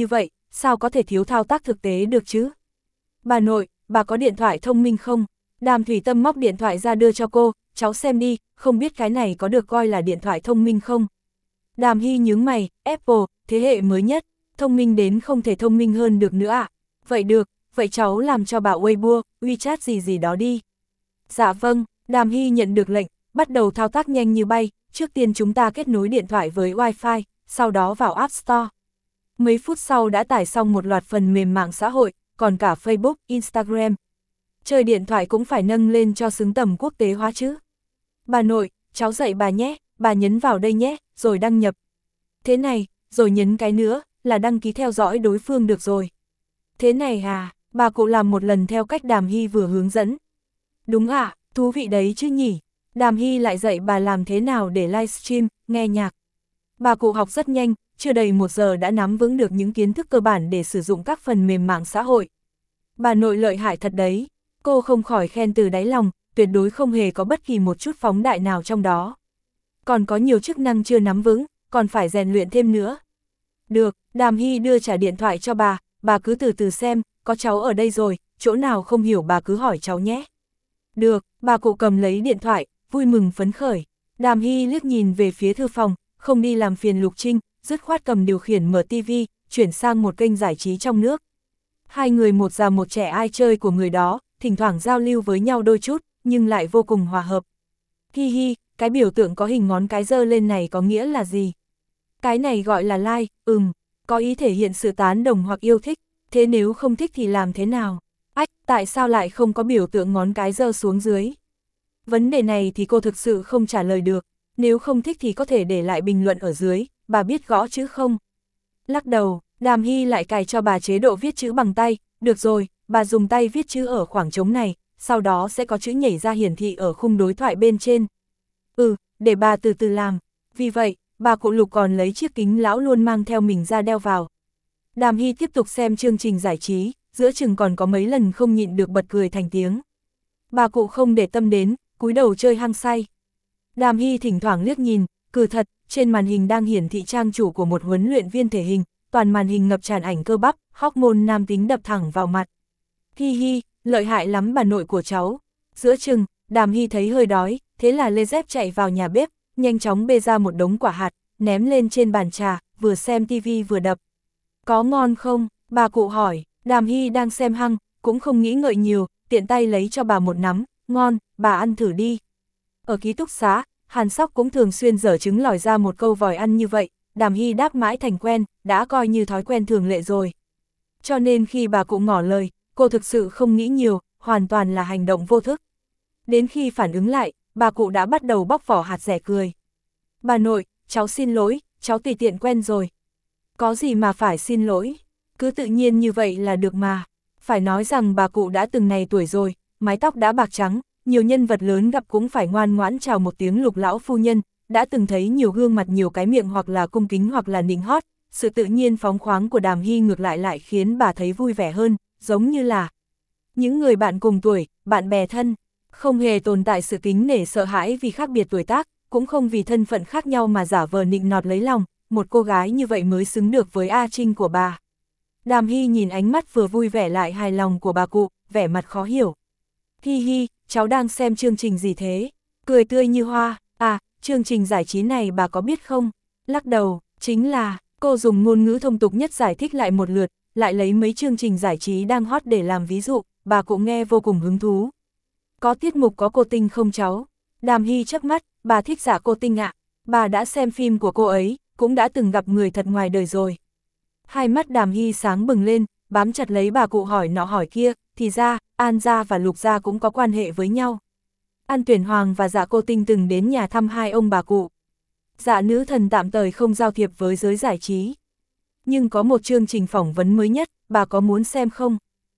sao có thể thiếu thao tác thực tế được chứ? Bà nội, bà có điện thoại thông minh không? Đàm Thủy Tâm móc điện thoại ra đưa cho cô, cháu xem đi, không biết cái này có được coi là điện thoại thông minh không? Đàm Hy nhướng mày, Apple, thế hệ mới nhất, thông minh đến không thể thông minh hơn được nữa ạ. À? Vậy được, vậy cháu làm cho bà Weibo, WeChat gì gì đó đi. Dạ vâng, Đàm Hy nhận được lệnh, bắt đầu thao tác nhanh như bay, trước tiên chúng ta kết nối điện thoại với Wi-Fi, sau đó vào App Store. Mấy phút sau đã tải xong một loạt phần mềm mạng xã hội, còn cả Facebook, Instagram. Chơi điện thoại cũng phải nâng lên cho xứng tầm quốc tế hóa chứ. Bà nội, cháu dạy bà nhé, bà nhấn vào đây nhé, rồi đăng nhập. Thế này, rồi nhấn cái nữa, là đăng ký theo dõi đối phương được rồi. Thế này à, bà cụ làm một lần theo cách Đàm Hy vừa hướng dẫn. Đúng ạ, à, thú vị đấy chứ nhỉ. Đàm Hy lại dạy bà làm thế nào để livestream, nghe nhạc. Bà cụ học rất nhanh, chưa đầy một giờ đã nắm vững được những kiến thức cơ bản để sử dụng các phần mềm mạng xã hội. Bà nội lợi hại thật đấy, cô không khỏi khen từ đáy lòng, tuyệt đối không hề có bất kỳ một chút phóng đại nào trong đó. Còn có nhiều chức năng chưa nắm vững, còn phải rèn luyện thêm nữa. Được, Đàm Hy đưa trả điện thoại cho bà, bà cứ từ từ xem, có cháu ở đây rồi, chỗ nào không hiểu bà cứ hỏi cháu nhé. Được, bà cụ cầm lấy điện thoại, vui mừng phấn khởi. Đàm Hy liếc nhìn về phía thư phòng, không đi làm phiền Lục Trinh, dứt khoát cầm điều khiển mở tivi, chuyển sang một kênh giải trí trong nước. Hai người một già một trẻ ai chơi của người đó, thỉnh thoảng giao lưu với nhau đôi chút, nhưng lại vô cùng hòa hợp. Hi hi, cái biểu tượng có hình ngón cái giơ lên này có nghĩa là gì? Cái này gọi là like, ừm, có ý thể hiện sự tán đồng hoặc yêu thích, thế nếu không thích thì làm thế nào? Ách, tại sao lại không có biểu tượng ngón cái giơ xuống dưới? Vấn đề này thì cô thực sự không trả lời được, nếu không thích thì có thể để lại bình luận ở dưới, bà biết gõ chữ không? Lắc đầu, Đàm Hy lại cài cho bà chế độ viết chữ bằng tay, được rồi, bà dùng tay viết chữ ở khoảng trống này, sau đó sẽ có chữ nhảy ra hiển thị ở khung đối thoại bên trên. Ừ, để bà từ từ làm, vì vậy, bà cụ Lục còn lấy chiếc kính lão luôn mang theo mình ra đeo vào. Đàm Hy tiếp tục xem chương trình giải trí, giữa chừng còn có mấy lần không nhịn được bật cười thành tiếng. Bà cụ không để tâm đến, cúi đầu chơi hăng say. Đàm Hy thỉnh thoảng liếc nhìn, cừ thật, trên màn hình đang hiển thị trang chủ của một huấn luyện viên thể hình, toàn màn hình ngập tràn ảnh cơ bắp, hormone nam tính đập thẳng vào mặt. Hi hi, lợi hại lắm bà nội của cháu. Giữa chừng, Đàm Hy thấy hơi đói, thế là lê dép chạy vào nhà bếp, nhanh chóng bê ra một đống quả hạt, ném lên trên bàn trà, vừa xem tivi vừa đập. Có ngon không? Bà cụ hỏi. Đàm Hy đang xem hăng, cũng không nghĩ ngợi nhiều, tiện tay lấy cho bà một nắm, ngon, bà ăn thử đi. Ở ký túc xá, Hàn Sóc cũng thường xuyên dở trứng lòi ra một câu vòi ăn như vậy, Đàm Hy đáp mãi thành quen, đã coi như thói quen thường lệ rồi. Cho nên khi bà cụ ngỏ lời, cô thực sự không nghĩ nhiều, hoàn toàn là hành động vô thức. Đến khi phản ứng lại, bà cụ đã bắt đầu bóc vỏ hạt rẻ cười. Bà nội, cháu xin lỗi, cháu tùy tiện quen rồi. Có gì mà phải xin lỗi, cứ tự nhiên như vậy là được mà. Phải nói rằng bà cụ đã từng này tuổi rồi, mái tóc đã bạc trắng, nhiều nhân vật lớn gặp cũng phải ngoan ngoãn chào một tiếng Lục lão phu nhân, đã từng thấy nhiều gương mặt nhiều cái miệng hoặc là cung kính hoặc là nịnh hót, sự tự nhiên phóng khoáng của Đàm Hy ngược lại lại khiến bà thấy vui vẻ hơn, giống như là những người bạn cùng tuổi, bạn bè thân, không hề tồn tại sự kính nể sợ hãi vì khác biệt tuổi tác, cũng không vì thân phận khác nhau mà giả vờ nịnh nọt lấy lòng, một cô gái như vậy mới xứng được với A Trinh của bà. Đàm Hy nhìn ánh mắt vừa vui vẻ lại hài lòng của bà cụ, vẻ mặt khó hiểu. Hi hi, cháu đang xem chương trình gì thế? Cười tươi như hoa, à, chương trình giải trí này bà có biết không? Lắc đầu, chính là, cô dùng ngôn ngữ thông tục nhất giải thích lại một lượt, lại lấy mấy chương trình giải trí đang hot để làm ví dụ, bà cũng nghe vô cùng hứng thú. Có tiết mục có cô Tinh không cháu? Đàm Hy chớp mắt, bà thích giả cô Tinh ạ, bà đã xem phim của cô ấy, cũng đã từng gặp người thật ngoài đời rồi. Hai mắt Đàm Hy sáng bừng lên, bám chặt lấy bà cụ hỏi nọ hỏi kia, thì ra, An gia và Lục gia cũng có quan hệ với nhau. An Tuyển Hoàng và dạ cô Tinh từng đến nhà thăm hai ông bà cụ. Dạ nữ thần tạm thời không giao thiệp với giới giải trí. Nhưng có một chương trình phỏng vấn mới nhất, bà có muốn xem không?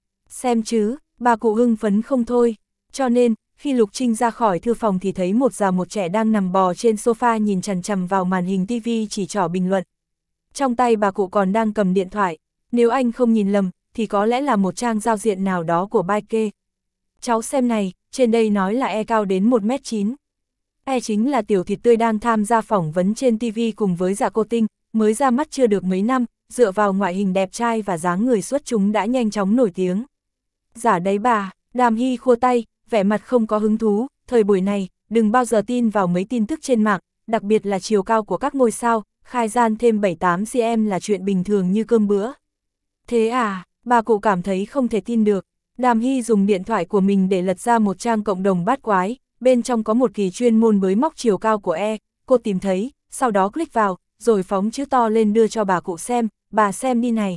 Xem chứ, bà cụ hưng phấn không thôi. Cho nên, khi Lục Trinh ra khỏi thư phòng thì thấy một già một trẻ đang nằm bò trên sofa nhìn chằm chằm vào màn hình tivi chỉ trỏ bình luận. Trong tay bà cụ còn đang cầm điện thoại, nếu anh không nhìn lầm, thì có lẽ là một trang giao diện nào đó của Baike. Cháu xem này, trên đây nói là E cao đến một mét chín. E chính là tiểu thịt tươi đang tham gia phỏng vấn trên tivi cùng với dạ cô Tinh, mới ra mắt chưa được mấy năm, dựa vào ngoại hình đẹp trai và dáng người xuất chúng đã nhanh chóng nổi tiếng. Giả đấy bà, Đàm Hy khua tay, vẻ mặt không có hứng thú, thời buổi này, đừng bao giờ tin vào mấy tin tức trên mạng, đặc biệt là chiều cao của các ngôi sao, khai gian thêm bảy tám xăng-ti-mét là chuyện bình thường như cơm bữa. Thế à, bà cụ cảm thấy không thể tin được. Đàm Hy dùng điện thoại của mình để lật ra một trang cộng đồng bát quái, bên trong có một kỳ chuyên môn bới móc chiều cao của E, cô tìm thấy, sau đó click vào, rồi phóng chữ to lên đưa cho bà cụ xem, bà xem đi này.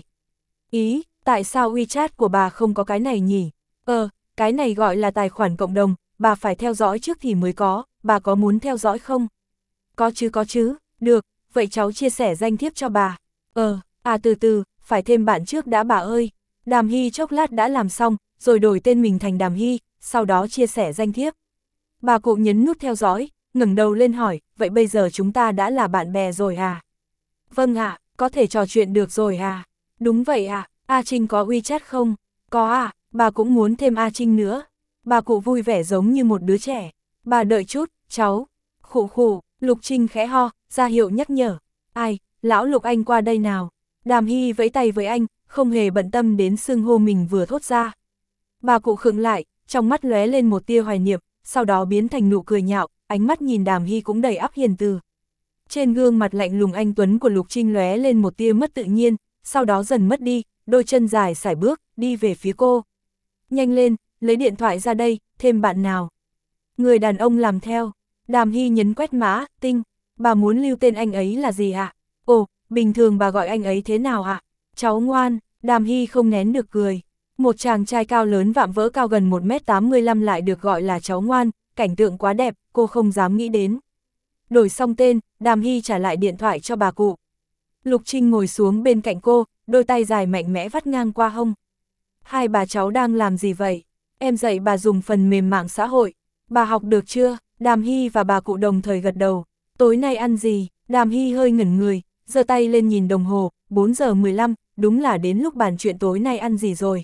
Ý, tại sao WeChat của bà không có cái này nhỉ? Ờ, cái này gọi là tài khoản cộng đồng, bà phải theo dõi trước thì mới có, bà có muốn theo dõi không? Có chứ có chứ, được, vậy cháu chia sẻ danh thiếp cho bà. Ờ, à từ từ, phải thêm bạn trước đã bà ơi. Đàm Hy chốc lát đã làm xong, rồi đổi tên mình thành Đàm Hy, sau đó chia sẻ danh thiếp. Bà cụ nhấn nút theo dõi, ngẩng đầu lên hỏi, vậy bây giờ chúng ta đã là bạn bè rồi à? Vâng ạ, à, có thể trò chuyện được rồi à? Đúng vậy ạ, à, A Trinh có WeChat không? Có à, bà cũng muốn thêm A Trinh nữa. Bà cụ vui vẻ giống như một đứa trẻ. Bà đợi chút, cháu. Khụ khụ, Lục Trinh khẽ ho, ra hiệu nhắc nhở. Ai, lão Lục anh qua đây nào. Đàm Hy vẫy tay với anh, không hề bận tâm đến xưng hô mình vừa thốt ra. Bà cụ khựng lại, trong mắt lóe lên một tia hoài niệm, sau đó biến thành nụ cười nhạo, ánh mắt nhìn Đàm Hy cũng đầy ắp hiền từ. Trên gương mặt lạnh lùng anh tuấn của Lục Trinh lóe lên một tia mất tự nhiên, sau đó dần mất đi, đôi chân dài sải bước, đi về phía cô. Nhanh lên, lấy điện thoại ra đây, thêm bạn nào. Người đàn ông làm theo. Đàm Hy nhấn quét mã, tinh. Bà muốn lưu tên anh ấy là gì ạ? Ồ, bình thường bà gọi anh ấy thế nào ạ? Cháu ngoan. Đàm Hy không nén được cười. Một chàng trai cao lớn vạm vỡ cao gần một mét tám mươi lăm lại được gọi là cháu ngoan, cảnh tượng quá đẹp, cô không dám nghĩ đến. Đổi xong tên, Đàm Hy trả lại điện thoại cho bà cụ. Lục Trinh ngồi xuống bên cạnh cô, đôi tay dài mạnh mẽ vắt ngang qua hông. Hai bà cháu đang làm gì vậy? Em dạy bà dùng phần mềm mạng xã hội. Bà học được chưa? Đàm Hy và bà cụ đồng thời gật đầu. Tối nay ăn gì? Đàm Hy hơi ngẩn người, giơ tay lên nhìn đồng hồ, bốn giờ mười lăm, đúng là đến lúc bàn chuyện tối nay ăn gì rồi.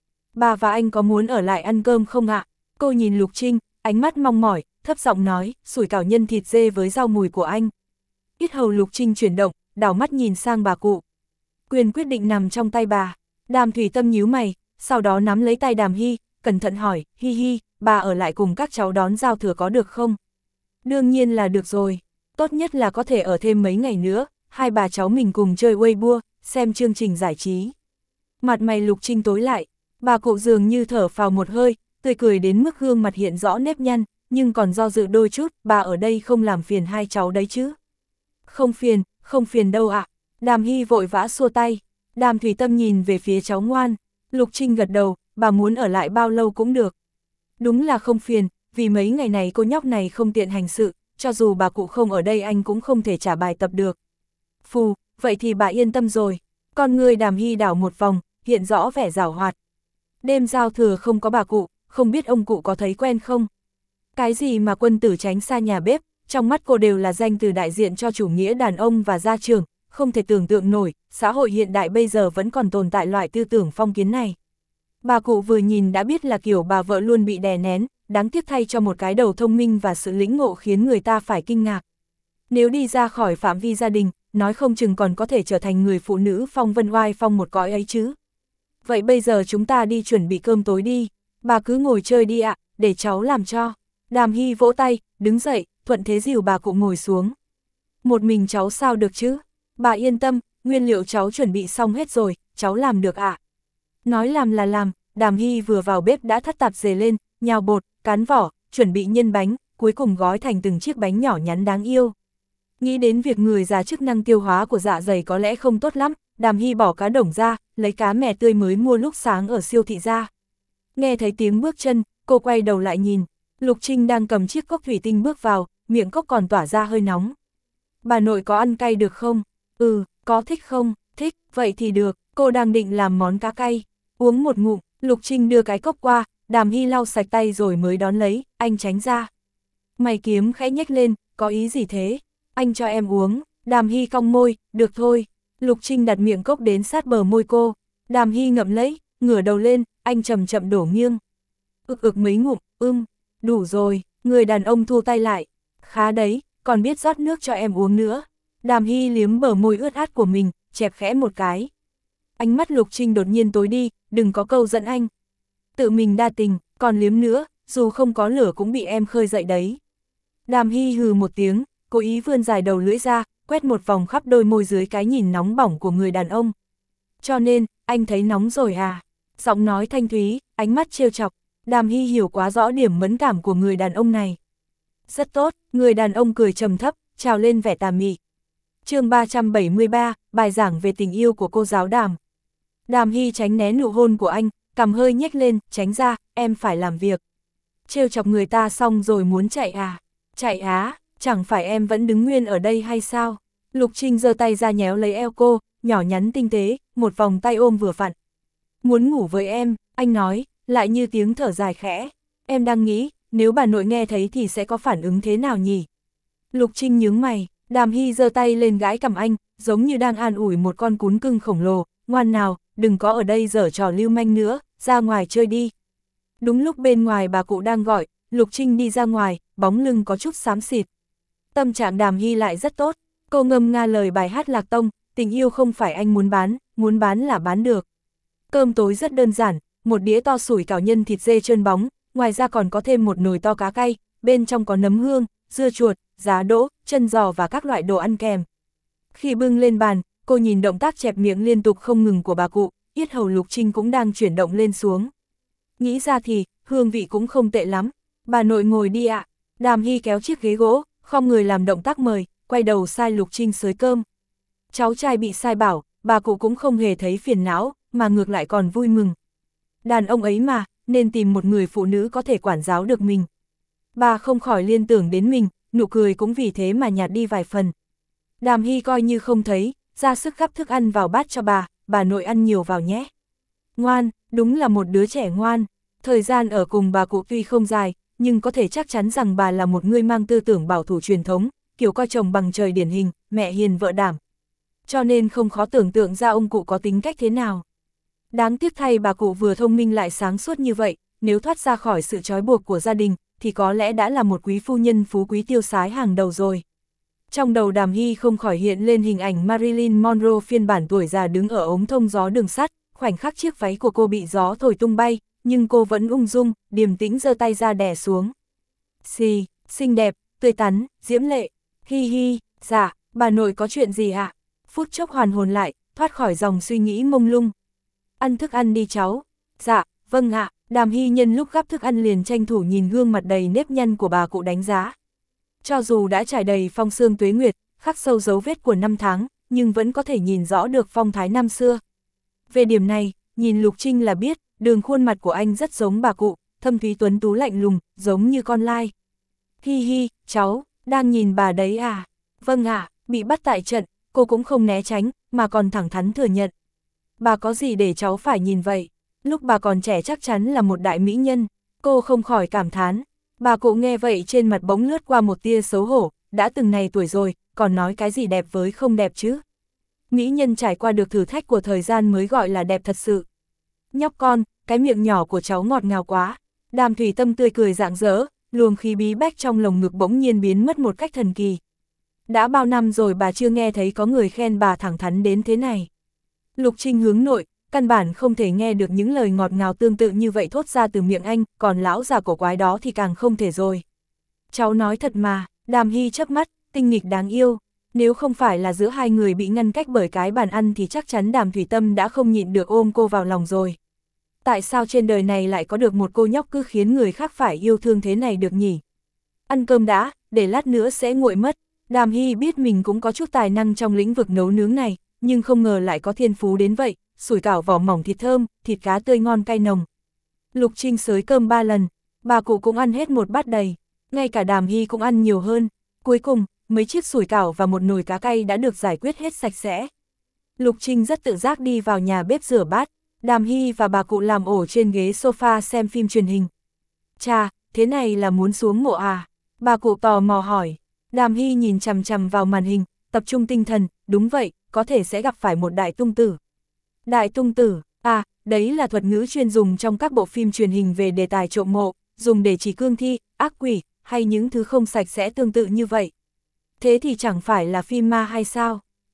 Bà và anh có muốn ở lại ăn cơm không ạ? Cô nhìn Lục Trinh, ánh mắt mong mỏi, thấp giọng nói, sủi cảo nhân thịt dê với rau mùi của anh. Yết hầu Lục Trinh chuyển động, đảo mắt nhìn sang bà cụ. Quyền quyết định nằm trong tay bà. Đàm Thủy Tâm nhíu mày, sau đó nắm lấy tay Đàm Hy, cẩn thận hỏi, Hi Hi, bà ở lại cùng các cháu đón giao thừa có được không? Đương nhiên là được rồi, tốt nhất là có thể ở thêm mấy ngày nữa, hai bà cháu mình cùng chơi Weibo, xem chương trình giải trí. Mặt mày Lục Trinh tối lại, bà cụ dường như thở phào một hơi, tươi cười đến mức gương mặt hiện rõ nếp nhăn, nhưng còn do dự đôi chút, bà ở đây không làm phiền hai cháu đấy chứ? Không phiền, không phiền đâu ạ. À. Đàm Hy vội vã xua tay. Đàm Thủy Tâm nhìn về phía cháu ngoan. Lục Trinh gật đầu, bà muốn ở lại bao lâu cũng được. Đúng là không phiền, vì mấy ngày này cô nhóc này không tiện hành sự, cho dù bà cụ không ở đây anh cũng không thể trả bài tập được. Phù, vậy thì bà yên tâm rồi. Con người Đàm Hy đảo một vòng, hiện rõ vẻ giảo hoạt. Đêm giao thừa không có bà cụ, không biết ông cụ có thấy quen không? Cái gì mà quân tử tránh xa nhà bếp, trong mắt cô đều là danh từ đại diện cho chủ nghĩa đàn ông và gia trưởng, không thể tưởng tượng nổi, xã hội hiện đại bây giờ vẫn còn tồn tại loại tư tưởng phong kiến này. Bà cụ vừa nhìn đã biết là kiểu bà vợ luôn bị đè nén, đáng tiếc thay cho một cái đầu thông minh và sự lĩnh ngộ khiến người ta phải kinh ngạc. Nếu đi ra khỏi phạm vi gia đình, nói không chừng còn có thể trở thành người phụ nữ phong vân oai phong một cõi ấy chứ. Vậy bây giờ chúng ta đi chuẩn bị cơm tối đi, bà cứ ngồi chơi đi ạ, để cháu làm cho. Đàm Hy vỗ tay, đứng dậy, thuận thế dìu bà cụ ngồi xuống. Một mình cháu sao được chứ? Bà yên tâm, nguyên liệu cháu chuẩn bị xong hết rồi, cháu làm được ạ. À? Nói làm là làm, Đàm Hy vừa vào bếp đã thắt tạp dề lên, nhào bột, cán vỏ, chuẩn bị nhân bánh, cuối cùng gói thành từng chiếc bánh nhỏ nhắn đáng yêu. Nghĩ đến việc người già chức năng tiêu hóa của dạ dày có lẽ không tốt lắm, Đàm Hy bỏ cá đồng ra, lấy cá mè tươi mới mua lúc sáng ở siêu thị ra. Nghe thấy tiếng bước chân, cô quay đầu lại nhìn, Lục Trinh đang cầm chiếc cốc thủy tinh bước vào, miệng cốc còn tỏa ra hơi nóng. Bà nội có ăn cay được không? Ừ, có thích không? Thích, vậy thì được, cô đang định làm món cá cay. Uống một ngụm, Lục Trinh đưa cái cốc qua, Đàm Hy lau sạch tay rồi mới đón lấy, anh tránh ra. Mày kiếm khẽ nhếch lên, có ý gì thế? Anh cho em uống, Đàm Hy cong môi, được thôi. Lục Trinh đặt miệng cốc đến sát bờ môi cô, Đàm Hy ngậm lấy, ngửa đầu lên, anh chậm chậm đổ nghiêng. Ực ực mấy ngụm, ưm, đủ rồi, người đàn ông thu tay lại. Khá đấy, còn biết rót nước cho em uống nữa. Đàm Hy liếm bờ môi ướt át của mình, chẹp khẽ một cái. Ánh mắt Lục Trinh đột nhiên tối đi, đừng có câu dẫn anh. Tự mình đa tình, còn liếm nữa, dù không có lửa cũng bị em khơi dậy đấy. Đàm Hy hừ một tiếng, cố ý vươn dài đầu lưỡi ra, quét một vòng khắp đôi môi dưới cái nhìn nóng bỏng của người đàn ông. Cho nên, anh thấy nóng rồi à? Giọng nói thanh thúy, ánh mắt trêu chọc. Đàm Hy hiểu quá rõ điểm mẫn cảm của người đàn ông này. Rất tốt, người đàn ông cười trầm thấp, trào lên vẻ tà mị. chương ba trăm bảy mươi ba, bài giảng về tình yêu của cô giáo Đàm. Đàm Hy tránh né nụ hôn của anh, cằm hơi nhếch lên, tránh ra, em phải làm việc. Trêu chọc người ta xong rồi muốn chạy à? Chạy á, chẳng phải em vẫn đứng nguyên ở đây hay sao? Lục Trinh giơ tay ra nhéo lấy eo cô, nhỏ nhắn tinh tế, một vòng tay ôm vừa vặn. Muốn ngủ với em, anh nói, lại như tiếng thở dài khẽ. Em đang nghĩ, nếu bà nội nghe thấy thì sẽ có phản ứng thế nào nhỉ? Lục Trinh nhướng mày, Đàm Hy giơ tay lên gãi cằm anh, giống như đang an ủi một con cún cưng khổng lồ, ngoan nào, đừng có ở đây giở trò lưu manh nữa, ra ngoài chơi đi. Đúng lúc bên ngoài bà cụ đang gọi, Lục Trinh đi ra ngoài, bóng lưng có chút xám xịt. Tâm trạng Đàm Hy lại rất tốt, cô ngâm nga lời bài hát Lạc Tông, tình yêu không phải anh muốn bán, muốn bán là bán được. Cơm tối rất đơn giản, một đĩa to sủi cảo nhân thịt dê trơn bóng, ngoài ra còn có thêm một nồi to cá cay, bên trong có nấm hương, dưa chuột, giá đỗ, chân giò và các loại đồ ăn kèm. Khi bưng lên bàn, cô nhìn động tác chẹp miệng liên tục không ngừng của bà cụ, yết hầu Lục Trinh cũng đang chuyển động lên xuống. Nghĩ ra thì, hương vị cũng không tệ lắm. Bà nội ngồi đi ạ. À. Đàm Hy kéo chiếc ghế gỗ, không người làm động tác mời, quay đầu sai Lục Trinh xới cơm. Cháu trai bị sai bảo, bà cụ cũng không hề thấy phiền não, mà ngược lại còn vui mừng. Đàn ông ấy mà, nên tìm một người phụ nữ có thể quản giáo được mình. Bà không khỏi liên tưởng đến mình, nụ cười cũng vì thế mà nhạt đi vài phần. Đàm Hy coi như không thấy, ra sức gắp thức ăn vào bát cho bà, bà nội ăn nhiều vào nhé. Ngoan, đúng là một đứa trẻ ngoan. Thời gian ở cùng bà cụ tuy không dài, nhưng có thể chắc chắn rằng bà là một người mang tư tưởng bảo thủ truyền thống, kiểu coi chồng bằng trời điển hình, mẹ hiền vợ đảm. Cho nên không khó tưởng tượng ra ông cụ có tính cách thế nào. Đáng tiếc thay bà cụ vừa thông minh lại sáng suốt như vậy, nếu thoát ra khỏi sự trói buộc của gia đình, thì có lẽ đã là một quý phu nhân phú quý tiêu sái hàng đầu rồi. Trong đầu Đàm Hy không khỏi hiện lên hình ảnh Marilyn Monroe phiên bản tuổi già đứng ở ống thông gió đường sắt, khoảnh khắc chiếc váy của cô bị gió thổi tung bay, nhưng cô vẫn ung dung, điềm tĩnh giơ tay ra đè xuống. Xì, xinh đẹp, tươi tắn, diễm lệ, hi hi, dạ, bà nội có chuyện gì ạ? Phút chốc hoàn hồn lại, thoát khỏi dòng suy nghĩ mông lung. Ăn thức ăn đi cháu. Dạ, vâng ạ. Đàm Hy nhân lúc gắp thức ăn liền tranh thủ nhìn gương mặt đầy nếp nhăn của bà cụ đánh giá. Cho dù đã trải đầy phong sương tuế nguyệt, khắc sâu dấu vết của năm tháng, nhưng vẫn có thể nhìn rõ được phong thái năm xưa. Về điểm này, nhìn Lục Trinh là biết, đường khuôn mặt của anh rất giống bà cụ, thâm thúy tuấn tú lạnh lùng, giống như con lai. Hi hi, cháu, đang nhìn bà đấy à? Vâng ạ, bị bắt tại trận, cô cũng không né tránh, mà còn thẳng thắn thừa nhận. Bà có gì để cháu phải nhìn vậy? Lúc bà còn trẻ chắc chắn là một đại mỹ nhân, cô không khỏi cảm thán. Bà cụ nghe vậy trên mặt bỗng lướt qua một tia xấu hổ, đã từng này tuổi rồi, còn nói cái gì đẹp với không đẹp chứ? Mỹ nhân trải qua được thử thách của thời gian mới gọi là đẹp thật sự. Nhóc con, cái miệng nhỏ của cháu ngọt ngào quá. Đàm Thủy Tâm tươi cười rạng rỡ, luồng khí bí bách trong lồng ngực bỗng nhiên biến mất một cách thần kỳ. Đã bao năm rồi bà chưa nghe thấy có người khen bà thẳng thắn đến thế này. Lục Trinh hướng nội, căn bản không thể nghe được những lời ngọt ngào tương tự như vậy thốt ra từ miệng anh, còn lão già cổ quái đó thì càng không thể rồi. Cháu nói thật mà, Đàm Hy chớp mắt, tinh nghịch đáng yêu. Nếu không phải là giữa hai người bị ngăn cách bởi cái bàn ăn thì chắc chắn Đàm Thủy Tâm đã không nhịn được ôm cô vào lòng rồi. Tại sao trên đời này lại có được một cô nhóc cứ khiến người khác phải yêu thương thế này được nhỉ? Ăn cơm đã, để lát nữa sẽ nguội mất. Đàm Hy biết mình cũng có chút tài năng trong lĩnh vực nấu nướng này, nhưng không ngờ lại có thiên phú đến vậy, sủi cảo vỏ mỏng thịt thơm, thịt cá tươi ngon cay nồng. Lục Trinh xới cơm ba lần, bà cụ cũng ăn hết một bát đầy, ngay cả Đàm Hy cũng ăn nhiều hơn. Cuối cùng, mấy chiếc sủi cảo và một nồi cá cay đã được giải quyết hết sạch sẽ. Lục Trinh rất tự giác đi vào nhà bếp rửa bát, Đàm Hy và bà cụ làm ổ trên ghế sofa xem phim truyền hình. Chà, thế này là muốn xuống mộ à? Bà cụ tò mò hỏi. Đàm Hy nhìn chằm chằm vào màn hình, tập trung tinh thần, đúng vậy, có thể sẽ gặp phải một đại tung tử. Đại tung tử, à, đấy là thuật ngữ chuyên dùng trong các bộ phim truyền hình về đề tài trộm mộ, dùng để chỉ cương thi, ác quỷ, hay những thứ không sạch sẽ tương tự như vậy. Thế thì chẳng phải là phim ma hay sao?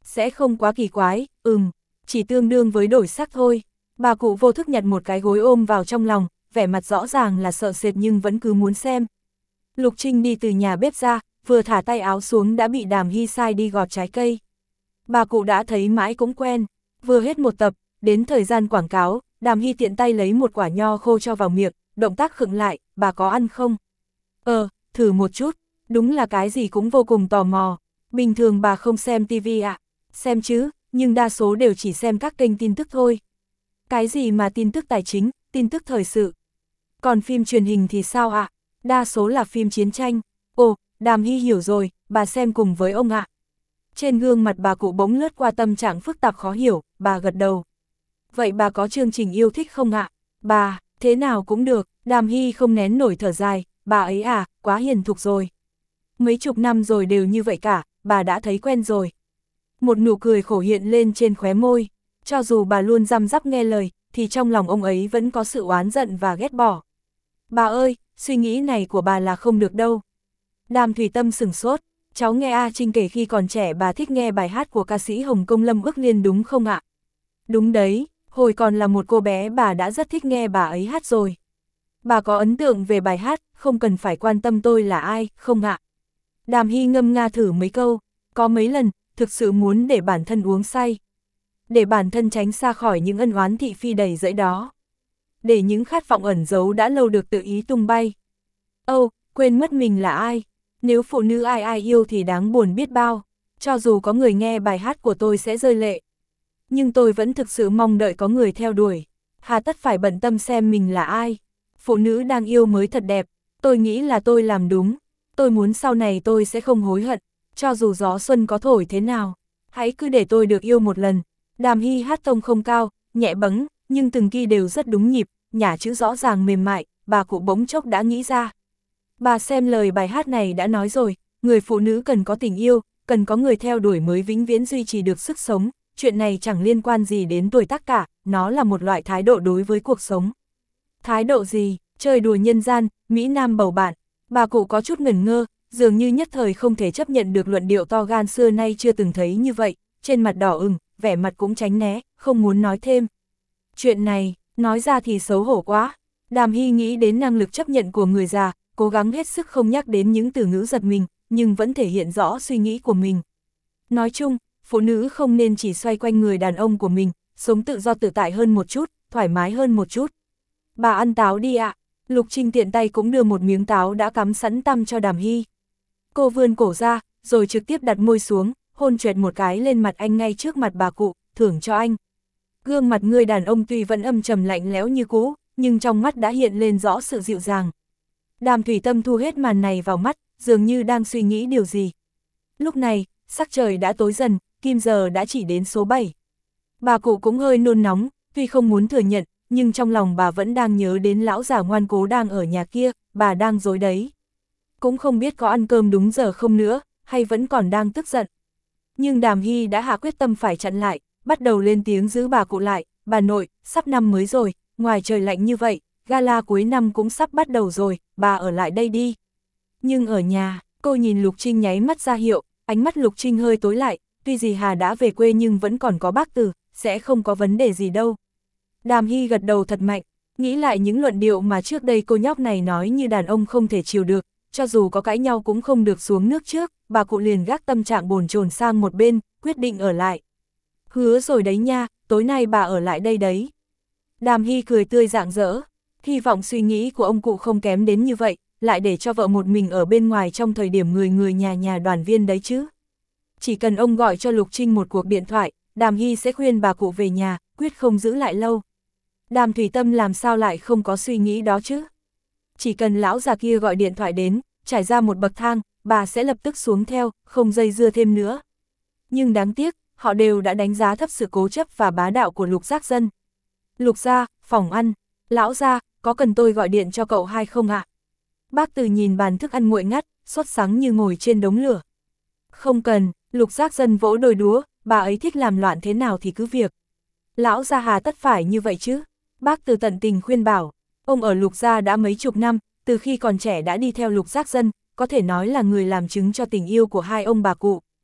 Sẽ không quá kỳ quái, ừm, chỉ tương đương với đổi sắc thôi. Bà cụ vô thức nhặt một cái gối ôm vào trong lòng, vẻ mặt rõ ràng là sợ sệt nhưng vẫn cứ muốn xem. Lục Trinh đi từ nhà bếp ra, vừa thả tay áo xuống đã bị Đàm Hy sai đi gọt trái cây. Bà cụ đã thấy mãi cũng quen, vừa hết một tập, đến thời gian quảng cáo, Đàm Hy tiện tay lấy một quả nho khô cho vào miệng, động tác khựng lại, bà có ăn không? Ờ, thử một chút, đúng là cái gì cũng vô cùng tò mò. Bình thường bà không xem tivi ạ, à? Xem chứ, nhưng đa số đều chỉ xem các kênh tin tức thôi. Cái gì mà tin tức tài chính, tin tức thời sự. Còn phim truyền hình thì sao ạ? À? Đa số là phim chiến tranh. Ồ, Đàm Hy hiểu rồi, bà xem cùng với ông ạ. À. Trên gương mặt bà cụ bỗng lướt qua tâm trạng phức tạp khó hiểu, bà gật đầu. Vậy bà có chương trình yêu thích không ạ? À? Bà, thế nào cũng được, Đàm Hy không nén nổi thở dài, bà ấy à, quá hiền thục rồi. Mấy chục năm rồi đều như vậy cả, bà đã thấy quen rồi. Một nụ cười khổ hiện lên trên khóe môi, cho dù bà luôn răm rắp nghe lời, thì trong lòng ông ấy vẫn có sự oán giận và ghét bỏ. Bà ơi, suy nghĩ này của bà là không được đâu. Đàm Thủy Tâm sửng sốt, cháu nghe A Trinh kể khi còn trẻ bà thích nghe bài hát của ca sĩ Hồng Kông Lâm Ước Liên đúng không ạ? Đúng đấy, hồi còn là một cô bé bà đã rất thích nghe bà ấy hát rồi. Bà có ấn tượng về bài hát, không cần phải quan tâm tôi là ai, không ạ? Đàm Hy ngâm nga thử mấy câu, có mấy lần, thực sự muốn để bản thân uống say. Để bản thân tránh xa khỏi những ân oán thị phi đầy rẫy đó. Để những khát vọng ẩn giấu đã lâu được tự ý tung bay. Âu, oh, quên mất mình là ai. Nếu phụ nữ ai ai yêu thì đáng buồn biết bao. Cho dù có người nghe bài hát của tôi sẽ rơi lệ. Nhưng tôi vẫn thực sự mong đợi có người theo đuổi. Hà tất phải bận tâm xem mình là ai. Phụ nữ đang yêu mới thật đẹp. Tôi nghĩ là tôi làm đúng. Tôi muốn sau này tôi sẽ không hối hận. Cho dù gió xuân có thổi thế nào. Hãy cứ để tôi được yêu một lần. Đàm Hy hát tông không cao, nhẹ bẫng, nhưng từng kỳ đều rất đúng nhịp, nhả chữ rõ ràng mềm mại, bà cụ bỗng chốc đã nghĩ ra. Bà xem lời bài hát này đã nói rồi, người phụ nữ cần có tình yêu, cần có người theo đuổi mới vĩnh viễn duy trì được sức sống, chuyện này chẳng liên quan gì đến tuổi tác cả, nó là một loại thái độ đối với cuộc sống. Thái độ gì? Chơi đùa nhân gian, Mỹ Nam bầu bạn. Bà cụ có chút ngẩn ngơ, dường như nhất thời không thể chấp nhận được luận điệu to gan xưa nay chưa từng thấy như vậy, trên mặt đỏ ửng, vẻ mặt cũng tránh né, không muốn nói thêm. Chuyện này, nói ra thì xấu hổ quá. Đàm Hy nghĩ đến năng lực chấp nhận của người già, cố gắng hết sức không nhắc đến những từ ngữ giật mình, nhưng vẫn thể hiện rõ suy nghĩ của mình. Nói chung, phụ nữ không nên chỉ xoay quanh người đàn ông của mình, sống tự do tự tại hơn một chút, thoải mái hơn một chút. Bà ăn táo đi ạ. À. Lục Trinh tiện tay cũng đưa một miếng táo đã cắm sẵn tăm cho Đàm Hy. Cô vươn cổ ra, rồi trực tiếp đặt môi xuống, hôn choẹt một cái lên mặt anh ngay trước mặt bà cụ, thưởng cho anh. Gương mặt người đàn ông tuy vẫn âm trầm lạnh lẽo như cũ, nhưng trong mắt đã hiện lên rõ sự dịu dàng. Đàm Thủy Tâm thu hết màn này vào mắt, dường như đang suy nghĩ điều gì. Lúc này, sắc trời đã tối dần, kim giờ đã chỉ đến số bảy. Bà cụ cũng hơi nôn nóng, tuy không muốn thừa nhận, nhưng trong lòng bà vẫn đang nhớ đến lão già ngoan cố đang ở nhà kia, bà đang dối đấy. Cũng không biết có ăn cơm đúng giờ không nữa, hay vẫn còn đang tức giận. Nhưng Đàm Hy đã hạ quyết tâm phải chặn lại, bắt đầu lên tiếng giữ bà cụ lại, bà nội, sắp năm mới rồi, ngoài trời lạnh như vậy, gala cuối năm cũng sắp bắt đầu rồi, bà ở lại đây đi. Nhưng ở nhà, cô nhìn Lục Trinh nháy mắt ra hiệu, ánh mắt Lục Trinh hơi tối lại, tuy gì Hà đã về quê nhưng vẫn còn có bác Từ, sẽ không có vấn đề gì đâu. Đàm Hy gật đầu thật mạnh, nghĩ lại những luận điệu mà trước đây cô nhóc này nói như đàn ông không thể chịu được, cho dù có cãi nhau cũng không được xuống nước trước, bà cụ liền gác tâm trạng bồn chồn sang một bên, quyết định ở lại. Hứa rồi đấy nha, tối nay bà ở lại đây đấy. Đàm Hy cười tươi rạng rỡ, hy vọng suy nghĩ của ông cụ không kém đến như vậy, lại để cho vợ một mình ở bên ngoài trong thời điểm người người nhà nhà đoàn viên đấy chứ. Chỉ cần ông gọi cho Lục Trinh một cuộc điện thoại, Đàm Hy sẽ khuyên bà cụ về nhà, quyết không giữ lại lâu. Đàm Thủy Tâm làm sao lại không có suy nghĩ đó chứ? Chỉ cần lão già kia gọi điện thoại đến, trải ra một bậc thang, bà sẽ lập tức xuống theo, không dây dưa thêm nữa. Nhưng đáng tiếc, họ đều đã đánh giá thấp sự cố chấp và bá đạo của Lục Giác Dân. Lục gia, phòng ăn, lão gia, có cần tôi gọi điện cho cậu hai không ạ? À? Bác Từ nhìn bàn thức ăn nguội ngắt, sốt sắng như ngồi trên đống lửa. Không cần, Lục Giác Dân vỗ đôi đũa, bà ấy thích làm loạn thế nào thì cứ việc. Lão gia hà tất phải như vậy chứ? Bác Từ tận tình khuyên bảo, ông ở Lục gia đã mấy chục năm, từ khi còn trẻ đã đi theo Lục Giác Dân, có thể nói là người làm chứng cho tình yêu của hai ông bà cụ.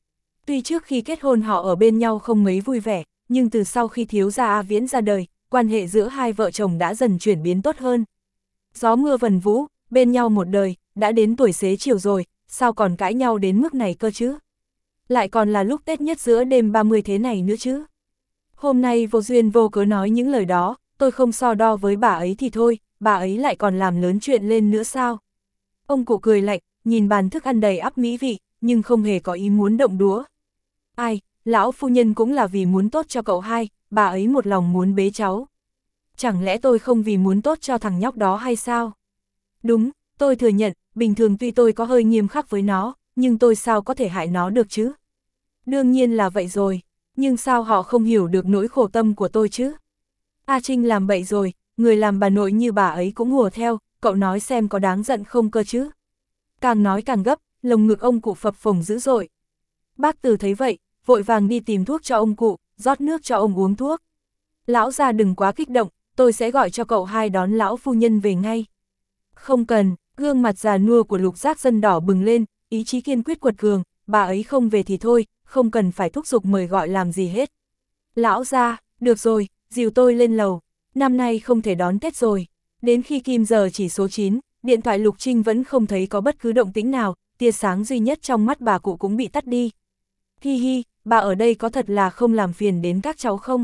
Tuy trước khi kết hôn họ ở bên nhau không mấy vui vẻ, nhưng từ sau khi thiếu gia A Viễn ra đời, quan hệ giữa hai vợ chồng đã dần chuyển biến tốt hơn. Gió mưa vần vũ, bên nhau một đời, đã đến tuổi xế chiều rồi, sao còn cãi nhau đến mức này cơ chứ? Lại còn là lúc Tết nhất giữa đêm ba mươi thế này nữa chứ? Hôm nay vô duyên vô cớ nói những lời đó, tôi không so đo với bà ấy thì thôi, bà ấy lại còn làm lớn chuyện lên nữa sao? Ông cụ cười lạnh, nhìn bàn thức ăn đầy ắp mỹ vị, nhưng không hề có ý muốn động đũa. Ai, lão phu nhân cũng là vì muốn tốt cho cậu hai, bà ấy một lòng muốn bế cháu. Chẳng lẽ tôi không vì muốn tốt cho thằng nhóc đó hay sao? Đúng, tôi thừa nhận, bình thường tuy tôi có hơi nghiêm khắc với nó, nhưng tôi sao có thể hại nó được chứ? Đương nhiên là vậy rồi, nhưng sao họ không hiểu được nỗi khổ tâm của tôi chứ? A Trinh làm bậy rồi, người làm bà nội như bà ấy cũng hùa theo, cậu nói xem có đáng giận không cơ chứ? Càng nói càng gấp, lồng ngực ông cụ phập phồng dữ dội. Bác Từ thấy vậy, vội vàng đi tìm thuốc cho ông cụ, rót nước cho ông uống thuốc. Lão già đừng quá kích động, tôi sẽ gọi cho cậu hai đón lão phu nhân về ngay. Không cần, gương mặt già nua của Lục Giác Dân đỏ bừng lên, ý chí kiên quyết quật cường, bà ấy không về thì thôi, không cần phải thúc giục mời gọi làm gì hết. Lão gia, được rồi, dìu tôi lên lầu, năm nay không thể đón Tết rồi. Đến khi kim giờ chỉ số chín, điện thoại Lục Trinh vẫn không thấy có bất cứ động tĩnh nào, tia sáng duy nhất trong mắt bà cụ cũng bị tắt đi. Hi hi, bà ở đây có thật là không làm phiền đến các cháu không?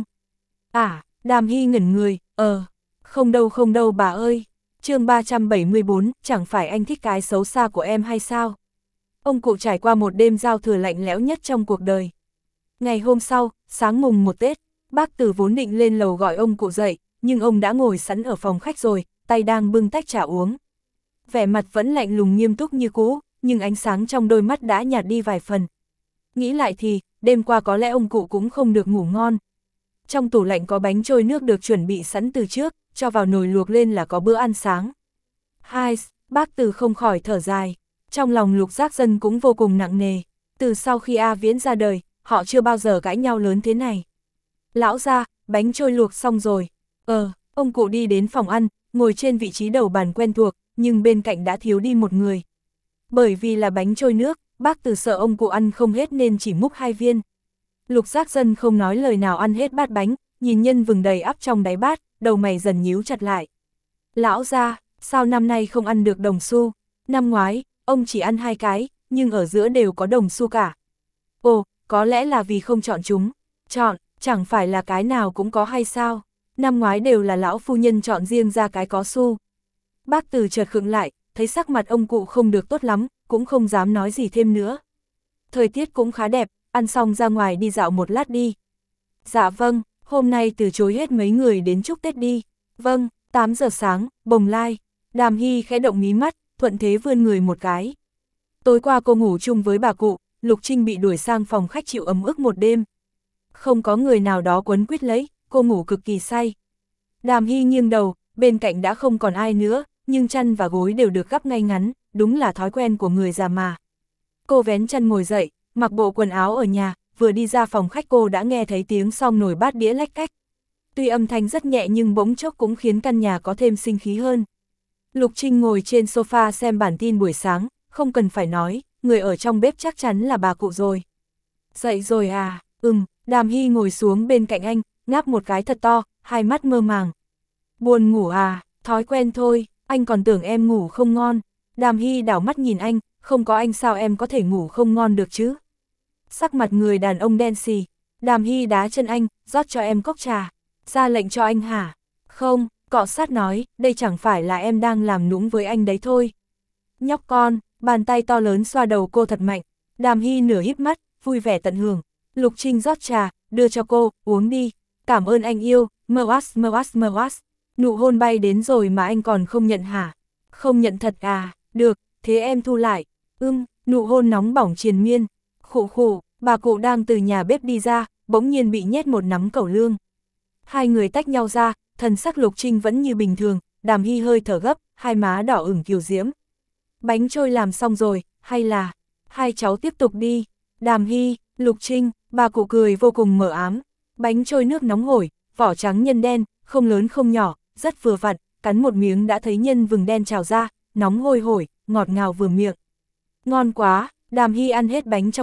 À, Đàm Hy ngẩn người, ờ, không đâu không đâu bà ơi. Chương ba trăm bảy mươi bốn, chẳng phải anh thích cái xấu xa của em hay sao? Ông cụ trải qua một đêm giao thừa lạnh lẽo nhất trong cuộc đời. Ngày hôm sau, sáng mùng một Tết, bác Từ vốn định lên lầu gọi ông cụ dậy, nhưng ông đã ngồi sẵn ở phòng khách rồi, tay đang bưng tách trà uống. Vẻ mặt vẫn lạnh lùng nghiêm túc như cũ, nhưng ánh sáng trong đôi mắt đã nhạt đi vài phần. Nghĩ lại thì, đêm qua có lẽ ông cụ cũng không được ngủ ngon. Trong tủ lạnh có bánh trôi nước được chuẩn bị sẵn từ trước, cho vào nồi luộc lên là có bữa ăn sáng. Hai, bác Từ không khỏi thở dài. Trong lòng Lục Giác Dân cũng vô cùng nặng nề. Từ sau khi A Viễn ra đời, họ chưa bao giờ cãi nhau lớn thế này. Lão gia, bánh trôi luộc xong rồi. Ờ, ông cụ đi đến phòng ăn, ngồi trên vị trí đầu bàn quen thuộc, nhưng bên cạnh đã thiếu đi một người. Bởi vì là bánh trôi nước, bác Từ sợ ông cụ ăn không hết nên chỉ múc hai viên. Lục Giác Dân không nói lời nào ăn hết bát bánh, nhìn nhân vừng đầy ắp trong đáy bát, đầu mày dần nhíu chặt lại. Lão gia, sao năm nay không ăn được đồng xu? Năm ngoái, ông chỉ ăn hai cái, nhưng ở giữa đều có đồng xu cả. Ồ, có lẽ là vì không chọn chúng. Chọn, chẳng phải là cái nào cũng có hay sao? Năm ngoái đều là lão phu nhân chọn riêng ra cái có xu. Bác Từ chợt khựng lại, thấy sắc mặt ông cụ không được tốt lắm, cũng không dám nói gì thêm nữa. Thời tiết cũng khá đẹp, ăn xong ra ngoài đi dạo một lát đi. Dạ vâng, hôm nay từ chối hết mấy người đến chúc Tết đi. Vâng, tám giờ sáng, Bồng Lai. Đàm Hy khẽ động mí mắt, thuận thế vươn người một cái. Tối qua cô ngủ chung với bà cụ, Lục Trinh bị đuổi sang phòng khách chịu ấm ức một đêm. Không có người nào đó quấn quýt lấy, cô ngủ cực kỳ say. Đàm Hy nghiêng đầu, bên cạnh đã không còn ai nữa, nhưng chăn và gối đều được gắp ngay ngắn, đúng là thói quen của người già mà. Cô vén chăn ngồi dậy, mặc bộ quần áo ở nhà, vừa đi ra phòng khách cô đã nghe thấy tiếng xong nồi bát đĩa lách cách. Tuy âm thanh rất nhẹ nhưng bỗng chốc cũng khiến căn nhà có thêm sinh khí hơn. Lục Trinh ngồi trên sofa xem bản tin buổi sáng, không cần phải nói, người ở trong bếp chắc chắn là bà cụ rồi. Dậy rồi à, ừm, Đàm Hy ngồi xuống bên cạnh anh, ngáp một cái thật to, hai mắt mơ màng. Buồn ngủ à, thói quen thôi, anh còn tưởng em ngủ không ngon. Đàm Hy đảo mắt nhìn anh, không có anh sao em có thể ngủ không ngon được chứ. Sắc mặt người đàn ông đen xì, Đàm Hy đá chân anh, rót cho em cốc trà. Ra lệnh cho anh hả? Không, cọ sát nói, đây chẳng phải là em đang làm nũng với anh đấy thôi. Nhóc con, bàn tay to lớn xoa đầu cô thật mạnh. Đàm Hy nửa híp mắt, vui vẻ tận hưởng. Lục Trinh rót trà, đưa cho cô, uống đi. Cảm ơn anh yêu, mơ oát mơ oát mơ oát. Nụ hôn bay đến rồi mà anh còn không nhận hả? Không nhận thật à, được, thế em thu lại. Ưm, nụ hôn nóng bỏng triền miên. Khụ khụ, bà cụ đang từ nhà bếp đi ra, bỗng nhiên bị nhét một nắm cẩu lương. Hai người tách nhau ra, thần sắc Lục Trinh vẫn như bình thường, Đàm Hy hơi thở gấp, hai má đỏ ửng kiều diễm. Bánh trôi làm xong rồi, hay là, hai cháu tiếp tục đi. Đàm Hy, Lục Trinh, bà cụ cười vô cùng mờ ám. Bánh trôi nước nóng hổi, vỏ trắng nhân đen, không lớn không nhỏ, rất vừa vặn, cắn một miếng đã thấy nhân vừng đen trào ra, nóng hôi hổi, ngọt ngào vừa miệng. Ngon quá, Đàm Hy ăn hết bánh trong bát,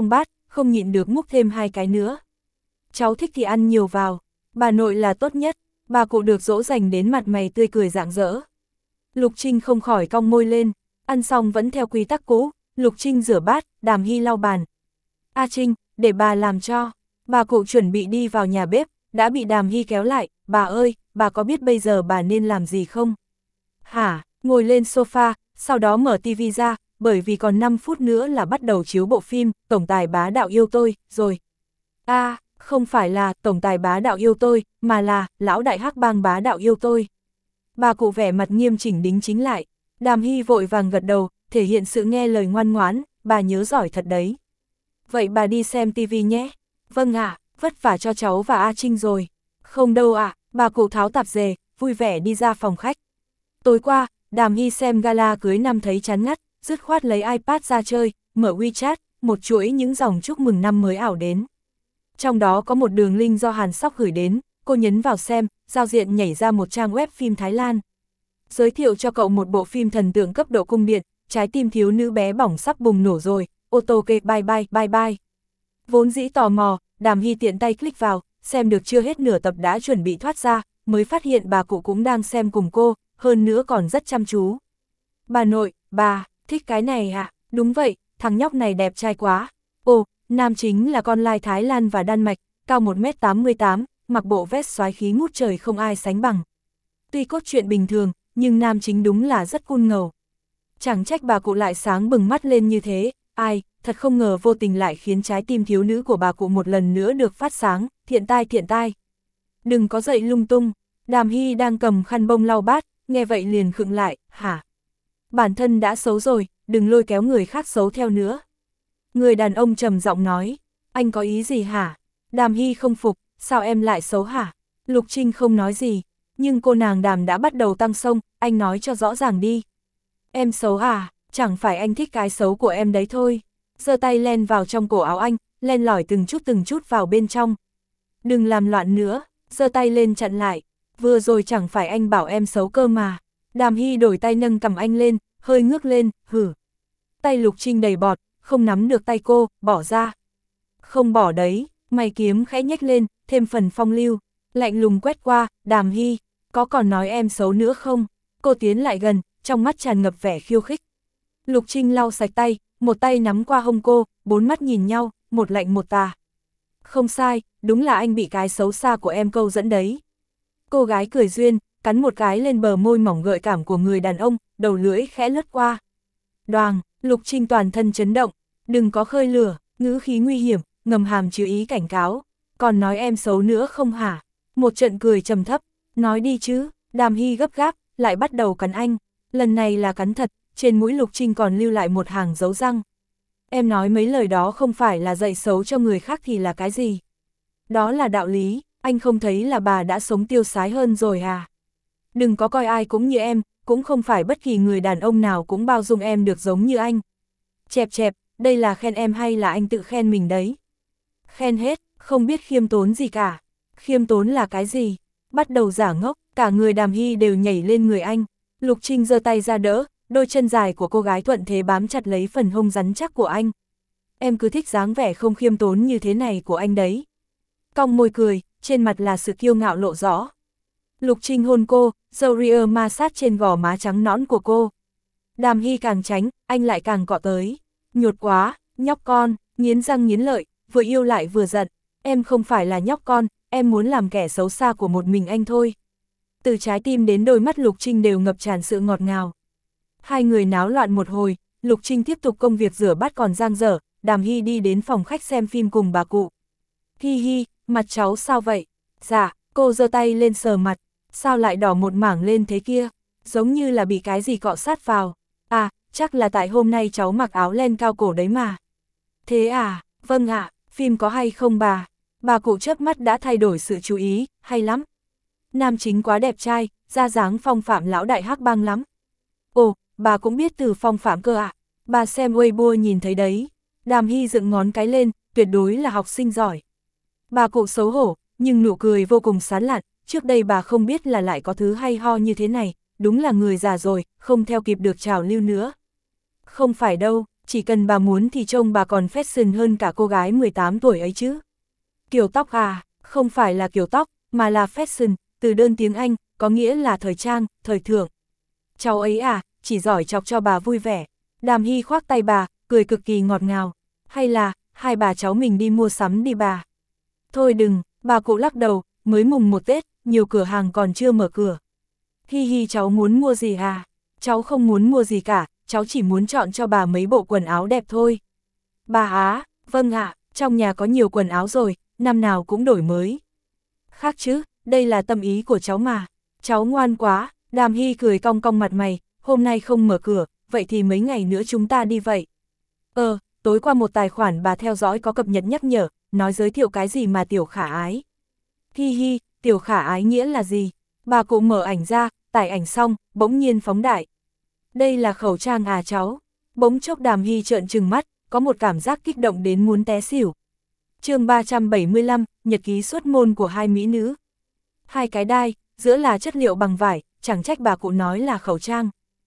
không nhịn được múc thêm hai cái nữa. Cháu thích thì ăn nhiều vào, bà nội là tốt nhất, bà cụ được dỗ dành đến mặt mày tươi cười rạng rỡ. Lục Trinh không khỏi cong môi lên, ăn xong vẫn theo quy tắc cũ, Lục Trinh rửa bát, Đàm Hy lau bàn. A Trinh, để bà làm cho. Bà cụ chuẩn bị đi vào nhà bếp, đã bị Đàm Hy kéo lại, bà ơi, bà có biết bây giờ bà nên làm gì không? Hả, ngồi lên sofa, sau đó mở tivi ra, bởi vì còn năm phút nữa là bắt đầu chiếu bộ phim Tổng tài bá đạo yêu tôi, rồi. A, à, không phải là Tổng tài bá đạo yêu tôi, mà là Lão đại hắc bang bá đạo yêu tôi. Bà cụ vẻ mặt nghiêm chỉnh đính chính lại, Đàm Hy vội vàng gật đầu, thể hiện sự nghe lời ngoan ngoãn, bà nhớ giỏi thật đấy. Vậy bà đi xem tivi nhé. Vâng ạ, à, vất vả cho cháu và A Trinh rồi. Không đâu ạ, à, bà cụ tháo tạp dề, vui vẻ đi ra phòng khách. Tối qua, Đàm Hy xem gala cưới năm thấy chán ngắt, dứt khoát lấy iPad ra chơi, mở WeChat, một chuỗi những dòng chúc mừng năm mới ảo đến. Trong đó có một đường link do Hàn Sóc gửi đến, cô nhấn vào xem, giao diện nhảy ra một trang web phim Thái Lan. Giới thiệu cho cậu một bộ phim thần tượng cấp độ cung điện, trái tim thiếu nữ bé bỏng sắp bùng nổ rồi, ô tô kê bye bye bye bye. Vốn dĩ tò mò, Đàm Hy tiện tay click vào, xem được chưa hết nửa tập đã chuẩn bị thoát ra, mới phát hiện bà cụ cũng đang xem cùng cô, hơn nữa còn rất chăm chú. Bà nội, bà, thích cái này à? Đúng vậy, thằng nhóc này đẹp trai quá. Ồ, nam chính là con lai Thái Lan và Đan Mạch, cao một mét tám mươi tám, mặc bộ vest xoái khí ngút trời không ai sánh bằng. Tuy cốt truyện bình thường, nhưng nam chính đúng là rất cool ngầu. Chẳng trách bà cụ lại sáng bừng mắt lên như thế, ai, thật không ngờ vô tình lại khiến trái tim thiếu nữ của bà cụ một lần nữa được phát sáng, thiện tai thiện tai. Đừng có dậy lung tung, Đàm Hy đang cầm khăn bông lau bát, nghe vậy liền khựng lại, hả? Bản thân đã xấu rồi, đừng lôi kéo người khác xấu theo nữa. Người đàn ông trầm giọng nói, anh có ý gì hả? Đàm Hy không phục, sao em lại xấu hả? Lục Trinh không nói gì, nhưng cô nàng Đàm đã bắt đầu tăng xông, anh nói cho rõ ràng đi. Em xấu à? Chẳng phải anh thích cái xấu của em đấy thôi. Giơ tay len vào trong cổ áo anh, len lỏi từng chút từng chút vào bên trong. Đừng làm loạn nữa, giơ tay lên chặn lại. Vừa rồi chẳng phải anh bảo em xấu cơ mà. Đàm Hy đổi tay nâng cầm anh lên, hơi ngước lên, hử. Tay Lục Trinh đầy bọt, không nắm được tay cô, bỏ ra. Không bỏ đấy, mày kiếm khẽ nhếch lên, thêm phần phong lưu. Lạnh lùng quét qua, Đàm Hy, có còn nói em xấu nữa không? Cô tiến lại gần, trong mắt tràn ngập vẻ khiêu khích. Lục Trinh lau sạch tay, một tay nắm qua hông cô, bốn mắt nhìn nhau, một lạnh một tà. Không sai, đúng là anh bị cái xấu xa của em câu dẫn đấy. Cô gái cười duyên, cắn một cái lên bờ môi mỏng gợi cảm của người đàn ông, đầu lưỡi khẽ lướt qua. Đoàng, Lục Trinh toàn thân chấn động, đừng có khơi lửa, ngữ khí nguy hiểm, ngầm hàm chứa ý cảnh cáo. Còn nói em xấu nữa không hả? Một trận cười trầm thấp, nói đi chứ. Đàm Hy gấp gáp, lại bắt đầu cắn anh. Lần này là cắn thật, trên mũi Lục Trinh còn lưu lại một hàng dấu răng. Em nói mấy lời đó không phải là dạy xấu cho người khác thì là cái gì? Đó là đạo lý, anh không thấy là bà đã sống tiêu sái hơn rồi à? Đừng có coi ai cũng như em, cũng không phải bất kỳ người đàn ông nào cũng bao dung em được giống như anh. Chẹp chẹp, đây là khen em hay là anh tự khen mình đấy? Khen hết, không biết khiêm tốn gì cả. Khiêm tốn là cái gì? Bắt đầu giả ngốc, cả người Đàm Hy đều nhảy lên người anh. Lục Trinh giơ tay ra đỡ, đôi chân dài của cô gái thuận thế bám chặt lấy phần hông rắn chắc của anh. Em cứ thích dáng vẻ không khiêm tốn như thế này của anh đấy. Cong môi cười, trên mặt là sự kiêu ngạo lộ rõ. Lục Trinh hôn cô, dâu ria ma sát trên gò má trắng nõn của cô. Đàm Hy càng tránh, anh lại càng cọ tới. Nhột quá, nhóc con, nghiến răng nghiến lợi, vừa yêu lại vừa giận. Em không phải là nhóc con, em muốn làm kẻ xấu xa của một mình anh thôi. Từ trái tim đến đôi mắt Lục Trinh đều ngập tràn sự ngọt ngào. Hai người náo loạn một hồi, Lục Trinh tiếp tục công việc rửa bát còn dang dở, Đàm Hy đi đến phòng khách xem phim cùng bà cụ. Hi hi, mặt cháu sao vậy? Dạ, cô giơ tay lên sờ mặt, sao lại đỏ một mảng lên thế kia? Giống như là bị cái gì cọ sát vào. À, chắc là tại hôm nay cháu mặc áo len cao cổ đấy mà. Thế à, vâng ạ, phim có hay không bà? Bà cụ chớp mắt đã thay đổi sự chú ý, hay lắm. Nam chính quá đẹp trai, ra dáng phong phạm lão đại hắc bang lắm. Ồ, bà cũng biết từ phong phạm cơ ạ. À? Bà xem Weibo nhìn thấy đấy. Đàm Hy dựng ngón cái lên, tuyệt đối là học sinh giỏi. Bà cụ xấu hổ, nhưng nụ cười vô cùng sán lạn, trước đây bà không biết là lại có thứ hay ho như thế này, đúng là người già rồi, không theo kịp được trào lưu nữa. Không phải đâu, chỉ cần bà muốn thì trông bà còn fashion hơn cả cô gái mười tám tuổi ấy chứ. Kiểu tóc à, không phải là kiểu tóc, mà là fashion, từ đơn tiếng Anh, có nghĩa là thời trang, thời thượng. Cháu ấy à, chỉ giỏi chọc cho bà vui vẻ. Đàm Hy khoác tay bà, cười cực kỳ ngọt ngào. Hay là, hai bà cháu mình đi mua sắm đi bà. Thôi đừng, bà cụ lắc đầu, mới mùng một Tết, nhiều cửa hàng còn chưa mở cửa. Hi hi, cháu muốn mua gì à? Cháu không muốn mua gì cả, cháu chỉ muốn chọn cho bà mấy bộ quần áo đẹp thôi. Bà á, vâng ạ, trong nhà có nhiều quần áo rồi, năm nào cũng đổi mới. Khác chứ, đây là tâm ý của cháu mà. Cháu ngoan quá. Đàm Hy cười cong cong mặt mày, hôm nay không mở cửa, vậy thì mấy ngày nữa chúng ta đi vậy. Ờ, tối qua một tài khoản bà theo dõi có cập nhật nhắc nhở, nói giới thiệu cái gì mà tiểu khả ái. Hi hi, tiểu khả ái nghĩa là gì? Bà cụ mở ảnh ra, tải ảnh xong, bỗng nhiên phóng đại. Đây là khẩu trang à cháu? Bỗng chốc Đàm Hy trợn trừng mắt, có một cảm giác kích động đến muốn té xỉu. Chương ba trăm bảy mươi lăm, nhật ký xuất môn của hai mỹ nữ. Hai cái đai, giữa là chất liệu bằng vải, chẳng trách bà cụ nói là khẩu trang.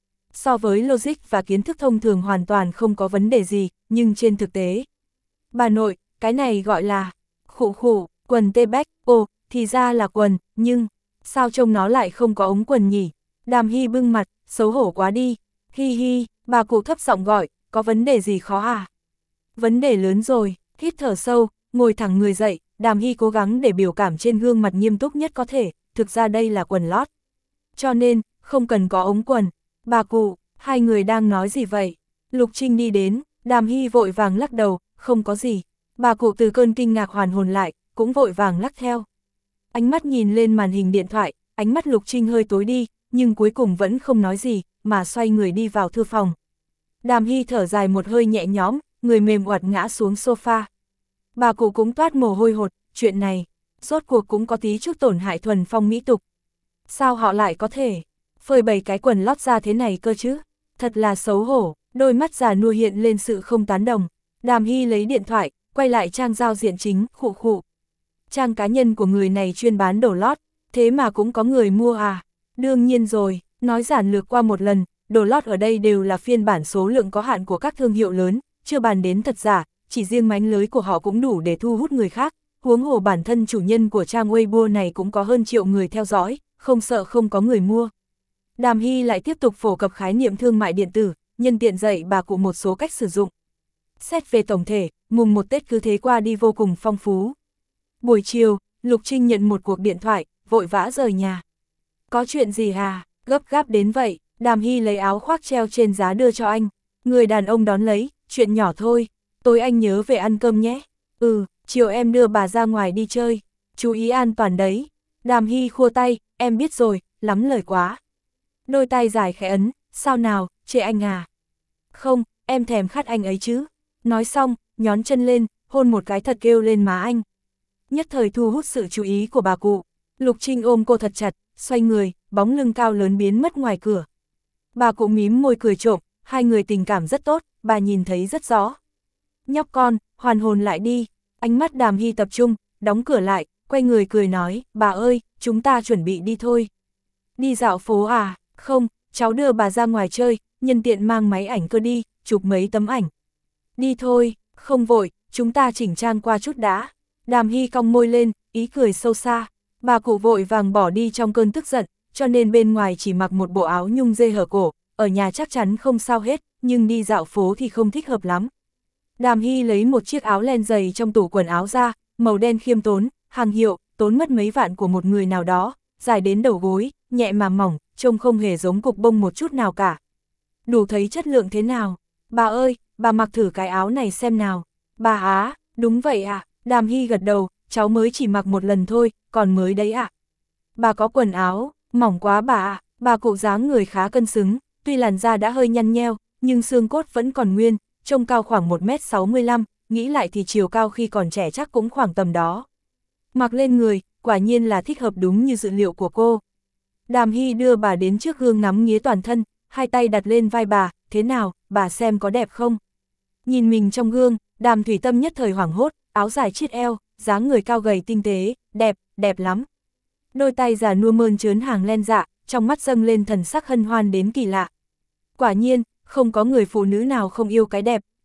So với logic và kiến thức thông thường hoàn toàn không có vấn đề gì, nhưng trên thực tế. Bà nội, cái này gọi là khụ khụ, quần tê bách, ồ, thì ra là quần, nhưng sao trông nó lại không có ống quần nhỉ? Đàm Hy bưng mặt, xấu hổ quá đi. Hi hi, bà cụ thấp giọng gọi, có vấn đề gì khó à? Vấn đề lớn rồi, hít thở sâu, ngồi thẳng người dậy, Đàm Hy cố gắng để biểu cảm trên gương mặt nghiêm túc nhất có thể, thực ra đây là quần lót. Cho nên, không cần có ống quần. Bà cụ, hai người đang nói gì vậy? Lục Trinh đi đến, Đàm Hy vội vàng lắc đầu, không có gì. Bà cụ từ cơn kinh ngạc hoàn hồn lại, cũng vội vàng lắc theo. Ánh mắt nhìn lên màn hình điện thoại, ánh mắt Lục Trinh hơi tối đi, nhưng cuối cùng vẫn không nói gì, mà xoay người đi vào thư phòng. Đàm Hy thở dài một hơi nhẹ nhõm, người mềm oặt ngã xuống sofa. Bà cụ cũng toát mồ hôi hột, chuyện này, rốt cuộc cũng có tí chút tổn hại thuần phong mỹ tục. Sao họ lại có thể phơi bày cái quần lót ra thế này cơ chứ? Thật là xấu hổ, đôi mắt già nua hiện lên sự không tán đồng. Đàm Hy lấy điện thoại, quay lại trang giao diện chính, khụ khụ. Trang cá nhân của người này chuyên bán đồ lót, thế mà cũng có người mua à? Đương nhiên rồi, nói giản lược qua một lần, đồ lót ở đây đều là phiên bản số lượng có hạn của các thương hiệu lớn, chưa bàn đến thật giả, chỉ riêng mánh lưới của họ cũng đủ để thu hút người khác. Huống hồ bản thân chủ nhân của trang Weibo này cũng có hơn triệu người theo dõi, không sợ không có người mua. Đàm Hy lại tiếp tục phổ cập khái niệm thương mại điện tử, nhân tiện dạy bà cụ một số cách sử dụng. Xét về tổng thể, mùng một Tết cứ thế qua đi vô cùng phong phú. Buổi chiều, Lục Trinh nhận một cuộc điện thoại, vội vã rời nhà. Có chuyện gì à, gấp gáp đến vậy? Đàm Hy lấy áo khoác treo trên giá đưa cho anh. Người đàn ông đón lấy, chuyện nhỏ thôi, tối anh nhớ về ăn cơm nhé. Ừ, chiều em đưa bà ra ngoài đi chơi, chú ý an toàn đấy. Đàm Hy khua tay, em biết rồi, lắm lời quá. Đôi tay dài khẽ ấn, sao nào, chê anh à? Không, em thèm khát anh ấy chứ. Nói xong, nhón chân lên, hôn một cái thật kêu lên má anh. Nhất thời thu hút sự chú ý của bà cụ. Lục Trinh ôm cô thật chặt, xoay người, bóng lưng cao lớn biến mất ngoài cửa. Bà cụ mím môi cười trộm, hai người tình cảm rất tốt, bà nhìn thấy rất rõ. Nhóc con, hoàn hồn lại đi. Ánh mắt Đàm Hy tập trung, đóng cửa lại, quay người cười nói, bà ơi, chúng ta chuẩn bị đi thôi. Đi dạo phố à? Không, cháu đưa bà ra ngoài chơi, nhân tiện mang máy ảnh cơ đi, chụp mấy tấm ảnh. Đi thôi, không vội, chúng ta chỉnh trang qua chút đã. Đàm Hy cong môi lên, ý cười sâu xa. Bà cụ vội vàng bỏ đi trong cơn tức giận, cho nên bên ngoài chỉ mặc một bộ áo nhung dê hở cổ, ở nhà chắc chắn không sao hết, nhưng đi dạo phố thì không thích hợp lắm. Đàm Hy lấy một chiếc áo len dày trong tủ quần áo ra, màu đen khiêm tốn, hàng hiệu, tốn mất mấy vạn của một người nào đó, dài đến đầu gối, nhẹ mà mỏng, trông không hề giống cục bông một chút nào cả. Đủ thấy chất lượng thế nào. Bà ơi, bà mặc thử cái áo này xem nào. Bà á, đúng vậy ạ. À? Đàm Hy gật đầu, cháu mới chỉ mặc một lần thôi, còn mới đấy ạ. À? Bà có quần áo, mỏng quá bà ạ. À? Bà cụ dáng người khá cân xứng, tuy làn da đã hơi nhăn nheo, nhưng xương cốt vẫn còn nguyên, trông cao khoảng một mét sáu mươi lăm, nghĩ lại thì chiều cao khi còn trẻ chắc cũng khoảng tầm đó. Mặc lên người, quả nhiên là thích hợp đúng như dự liệu của cô. Đàm Hy đưa bà đến trước gương ngắm nghía toàn thân, hai tay đặt lên vai bà, thế nào, bà xem có đẹp không? Nhìn mình trong gương, Đàm Thủy Tâm nhất thời hoảng hốt, áo dài chiết eo, dáng người cao gầy tinh tế, đẹp, đẹp lắm. Đôi tay già nua mơn trớn hàng len dạ, trong mắt dâng lên thần sắc hân hoan đến kỳ lạ. Quả nhiên, không có người phụ nữ nào không yêu cái đẹp,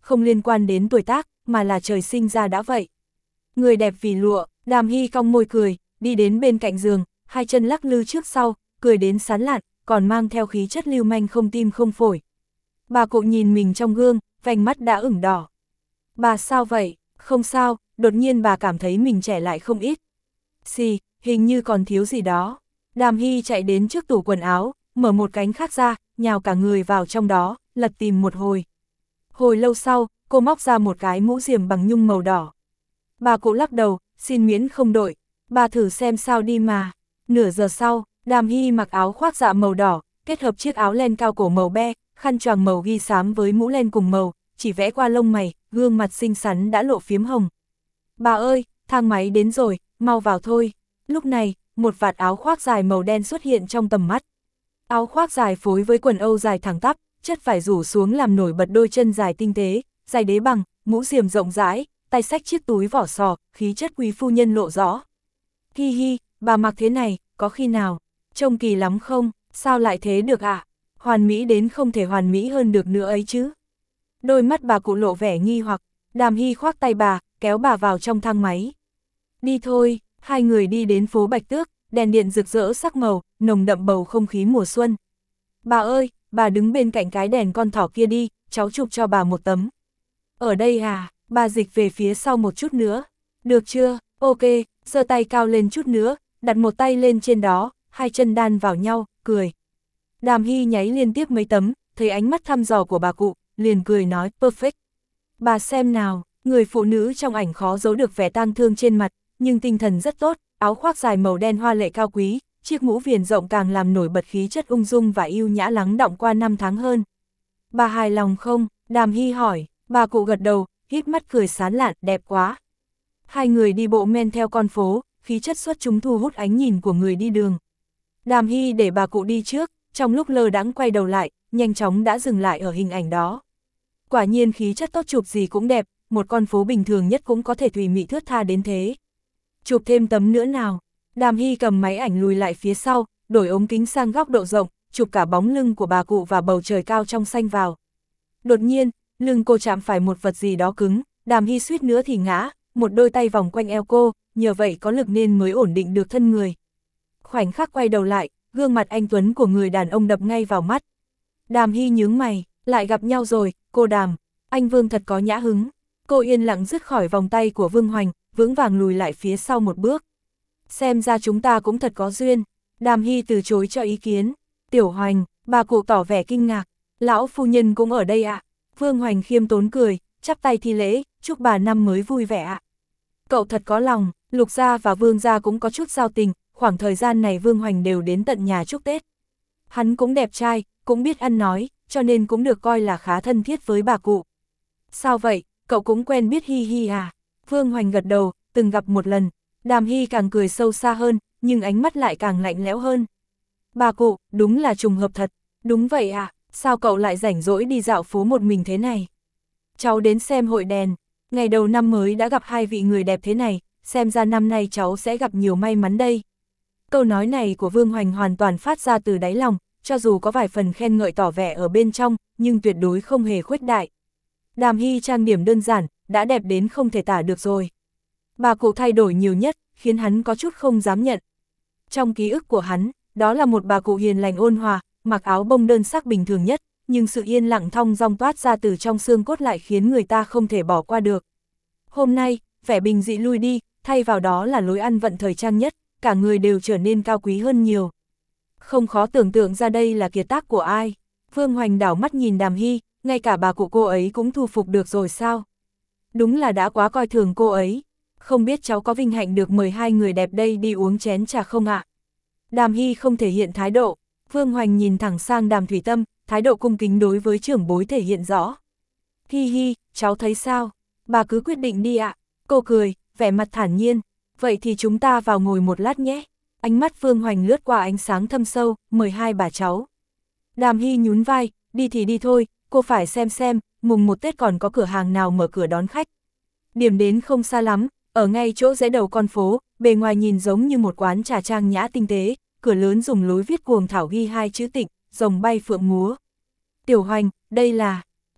không liên quan đến tuổi tác, mà là trời sinh ra đã vậy. Người đẹp vì lụa, Đàm Hy cong môi cười, đi đến bên cạnh giường, hai chân lắc lư trước sau, cười đến sán lạn, còn mang theo khí chất lưu manh không tim không phổi. Bà cụ nhìn mình trong gương, vành mắt đã ửng đỏ. Bà sao vậy? Không sao, đột nhiên bà cảm thấy mình trẻ lại không ít. Xì, hình như còn thiếu gì đó. Đàm Hy chạy đến trước tủ quần áo, mở một cánh khác ra, nhào cả người vào trong đó, lật tìm một hồi. Hồi lâu sau, cô móc ra một cái mũ diềm bằng nhung màu đỏ. Bà cụ lắc đầu, xin miễn không đội, bà thử xem sao đi mà. Nửa giờ sau, Đàm Hy mặc áo khoác dạ màu đỏ, kết hợp chiếc áo len cao cổ màu be, khăn choàng màu ghi xám với mũ len cùng màu, chỉ vẽ qua lông mày, gương mặt xinh xắn đã lộ phiếm hồng. Bà ơi, thang máy đến rồi, mau vào thôi. Lúc này, một vạt áo khoác dài màu đen xuất hiện trong tầm mắt. Áo khoác dài phối với quần âu dài thẳng tắp, chất vải rủ xuống làm nổi bật đôi chân dài tinh tế, giày đế bằng, mũ diềm rộng rãi, tay xách chiếc túi vỏ sò, khí chất quý phu nhân lộ rõ. Hi hi, bà mặc thế này, có khi nào, trông kỳ lắm không, sao lại thế được ạ? À? Hoàn mỹ đến không thể hoàn mỹ hơn được nữa ấy chứ. Đôi mắt bà cụ lộ vẻ nghi hoặc, Đàm Hy khoác tay bà, kéo bà vào trong thang máy. Đi thôi, hai người đi đến phố Bạch Tước, đèn điện rực rỡ sắc màu, nồng đậm bầu không khí mùa xuân. Bà ơi, bà đứng bên cạnh cái đèn con thỏ kia đi, cháu chụp cho bà một tấm. Ở đây à, bà dịch về phía sau một chút nữa. Được chưa, ok, giơ tay cao lên chút nữa, đặt một tay lên trên đó, hai chân đan vào nhau, cười. Đàm Hy nháy liên tiếp mấy tấm, thấy ánh mắt thăm dò của bà cụ, liền cười nói, perfect. Bà xem nào, người phụ nữ trong ảnh khó giấu được vẻ tang thương trên mặt, nhưng tinh thần rất tốt, áo khoác dài màu đen hoa lệ cao quý, chiếc mũ viền rộng càng làm nổi bật khí chất ung dung và yêu nhã lắng đọng qua năm tháng hơn. Bà hài lòng không? Đàm Hy hỏi, bà cụ gật đầu, híp mắt cười sán lạn, đẹp quá. Hai người đi bộ men theo con phố, khí chất xuất chúng thu hút ánh nhìn của người đi đường. Đàm Hy để bà cụ đi trước, trong lúc lơ đãng quay đầu lại, nhanh chóng đã dừng lại ở hình ảnh đó. Quả nhiên khí chất tốt chụp gì cũng đẹp, một con phố bình thường nhất cũng có thể thùy mị thướt tha đến thế. Chụp thêm tấm nữa nào. Đàm Hy cầm máy ảnh lùi lại phía sau, đổi ống kính sang góc độ rộng, chụp cả bóng lưng của bà cụ và bầu trời cao trong xanh vào. Đột nhiên, lưng cô chạm phải một vật gì đó cứng, Đàm Hy suýt nữa thì ngã, một đôi tay vòng quanh eo cô, nhờ vậy có lực nên mới ổn định được thân người. Khoảnh khắc quay đầu lại, gương mặt anh tuấn của người đàn ông đập ngay vào mắt. Đàm Hy nhướng mày, lại gặp nhau rồi, cô Đàm, anh Vương thật có nhã hứng. Cô yên lặng dứt khỏi vòng tay của Vương Hoành, vững vàng lùi lại phía sau một bước. Xem ra chúng ta cũng thật có duyên. Đàm Hy từ chối cho ý kiến. Tiểu Hoành, bà cụ tỏ vẻ kinh ngạc. Lão phu nhân cũng ở đây ạ. À? Vương Hoành khiêm tốn cười, chắp tay thi lễ, chúc bà năm mới vui vẻ ạ. À? Cậu thật có lòng, Lục gia và Vương gia cũng có chút giao tình, khoảng thời gian này Vương Hoành đều đến tận nhà chúc Tết. Hắn cũng đẹp trai, cũng biết ăn nói, cho nên cũng được coi là khá thân thiết với bà cụ. Sao vậy, cậu cũng quen biết Hi Hi à? Vương Hoành gật đầu, từng gặp một lần. Đàm Hy càng cười sâu xa hơn, nhưng ánh mắt lại càng lạnh lẽo hơn. Bà cụ, đúng là trùng hợp thật. Đúng vậy à, sao cậu lại rảnh rỗi đi dạo phố một mình thế này? Cháu đến xem hội đèn, ngày đầu năm mới đã gặp hai vị người đẹp thế này, xem ra năm nay cháu sẽ gặp nhiều may mắn đây. Câu nói này của Vương Hoành hoàn toàn phát ra từ đáy lòng, cho dù có vài phần khen ngợi tỏ vẻ ở bên trong, nhưng tuyệt đối không hề khuếch đại. Đàm Hy trang điểm đơn giản, đã đẹp đến không thể tả được rồi. Bà cụ thay đổi nhiều nhất, khiến hắn có chút không dám nhận. Trong ký ức của hắn, đó là một bà cụ hiền lành ôn hòa, mặc áo bông đơn sắc bình thường nhất, nhưng sự yên lặng thong dong toát ra từ trong xương cốt lại khiến người ta không thể bỏ qua được. Hôm nay, vẻ bình dị lui đi, thay vào đó là lối ăn vận thời trang nhất, cả người đều trở nên cao quý hơn nhiều. Không khó tưởng tượng ra đây là kiệt tác của ai. Vương Hoành đảo mắt nhìn Đàm Hy, ngay cả bà cụ cô ấy cũng thu phục được rồi sao? Đúng là đã quá coi thường cô ấy. Không biết cháu có vinh hạnh được mời hai người đẹp đây đi uống chén trà không ạ? Đàm Hy không thể hiện thái độ. Vương Hoành nhìn thẳng sang Đàm Thủy Tâm, thái độ cung kính đối với trưởng bối thể hiện rõ. Hi hi, cháu thấy sao? Bà cứ quyết định đi ạ. Cô cười, vẻ mặt thản nhiên. Vậy thì chúng ta vào ngồi một lát nhé. Ánh mắt Vương Hoành lướt qua ánh sáng thâm sâu, mời hai bà cháu. Đàm Hy nhún vai, đi thì đi thôi, cô phải xem xem, mùng một Tết còn có cửa hàng nào mở cửa đón khách. Điểm đến không xa lắm, ở ngay chỗ rẽ đầu con phố, bề ngoài nhìn giống như một quán trà trang nhã tinh tế, cửa lớn dùng lối viết cuồng thảo ghi hai chữ Tịnh, rồng bay phượng múa. Tiểu Hoành, đây là...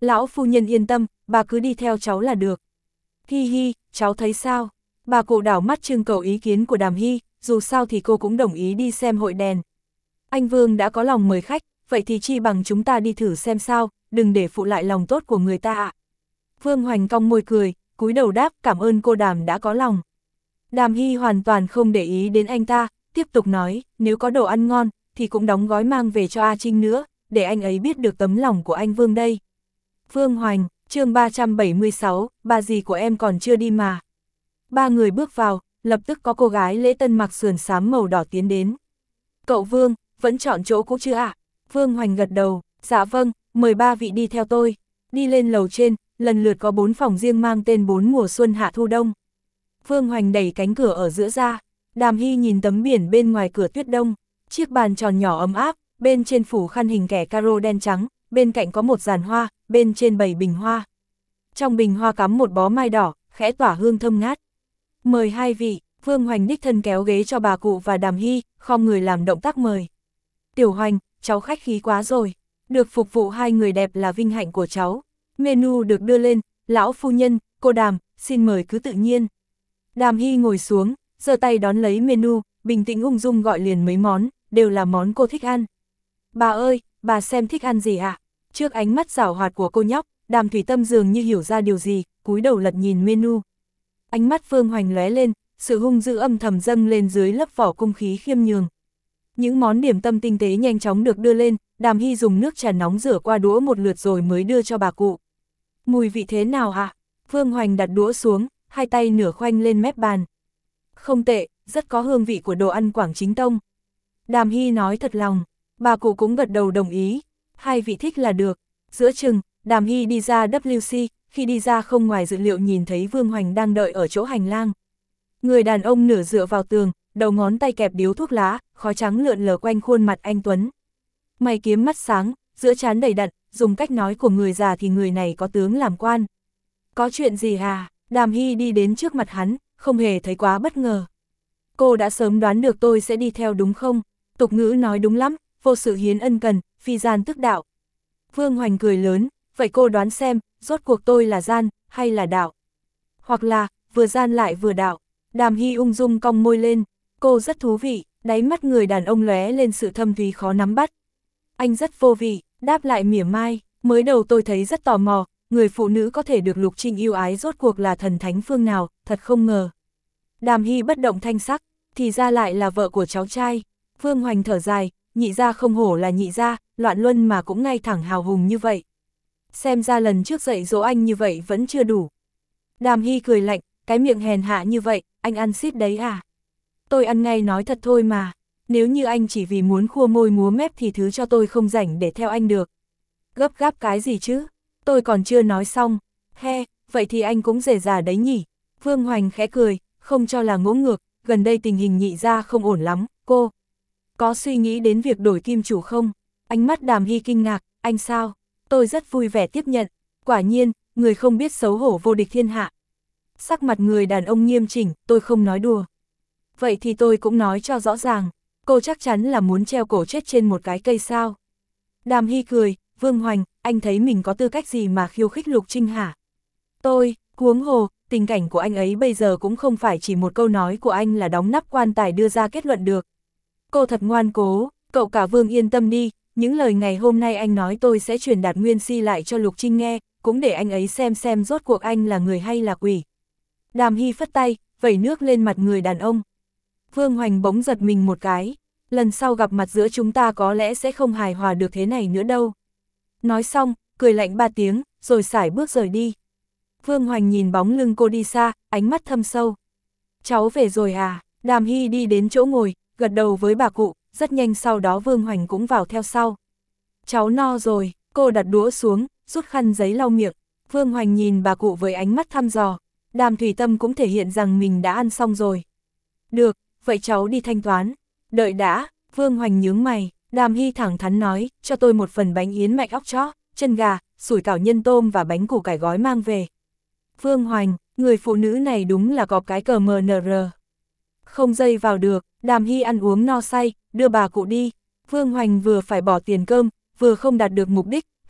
Lão phu nhân yên tâm, bà cứ đi theo cháu là được. Hi hi, cháu thấy sao? Bà cụ đảo mắt trưng cầu ý kiến của Đàm Hy, dù sao thì cô cũng đồng ý đi xem hội đèn. Anh Vương đã có lòng mời khách, vậy thì chi bằng chúng ta đi thử xem sao, đừng để phụ lại lòng tốt của người ta ạ. Vương Hoành cong môi cười, cúi đầu đáp cảm ơn cô Đàm đã có lòng. Đàm Hy hoàn toàn không để ý đến anh ta, tiếp tục nói, nếu có đồ ăn ngon, thì cũng đóng gói mang về cho A Trinh nữa, để anh ấy biết được tấm lòng của anh Vương đây. Vương Hoành, chương ba trăm bảy mươi sáu, bà dì của em còn chưa đi mà. Ba người bước vào, lập tức có cô gái lễ tân mặc sườn xám màu đỏ tiến đến. Cậu Vương, vẫn chọn chỗ cũ chưa ạ? Vương Hoành gật đầu, dạ vâng, mời ba vị đi theo tôi. Đi lên lầu trên, lần lượt có bốn phòng riêng mang tên bốn mùa xuân hạ thu đông. Vương Hoành đẩy cánh cửa ở giữa ra, Đàm Hy nhìn tấm biển bên ngoài cửa tuyết đông, chiếc bàn tròn nhỏ ấm áp, bên trên phủ khăn hình kẻ caro đen trắng, bên cạnh có một giàn hoa, bên trên bảy bình hoa. Trong bình hoa cắm một bó mai đỏ, khẽ tỏa hương thơm ngát. Mời hai vị, Vương Hoành đích thân kéo ghế cho bà cụ và Đàm Hy, khom người làm động tác mời. Tiểu Hoành, cháu khách khí quá rồi, được phục vụ hai người đẹp là vinh hạnh của cháu. Menu được đưa lên, lão phu nhân, cô Đàm, xin mời cứ tự nhiên. Đàm Hy ngồi xuống, giơ tay đón lấy menu, bình tĩnh ung dung gọi liền mấy món, đều là món cô thích ăn. Bà ơi, bà xem thích ăn gì ạ? Trước ánh mắt giảo hoạt của cô nhóc, Đàm Thủy Tâm dường như hiểu ra điều gì, cúi đầu lật nhìn menu. Ánh mắt Vương Hoành lóe lên, sự hung dữ âm thầm dâng lên dưới lớp vỏ cung khí khiêm nhường. Những món điểm tâm tinh tế nhanh chóng được đưa lên, Đàm Hy dùng nước trà nóng rửa qua đũa một lượt rồi mới đưa cho bà cụ. Mùi vị thế nào ạ? Vương Hoành đặt đũa xuống, hai tay nửa khoanh lên mép bàn. Không tệ, rất có hương vị của đồ ăn Quảng Chính Tông. Đàm Hy nói thật lòng, bà cụ cũng gật đầu đồng ý. Hai vị thích là được. Giữa chừng, Đàm Hy đi ra W C, khi đi ra không ngoài dự liệu nhìn thấy Vương Hoành đang đợi ở chỗ hành lang. Người đàn ông nửa dựa vào tường, đầu ngón tay kẹp điếu thuốc lá, khói trắng lượn lờ quanh khuôn mặt anh Tuấn. Mày kiếm mắt sáng, giữa trán đầy đặn, dùng cách nói của người già thì người này có tướng làm quan. Có chuyện gì à? Đàm Hy đi đến trước mặt hắn, không hề thấy quá bất ngờ. Cô đã sớm đoán được tôi sẽ đi theo đúng không? Tục ngữ nói đúng lắm, vô sự hiến ân cần, phi gian tức đạo. Vương Hoành cười lớn, vậy cô đoán xem, rốt cuộc tôi là gian, hay là đạo? Hoặc là, vừa gian lại vừa đạo. Đàm Hy ung dung cong môi lên, cô rất thú vị, đáy mắt người đàn ông lóe lên sự thâm thúy khó nắm bắt. Anh rất vô vị, đáp lại mỉa mai, mới đầu tôi thấy rất tò mò, người phụ nữ có thể được Lục Trinh yêu ái rốt cuộc là thần thánh phương nào, thật không ngờ. Đàm Hy bất động thanh sắc, thì ra lại là vợ của cháu trai. Vương Hoành thở dài, nhị gia không hổ là nhị gia, loạn luân mà cũng ngay thẳng hào hùng như vậy. Xem ra lần trước dạy dỗ anh như vậy vẫn chưa đủ. Đàm Hy cười lạnh, cái miệng hèn hạ như vậy, anh ăn xít đấy à? Tôi ăn ngay nói thật thôi mà, nếu như anh chỉ vì muốn khua môi múa mép thì thứ cho tôi không rảnh để theo anh được. Gấp gáp cái gì chứ? Tôi còn chưa nói xong. He, vậy thì anh cũng dè dà đấy nhỉ? Vương Hoành khẽ cười, không cho là ngỗ ngược, gần đây tình hình nhị gia không ổn lắm, cô có suy nghĩ đến việc đổi kim chủ không? Ánh mắt Đàm Hy kinh ngạc, anh sao? Tôi rất vui vẻ tiếp nhận, quả nhiên, người không biết xấu hổ vô địch thiên hạ. Sắc mặt người đàn ông nghiêm chỉnh, tôi không nói đùa. Vậy thì tôi cũng nói cho rõ ràng, cô chắc chắn là muốn treo cổ chết trên một cái cây sao? Đàm Hy cười, Vương Hoành, anh thấy mình có tư cách gì mà khiêu khích Lục Trinh hả? Tôi, huống hồ, tình cảnh của anh ấy bây giờ cũng không phải chỉ một câu nói của anh là đóng nắp quan tài đưa ra kết luận được. Cô thật ngoan cố, cậu cả Vương yên tâm đi, những lời ngày hôm nay anh nói tôi sẽ truyền đạt nguyên si lại cho Lục Trinh nghe, cũng để anh ấy xem xem rốt cuộc anh là người hay là quỷ. Đàm Hy phất tay, vẩy nước lên mặt người đàn ông. Vương Hoành bỗng giật mình một cái, lần sau gặp mặt giữa chúng ta có lẽ sẽ không hài hòa được thế này nữa đâu. Nói xong, cười lạnh ba tiếng, rồi sải bước rời đi. Vương Hoành nhìn bóng lưng cô đi xa, ánh mắt thâm sâu. Cháu về rồi à? Đàm Hy đi đến chỗ ngồi, gật đầu với bà cụ, rất nhanh sau đó Vương Hoành cũng vào theo sau. Cháu no rồi, cô đặt đũa xuống, rút khăn giấy lau miệng. Vương Hoành nhìn bà cụ với ánh mắt thăm dò. Đàm Thủy Tâm cũng thể hiện rằng mình đã ăn xong rồi. Được, vậy cháu đi thanh toán. Đợi đã, Vương Hoành nhướng mày, Đàm Hy thẳng thắn nói, cho tôi một phần bánh yến mạch óc chó, chân gà, sủi cảo nhân tôm và bánh củ cải gói mang về. Vương Hoành, người phụ nữ này đúng là có cái cờ mờ nờ rờ. Không dây vào được, Đàm Hy ăn uống no say, đưa bà cụ đi. Vương Hoành vừa phải bỏ tiền cơm, vừa không đạt được mục đích,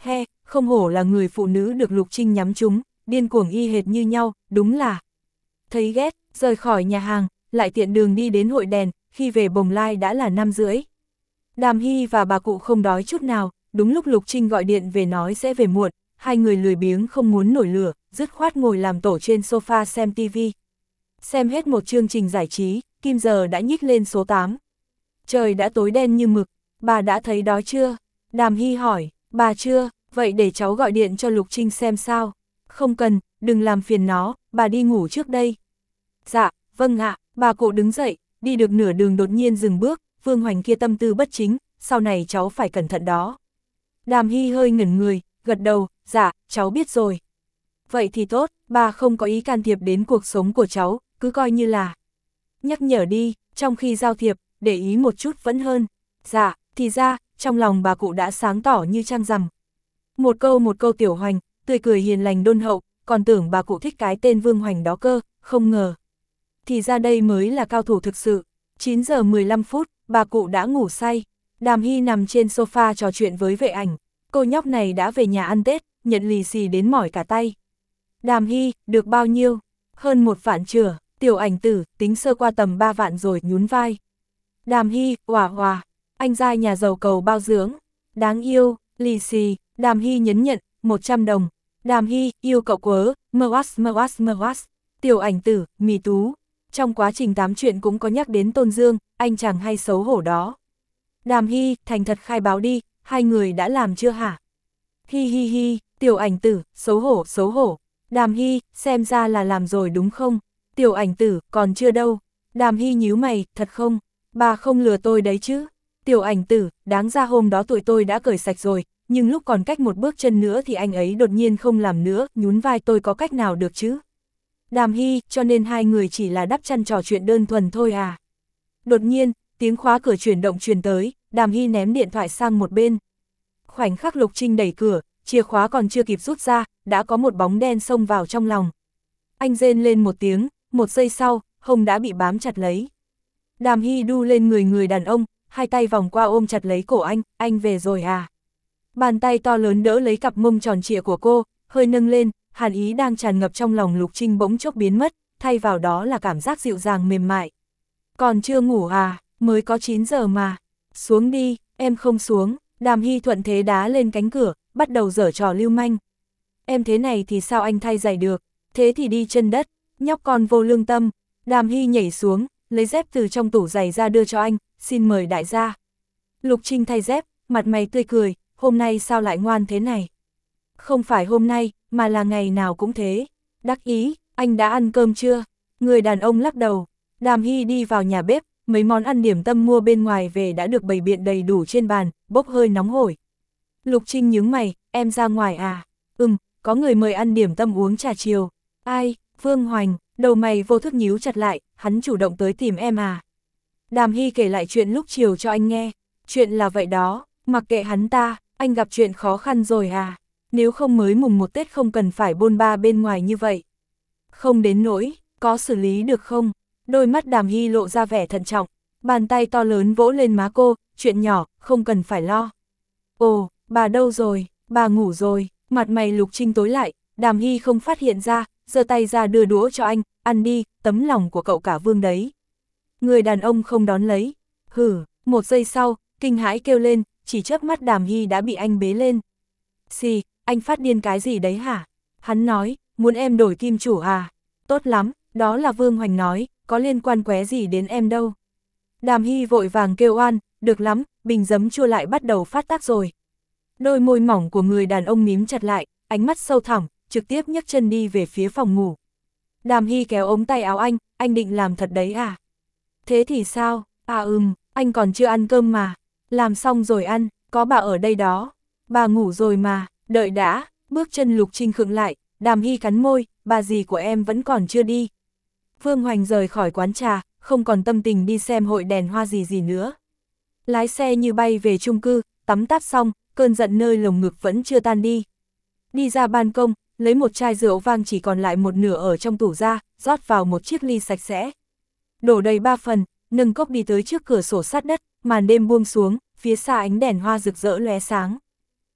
he, không hổ là người phụ nữ được Lục Trinh nhắm trúng, điên cuồng y hệt như nhau, đúng là. Thấy ghét, rời khỏi nhà hàng, lại tiện đường đi đến hội đèn, khi về Bồng Lai đã là năm rưỡi. Đàm Hy và bà cụ không đói chút nào, đúng lúc Lục Trinh gọi điện về nói sẽ về muộn, hai người lười biếng không muốn nổi lửa, dứt khoát ngồi làm tổ trên sofa xem tivi. Xem hết một chương trình giải trí, kim giờ đã nhích lên số tám. Trời đã tối đen như mực, bà đã thấy đói chưa? Đàm Hy hỏi, bà chưa, vậy để cháu gọi điện cho Lục Trinh xem sao. Không cần, đừng làm phiền nó, bà đi ngủ trước đây. Dạ, vâng ạ, bà cụ đứng dậy, đi được nửa đường đột nhiên dừng bước, Vương Hoành kia tâm tư bất chính, sau này cháu phải cẩn thận đó. Đàm Hy hơi ngẩn người, gật đầu, dạ, cháu biết rồi. Vậy thì tốt, bà không có ý can thiệp đến cuộc sống của cháu, cứ coi như là nhắc nhở đi, trong khi giao thiệp, để ý một chút vẫn hơn. Dạ, thì ra, trong lòng bà cụ đã sáng tỏ như trăng rằm. Một câu một câu Tiểu Hoành, tươi cười hiền lành đôn hậu, còn tưởng bà cụ thích cái tên Vương Hoành đó cơ, không ngờ. Thì ra đây mới là cao thủ thực sự. chín giờ mười lăm phút, bà cụ đã ngủ say. Đàm Hy nằm trên sofa trò chuyện với Vệ Ảnh. Cô nhóc này đã về nhà ăn Tết, nhận lì xì đến mỏi cả tay. Đàm Hy, được bao nhiêu? Hơn một vạn chửa. Tiểu Ảnh tử, tính sơ qua tầm ba vạn rồi, nhún vai. Đàm Hy, hòa hòa, anh giai nhà giàu cầu bao dưỡng. Đáng yêu, lì xì, Đàm Hy nhấn nhận, một trăm đồng. Đàm Hy, yêu cậu quớ, mơ oát mơ oát mơ oát. Tiểu Ảnh tử, mì tú. Trong quá trình tám chuyện cũng có nhắc đến Tôn Dương, anh chàng hay xấu hổ đó. Đàm Hy, thành thật khai báo đi, hai người đã làm chưa hả? Hi hi hi, Tiểu Ảnh tử, xấu hổ, xấu hổ. Đàm Hy, xem ra là làm rồi đúng không? Tiểu Ảnh tử, còn chưa đâu. Đàm Hy nhíu mày, thật không? Bà không lừa tôi đấy chứ? Tiểu Ảnh tử, đáng ra hôm đó tụi tôi đã cởi sạch rồi, nhưng lúc còn cách một bước chân nữa thì anh ấy đột nhiên không làm nữa, nhún vai tôi có cách nào được chứ? Đàm Hy, cho nên hai người chỉ là đắp chăn trò chuyện đơn thuần thôi à? Đột nhiên, tiếng khóa cửa chuyển động truyền tới, Đàm Hy ném điện thoại sang một bên. Khoảnh khắc Lục Trinh đẩy cửa, chìa khóa còn chưa kịp rút ra, đã có một bóng đen xông vào trong lòng. Anh rên lên một tiếng, một giây sau, hông đã bị bám chặt lấy. Đàm Hy đu lên người người đàn ông, hai tay vòng qua ôm chặt lấy cổ anh, anh về rồi à? Bàn tay to lớn đỡ lấy cặp mông tròn trịa của cô, hơi nâng lên, hàn ý đang tràn ngập trong lòng Lục Trinh bỗng chốc biến mất, thay vào đó là cảm giác dịu dàng mềm mại. Còn chưa ngủ à, mới có chín giờ mà. Xuống đi, em không xuống. Đàm Hy thuận thế đá lên cánh cửa, bắt đầu giở trò lưu manh. Em thế này thì sao anh thay giày được, thế thì đi chân đất, nhóc con vô lương tâm. Đàm Hy nhảy xuống, lấy dép từ trong tủ giày ra đưa cho anh, xin mời đại gia. Lục Trinh thay dép, mặt mày tươi cười, hôm nay sao lại ngoan thế này? Không phải hôm nay, mà là ngày nào cũng thế. Đắc ý, anh đã ăn cơm chưa? Người đàn ông lắc đầu. Đàm Hy đi vào nhà bếp, mấy món ăn điểm tâm mua bên ngoài về đã được bày biện đầy đủ trên bàn, bốc hơi nóng hổi. Lục Trinh nhướng mày, em ra ngoài à? Ừm, có người mời ăn điểm tâm uống trà chiều. Ai? Vương Hoành, đầu mày vô thức nhíu chặt lại, hắn chủ động tới tìm em à? Đàm Hy kể lại chuyện lúc chiều cho anh nghe. Chuyện là vậy đó, mặc kệ hắn ta, anh gặp chuyện khó khăn rồi à? Nếu không mới mùng một Tết không cần phải bôn ba bên ngoài như vậy. Không đến nỗi, có xử lý được không? Đôi mắt Đàm Hy lộ ra vẻ thận trọng, bàn tay to lớn vỗ lên má cô, chuyện nhỏ, không cần phải lo. Ồ, bà đâu rồi, bà ngủ rồi, mặt mày Lục Trinh tối lại, Đàm Hy không phát hiện ra, giơ tay ra đưa đũa cho anh, ăn đi, tấm lòng của cậu cả Vương đấy. Người đàn ông không đón lấy, hử, một giây sau, kinh hãi kêu lên, chỉ chớp mắt Đàm Hy đã bị anh bế lên. Xì, anh phát điên cái gì đấy hả? Hắn nói, muốn em đổi kim chủ à? Tốt lắm, đó là Vương Hoành nói, có liên quan qué gì đến em đâu. Đàm Hy vội vàng kêu oan, được lắm, bình giấm chua lại bắt đầu phát tác rồi. Đôi môi mỏng của người đàn ông mím chặt lại, ánh mắt sâu thẳm, trực tiếp nhấc chân đi về phía phòng ngủ. Đàm Hy kéo ống tay áo anh, anh định làm thật đấy à? Thế thì sao? À ừm, anh còn chưa ăn cơm mà. Làm xong rồi ăn, có bà ở đây đó. Bà ngủ rồi mà, đợi đã, bước chân Lục Trinh khựng lại, Đàm Hy cắn môi, bà dì của em vẫn còn chưa đi. Vương Hoành rời khỏi quán trà, không còn tâm tình đi xem hội đèn hoa gì gì nữa. Lái xe như bay về chung cư, tắm táp xong, cơn giận nơi lồng ngực vẫn chưa tan đi. Đi ra ban công, lấy một chai rượu vang chỉ còn lại một nửa ở trong tủ ra, rót vào một chiếc ly sạch sẽ. Đổ đầy ba phần, nâng cốc đi tới trước cửa sổ sát đất, màn đêm buông xuống, phía xa ánh đèn hoa rực rỡ lóe sáng.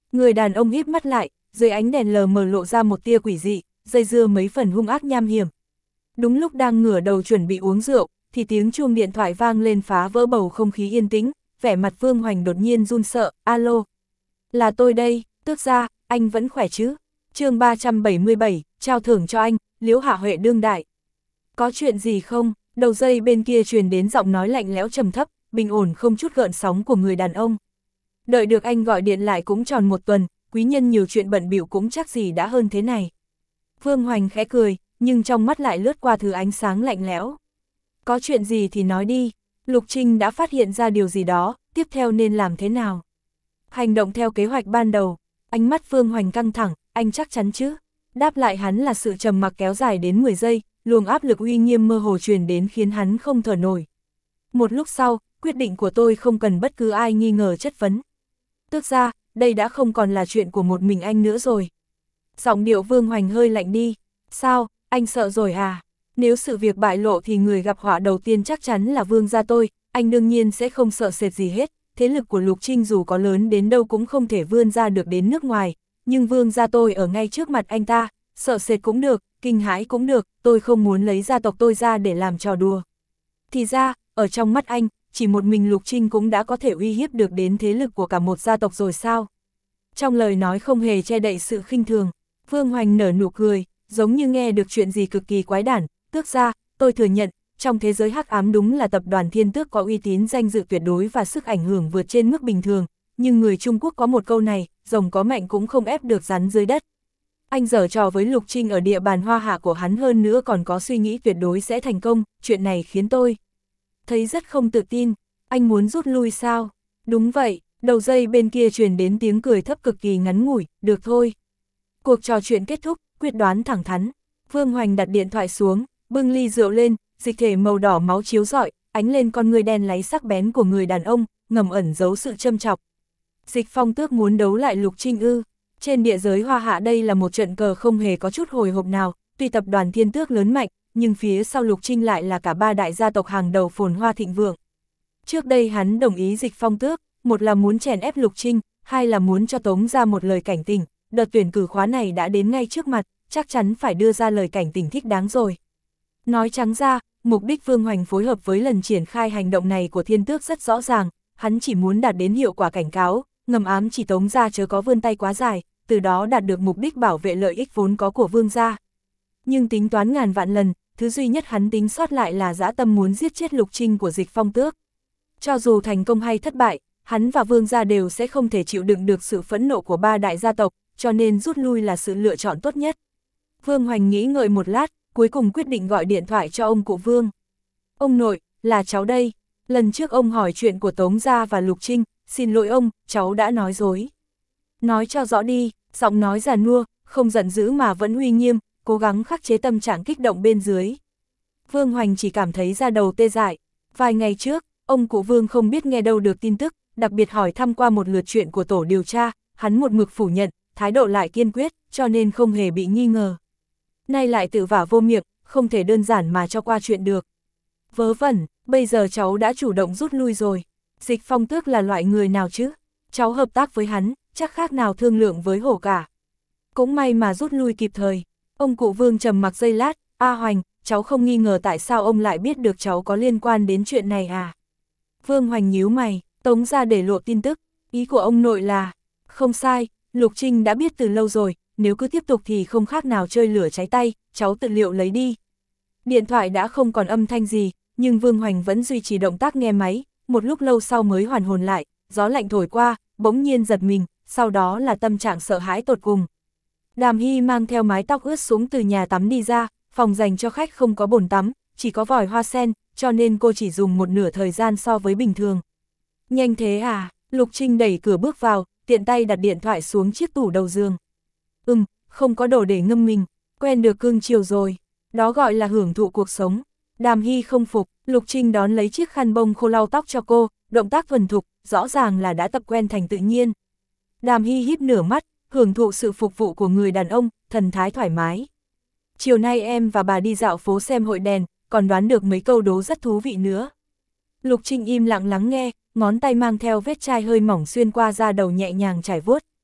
Người đàn ông híp mắt lại, dưới ánh đèn lờ mờ lộ ra một tia quỷ dị, dây dưa mấy phần hung ác nham hiểm. Đúng lúc đang ngửa đầu chuẩn bị uống rượu, thì tiếng chuông điện thoại vang lên phá vỡ bầu không khí yên tĩnh, vẻ mặt Vương Hoành đột nhiên run sợ, alo. Là tôi đây, Tước gia, anh vẫn khỏe chứ? chương ba trăm bảy mươi bảy, trao thưởng cho anh, Liễu Hạ Huệ đương đại. Có chuyện gì không? Đầu dây bên kia truyền đến giọng nói lạnh lẽo trầm thấp, bình ổn không chút gợn sóng của người đàn ông. Đợi được anh gọi điện lại cũng tròn một tuần, quý nhân nhiều chuyện bận bịu cũng chắc gì đã hơn thế này. Vương Hoành khẽ cười, nhưng trong mắt lại lướt qua thứ ánh sáng lạnh lẽo. Có chuyện gì thì nói đi, Lục Trinh đã phát hiện ra điều gì đó, tiếp theo nên làm thế nào? Hành động theo kế hoạch ban đầu, ánh mắt Vương Hoành căng thẳng, anh chắc chắn chứ? Đáp lại hắn là sự trầm mặc kéo dài đến mười giây, luồng áp lực uy nghiêm mơ hồ truyền đến khiến hắn không thở nổi. Một lúc sau, quyết định của tôi không cần bất cứ ai nghi ngờ chất vấn. Tước gia, đây đã không còn là chuyện của một mình anh nữa rồi. Giọng điệu Vương Hoành hơi lạnh đi. Sao, anh sợ rồi à? Nếu sự việc bại lộ thì người gặp họa đầu tiên chắc chắn là Vương gia tôi, anh đương nhiên sẽ không sợ sệt gì hết. Thế lực của Lục Trinh dù có lớn đến đâu cũng không thể vươn ra được đến nước ngoài, nhưng Vương gia tôi ở ngay trước mặt anh ta, sợ sệt cũng được, kinh hãi cũng được, tôi không muốn lấy gia tộc tôi ra để làm trò đùa. Thì ra, ở trong mắt anh, chỉ một mình Lục Trinh cũng đã có thể uy hiếp được đến thế lực của cả một gia tộc rồi sao? Trong lời nói không hề che đậy sự khinh thường, Vương Hoành nở nụ cười, giống như nghe được chuyện gì cực kỳ quái đản. Tước gia, tôi thừa nhận, trong thế giới hắc ám đúng là tập đoàn Thiên Tước có uy tín danh dự tuyệt đối và sức ảnh hưởng vượt trên mức bình thường, nhưng người Trung Quốc có một câu này, rồng có mạnh cũng không ép được rắn dưới đất. Anh giở trò với Lục Trinh ở địa bàn Hoa Hạ của hắn hơn nữa còn có suy nghĩ tuyệt đối sẽ thành công, chuyện này khiến tôi thấy rất không tự tin. Anh muốn rút lui sao? Đúng vậy, đầu dây bên kia truyền đến tiếng cười thấp cực kỳ ngắn ngủi, được thôi. Cuộc trò chuyện kết thúc, quyết đoán thẳng thắn. Vương Hoành đặt điện thoại xuống, bưng ly rượu lên, dịch thể màu đỏ máu chiếu rọi, ánh lên con người đen láy sắc bén của người đàn ông, ngầm ẩn giấu sự châm chọc. Dịch Phong Tước muốn đấu lại Lục Trinh ư? Trên địa giới Hoa Hạ đây là một trận cờ không hề có chút hồi hộp nào, tuy tập đoàn Thiên Tước lớn mạnh, nhưng phía sau Lục Trinh lại là cả ba đại gia tộc hàng đầu phồn hoa thịnh vượng. Trước đây hắn đồng ý Dịch Phong Tước, một là muốn chèn ép Lục Trinh, hai là muốn cho Tống ra một lời cảnh tỉnh, đợt tuyển cử khóa này đã đến ngay trước mặt, chắc chắn phải đưa ra lời cảnh tỉnh thích đáng rồi. Nói trắng ra, mục đích Vương Hoành phối hợp với lần triển khai hành động này của Thiên Tước rất rõ ràng, hắn chỉ muốn đạt đến hiệu quả cảnh cáo, ngầm ám chỉ Tống gia chớ có vươn tay quá dài, từ đó đạt được mục đích bảo vệ lợi ích vốn có của Vương gia. Nhưng tính toán ngàn vạn lần, thứ duy nhất hắn tính sót lại là dã tâm muốn giết chết Lục Trinh của Dịch Phong Tước. Cho dù thành công hay thất bại, hắn và Vương gia đều sẽ không thể chịu đựng được sự phẫn nộ của ba đại gia tộc, cho nên rút lui là sự lựa chọn tốt nhất. Vương Hoành nghĩ ngợi một lát, cuối cùng quyết định gọi điện thoại cho ông cụ Vương. Ông nội, là cháu đây. Lần trước ông hỏi chuyện của Tống gia và Lục Trinh, xin lỗi ông, cháu đã nói dối. Nói cho rõ đi, giọng nói già nua, không giận dữ mà vẫn uy nghiêm, cố gắng khắc chế tâm trạng kích động bên dưới. Vương Hoành chỉ cảm thấy da đầu tê dại. Vài ngày trước, ông cụ Vương không biết nghe đâu được tin tức, đặc biệt hỏi thăm qua một lượt chuyện của tổ điều tra, hắn một mực phủ nhận, thái độ lại kiên quyết, cho nên không hề bị nghi ngờ. Nay lại tự vả vô miệng, không thể đơn giản mà cho qua chuyện được. Vớ vẩn, bây giờ cháu đã chủ động rút lui rồi. Dịch Phong Tước là loại người nào chứ? Cháu hợp tác với hắn, chắc khác nào thương lượng với hổ cả. Cũng may mà rút lui kịp thời. Ông cụ Vương trầm mặc giây lát, A Hoành, cháu không nghi ngờ tại sao ông lại biết được cháu có liên quan đến chuyện này à? Vương Hoành nhíu mày, Tống ra để lộ tin tức, ý của ông nội là, không sai, Lục Trinh đã biết từ lâu rồi, nếu cứ tiếp tục thì không khác nào chơi lửa cháy tay, cháu tự liệu lấy đi. Điện thoại đã không còn âm thanh gì, nhưng Vương Hoành vẫn duy trì động tác nghe máy, một lúc lâu sau mới hoàn hồn lại, gió lạnh thổi qua, bỗng nhiên giật mình, sau đó là tâm trạng sợ hãi tột cùng. Đàm Hy mang theo mái tóc ướt sũng từ nhà tắm đi ra, phòng dành cho khách không có bồn tắm, chỉ có vòi hoa sen, cho nên cô chỉ dùng một nửa thời gian so với bình thường. Nhanh thế à? Lục Trinh đẩy cửa bước vào, tiện tay đặt điện thoại xuống chiếc tủ đầu giường. Ừm, không có đồ để ngâm mình, quen được cưng chiều rồi, đó gọi là hưởng thụ cuộc sống. Đàm Hy không phục, Lục Trinh đón lấy chiếc khăn bông khô lau tóc cho cô, động tác thuần thục, rõ ràng là đã tập quen thành tự nhiên. Đàm Hy híp nửa mắt, hưởng thụ sự phục vụ của người đàn ông, thần thái thoải mái. Chiều nay em và bà đi dạo phố xem hội đèn, còn đoán được mấy câu đố rất thú vị nữa. Lục Trinh im lặng lắng nghe, ngón tay mang theo vết chai hơi mỏng xuyên qua da đầu nhẹ nhàng trải vuốt.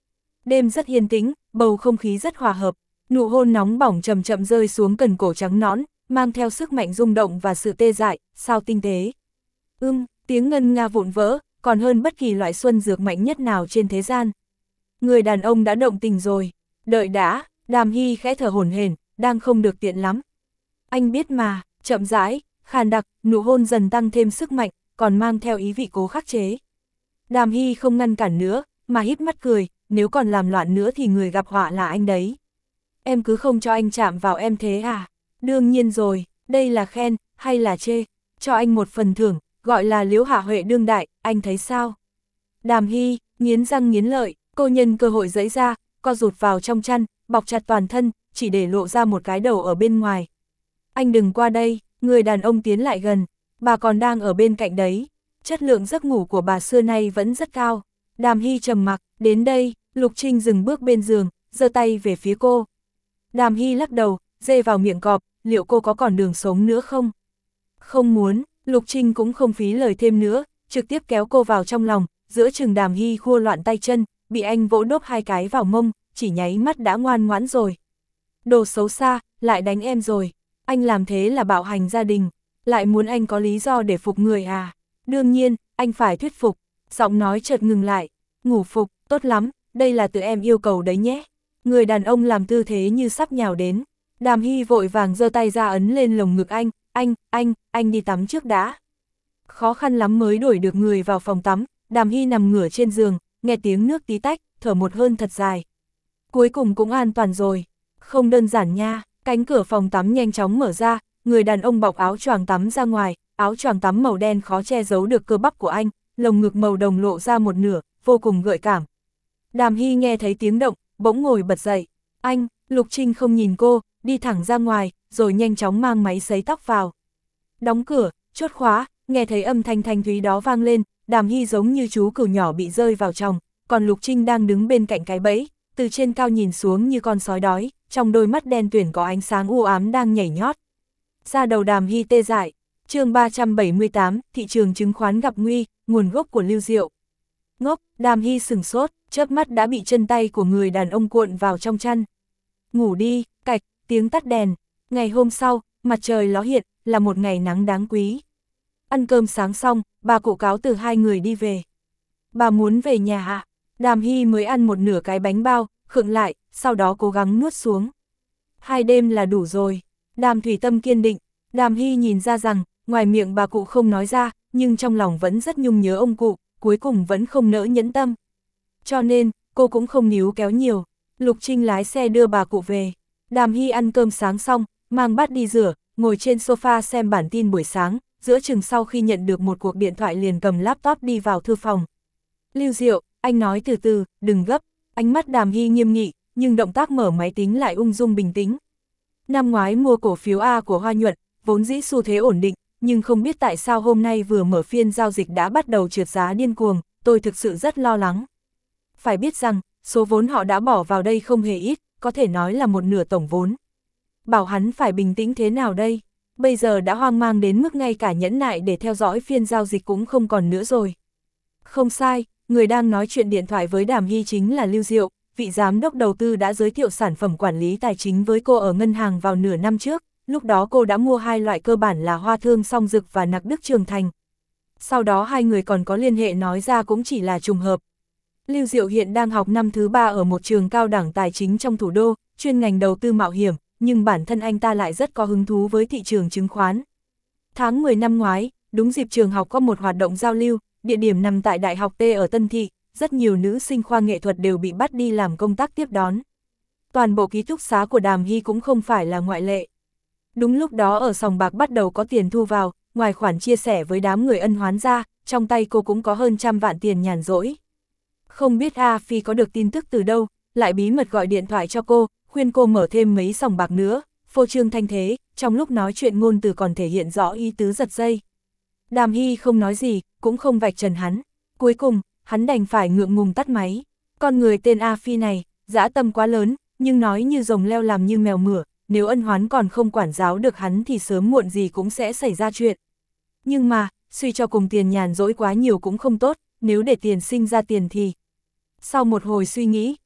Đêm rất yên tĩnh, bầu không khí rất hòa hợp, nụ hôn nóng bỏng chậm chậm rơi xuống cần cổ trắng nõn, mang theo sức mạnh rung động và sự tê dại, sao tinh tế. Ưm, tiếng ngân nga vụn vỡ, còn hơn bất kỳ loại xuân dược mạnh nhất nào trên thế gian. Người đàn ông đã động tình rồi, đợi đã, Đàm Hy khẽ thở hổn hển, đang không được tiện lắm. Anh biết mà, chậm rãi, khàn đặc, nụ hôn dần tăng thêm sức mạnh, còn mang theo ý vị cố khắc chế. Đàm Hy không ngăn cản nữa, mà híp mắt cười, nếu còn làm loạn nữa thì người gặp họa là anh đấy. Em cứ không cho anh chạm vào em thế à? Đương nhiên rồi, đây là khen, hay là chê? Cho anh một phần thưởng, gọi là Liễu Hạ Huệ đương đại, anh thấy sao? Đàm Hy, nghiến răng nghiến lợi, cô nhân cơ hội giãy ra, co rụt vào trong chăn, bọc chặt toàn thân, chỉ để lộ ra một cái đầu ở bên ngoài. Anh đừng qua đây, người đàn ông tiến lại gần, bà còn đang ở bên cạnh đấy. Chất lượng giấc ngủ của bà xưa nay vẫn rất cao. Đàm Hy trầm mặc, đến đây, Lục Trinh dừng bước bên giường, giơ tay về phía cô. Đàm Hy lắc đầu, dê vào miệng cọp, liệu cô có còn đường sống nữa không? Không muốn, Lục Trinh cũng không phí lời thêm nữa, trực tiếp kéo cô vào trong lòng, giữa chừng Đàm Hy khua loạn tay chân, bị anh vỗ đốp hai cái vào mông, chỉ nháy mắt đã ngoan ngoãn rồi. Đồ xấu xa, lại đánh em rồi, anh làm thế là bạo hành gia đình, lại muốn anh có lý do để phục người à? Đương nhiên, anh phải thuyết phục. Giọng nói chợt ngừng lại, ngủ phục, tốt lắm, đây là tự em yêu cầu đấy nhé. Người đàn ông làm tư thế như sắp nhào đến. Đàm Hy vội vàng giơ tay ra ấn lên lồng ngực anh, anh, anh, anh đi tắm trước đã. Khó khăn lắm mới đuổi được người vào phòng tắm, Đàm Hy nằm ngửa trên giường, nghe tiếng nước tí tách, thở một hơi thật dài. Cuối cùng cũng an toàn rồi. Không đơn giản nha, cánh cửa phòng tắm nhanh chóng mở ra, người đàn ông bọc áo choàng tắm ra ngoài, áo choàng tắm màu đen khó che giấu được cơ bắp của anh, lồng ngực màu đồng lộ ra một nửa, vô cùng gợi cảm. Đàm Hy nghe thấy tiếng động, bỗng ngồi bật dậy. Anh, Lục Trinh không nhìn cô, đi thẳng ra ngoài, rồi nhanh chóng mang máy sấy tóc vào. Đóng cửa, chốt khóa, nghe thấy âm thanh thanh thúy đó vang lên, Đàm Hy giống như chú cừu nhỏ bị rơi vào chồng, còn Lục Trinh đang đứng bên cạnh cái bẫy, từ trên cao nhìn xuống như con sói đói, trong đôi mắt đen tuyển có ánh sáng u ám đang nhảy nhót. Da đầu Đàm Hy tê dại. Chương ba trăm bảy mươi tám, thị trường chứng khoán gặp nguy, nguồn gốc của Lưu Diệu. Ngốc, Đàm Hy sừng sốt, chớp mắt đã bị chân tay của người đàn ông cuộn vào trong chăn. Ngủ đi, cạch, tiếng tắt đèn. Ngày hôm sau, mặt trời ló hiện, là một ngày nắng đáng quý. Ăn cơm sáng xong, bà cụ cáo từ hai người đi về. Bà muốn về nhà ạ. Đàm Hy mới ăn một nửa cái bánh bao, khựng lại, sau đó cố gắng nuốt xuống. Hai đêm là đủ rồi. Đàm Thủy Tâm kiên định. Đàm Hy nhìn ra rằng, ngoài miệng bà cụ không nói ra, nhưng trong lòng vẫn rất nhung nhớ ông cụ, cuối cùng vẫn không nỡ nhẫn tâm. Cho nên, cô cũng không níu kéo nhiều. Lục Trinh lái xe đưa bà cụ về. Đàm Hy ăn cơm sáng xong, mang bát đi rửa, ngồi trên sofa xem bản tin buổi sáng, giữa chừng sau khi nhận được một cuộc điện thoại liền cầm laptop đi vào thư phòng. Lưu Diệu, anh nói từ từ, đừng gấp. Ánh mắt Đàm Hy nghiêm nghị, nhưng động tác mở máy tính lại ung dung bình tĩnh. Năm ngoái mua cổ phiếu A của Hoa Nhuận, vốn dĩ xu thế ổn định, nhưng không biết tại sao hôm nay vừa mở phiên giao dịch đã bắt đầu trượt giá điên cuồng, tôi thực sự rất lo lắng. Phải biết rằng, số vốn họ đã bỏ vào đây không hề ít, có thể nói là một nửa tổng vốn. Bảo hắn phải bình tĩnh thế nào đây? Bây giờ đã hoang mang đến mức ngay cả nhẫn nại để theo dõi phiên giao dịch cũng không còn nữa rồi. Không sai, người đang nói chuyện điện thoại với Đàm Hy chính là Lưu Diệu, vị giám đốc đầu tư đã giới thiệu sản phẩm quản lý tài chính với cô ở ngân hàng vào nửa năm trước, lúc đó cô đã mua hai loại cơ bản là Hoa Thương Song Dực và Nặc Đức Trường Thành. Sau đó hai người còn có liên hệ nói ra cũng chỉ là trùng hợp. Lưu Diệu hiện đang học năm thứ ba ở một trường cao đẳng tài chính trong thủ đô, chuyên ngành đầu tư mạo hiểm, nhưng bản thân anh ta lại rất có hứng thú với thị trường chứng khoán. Tháng mười năm ngoái, đúng dịp trường học có một hoạt động giao lưu, địa điểm nằm tại Đại học T ở Tân Thị, rất nhiều nữ sinh khoa nghệ thuật đều bị bắt đi làm công tác tiếp đón. Toàn bộ ký túc xá của Đàm Hy cũng không phải là ngoại lệ. Đúng lúc đó ở sòng bạc bắt đầu có tiền thu vào, ngoài khoản chia sẻ với đám người ân hoán ra, trong tay cô cũng có hơn trăm vạn tiền nhàn rỗi. Không biết A Phi có được tin tức từ đâu, lại bí mật gọi điện thoại cho cô, khuyên cô mở thêm mấy sòng bạc nữa, phô trương thanh thế, trong lúc nói chuyện ngôn từ còn thể hiện rõ ý tứ giật dây. Đàm Hy không nói gì, cũng không vạch trần hắn. Cuối cùng, hắn đành phải ngượng ngùng tắt máy. Con người tên A Phi này, dã tâm quá lớn, nhưng nói như rồng leo làm như mèo mửa, nếu ân hoán còn không quản giáo được hắn thì sớm muộn gì cũng sẽ xảy ra chuyện. Nhưng mà, suy cho cùng tiền nhàn rỗi quá nhiều cũng không tốt, nếu để tiền sinh ra tiền thì... Sau một hồi suy nghĩ,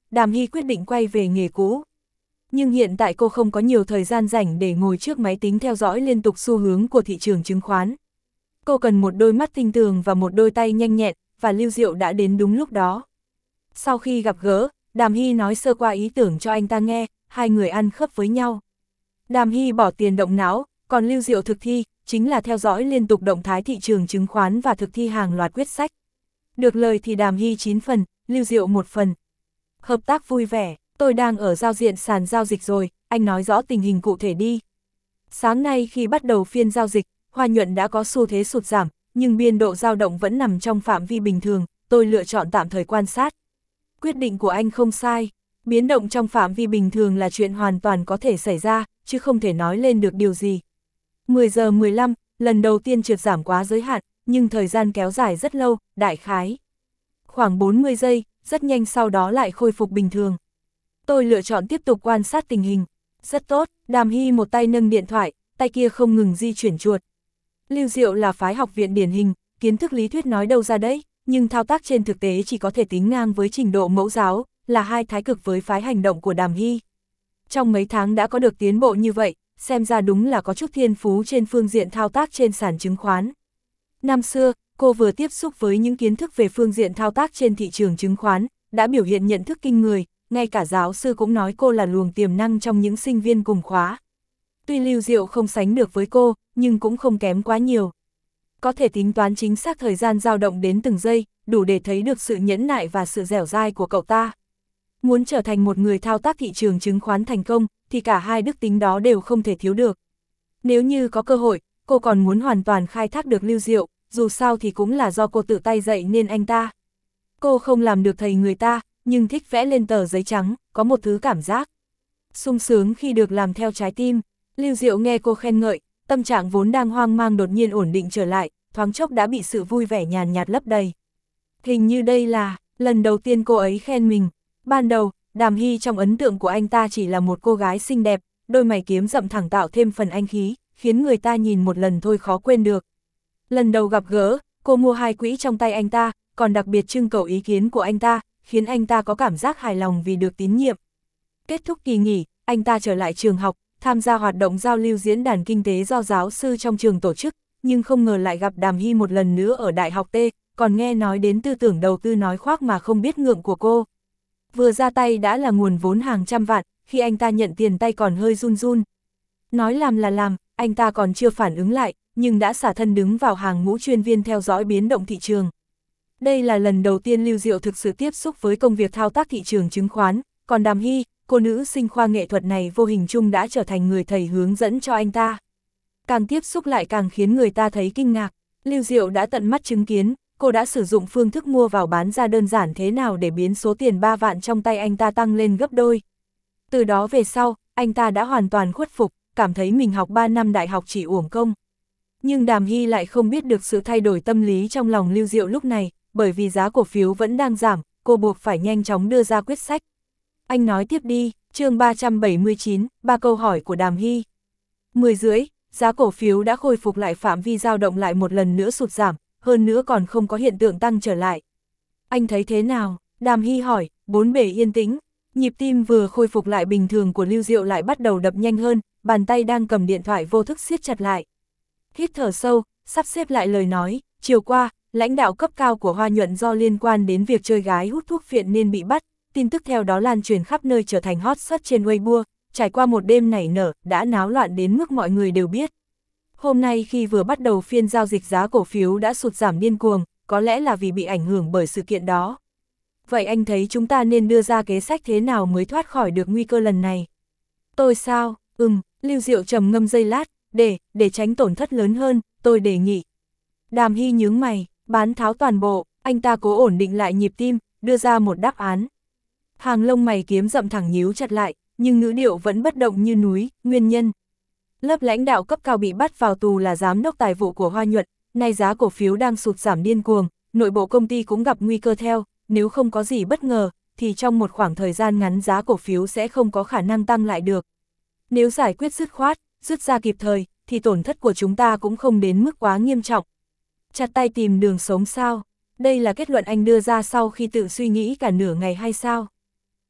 Đàm Hy quyết định quay về nghề cũ. Nhưng hiện tại cô không có nhiều thời gian rảnh để ngồi trước máy tính theo dõi liên tục xu hướng của thị trường chứng khoán. Cô cần một đôi mắt tinh tường và một đôi tay nhanh nhẹn, và Lưu Diệu đã đến đúng lúc đó. Sau khi gặp gỡ, Đàm Hy nói sơ qua ý tưởng cho anh ta nghe, hai người ăn khớp với nhau. Đàm Hy bỏ tiền động não, còn Lưu Diệu thực thi, chính là theo dõi liên tục động thái thị trường chứng khoán và thực thi hàng loạt quyết sách. Được lời thì Đàm Hy chín phần, Lưu Diệu một phần. Hợp tác vui vẻ, tôi đang ở giao diện sàn giao dịch rồi, anh nói rõ tình hình cụ thể đi. Sáng nay khi bắt đầu phiên giao dịch, hoa nhuận đã có xu thế sụt giảm, nhưng biên độ dao động vẫn nằm trong phạm vi bình thường, tôi lựa chọn tạm thời quan sát. Quyết định của anh không sai, biến động trong phạm vi bình thường là chuyện hoàn toàn có thể xảy ra, chứ không thể nói lên được điều gì. mười giờ mười lăm, lần đầu tiên trượt giảm quá giới hạn, nhưng thời gian kéo dài rất lâu, đại khái. Khoảng bốn mươi giây, rất nhanh sau đó lại khôi phục bình thường. Tôi lựa chọn tiếp tục quan sát tình hình. Rất tốt, Đàm Hy một tay nâng điện thoại, tay kia không ngừng di chuyển chuột. Lưu Diệu là phái học viện điển hình, kiến thức lý thuyết nói đâu ra đấy, nhưng thao tác trên thực tế chỉ có thể tính ngang với trình độ mẫu giáo, là hai thái cực với phái hành động của Đàm Hy. Trong mấy tháng đã có được tiến bộ như vậy, xem ra đúng là có chút thiên phú trên phương diện thao tác trên sàn chứng khoán. Năm xưa, cô vừa tiếp xúc với những kiến thức về phương diện thao tác trên thị trường chứng khoán, đã biểu hiện nhận thức kinh người, ngay cả giáo sư cũng nói cô là luồng tiềm năng trong những sinh viên cùng khóa. Tuy Lưu Diệu không sánh được với cô, nhưng cũng không kém quá nhiều. Có thể tính toán chính xác thời gian dao động đến từng giây, đủ để thấy được sự nhẫn nại và sự dẻo dai của cậu ta. Muốn trở thành một người thao tác thị trường chứng khoán thành công, thì cả hai đức tính đó đều không thể thiếu được. Nếu như có cơ hội, cô còn muốn hoàn toàn khai thác được Lưu Diệu, dù sao thì cũng là do cô tự tay dạy nên anh ta. Cô không làm được thầy người ta, nhưng thích vẽ lên tờ giấy trắng, có một thứ cảm giác sung sướng khi được làm theo trái tim. Lưu Diệu nghe cô khen ngợi, tâm trạng vốn đang hoang mang đột nhiên ổn định trở lại, thoáng chốc đã bị sự vui vẻ nhàn nhạt lấp đầy. Hình như đây là lần đầu tiên cô ấy khen mình. Ban đầu, Đàm Hy trong ấn tượng của anh ta chỉ là một cô gái xinh đẹp, đôi mày kiếm rậm thẳng tạo thêm phần anh khí, khiến người ta nhìn một lần thôi khó quên được. Lần đầu gặp gỡ, cô mua hai quỹ trong tay anh ta, còn đặc biệt trưng cầu ý kiến của anh ta, khiến anh ta có cảm giác hài lòng vì được tín nhiệm. Kết thúc kỳ nghỉ, anh ta trở lại trường học, tham gia hoạt động giao lưu diễn đàn kinh tế do giáo sư trong trường tổ chức, nhưng không ngờ lại gặp Đàm Hy một lần nữa ở Đại học T, còn nghe nói đến tư tưởng đầu tư nói khoác mà không biết ngượng của cô. Vừa ra tay đã là nguồn vốn hàng trăm vạn, khi anh ta nhận tiền tay còn hơi run run. Nói làm là làm, anh ta còn chưa phản ứng lại, nhưng đã xả thân đứng vào hàng ngũ chuyên viên theo dõi biến động thị trường. Đây là lần đầu tiên Lưu Diệu thực sự tiếp xúc với công việc thao tác thị trường chứng khoán, còn Đàm Hy, cô nữ sinh khoa nghệ thuật này vô hình chung đã trở thành người thầy hướng dẫn cho anh ta. Càng tiếp xúc lại càng khiến người ta thấy kinh ngạc, Lưu Diệu đã tận mắt chứng kiến, cô đã sử dụng phương thức mua vào bán ra đơn giản thế nào để biến số tiền ba vạn trong tay anh ta tăng lên gấp đôi. Từ đó về sau, anh ta đã hoàn toàn khuất phục, cảm thấy mình học ba năm đại học chỉ uổng công. Nhưng Đàm Hy lại không biết được sự thay đổi tâm lý trong lòng Lưu Diệu lúc này, bởi vì giá cổ phiếu vẫn đang giảm, cô buộc phải nhanh chóng đưa ra quyết sách. Anh nói tiếp đi, chương ba trăm bảy mươi chín, ba câu hỏi của Đàm Hy. mười rưỡi, giá cổ phiếu đã khôi phục lại phạm vi dao động lại một lần nữa sụt giảm, hơn nữa còn không có hiện tượng tăng trở lại. Anh thấy thế nào? Đàm Hy hỏi, bốn bề yên tĩnh, nhịp tim vừa khôi phục lại bình thường của Lưu Diệu lại bắt đầu đập nhanh hơn, bàn tay đang cầm điện thoại vô thức siết chặt lại. Hít thở sâu, sắp xếp lại lời nói, chiều qua, lãnh đạo cấp cao của Hoa Nhuận do liên quan đến việc chơi gái hút thuốc phiện nên bị bắt, tin tức theo đó lan truyền khắp nơi trở thành hot search trên Weibo, trải qua một đêm nảy nở, đã náo loạn đến mức mọi người đều biết. Hôm nay khi vừa bắt đầu phiên giao dịch giá cổ phiếu đã sụt giảm điên cuồng, có lẽ là vì bị ảnh hưởng bởi sự kiện đó. Vậy anh thấy chúng ta nên đưa ra kế sách thế nào mới thoát khỏi được nguy cơ lần này? Tôi sao? Ừm, Lưu Diệu trầm ngâm giây lát, để, để tránh tổn thất lớn hơn, tôi đề nghị. Đàm Hy nhướng mày, bán tháo toàn bộ, anh ta cố ổn định lại nhịp tim, đưa ra một đáp án. Hàng lông mày kiếm rậm thẳng nhíu chặt lại, nhưng ngữ điệu vẫn bất động như núi, nguyên nhân. Lớp lãnh đạo cấp cao bị bắt vào tù là giám đốc tài vụ của Hoa Nhuận, nay giá cổ phiếu đang sụt giảm điên cuồng, nội bộ công ty cũng gặp nguy cơ theo, nếu không có gì bất ngờ, thì trong một khoảng thời gian ngắn giá cổ phiếu sẽ không có khả năng tăng lại được. Nếu giải quyết dứt khoát, rút ra kịp thời, thì tổn thất của chúng ta cũng không đến mức quá nghiêm trọng. Chặt tay tìm đường sống sao? Đây là kết luận anh đưa ra sau khi tự suy nghĩ cả nửa ngày hay sao?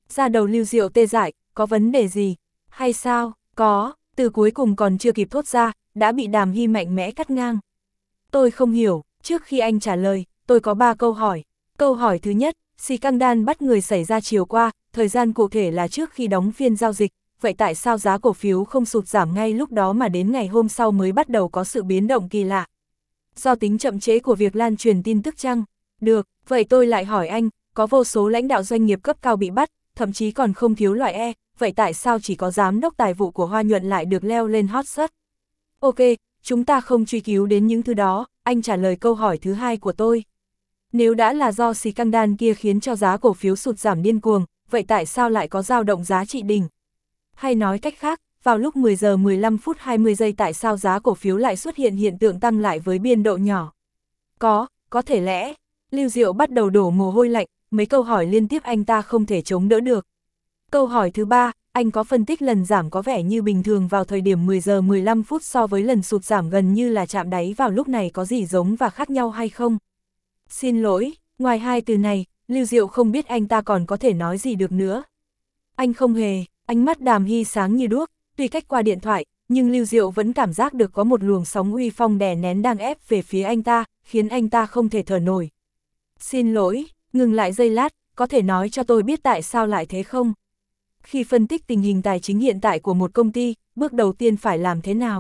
Da đầu Lưu Diệu tê dại, có vấn đề gì? Hay sao? Có, từ cuối cùng còn chưa kịp thốt ra, đã bị Đàm Hy mạnh mẽ cắt ngang. Tôi không hiểu, trước khi anh trả lời, tôi có ba câu hỏi. Câu hỏi thứ nhất, xì căng đan bắt người xảy ra chiều qua, thời gian cụ thể là trước khi đóng phiên giao dịch, vậy tại sao giá cổ phiếu không sụt giảm ngay lúc đó mà đến ngày hôm sau mới bắt đầu có sự biến động kỳ lạ? Do tính chậm trễ của việc lan truyền tin tức chăng? Được, vậy tôi lại hỏi anh, có vô số lãnh đạo doanh nghiệp cấp cao bị bắt, thậm chí còn không thiếu loại E, vậy tại sao chỉ có giám đốc tài vụ của Hoa Nhuận lại được leo lên hot search? Ok, chúng ta không truy cứu đến những thứ đó, anh trả lời câu hỏi thứ hai của tôi. Nếu đã là do xì căng đan kia khiến cho giá cổ phiếu sụt giảm điên cuồng, vậy tại sao lại có dao động giá trị đỉnh? Hay nói cách khác, vào lúc mười giờ mười lăm phút hai mươi giây tại sao giá cổ phiếu lại xuất hiện hiện tượng tăng lại với biên độ nhỏ? Có, có thể lẽ. Lưu Diệu bắt đầu đổ mồ hôi lạnh, mấy câu hỏi liên tiếp anh ta không thể chống đỡ được. Câu hỏi thứ ba, anh có phân tích lần giảm có vẻ như bình thường vào thời điểm mười giờ mười lăm phút so với lần sụt giảm gần như là chạm đáy vào lúc này có gì giống và khác nhau hay không? Xin lỗi, ngoài hai từ này, Lưu Diệu không biết anh ta còn có thể nói gì được nữa. Anh không hề, ánh mắt Đàm Hy sáng như đuốc, tuy cách qua điện thoại, nhưng Lưu Diệu vẫn cảm giác được có một luồng sóng uy phong đè nén đang ép về phía anh ta, khiến anh ta không thể thở nổi. Xin lỗi, ngừng lại giây lát, có thể nói cho tôi biết tại sao lại thế không? Khi phân tích tình hình tài chính hiện tại của một công ty, bước đầu tiên phải làm thế nào?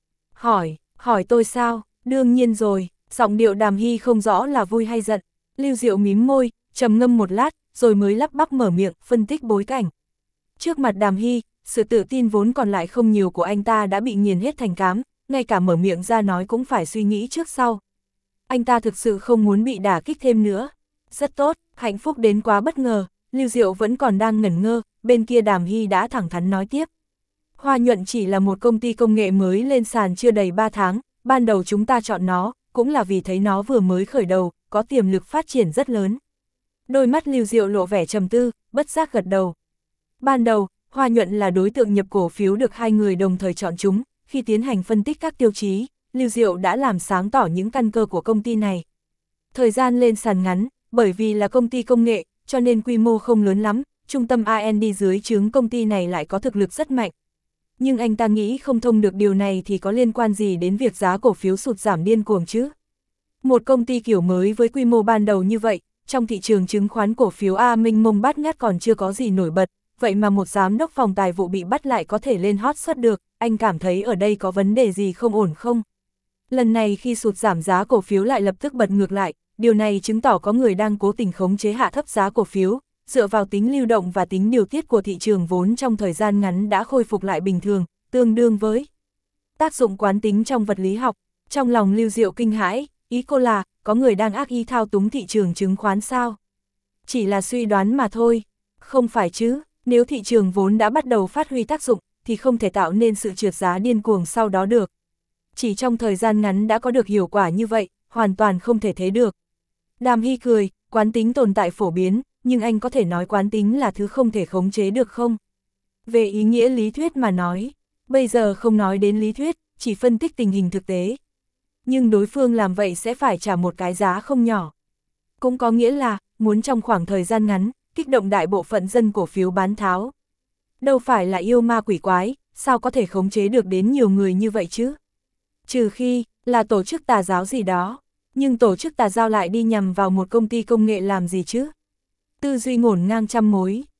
Hỏi, hỏi tôi sao? Đương nhiên rồi, giọng điệu Đàm Hy không rõ là vui hay giận. Lưu Diệu mím môi, trầm ngâm một lát, rồi mới lắp bắp mở miệng, phân tích bối cảnh. Trước mặt Đàm Hy, sự tự tin vốn còn lại không nhiều của anh ta đã bị nghiền hết thành cám, ngay cả mở miệng ra nói cũng phải suy nghĩ trước sau. Anh ta thực sự không muốn bị đả kích thêm nữa. Rất tốt, hạnh phúc đến quá bất ngờ, Lưu Diệu vẫn còn đang ngẩn ngơ, bên kia Đàm Hy đã thẳng thắn nói tiếp. Hoa Nhuận chỉ là một công ty công nghệ mới lên sàn chưa đầy ba tháng, ban đầu chúng ta chọn nó, cũng là vì thấy nó vừa mới khởi đầu, có tiềm lực phát triển rất lớn. Đôi mắt Lưu Diệu lộ vẻ trầm tư, bất giác gật đầu. Ban đầu, Hoa Nhuận là đối tượng nhập cổ phiếu được hai người đồng thời chọn chúng, khi tiến hành phân tích các tiêu chí, Lưu Diệu đã làm sáng tỏ những căn cơ của công ty này. Thời gian lên sàn ngắn, bởi vì là công ty công nghệ, cho nên quy mô không lớn lắm, trung tâm a en đê dưới trướng công ty này lại có thực lực rất mạnh. Nhưng anh ta nghĩ không thông được điều này thì có liên quan gì đến việc giá cổ phiếu sụt giảm điên cuồng chứ? Một công ty kiểu mới với quy mô ban đầu như vậy, trong thị trường chứng khoán cổ phiếu A mênh mông bát ngát còn chưa có gì nổi bật, vậy mà một giám đốc phòng tài vụ bị bắt lại có thể lên hot search được, anh cảm thấy ở đây có vấn đề gì không ổn không? Lần này khi sụt giảm giá cổ phiếu lại lập tức bật ngược lại, điều này chứng tỏ có người đang cố tình khống chế hạ thấp giá cổ phiếu, dựa vào tính lưu động và tính điều tiết của thị trường vốn trong thời gian ngắn đã khôi phục lại bình thường, tương đương với tác dụng quán tính trong vật lý học. Trong lòng Lưu Diệu kinh hãi, ý cô là, có người đang ác ý thao túng thị trường chứng khoán sao? Chỉ là suy đoán mà thôi, không phải chứ, nếu thị trường vốn đã bắt đầu phát huy tác dụng, thì không thể tạo nên sự trượt giá điên cuồng sau đó được. Chỉ trong thời gian ngắn đã có được hiệu quả như vậy, hoàn toàn không thể thấy được. Đàm Hy cười, quán tính tồn tại phổ biến, nhưng anh có thể nói quán tính là thứ không thể khống chế được không? Về ý nghĩa lý thuyết mà nói, bây giờ không nói đến lý thuyết, chỉ phân tích tình hình thực tế. Nhưng đối phương làm vậy sẽ phải trả một cái giá không nhỏ. Cũng có nghĩa là, muốn trong khoảng thời gian ngắn, kích động đại bộ phận dân cổ phiếu bán tháo. Đâu phải là yêu ma quỷ quái, sao có thể khống chế được đến nhiều người như vậy chứ? Trừ khi, là tổ chức tà giáo gì đó. Nhưng tổ chức tà giáo lại đi nhằm vào một công ty công nghệ làm gì chứ? Tư duy ngổn ngang trăm mối.